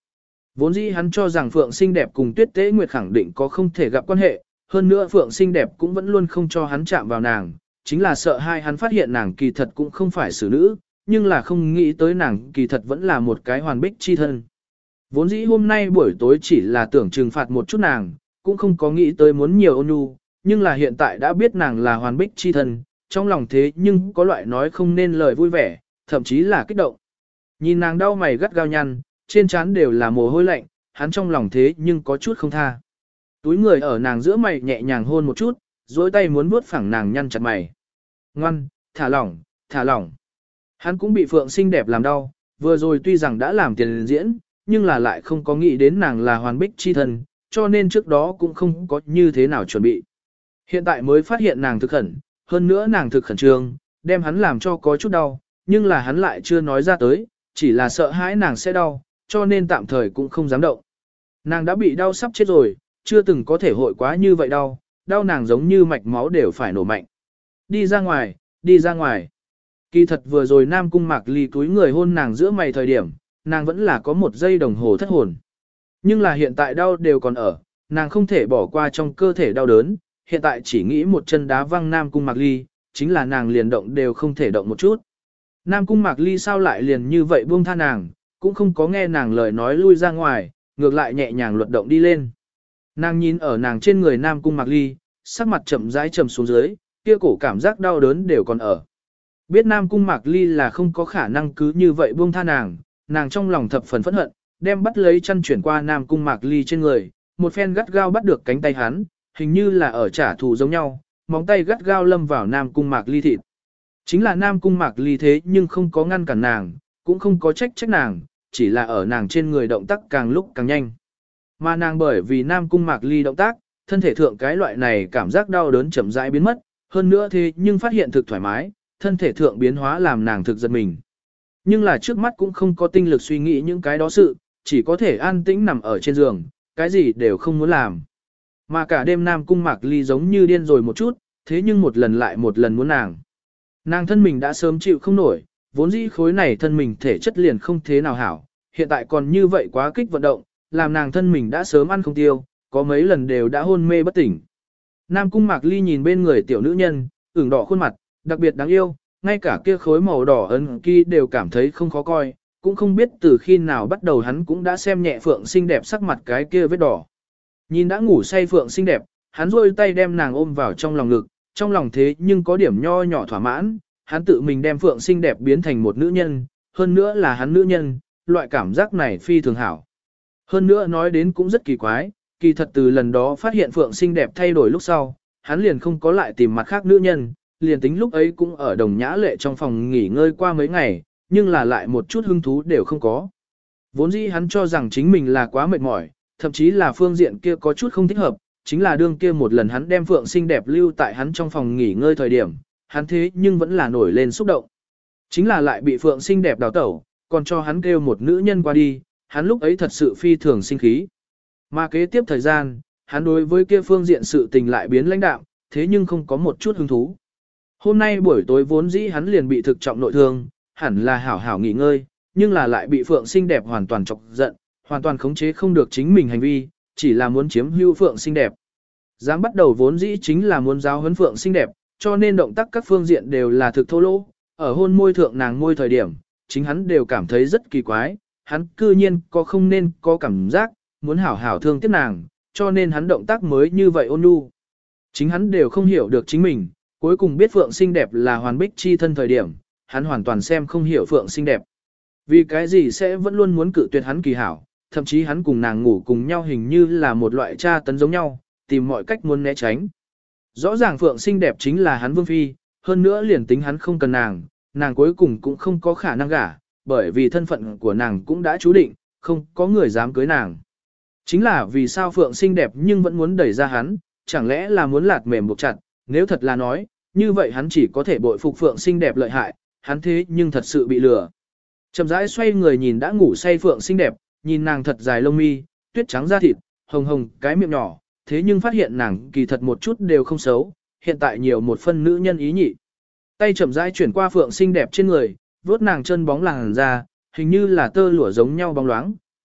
Vốn dĩ hắn cho rằng Phượng xinh đẹp cùng Tuyết Tế Nguyệt khẳng định có không thể gặp quan hệ, hơn nữa Phượng xinh đẹp cũng vẫn luôn không cho hắn chạm vào nàng, chính là sợ hai hắn phát hiện nàng kỳ thật cũng không phải xử nữ, nhưng là không nghĩ tới nàng kỳ thật vẫn là một cái hoàn bích chi thân. Vốn dĩ hôm nay buổi tối chỉ là tưởng trừng phạt một chút nàng, cũng không có nghĩ tới muốn nhiều ôn nhu, nhưng là hiện tại đã biết nàng là hoàn bích chi thân, trong lòng thế nhưng có loại nói không nên lời vui vẻ, thậm chí là kích động. Nhìn nàng đau mày gắt gao nhăn, trên trán đều là mồ hôi lạnh, hắn trong lòng thế nhưng có chút không tha. Túi người ở nàng giữa mày nhẹ nhàng hôn một chút, dối tay muốn vuốt phẳng nàng nhăn chặt mày. Ngoan, thả lỏng, thả lỏng. Hắn cũng bị Phượng xinh đẹp làm đau, vừa rồi tuy rằng đã làm tiền diễn, nhưng là lại không có nghĩ đến nàng là hoàn bích chi thân, cho nên trước đó cũng không có như thế nào chuẩn bị. Hiện tại mới phát hiện nàng thực khẩn, hơn nữa nàng thực khẩn trương, đem hắn làm cho có chút đau, nhưng là hắn lại chưa nói ra tới, chỉ là sợ hãi nàng sẽ đau, cho nên tạm thời cũng không dám động. Nàng đã bị đau sắp chết rồi, chưa từng có thể hội quá như vậy đau, đau nàng giống như mạch máu đều phải nổ mạnh. Đi ra ngoài, đi ra ngoài. Kỳ thật vừa rồi Nam Cung Mạc Ly túi người hôn nàng giữa mày thời điểm, nàng vẫn là có một giây đồng hồ thất hồn. Nhưng là hiện tại đau đều còn ở, nàng không thể bỏ qua trong cơ thể đau đớn, hiện tại chỉ nghĩ một chân đá văng Nam Cung Mạc Ly, chính là nàng liền động đều không thể động một chút. Nam Cung Mạc Ly sao lại liền như vậy buông tha nàng, cũng không có nghe nàng lời nói lui ra ngoài, ngược lại nhẹ nhàng luật động đi lên. Nàng nhìn ở nàng trên người Nam Cung Mạc Ly, sắc mặt chậm rãi trầm xuống dưới, kia cổ cảm giác đau đớn đều còn ở. Biết Nam Cung Mạc Ly là không có khả năng cứ như vậy buông tha nàng, nàng trong lòng thập phần phẫn hận, đem bắt lấy chân chuyển qua Nam Cung Mạc Ly trên người, một phen gắt gao bắt được cánh tay hắn, hình như là ở trả thù giống nhau, móng tay gắt gao lâm vào Nam Cung Mạc Ly thịt. Chính là Nam Cung Mạc Ly thế nhưng không có ngăn cản nàng, cũng không có trách trách nàng, chỉ là ở nàng trên người động tác càng lúc càng nhanh. Mà nàng bởi vì Nam Cung Mạc Ly động tác, thân thể thượng cái loại này cảm giác đau đớn chậm rãi biến mất, hơn nữa thế nhưng phát hiện thực thoải mái, thân thể thượng biến hóa làm nàng thực giật mình. Nhưng là trước mắt cũng không có tinh lực suy nghĩ những cái đó sự, chỉ có thể an tĩnh nằm ở trên giường, cái gì đều không muốn làm. Mà cả đêm Nam Cung Mạc Ly giống như điên rồi một chút, thế nhưng một lần lại một lần muốn nàng. Nàng thân mình đã sớm chịu không nổi, vốn dĩ khối này thân mình thể chất liền không thế nào hảo, hiện tại còn như vậy quá kích vận động, làm nàng thân mình đã sớm ăn không tiêu, có mấy lần đều đã hôn mê bất tỉnh. Nam Cung Mạc Ly nhìn bên người tiểu nữ nhân, ửng đỏ khuôn mặt, đặc biệt đáng yêu, ngay cả kia khối màu đỏ ấn ký đều cảm thấy không khó coi, cũng không biết từ khi nào bắt đầu hắn cũng đã xem nhẹ Phượng xinh đẹp sắc mặt cái kia vết đỏ. Nhìn đã ngủ say Phượng xinh đẹp, hắn rôi tay đem nàng ôm vào trong lòng ngực, trong lòng thế nhưng có điểm nho nhỏ thỏa mãn, hắn tự mình đem Phượng xinh đẹp biến thành một nữ nhân, hơn nữa là hắn nữ nhân, loại cảm giác này phi thường hảo. Hơn nữa nói đến cũng rất kỳ quái, kỳ thật từ lần đó phát hiện Phượng xinh đẹp thay đổi lúc sau, hắn liền không có lại tìm mặt khác nữ nhân, liền tính lúc ấy cũng ở Đồng Nhã Lệ trong phòng nghỉ ngơi qua mấy ngày, nhưng là lại một chút hứng thú đều không có. Vốn dĩ hắn cho rằng chính mình là quá mệt mỏi, thậm chí là phương diện kia có chút không thích hợp, chính là đương kia một lần hắn đem Phượng xinh đẹp lưu tại hắn trong phòng nghỉ ngơi thời điểm, hắn thế nhưng vẫn là nổi lên xúc động. Chính là lại bị Phượng xinh đẹp đào tẩu, còn cho hắn kêu một nữ nhân qua đi, hắn lúc ấy thật sự phi thường sinh khí. Mà kế tiếp thời gian, hắn đối với kia phương diện sự tình lại biến lãnh đạm, thế nhưng không có một chút hứng thú. Hôm nay buổi tối vốn dĩ hắn liền bị thực trọng nội thương, hẳn là hảo hảo nghỉ ngơi, nhưng là lại bị Phượng xinh đẹp hoàn toàn chọc giận, hoàn toàn khống chế không được chính mình hành vi, chỉ là muốn chiếm hữu Phượng xinh đẹp. Dám bắt đầu vốn dĩ chính là muốn giáo huấn Phượng xinh đẹp, cho nên động tác các phương diện đều là thực thô lỗ, ở hôn môi thượng nàng môi thời điểm, chính hắn đều cảm thấy rất kỳ quái, hắn cư nhiên có không nên có cảm giác, muốn hảo hảo thương tiếc nàng, cho nên hắn động tác mới như vậy ôn nhu. Chính hắn đều không hiểu được chính mình, cuối cùng biết Phượng xinh đẹp là hoàn bích chi thân thời điểm, hắn hoàn toàn xem không hiểu Phượng xinh đẹp. Vì cái gì sẽ vẫn luôn muốn cự tuyệt hắn kỳ hảo, thậm chí hắn cùng nàng ngủ cùng nhau hình như là một loại tra tấn giống nhau, tìm mọi cách muốn né tránh. Rõ ràng Phượng xinh đẹp chính là hắn vương phi, hơn nữa liền tính hắn không cần nàng, nàng cuối cùng cũng không có khả năng gả, bởi vì thân phận của nàng cũng đã chú định, không có người dám cưới nàng. Chính là vì sao Phượng xinh đẹp nhưng vẫn muốn đẩy ra hắn, chẳng lẽ là muốn lạt mềm buộc chặt, nếu thật là nói, như vậy hắn chỉ có thể bội phục Phượng xinh đẹp lợi hại, hắn thế nhưng thật sự bị lừa. Chậm rãi xoay người nhìn đã ngủ say Phượng xinh đẹp, nhìn nàng thật dài lông mi, tuyết trắng da thịt, hồng hồng cái miệng nhỏ, thế nhưng phát hiện nàng kỳ thật một chút đều không xấu, hiện tại nhiều một phân nữ nhân ý nhị. Tay chậm rãi chuyển qua Phượng xinh đẹp trên người, vuốt nàng chân bóng làn da, hình như là tơ lụa giống nhau bóng loáng,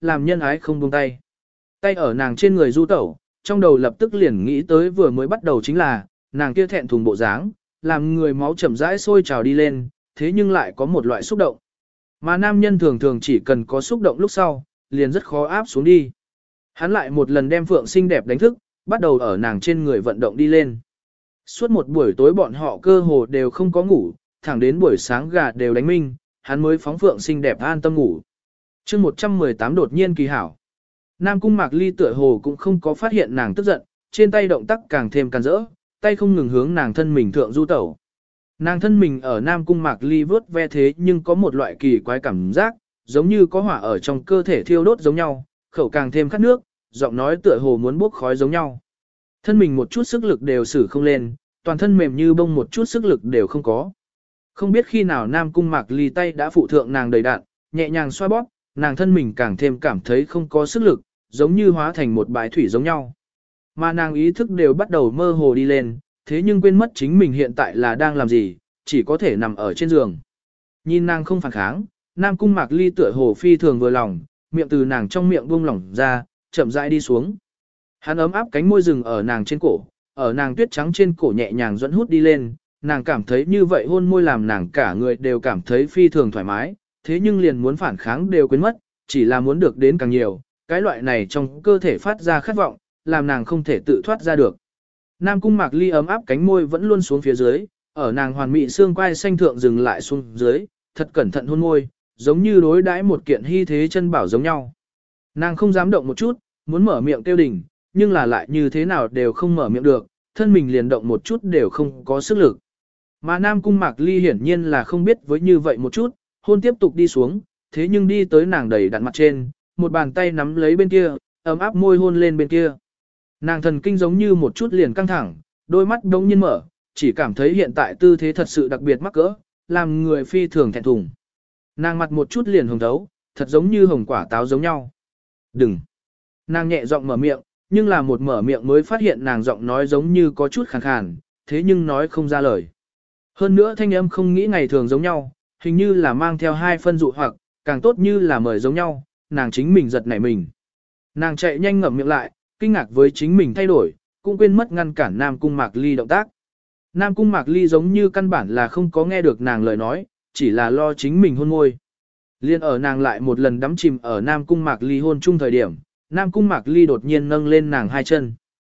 làm nhân ái không buông tay. Tay ở nàng trên người du tẩu, trong đầu lập tức liền nghĩ tới vừa mới bắt đầu chính là, nàng kia thẹn thùng bộ dáng, làm người máu chậm rãi sôi trào đi lên, thế nhưng lại có một loại xúc động. Mà nam nhân thường thường chỉ cần có xúc động lúc sau, liền rất khó áp xuống đi. Hắn lại một lần đem Phượng xinh đẹp đánh thức, bắt đầu ở nàng trên người vận động đi lên. Suốt một buổi tối bọn họ cơ hồ đều không có ngủ, thẳng đến buổi sáng gà đều đánh minh, hắn mới phóng Phượng xinh đẹp an tâm ngủ. chương một trăm mười tám đột nhiên kỳ hảo. Nam Cung Mạc Ly tựa hồ cũng không có phát hiện nàng tức giận, trên tay động tác càng thêm càn rỡ, tay không ngừng hướng nàng thân mình thượng du tẩu. Nàng thân mình ở Nam Cung Mạc Ly vớt ve thế nhưng có một loại kỳ quái cảm giác, giống như có hỏa ở trong cơ thể thiêu đốt giống nhau, khẩu càng thêm khát nước, giọng nói tựa hồ muốn bốc khói giống nhau. Thân mình một chút sức lực đều sử không lên, toàn thân mềm như bông một chút sức lực đều không có. Không biết khi nào Nam Cung Mạc Ly tay đã phụ thượng nàng đầy đạn, nhẹ nhàng xoa bóp, nàng thân mình càng thêm cảm thấy không có sức lực, giống như hóa thành một bãi thủy giống nhau. Mà nàng ý thức đều bắt đầu mơ hồ đi lên, thế nhưng quên mất chính mình hiện tại là đang làm gì, chỉ có thể nằm ở trên giường. Nhìn nàng không phản kháng, Nam Cung Mạc Ly tựa hồ phi thường vừa lòng, miệng từ nàng trong miệng buông lỏng ra, chậm rãi đi xuống. Hắn ấm áp cánh môi rừng ở nàng trên cổ, ở nàng tuyết trắng trên cổ nhẹ nhàng dẫn hút đi lên, nàng cảm thấy như vậy hôn môi làm nàng cả người đều cảm thấy phi thường thoải mái, thế nhưng liền muốn phản kháng đều quên mất, chỉ là muốn được đến càng nhiều, cái loại này trong cơ thể phát ra khát vọng, làm nàng không thể tự thoát ra được. Nam Cung Mạc Ly ấm áp cánh môi vẫn luôn xuống phía dưới, ở nàng hoàn mỹ xương quai xanh thượng dừng lại xuống dưới, thật cẩn thận hôn môi, giống như đối đãi một kiện hy thế chân bảo giống nhau. Nàng không dám động một chút, muốn mở miệng kêu đỉnh, nhưng là lại như thế nào đều không mở miệng được, thân mình liền động một chút đều không có sức lực. Mà Nam Cung Mạc Ly hiển nhiên là không biết với như vậy một chút, hôn tiếp tục đi xuống, thế nhưng đi tới nàng đầy đặn mặt trên, một bàn tay nắm lấy bên kia, ấm áp môi hôn lên bên kia. Nàng thần kinh giống như một chút liền căng thẳng, đôi mắt đống nhiên mở, chỉ cảm thấy hiện tại tư thế thật sự đặc biệt mắc cỡ, làm người phi thường thẹn thùng. Nàng mặt một chút liền hồng thấu, thật giống như hồng quả táo giống nhau. Đừng! Nàng nhẹ giọng mở miệng, nhưng là một mở miệng mới phát hiện nàng giọng nói giống như có chút khàn khàn, thế nhưng nói không ra lời. Hơn nữa thanh âm không nghĩ ngày thường giống nhau, hình như là mang theo hai phân dụ hoặc, càng tốt như là mời giống nhau, nàng chính mình giật nảy mình. Nàng chạy nhanh ngậm miệng lại, kinh ngạc với chính mình thay đổi, cũng quên mất ngăn cản Nam Cung Mạc Ly động tác. Nam Cung Mạc Ly giống như căn bản là không có nghe được nàng lời nói, chỉ là lo chính mình hôn môi. Liên ở nàng lại một lần đắm chìm ở Nam Cung Mạc Ly hôn chung thời điểm, Nam Cung Mạc Ly đột nhiên nâng lên nàng hai chân.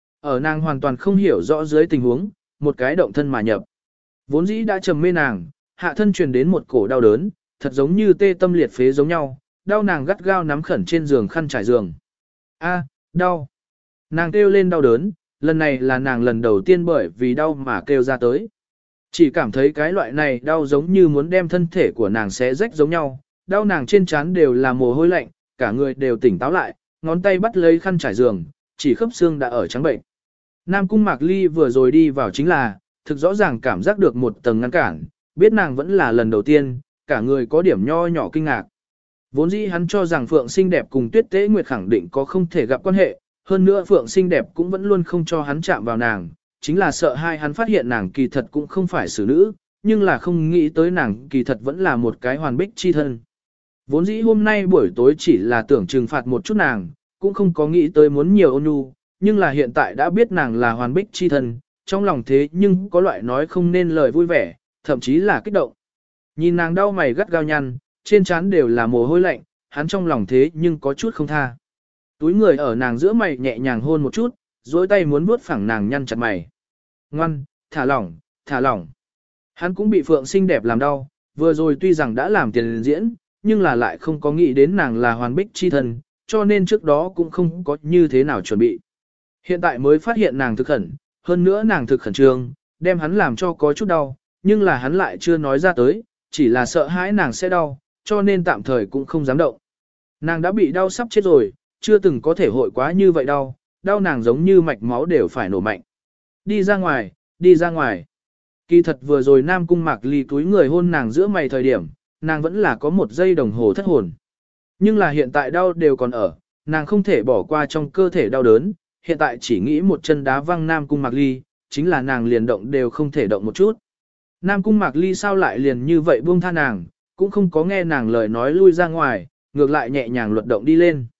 Ở nàng hoàn toàn không hiểu rõ dưới tình huống, một cái động thân mà nhập. Vốn dĩ đã trầm mê nàng, hạ thân truyền đến một cổ đau đớn, thật giống như tê tâm liệt phế giống nhau, đau nàng gắt gao nắm khẩn trên giường khăn trải giường. A, đau. Nàng kêu lên đau đớn, lần này là nàng lần đầu tiên bởi vì đau mà kêu ra tới. Chỉ cảm thấy cái loại này đau giống như muốn đem thân thể của nàng xé rách giống nhau, đau nàng trên trán đều là mồ hôi lạnh, cả người đều tỉnh táo lại, ngón tay bắt lấy khăn trải giường, chỉ khớp xương đã ở trắng bệnh. Nam Cung Mạc Ly vừa rồi đi vào chính là, thực rõ ràng cảm giác được một tầng ngăn cản, biết nàng vẫn là lần đầu tiên, cả người có điểm nho nhỏ kinh ngạc. Vốn dĩ hắn cho rằng Phượng xinh đẹp cùng Tuyết Tế Nguyệt khẳng định có không thể gặp quan hệ, hơn nữa Phượng xinh đẹp cũng vẫn luôn không cho hắn chạm vào nàng, chính là sợ hai hắn phát hiện nàng kỳ thật cũng không phải xử nữ, nhưng là không nghĩ tới nàng kỳ thật vẫn là một cái hoàn bích chi thân. Vốn dĩ hôm nay buổi tối chỉ là tưởng trừng phạt một chút nàng, cũng không có nghĩ tới muốn nhiều ôn nhu, nhưng là hiện tại đã biết nàng là hoàn bích chi thân, trong lòng thế nhưng có loại nói không nên lời vui vẻ, thậm chí là kích động. Nhìn nàng đau mày gắt gao nhăn, trên trán đều là mồ hôi lạnh, hắn trong lòng thế nhưng có chút không tha. Túi người ở nàng giữa mày nhẹ nhàng hôn một chút, dối tay muốn vuốt phẳng nàng nhăn chặt mày. Ngoan, thả lỏng, thả lỏng. Hắn cũng bị Phượng xinh đẹp làm đau, vừa rồi tuy rằng đã làm tiền diễn, nhưng là lại không có nghĩ đến nàng là hoàn bích chi thân, cho nên trước đó cũng không có như thế nào chuẩn bị. Hiện tại mới phát hiện nàng thực khẩn, hơn nữa nàng thực khẩn trương, đem hắn làm cho có chút đau, nhưng là hắn lại chưa nói ra tới, chỉ là sợ hãi nàng sẽ đau, cho nên tạm thời cũng không dám động. Nàng đã bị đau sắp chết rồi, chưa từng có thể hội quá như vậy đau, đau nàng giống như mạch máu đều phải nổ mạnh. Đi ra ngoài, đi ra ngoài. Kỳ thật vừa rồi Nam Cung Mạc Ly túi người hôn nàng giữa mày thời điểm, nàng vẫn là có một giây đồng hồ thất hồn. Nhưng là hiện tại đau đều còn ở, nàng không thể bỏ qua trong cơ thể đau đớn, hiện tại chỉ nghĩ một chân đá văng Nam Cung Mạc Ly, chính là nàng liền động đều không thể động một chút. Nam Cung Mạc Ly sao lại liền như vậy buông tha nàng, cũng không có nghe nàng lời nói lui ra ngoài, ngược lại nhẹ nhàng luật động đi lên.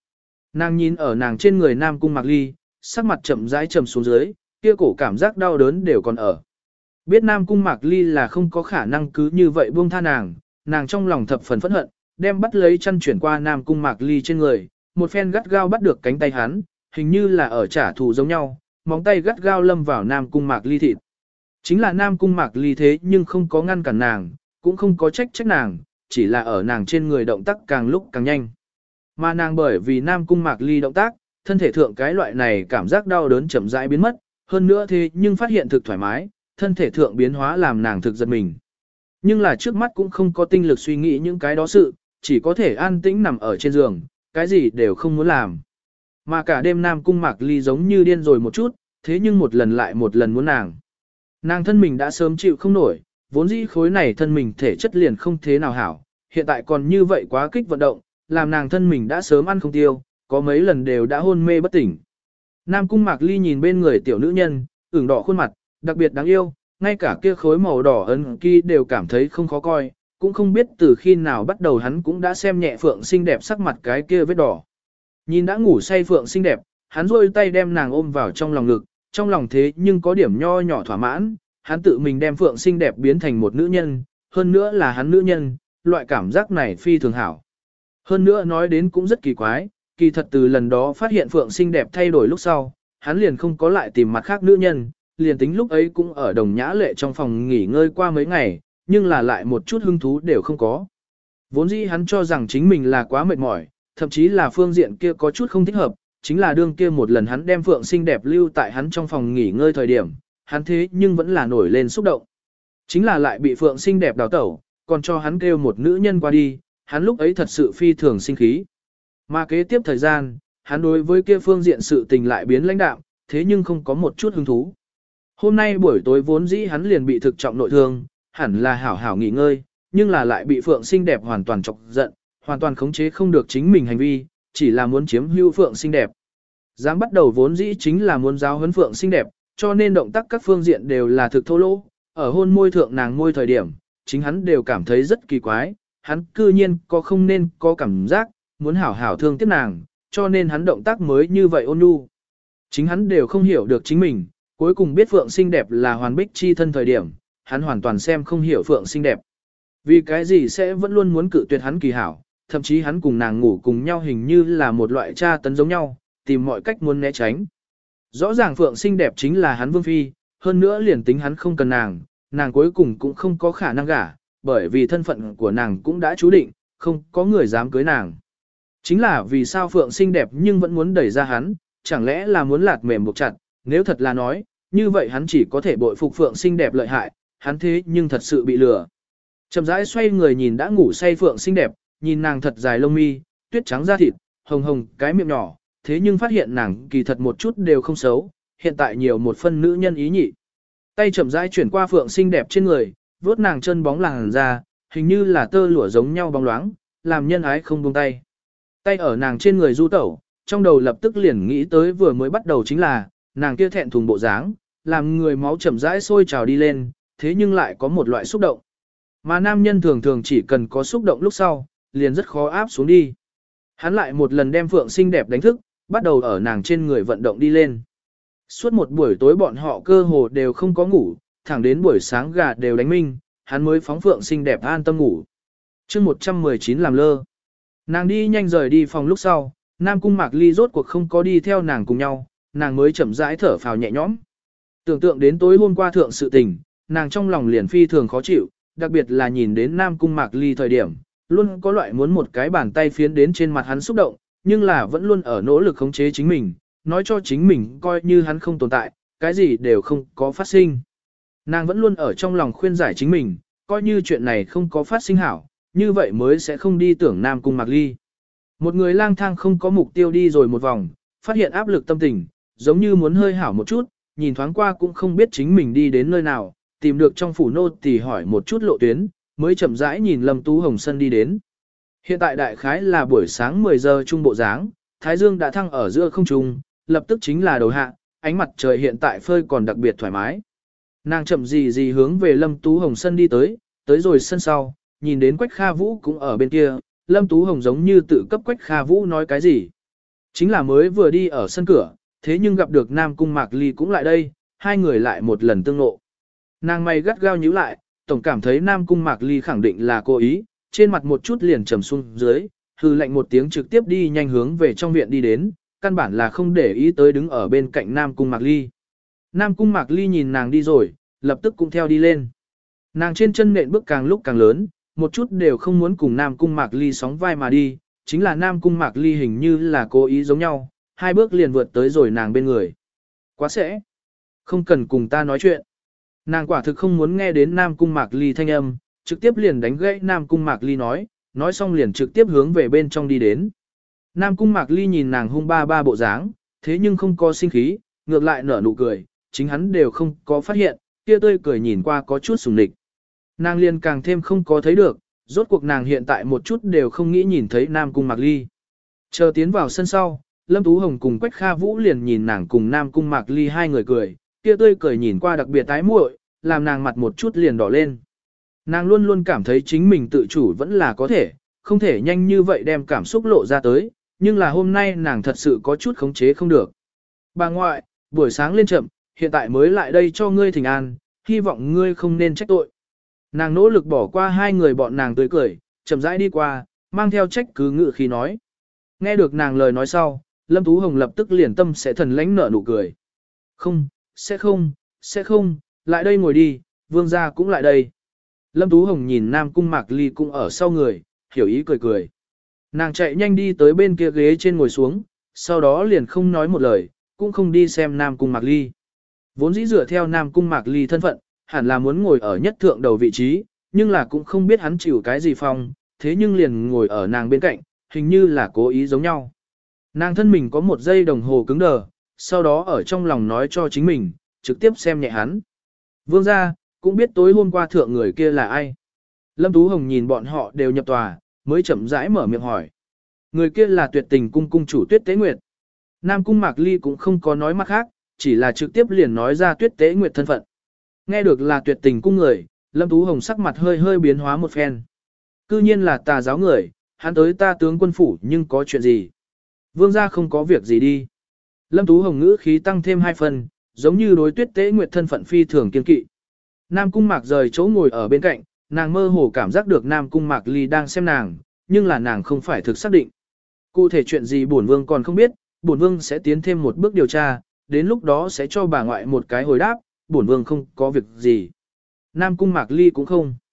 Nàng nhìn ở nàng trên người Nam Cung Mạc Ly, sắc mặt chậm rãi trầm xuống dưới, kia cổ cảm giác đau đớn đều còn ở. Biết Nam Cung Mạc Ly là không có khả năng cứ như vậy buông tha nàng, nàng trong lòng thập phần phẫn hận, đem bắt lấy chăn chuyển qua Nam Cung Mạc Ly trên người, một phen gắt gao bắt được cánh tay hắn, hình như là ở trả thù giống nhau, móng tay gắt gao lâm vào Nam Cung Mạc Ly thịt. Chính là Nam Cung Mạc Ly thế nhưng không có ngăn cản nàng, cũng không có trách trách nàng, chỉ là ở nàng trên người động tác càng lúc càng nhanh. Mà nàng bởi vì Nam Cung Mạc Ly động tác, thân thể thượng cái loại này cảm giác đau đớn chậm rãi biến mất, hơn nữa thế nhưng phát hiện thực thoải mái, thân thể thượng biến hóa làm nàng thực giật mình. Nhưng là trước mắt cũng không có tinh lực suy nghĩ những cái đó sự, chỉ có thể an tĩnh nằm ở trên giường, cái gì đều không muốn làm. Mà cả đêm Nam Cung Mạc Ly giống như điên rồi một chút, thế nhưng một lần lại một lần muốn nàng. Nàng thân mình đã sớm chịu không nổi, vốn dĩ khối này thân mình thể chất liền không thế nào hảo, hiện tại còn như vậy quá kích vận động, làm nàng thân mình đã sớm ăn không tiêu, có mấy lần đều đã hôn mê bất tỉnh. Nam Cung Mạc Ly nhìn bên người tiểu nữ nhân, ửng đỏ khuôn mặt, đặc biệt đáng yêu, ngay cả kia khối màu đỏ ấn ký đều cảm thấy không khó coi, cũng không biết từ khi nào bắt đầu hắn cũng đã xem nhẹ Phượng xinh đẹp sắc mặt cái kia vết đỏ. Nhìn đã ngủ say Phượng xinh đẹp, hắn rôi tay đem nàng ôm vào trong lòng ngực, trong lòng thế nhưng có điểm nho nhỏ thỏa mãn, hắn tự mình đem Phượng xinh đẹp biến thành một nữ nhân, hơn nữa là hắn nữ nhân, loại cảm giác này phi thường hảo. Hơn nữa nói đến cũng rất kỳ quái, kỳ thật từ lần đó phát hiện Phượng xinh đẹp thay đổi lúc sau, hắn liền không có lại tìm mặt khác nữ nhân, liền tính lúc ấy cũng ở Đồng Nhã Lệ trong phòng nghỉ ngơi qua mấy ngày, nhưng là lại một chút hứng thú đều không có. Vốn dĩ hắn cho rằng chính mình là quá mệt mỏi, thậm chí là phương diện kia có chút không thích hợp, chính là đương kia một lần hắn đem Phượng xinh đẹp lưu tại hắn trong phòng nghỉ ngơi thời điểm, hắn thế nhưng vẫn là nổi lên xúc động. Chính là lại bị Phượng xinh đẹp đào tẩu, còn cho hắn kêu một nữ nhân qua đi, hắn lúc ấy thật sự phi thường sinh khí. Mà kế tiếp thời gian, hắn đối với kia phương diện sự tình lại biến lãnh đạm, thế nhưng không có một chút hứng thú. Hôm nay buổi tối vốn dĩ hắn liền bị thực trọng nội thương, hẳn là hảo hảo nghỉ ngơi, nhưng là lại bị Phượng xinh đẹp hoàn toàn chọc giận, hoàn toàn khống chế không được chính mình hành vi, chỉ là muốn chiếm hữu Phượng xinh đẹp. Dám bắt đầu vốn dĩ chính là muốn giáo huấn Phượng xinh đẹp, cho nên động tác các phương diện đều là thực thô lỗ, ở hôn môi thượng nàng môi thời điểm, chính hắn đều cảm thấy rất kỳ quái, hắn cư nhiên có không nên có cảm giác, muốn hảo hảo thương tiếc nàng, cho nên hắn động tác mới như vậy ôn nhu. Chính hắn đều không hiểu được chính mình, cuối cùng biết Phượng xinh đẹp là hoàn bích chi thân thời điểm, hắn hoàn toàn xem không hiểu Phượng xinh đẹp. Vì cái gì sẽ vẫn luôn muốn cự tuyệt hắn kỳ hảo, thậm chí hắn cùng nàng ngủ cùng nhau hình như là một loại tra tấn giống nhau, tìm mọi cách muốn né tránh. Rõ ràng Phượng xinh đẹp chính là hắn vương phi, hơn nữa liền tính hắn không cần nàng, nàng cuối cùng cũng không có khả năng gả, bởi vì thân phận của nàng cũng đã chú định, không có người dám cưới nàng. Chính là vì sao Phượng xinh đẹp nhưng vẫn muốn đẩy ra hắn, chẳng lẽ là muốn lạt mềm buộc chặt, nếu thật là nói, như vậy hắn chỉ có thể bội phục Phượng xinh đẹp lợi hại, hắn thế nhưng thật sự bị lừa. Chậm rãi xoay người nhìn đã ngủ say Phượng xinh đẹp, nhìn nàng thật dài lông mi, tuyết trắng da thịt, hồng hồng cái miệng nhỏ, thế nhưng phát hiện nàng kỳ thật một chút đều không xấu, hiện tại nhiều một phân nữ nhân ý nhị. Tay chậm rãi chuyển qua Phượng xinh đẹp trên người, vuốt nàng chân bóng làn da, hình như là tơ lụa giống nhau bóng loáng, làm nhân ái không buông tay. Tay ở nàng trên người du tẩu, trong đầu lập tức liền nghĩ tới vừa mới bắt đầu chính là, nàng kia thẹn thùng bộ dáng, làm người máu chậm rãi sôi trào đi lên, thế nhưng lại có một loại xúc động. Mà nam nhân thường thường chỉ cần có xúc động lúc sau, liền rất khó áp xuống đi. Hắn lại một lần đem Phượng xinh đẹp đánh thức, bắt đầu ở nàng trên người vận động đi lên. Suốt một buổi tối bọn họ cơ hồ đều không có ngủ, thẳng đến buổi sáng gà đều đánh minh, hắn mới phóng Phượng xinh đẹp an tâm ngủ. chương một trăm mười chín làm lơ. Nàng đi nhanh rời đi phòng lúc sau, Nam Cung Mạc Ly rốt cuộc không có đi theo nàng cùng nhau, nàng mới chậm rãi thở phào nhẹ nhõm. Tưởng tượng đến tối hôm qua thượng sự tình, nàng trong lòng liền phi thường khó chịu, đặc biệt là nhìn đến Nam Cung Mạc Ly thời điểm, luôn có loại muốn một cái bàn tay phiến đến trên mặt hắn xúc động, nhưng là vẫn luôn ở nỗ lực khống chế chính mình, nói cho chính mình coi như hắn không tồn tại, cái gì đều không có phát sinh. Nàng vẫn luôn ở trong lòng khuyên giải chính mình, coi như chuyện này không có phát sinh hảo, như vậy mới sẽ không đi tưởng Nam Cung Mạc Ly. Một người lang thang không có mục tiêu đi rồi một vòng, phát hiện áp lực tâm tình, giống như muốn hơi hảo một chút, nhìn thoáng qua cũng không biết chính mình đi đến nơi nào, tìm được trong phủ nô tỳ hỏi một chút lộ tuyến, mới chậm rãi nhìn Lâm Tú Hồng Sân đi đến. Hiện tại đại khái là buổi sáng mười giờ trung bộ dáng, Thái Dương đã thăng ở giữa không trung, lập tức chính là đầu hạ, ánh mặt trời hiện tại phơi còn đặc biệt thoải mái. Nàng chậm gì gì hướng về Lâm Tú Hồng Sân đi tới, tới rồi sân sau, nhìn đến Quách Kha Vũ cũng ở bên kia, Lâm Tú Hồng giống như tự cấp Quách Kha Vũ nói cái gì. Chính là mới vừa đi ở sân cửa, thế nhưng gặp được Nam Cung Mạc Ly cũng lại đây, hai người lại một lần tương ngộ. Nàng mày gắt gao nhíu lại, tổng cảm thấy Nam Cung Mạc Ly khẳng định là cố ý, trên mặt một chút liền trầm xuống dưới, hư lạnh một tiếng trực tiếp đi nhanh hướng về trong viện đi đến, căn bản là không để ý tới đứng ở bên cạnh Nam Cung Mạc Ly. Nam Cung Mạc Ly nhìn nàng đi rồi, lập tức cũng theo đi lên. Nàng trên chân nện bước càng lúc càng lớn, một chút đều không muốn cùng Nam Cung Mạc Ly sóng vai mà đi, chính là Nam Cung Mạc Ly hình như là cố ý giống nhau, hai bước liền vượt tới rồi nàng bên người. Quá sẽ. Không cần cùng ta nói chuyện. Nàng quả thực không muốn nghe đến Nam Cung Mạc Ly thanh âm, trực tiếp liền đánh gãy Nam Cung Mạc Ly nói, nói xong liền trực tiếp hướng về bên trong đi đến. Nam Cung Mạc Ly nhìn nàng hung ba ba bộ dáng, thế nhưng không có sinh khí, ngược lại nở nụ cười, chính hắn đều không có phát hiện, kia tươi cười nhìn qua có chút sùng địch. Nàng liền càng thêm không có thấy được, rốt cuộc nàng hiện tại một chút đều không nghĩ nhìn thấy Nam Cung Mạc Ly. Chờ tiến vào sân sau, Lâm Tú Hồng cùng Quách Kha Vũ liền nhìn nàng cùng Nam Cung Mạc Ly hai người cười, kia tươi cười nhìn qua đặc biệt tái muội, làm nàng mặt một chút liền đỏ lên. Nàng luôn luôn cảm thấy chính mình tự chủ vẫn là có thể, không thể nhanh như vậy đem cảm xúc lộ ra tới, nhưng là hôm nay nàng thật sự có chút khống chế không được. Bà ngoại, buổi sáng lên chậm, hiện tại mới lại đây cho ngươi thỉnh an, hy vọng ngươi không nên trách tội. Nàng nỗ lực bỏ qua hai người bọn nàng tươi cười, chậm rãi đi qua, mang theo trách cứ ngự khi nói. Nghe được nàng lời nói sau, Lâm Tú Hồng lập tức liền tâm sẽ thần lãnh nở nụ cười. Không, sẽ không, sẽ không, lại đây ngồi đi, vương gia cũng lại đây. Lâm Tú Hồng nhìn Nam Cung Mạc Ly cũng ở sau người, hiểu ý cười cười. Nàng chạy nhanh đi tới bên kia ghế trên ngồi xuống, sau đó liền không nói một lời, cũng không đi xem Nam Cung Mạc Ly. Vốn dĩ dựa theo Nam Cung Mạc Ly thân phận, hẳn là muốn ngồi ở nhất thượng đầu vị trí, nhưng là cũng không biết hắn chịu cái gì phong, thế nhưng liền ngồi ở nàng bên cạnh, hình như là cố ý giống nhau. Nàng thân mình có một giây đồng hồ cứng đờ, sau đó ở trong lòng nói cho chính mình, trực tiếp xem nhẹ hắn. Vương gia, cũng biết tối hôm qua thượng người kia là ai. Lâm Tú Hồng nhìn bọn họ đều nhập tòa, mới chậm rãi mở miệng hỏi. Người kia là Tuyệt Tình cung cung chủ Tuyết Tế Nguyệt. Nam Cung Mạc Ly cũng không có nói mặt khác, chỉ là trực tiếp liền nói ra Tuyết Tế Nguyệt thân phận. Nghe được là Tuyệt Tình cung người, Lâm Tú Hồng sắc mặt hơi hơi biến hóa một phen. Cư nhiên là tà giáo người, hắn tới ta tướng quân phủ nhưng có chuyện gì? Vương gia không có việc gì đi. Lâm Tú Hồng ngữ khí tăng thêm hai phần, giống như đối Tuyết Tế Nguyệt thân phận phi thường kiên kỵ. Nam Cung Mạc rời chỗ ngồi ở bên cạnh, nàng mơ hồ cảm giác được Nam Cung Mạc Ly đang xem nàng, nhưng là nàng không phải thực xác định. Cụ thể chuyện gì bổn vương còn không biết, bổn vương sẽ tiến thêm một bước điều tra, đến lúc đó sẽ cho bà ngoại một cái hồi đáp, bổn vương không có việc gì. Nam Cung Mạc Ly cũng không.